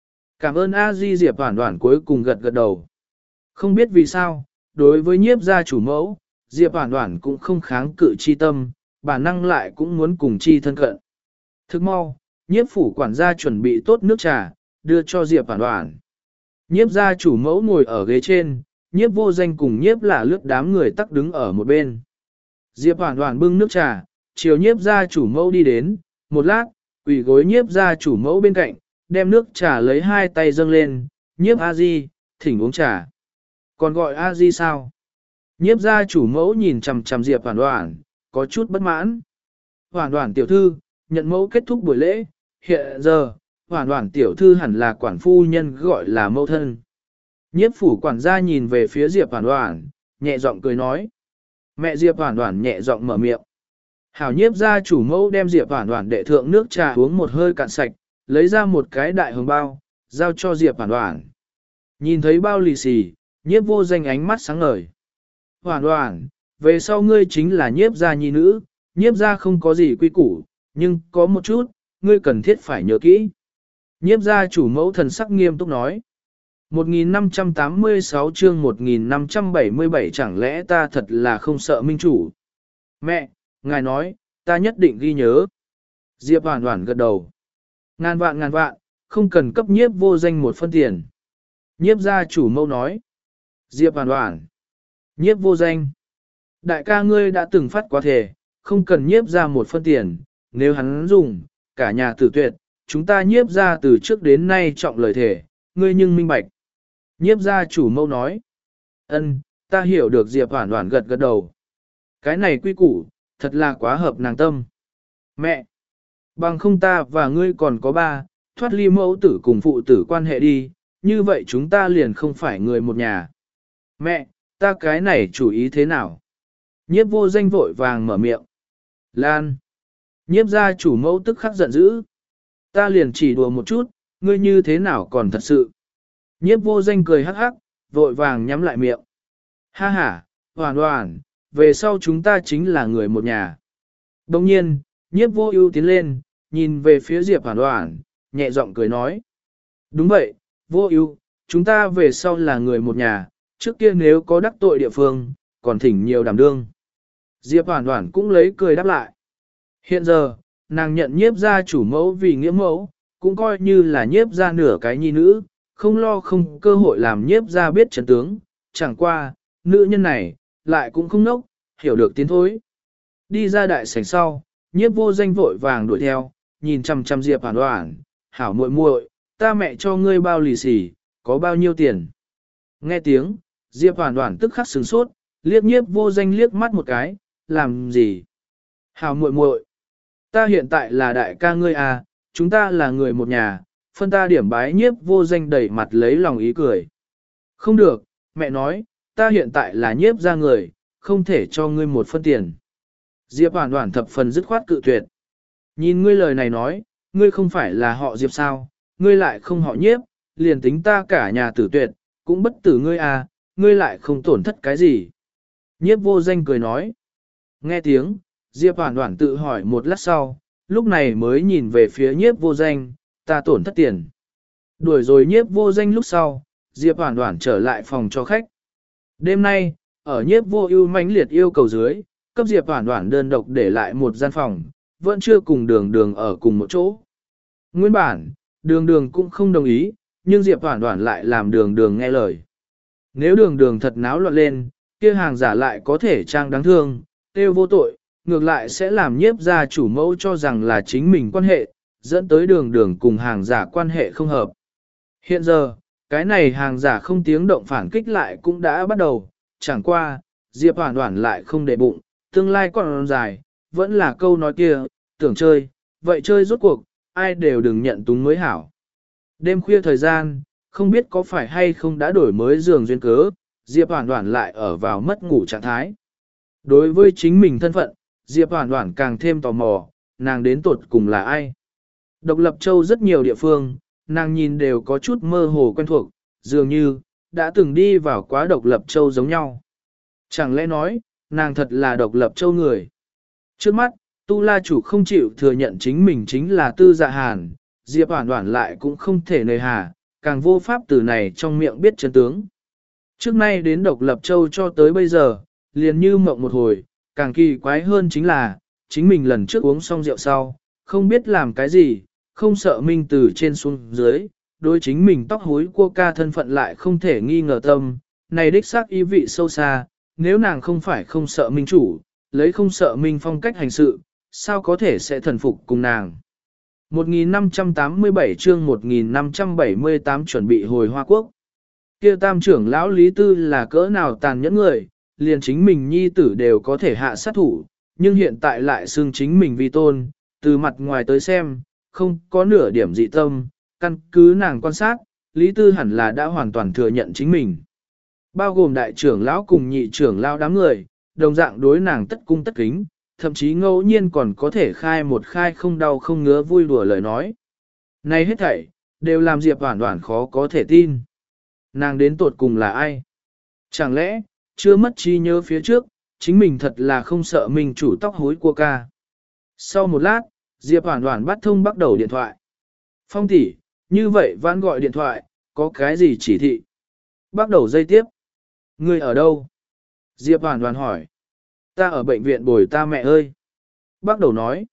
Cảm ơn A Di. Diệp Hoản Hoản cuối cùng gật gật đầu. Không biết vì sao, đối với nhiếp gia chủ mẫu, Diệp Hoản Hoản cũng không kháng cự chi tâm, bản năng lại cũng muốn cùng chi thân cận. Thức mau, nhiếp phủ quản gia chuẩn bị tốt nước trà, đưa cho Diệp Hoản Hoản. Nhiếp gia chủ mẫu ngồi ở ghế trên, nhiếp vô danh cùng nhiếp là lướt đám người tắc đứng ở một bên. Diệp Hoản Hoản bưng nước trà, chiều nhiếp gia chủ mẫu đi đến, một lát, quỳ gối nhiếp gia chủ mẫu bên cạnh, đem nước trà lấy hai tay dâng lên, nhiếp A Di, thỉnh uống trà. Còn gọi A Di sao? Nhiếp gia chủ mẫu nhìn chằm chằm Diệp Hoản Hoản, có chút bất mãn. Hoản Hoản tiểu thư, nhận mẫu kết thúc buổi lễ, hiện giờ, Hoản Hoản tiểu thư hẳn là quản phu nhân gọi là mẫu thân. Nhiếp phủ quản gia nhìn về phía Diệp Hoản Hoản, nhẹ giọng cười nói. Mẹ Diệp Hoản Hoản nhẹ giọng mở miệng. Hảo nhiếp gia chủ mẫu đem Diệp Hoản Hoản đệ thượng nước trà uống một hơi cạn sạch, lấy ra một cái đại hồng bao, giao cho Diệp Hoản Hoản. Nhìn thấy bao lì xì, nhiếp vô danh ánh mắt sáng ngời. Hoản Hoản, về sau ngươi chính là nhiếp gia nhi nữ, nhiếp gia không có gì quy củ, nhưng có một chút, ngươi cần thiết phải nhớ kỹ. Nhiếp gia chủ mẫu thần sắc nghiêm túc nói. một nghìn năm trăm tám mươi sáu chương một nghìn năm trăm bảy mươi bảy chẳng lẽ ta thật là không sợ minh chủ. Mẹ, ngài nói, ta nhất định ghi nhớ. Diệp Hoản Hoản gật đầu. Ngàn vạn ngàn vạn, không cần cấp nhiếp vô danh một phân tiền. Nhiếp gia chủ mẫu nói. Diệp Hoản Hoản. Nhiếp vô danh. Đại ca ngươi đã từng phát quá thể, không cần nhiếp ra một phân tiền, nếu hắn dùng, cả nhà tử tuyệt, chúng ta nhiếp ra từ trước đến nay trọng lời thể, ngươi nhưng minh bạch. Nhiếp gia chủ mẫu nói. Ân, ta hiểu được. Diệp Hoản Hoản gật gật đầu. Cái này quy củ, thật là quá hợp nàng tâm. Mẹ, bằng không ta và ngươi còn có ba, thoát ly mẫu tử cùng phụ tử quan hệ đi, như vậy chúng ta liền không phải người một nhà. Mẹ, ta cái này chủ ý thế nào? Nhiếp vô danh vội vàng mở miệng. Lan. Nhiếp gia chủ mẫu tức khắc giận dữ. Ta liền chỉ đùa một chút, ngươi như thế nào còn thật sự. Nhiếp vô danh cười hắc hắc, vội vàng nhắm lại miệng. Ha ha, Hoản Hoản, về sau chúng ta chính là người một nhà. Đồng nhiên, nhiếp vô ưu tiến lên, nhìn về phía Diệp Hoản Hoản, nhẹ giọng cười nói. Đúng vậy, vô ưu, chúng ta về sau là người một nhà, trước kia nếu có đắc tội địa phương, còn thỉnh nhiều đảm đương. Diệp Hoản Hoản cũng lấy cười đáp lại. Hiện giờ, nàng nhận nhiếp gia chủ mẫu vì nghĩa mẫu, cũng coi như là nhiếp gia nửa cái nhi nữ, không lo không cơ hội làm nhiếp gia biết trận tướng, chẳng qua, nữ nhân này, lại cũng không nốc, hiểu được tiến thối. Đi ra đại sảnh sau, nhiếp vô danh vội vàng đuổi theo, nhìn chằm chằm Diệp Hoản Hoản, hảo muội muội, ta mẹ cho ngươi bao lì xì, có bao nhiêu tiền. Nghe tiếng, Diệp Hoản Hoản tức khắc sửng sốt, liếc nhiếp vô danh liếc mắt một cái, làm gì? Hảo muội muội, ta hiện tại là đại ca ngươi à, chúng ta là người một nhà, phân ta điểm bái. Nhiếp vô danh đẩy mặt lấy lòng ý cười. Không được, mẹ nói, ta hiện tại là nhiếp gia người, không thể cho ngươi một phân tiền. Diệp Hoản Hoản thập phần dứt khoát cự tuyệt. Nhìn ngươi lời này nói, ngươi không phải là họ Diệp sao, ngươi lại không họ nhiếp, liền tính ta cả nhà tử tuyệt, cũng bất tử ngươi à, ngươi lại không tổn thất cái gì. Nhiếp vô danh cười nói. Nghe tiếng, Diệp Hoản Hoản tự hỏi một lát sau, lúc này mới nhìn về phía nhiếp vô danh, ta tổn thất tiền. Đuổi rồi nhiếp vô danh lúc sau, Diệp Hoản Hoản trở lại phòng cho khách. Đêm nay, ở nhiếp vô ưu mãnh liệt yêu cầu dưới, cấp Diệp Hoản Hoản đơn độc để lại một gian phòng, vẫn chưa cùng đường đường ở cùng một chỗ. Nguyên bản, đường đường cũng không đồng ý, nhưng Diệp Hoản Hoản lại làm đường đường nghe lời. Nếu đường đường thật náo loạn lên, kia hàng giả lại có thể trang đáng thương, tiêu vô tội, ngược lại sẽ làm nhiếp gia chủ mẫu cho rằng là chính mình quan hệ, dẫn tới đường đường cùng hàng giả quan hệ không hợp. Hiện giờ, cái này hàng giả không tiếng động phản kích lại cũng đã bắt đầu, chẳng qua, Diệp Hoản Hoản lại không để bụng, tương lai còn dài, vẫn là câu nói kia, tưởng chơi, vậy chơi rốt cuộc, ai đều đừng nhận túng mới hảo. Đêm khuya thời gian, không biết có phải hay không đã đổi mới giường duyên cớ, Diệp Hoản Hoản lại ở vào mất ngủ trạng thái. Đối với chính mình thân phận, Diệp Hoản Hoản càng thêm tò mò, nàng đến tuột cùng là ai. Độc Lập Châu rất nhiều địa phương, nàng nhìn đều có chút mơ hồ quen thuộc, dường như, đã từng đi vào quá Độc Lập Châu giống nhau. Chẳng lẽ nói, nàng thật là Độc Lập Châu người. Trước mắt, Tu La chủ không chịu thừa nhận chính mình chính là Tư Dạ Hàn, Diệp Hoản Hoản lại cũng không thể nề hà, càng vô pháp từ này trong miệng biết chân tướng. Trước nay đến độc lập châu cho tới bây giờ, liền như mộng một hồi, càng kỳ quái hơn chính là, chính mình lần trước uống xong rượu sau, không biết làm cái gì, không sợ Minh từ trên xuống dưới, đối chính mình tóc hối cua ca thân phận lại không thể nghi ngờ tâm, này đích xác ý vị sâu xa, nếu nàng không phải không sợ Minh chủ, lấy không sợ Minh phong cách hành sự, sao có thể sẽ thần phục cùng nàng. một nghìn năm trăm tám mươi bảy chương một nghìn năm trăm bảy mươi tám chuẩn bị hồi Hoa Quốc. Kia tam trưởng lão Lý Tư là cỡ nào tàn nhẫn người, liền chính mình nhi tử đều có thể hạ sát thủ, nhưng hiện tại lại xưng chính mình vi tôn, từ mặt ngoài tới xem, không có nửa điểm dị tâm, căn cứ nàng quan sát, Lý Tư hẳn là đã hoàn toàn thừa nhận chính mình. Bao gồm đại trưởng lão cùng nhị trưởng lão đám người, đồng dạng đối nàng tất cung tất kính, thậm chí ngẫu nhiên còn có thể khai một khai không đau không ngứa vui đùa lời nói. Này hết thảy, đều làm Diệp Hoản Hoản khó có thể tin. Nàng đến tột cùng là ai? Chẳng lẽ, chưa mất trí nhớ phía trước, chính mình thật là không sợ mình chủ tóc hối cua ca. Sau một lát, Diệp Hoản Hoản bắt thông bắt đầu điện thoại. Phong tỷ, như vậy vãn gọi điện thoại, có cái gì chỉ thị? Bắt đầu dây tiếp. Ngươi ở đâu? Diệp Hoản Hoản hỏi. Ta ở bệnh viện bồi ta mẹ ơi. Bắt đầu nói.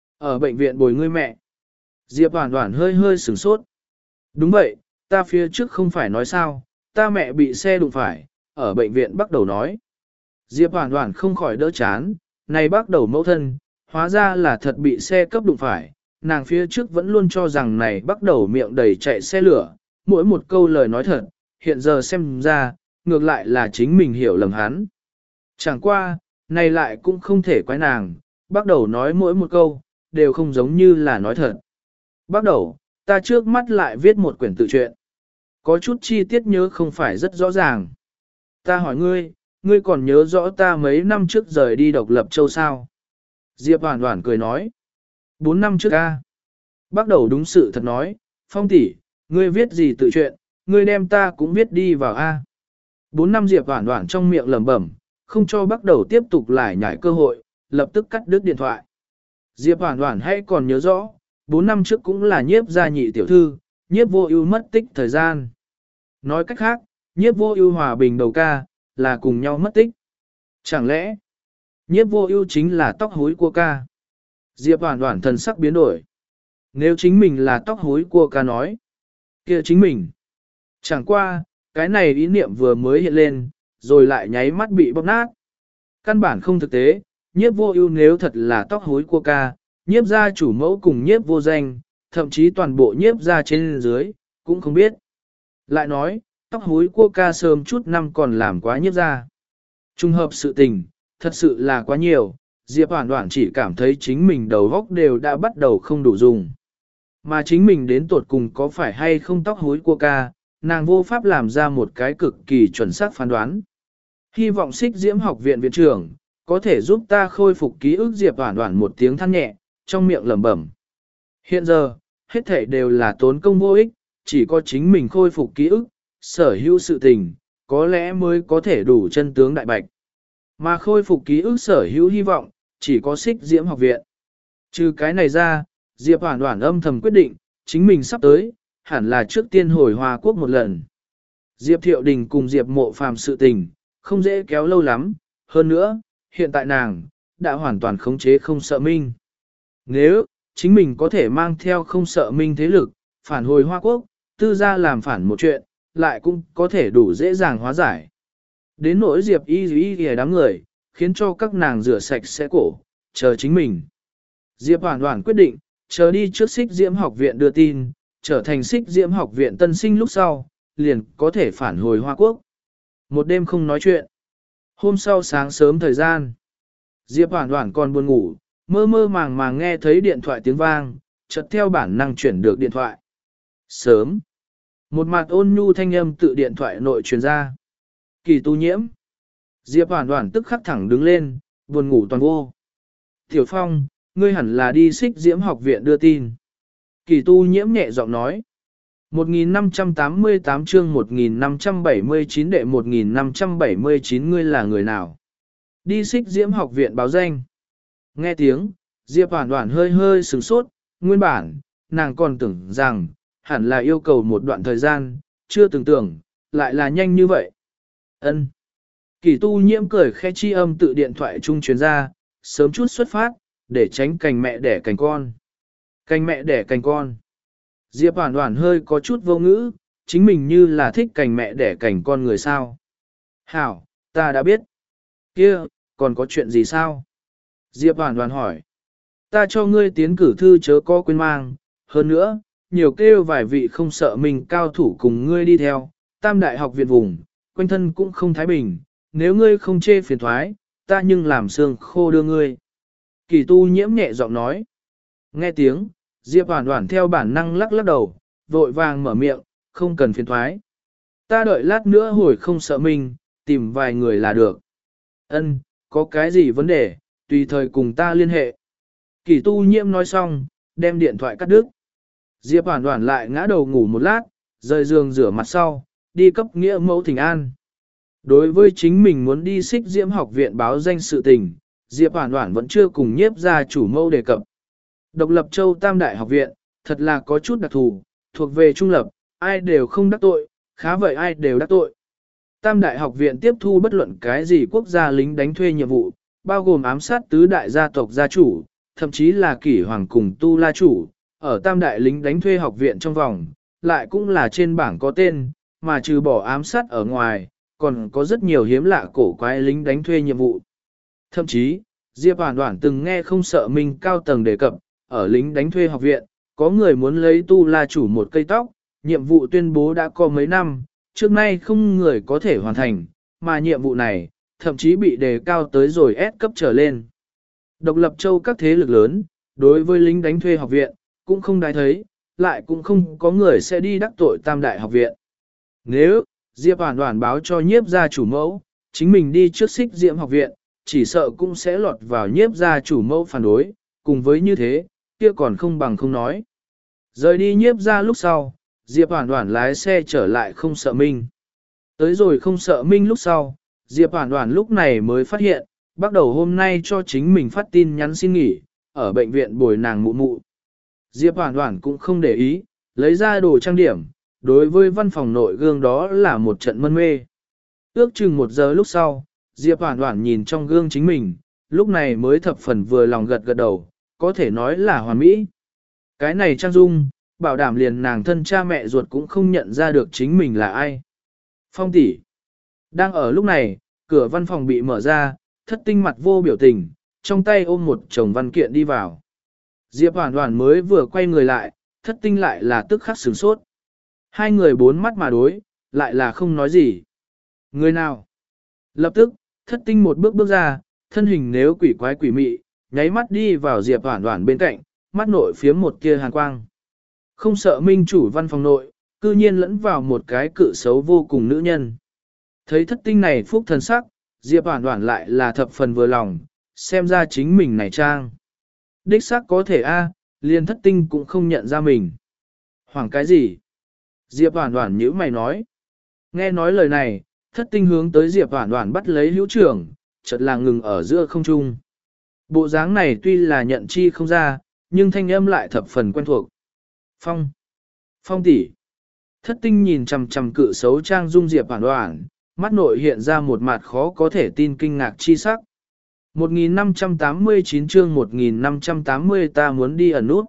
Ở bệnh viện bồi ngươi mẹ. Diệp Hoản Hoản hơi hơi sửng sốt. Đúng vậy, ta phía trước không phải nói sao, ta mẹ bị xe đụng phải, ở bệnh viện bắt đầu nói. Diệp Hoản Hoản không khỏi đỡ chán, này bắt đầu mẫu thân, hóa ra là thật bị xe cấp đụng phải, nàng phía trước vẫn luôn cho rằng này bắt đầu miệng đầy chạy xe lửa, mỗi một câu lời nói thật, hiện giờ xem ra, ngược lại là chính mình hiểu lầm hắn. Chẳng qua, này lại cũng không thể quái nàng, bắt đầu nói mỗi một câu, đều không giống như là nói thật. Bắt đầu, ta trước mắt lại viết một quyển tự truyện. Có chút chi tiết nhớ không phải rất rõ ràng. Ta hỏi ngươi, ngươi còn nhớ rõ ta mấy năm trước rời đi độc lập châu sao? Diệp Hoản Hoản cười nói. Bốn năm trước a. Bắt đầu đúng sự thật nói, Phong tỷ, ngươi viết gì tự truyện, ngươi đem ta cũng viết đi vào a. Bốn năm Diệp Hoản Hoản trong miệng lẩm bẩm, không cho bắt đầu tiếp tục lải nhải cơ hội, lập tức cắt đứt điện thoại. Diệp Hoản Hoản hãy còn nhớ rõ, bốn năm trước cũng là nhiếp gia nhị tiểu thư, nhiếp vô ưu mất tích thời gian. Nói cách khác, nhiếp vô ưu hòa bình đầu ca, là cùng nhau mất tích. Chẳng lẽ, nhiếp vô ưu chính là tóc hối cua ca? Diệp Hoản Hoản thần sắc biến đổi. Nếu chính mình là tóc hối cua ca nói, kia chính mình. Chẳng qua, cái này ý niệm vừa mới hiện lên, rồi lại nháy mắt bị bóp nát. Căn bản không thực tế, nhiếp vô ưu nếu thật là tóc hối cua ca, nhiếp gia chủ mẫu cùng nhiếp vô danh, thậm chí toàn bộ nhiếp gia trên dưới, cũng không biết. Lại nói, tóc hối cua ca sớm chút năm còn làm quá nhiếp gia. Trùng hợp sự tình, thật sự là quá nhiều, Diệp Hoản Hoản chỉ cảm thấy chính mình đầu góc đều đã bắt đầu không đủ dùng. Mà chính mình đến tuột cùng có phải hay không tóc hối cua ca, nàng vô pháp làm ra một cái cực kỳ chuẩn xác phán đoán. Hy vọng Xích Diễm học viện viện trưởng, có thể giúp ta khôi phục ký ức. Diệp Hoản Hoản một tiếng than nhẹ, trong miệng lẩm bẩm. Hiện giờ, hết thảy đều là tốn công vô ích, chỉ có chính mình khôi phục ký ức, sở hữu sự tình, có lẽ mới có thể đủ chân tướng đại bạch. Mà khôi phục ký ức sở hữu hy vọng, chỉ có Xích Diễm học viện. Trừ cái này ra, Diệp Hoản Hoản âm thầm quyết định, chính mình sắp tới, hẳn là trước tiên hồi Hoa Quốc một lần. Diệp Thiệu Đình cùng Diệp Mộ Phàm sự tình, không dễ kéo lâu lắm, hơn nữa, hiện tại nàng, đã hoàn toàn khống chế không sợ Minh. Nếu, chính mình có thể mang theo không sợ Minh thế lực, phản hồi Hoa Quốc, tư gia làm phản một chuyện, lại cũng có thể đủ dễ dàng hóa giải. Đến nỗi Diệp y y y đám người, khiến cho các nàng rửa sạch sẽ cổ, chờ chính mình. Diệp Hoản Hoản quyết định, chờ đi trước Xích Diễm học viện đưa tin, trở thành Xích Diễm học viện tân sinh lúc sau, liền có thể phản hồi Hoa Quốc. Một đêm không nói chuyện. Hôm sau sáng sớm thời gian, Diệp Hoản Hoản còn buồn ngủ, mơ mơ màng màng nghe thấy điện thoại tiếng vang, chợt theo bản năng chuyển được điện thoại. Sớm, một mặt ôn nhu thanh âm tự điện thoại nội truyền ra. Kỳ Tu Nhiễm. Diệp Hoản Hoản tức khắc thẳng đứng lên, buồn ngủ toàn vô. Tiểu Phong, ngươi hẳn là đi Xích Diễm học viện đưa tin. Kỳ Tu Nhiễm nhẹ giọng nói. một nghìn năm trăm tám mươi tám chương một nghìn năm trăm bảy mươi chín đệ một nghìn năm trăm bảy mươi chín ngươi là người nào? Đi Xích Diễm học viện báo danh. Nghe tiếng, Diệp Hoản Hoản hơi hơi sửng sốt, nguyên bản, nàng còn tưởng rằng, hẳn là yêu cầu một đoạn thời gian, chưa từng tưởng, lại là nhanh như vậy. Ân. Kỷ tu nhiễm cười khẽ chi âm tự điện thoại trung truyền ra, sớm chút xuất phát, để tránh cành mẹ đẻ cành con. Cành mẹ đẻ cành con. Diệp Hoản Hoản hơi có chút vô ngữ, chính mình như là thích cành mẹ đẻ cành con người sao. Hảo, ta đã biết. Kia, còn có chuyện gì sao? Diệp Hoản Hoản hỏi. Ta cho ngươi tiến cử thư chớ có quên mang, hơn nữa, nhiều kêu vài vị không sợ mình cao thủ cùng ngươi đi theo, tam đại học viện vùng, quanh thân cũng không thái bình, nếu ngươi không chê phiền thoái, ta nhưng làm xương khô đưa ngươi. Kỳ tu nhiễm nhẹ giọng nói. Nghe tiếng, Diệp Hoản Hoản theo bản năng lắc lắc đầu, vội vàng mở miệng, không cần phiền thoái. Ta đợi lát nữa hồi không sợ mình, tìm vài người là được. Ân, có cái gì vấn đề, tùy thời cùng ta liên hệ. Kỳ tu nhiễm nói xong, đem điện thoại cắt đứt. Diệp Hoản Hoản lại ngã đầu ngủ một lát, rời giường rửa mặt sau, đi cấp nghĩa mẫu thỉnh an. Đối với chính mình muốn đi xích diễm học viện báo danh sự tình, Diệp Hoản Hoản vẫn chưa cùng nhiếp gia chủ mẫu đề cập. Độc lập châu tam đại học viện, thật là có chút đặc thù, thuộc về trung lập, ai đều không đắc tội, khá vậy ai đều đắc tội. Tam đại học viện tiếp thu bất luận cái gì quốc gia lính đánh thuê nhiệm vụ, bao gồm ám sát tứ đại gia tộc gia chủ, thậm chí là kỷ hoàng cùng tu la chủ, ở tam đại lính đánh thuê học viện trong vòng, lại cũng là trên bảng có tên, mà trừ bỏ ám sát ở ngoài, còn có rất nhiều hiếm lạ cổ quái lính đánh thuê nhiệm vụ. Thậm chí, Diệp Hoản Hoản từng nghe không sợ mình cao tầng đề cập, ở lính đánh thuê học viện, có người muốn lấy tu la chủ một cây tóc, nhiệm vụ tuyên bố đã có mấy năm, trước nay không người có thể hoàn thành, mà nhiệm vụ này, thậm chí bị đề cao tới rồi S cấp trở lên. Độc lập châu các thế lực lớn, đối với lính đánh thuê học viện, cũng không đái thấy, lại cũng không có người sẽ đi đắc tội tam đại học viện. Nếu, Diệp Hoản Hoản báo cho nhiếp gia chủ mẫu, chính mình đi trước xích diễm học viện, chỉ sợ cũng sẽ lọt vào nhiếp gia chủ mẫu phản đối, cùng với như thế, kia còn không bằng không nói. Rời đi nhiếp gia lúc sau, Diệp Hoản Hoản lái xe trở lại không sợ minh. Tới rồi không sợ minh lúc sau, Diệp Hoản Hoản lúc này mới phát hiện, bắt đầu hôm nay cho chính mình phát tin nhắn xin nghỉ, ở bệnh viện bồi nàng mụ mụ. Diệp Hoản Hoản cũng không để ý, lấy ra đồ trang điểm, đối với văn phòng nội gương đó là một trận mân mê. Ước chừng một giờ lúc sau, Diệp Hoản Hoản nhìn trong gương chính mình, lúc này mới thập phần vừa lòng gật gật đầu, có thể nói là hoàn mỹ. Cái này trang dung, bảo đảm liền nàng thân cha mẹ ruột cũng không nhận ra được chính mình là ai. Phong tỷ. Đang ở lúc này, cửa văn phòng bị mở ra, thất tinh mặt vô biểu tình, trong tay ôm một chồng văn kiện đi vào. Diệp Hoản Hoản mới vừa quay người lại, thất tinh lại là tức khắc sửng sốt. Hai người bốn mắt mà đối, lại là không nói gì. Người nào? Lập tức, thất tinh một bước bước ra, thân hình nếu quỷ quái quỷ mị, nháy mắt đi vào Diệp Hoản Hoản bên cạnh, mắt nội phiếm một tia hàn quang. Không sợ minh chủ văn phòng nội, cư nhiên lẫn vào một cái cự xấu vô cùng nữ nhân. Thấy thất tinh này phúc thần sắc, Diệp Hoản Hoản lại là thập phần vừa lòng, xem ra chính mình này trang. Đích xác có thể a, liền thất tinh cũng không nhận ra mình. Hoảng cái gì? Diệp Hoản Hoản nhíu mày nói. Nghe nói lời này, thất tinh hướng tới Diệp Hoản Hoản bắt lấy hữu trưởng, chợt là ngừng ở giữa không trung. Bộ dáng này tuy là nhận chi không ra, nhưng thanh âm lại thập phần quen thuộc. Phong. Phong tỷ. Thất tinh nhìn chằm chằm cự xấu trang dung Diệp Hoản Hoản, mắt nội hiện ra một mặt khó có thể tin kinh ngạc chi sắc. một nghìn năm trăm tám mươi chín chương một nghìn năm trăm tám mươi ta muốn đi ẩn nút.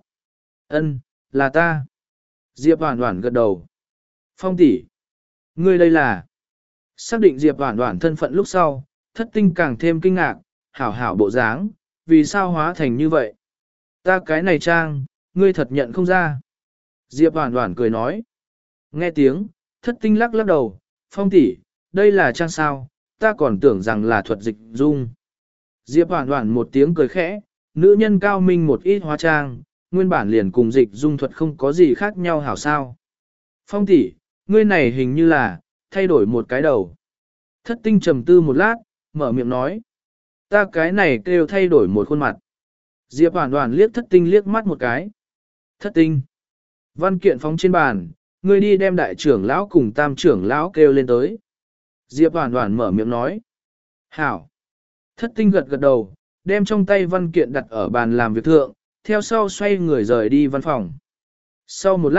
Ân, là ta. Diệp Hoản Hoản gật đầu. Phong tỷ, ngươi đây là? Xác định Diệp Hoản Hoản thân phận lúc sau, thất tinh càng thêm kinh ngạc, hảo hảo bộ dáng, vì sao hóa thành như vậy? Ta cái này trang, ngươi thật nhận không ra. Diệp Hoản Hoản cười nói. Nghe tiếng, thất tinh lắc lắc đầu, Phong tỷ, đây là trang sao, ta còn tưởng rằng là thuật dịch dung. Diệp Hoản Hoản một tiếng cười khẽ, nữ nhân cao minh một ít hóa trang, nguyên bản liền cùng dịch dung thuật không có gì khác nhau hảo sao. Phong tỷ, ngươi này hình như là, thay đổi một cái đầu. Thất tinh trầm tư một lát, mở miệng nói. Ta cái này kêu thay đổi một khuôn mặt. Diệp Hoản Hoản liếc thất tinh liếc mắt một cái. Thất tinh. Văn kiện phóng trên bàn, ngươi đi đem đại trưởng lão cùng tam trưởng lão kêu lên tới. Diệp Hoản Hoản mở miệng nói. Hảo. Thất tinh gật gật đầu, đem trong tay văn kiện đặt ở bàn làm việc thượng, theo sau xoay người rời đi văn phòng. Sau một lát,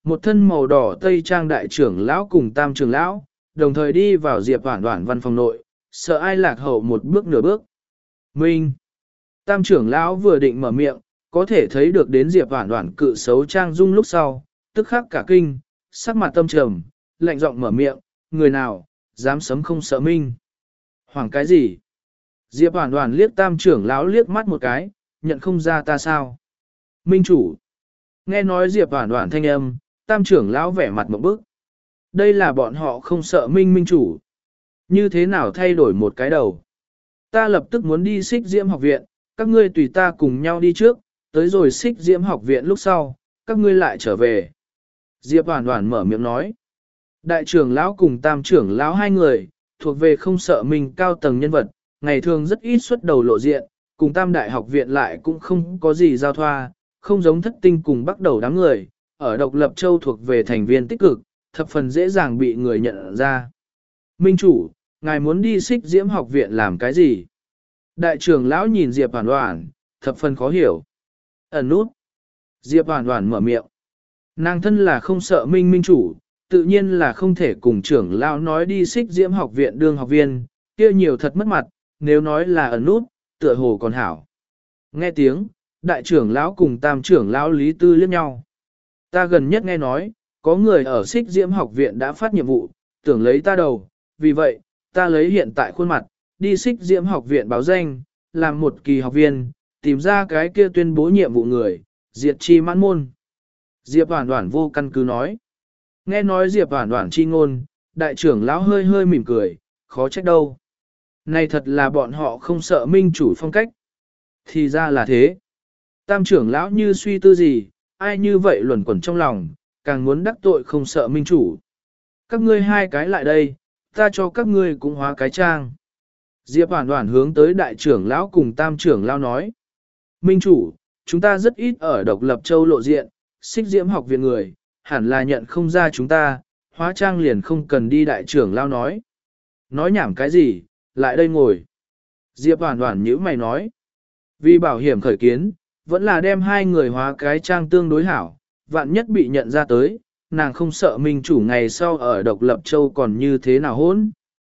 một thân màu đỏ tây trang đại trưởng lão cùng tam trưởng lão, đồng thời đi vào Diệp Hoản Hoản văn phòng nội, sợ ai lạc hậu một bước nửa bước. Minh! Tam trưởng lão vừa định mở miệng, có thể thấy được đến Diệp Hoản Hoản cự xấu trang dung lúc sau, tức khắc cả kinh, sắc mặt tâm trầm, lạnh giọng mở miệng, người nào, dám sấm không sợ Minh. Hoảng cái gì? Diệp Hoản Hoản liếc tam trưởng lão liếc mắt một cái, nhận không ra ta sao? Minh chủ! Nghe nói Diệp Hoản Hoản thanh âm, tam trưởng lão vẻ mặt một bức. Đây là bọn họ không sợ Minh Minh chủ. Như thế nào thay đổi một cái đầu? Ta lập tức muốn đi Xích Diễm học viện, các ngươi tùy ta cùng nhau đi trước, tới rồi Xích Diễm học viện lúc sau, các ngươi lại trở về. Diệp Hoản Hoản mở miệng nói. Đại trưởng lão cùng tam trưởng lão hai người, thuộc về không sợ mình cao tầng nhân vật, ngày thường rất ít xuất đầu lộ diện, cùng tam đại học viện lại cũng không có gì giao thoa, không giống thất tinh cùng bắt đầu đám người, ở độc lập châu thuộc về thành viên tích cực, thập phần dễ dàng bị người nhận ra. Minh chủ, ngài muốn đi Xích Diễm học viện làm cái gì? Đại trưởng lão nhìn Diệp Hoản Hoản, thập phần khó hiểu. Ẩn nút. Diệp Hoản Hoản mở miệng. Nàng thân là không sợ Minh Minh chủ, tự nhiên là không thể cùng trưởng lão nói đi Xích Diễm học viện đương học viên, kia nhiều thật mất mặt, nếu nói là ẩn nút, tựa hồ còn hảo. Nghe tiếng, đại trưởng lão cùng tam trưởng lão Lý Tư liếc nhau. Ta gần nhất nghe nói, có người ở Xích Diễm học viện đã phát nhiệm vụ, tưởng lấy ta đầu, vì vậy, ta lấy hiện tại khuôn mặt, đi Xích Diễm học viện báo danh, làm một kỳ học viên, tìm ra cái kia tuyên bố nhiệm vụ người, diệt chi mãn môn. Diệp Hoản Hoản vô căn cứ nói. Nghe nói Diệp Hoản Hoản chi ngôn, đại trưởng lão hơi hơi mỉm cười, khó trách đâu. Này thật là bọn họ không sợ Minh chủ phong cách. Thì ra là thế. Tam trưởng lão như suy tư gì, ai như vậy luẩn quẩn trong lòng, càng muốn đắc tội không sợ Minh chủ. Các ngươi hai cái lại đây, ta cho các ngươi cũng hóa cái trang. Diệp Hoản Hoản hướng tới đại trưởng lão cùng tam trưởng lão nói. Minh chủ, chúng ta rất ít ở độc lập châu lộ diện, Xích Diễm học viện người, hẳn là nhận không ra chúng ta, hóa trang liền không cần đi đại trưởng lão nói. Nói nhảm cái gì, lại đây ngồi. Diệp Hoản Hoản nhíu mày nói. Vì bảo hiểm khởi kiến, vẫn là đem hai người hóa cái trang tương đối hảo, vạn nhất bị nhận ra tới, nàng không sợ Minh chủ ngày sau ở độc lập châu còn như thế nào hỗn.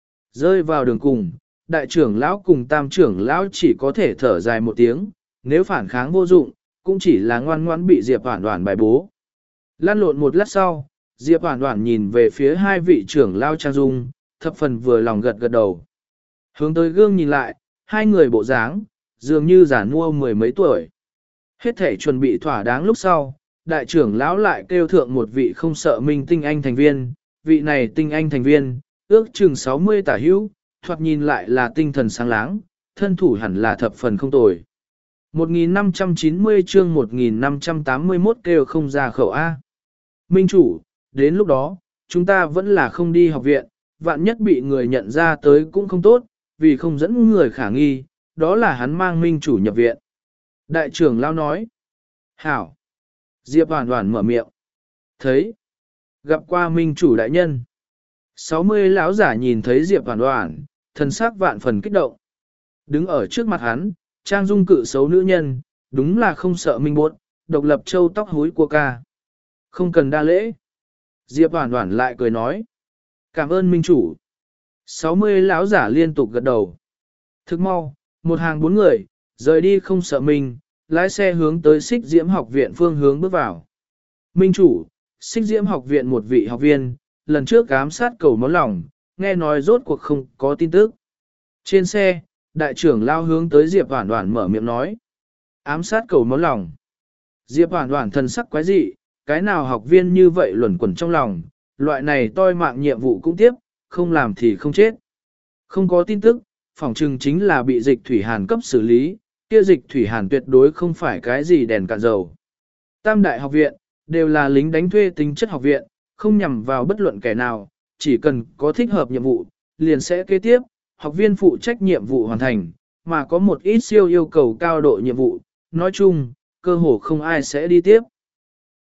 Rơi vào đường cùng, đại trưởng lão cùng tam trưởng lão chỉ có thể thở dài một tiếng, nếu phản kháng vô dụng, cũng chỉ là ngoan ngoãn bị Diệp Hoản Hoản bài bố. Lăn lộn một lát sau, Diệp Hoản Hoản nhìn về phía hai vị trưởng lão trang dung, thập phần vừa lòng gật gật đầu. Hướng tới gương nhìn lại, hai người bộ dáng, dường như già nua mười mấy tuổi. Hết thể chuẩn bị thỏa đáng lúc sau, đại trưởng lão lại kêu thượng một vị không sợ Minh tinh anh thành viên, vị này tinh anh thành viên, ước chừng sáu mươi tả hữu, thoạt nhìn lại là tinh thần sáng láng, thân thủ hẳn là thập phần không tồi. một nghìn năm trăm chín mươi chương một nghìn năm trăm tám mươi mốt kêu không ra khẩu A. Minh chủ, đến lúc đó, chúng ta vẫn là không đi học viện, vạn nhất bị người nhận ra tới cũng không tốt, vì không dẫn người khả nghi, đó là hắn mang Minh chủ nhập viện. Đại trưởng lão nói. Hảo. Diệp Hoản Hoản mở miệng. Thấy. Gặp qua Minh chủ đại nhân. sáu mươi lão giả nhìn thấy Diệp Hoản Hoản, thần sắc vạn phần kích động. Đứng ở trước mặt hắn, trang dung cự xấu nữ nhân, đúng là không sợ Minh buốt, độc lập châu tóc húi của ca. Không cần đa lễ. Diệp Hoản Hoản lại cười nói. Cảm ơn Minh chủ. sáu mươi lão giả liên tục gật đầu. Thức mau, một hàng bốn người, rời đi không sợ mình, lái xe hướng tới Xích Diễm học viện phương hướng bước vào. Minh chủ, Xích Diễm học viện một vị học viên, lần trước ám sát cầu máu lòng, nghe nói rốt cuộc không có tin tức. Trên xe, đại trưởng lao hướng tới Diệp Hoản Hoản mở miệng nói. Ám sát cầu máu lòng. Diệp Hoản Hoản thần sắc quái dị, cái nào học viên như vậy luẩn quẩn trong lòng, loại này toi mạng nhiệm vụ cũng tiếp, không làm thì không chết. Không có tin tức, phỏng chừng chính là bị dịch thủy hàn cấp xử lý, kia dịch thủy hàn tuyệt đối không phải cái gì đèn cạn dầu. Tam đại học viện, đều là lính đánh thuê tính chất học viện, không nhằm vào bất luận kẻ nào, chỉ cần có thích hợp nhiệm vụ, liền sẽ kế tiếp, học viên phụ trách nhiệm vụ hoàn thành, mà có một ít siêu yêu cầu cao độ nhiệm vụ, nói chung, cơ hồ không ai sẽ đi tiếp.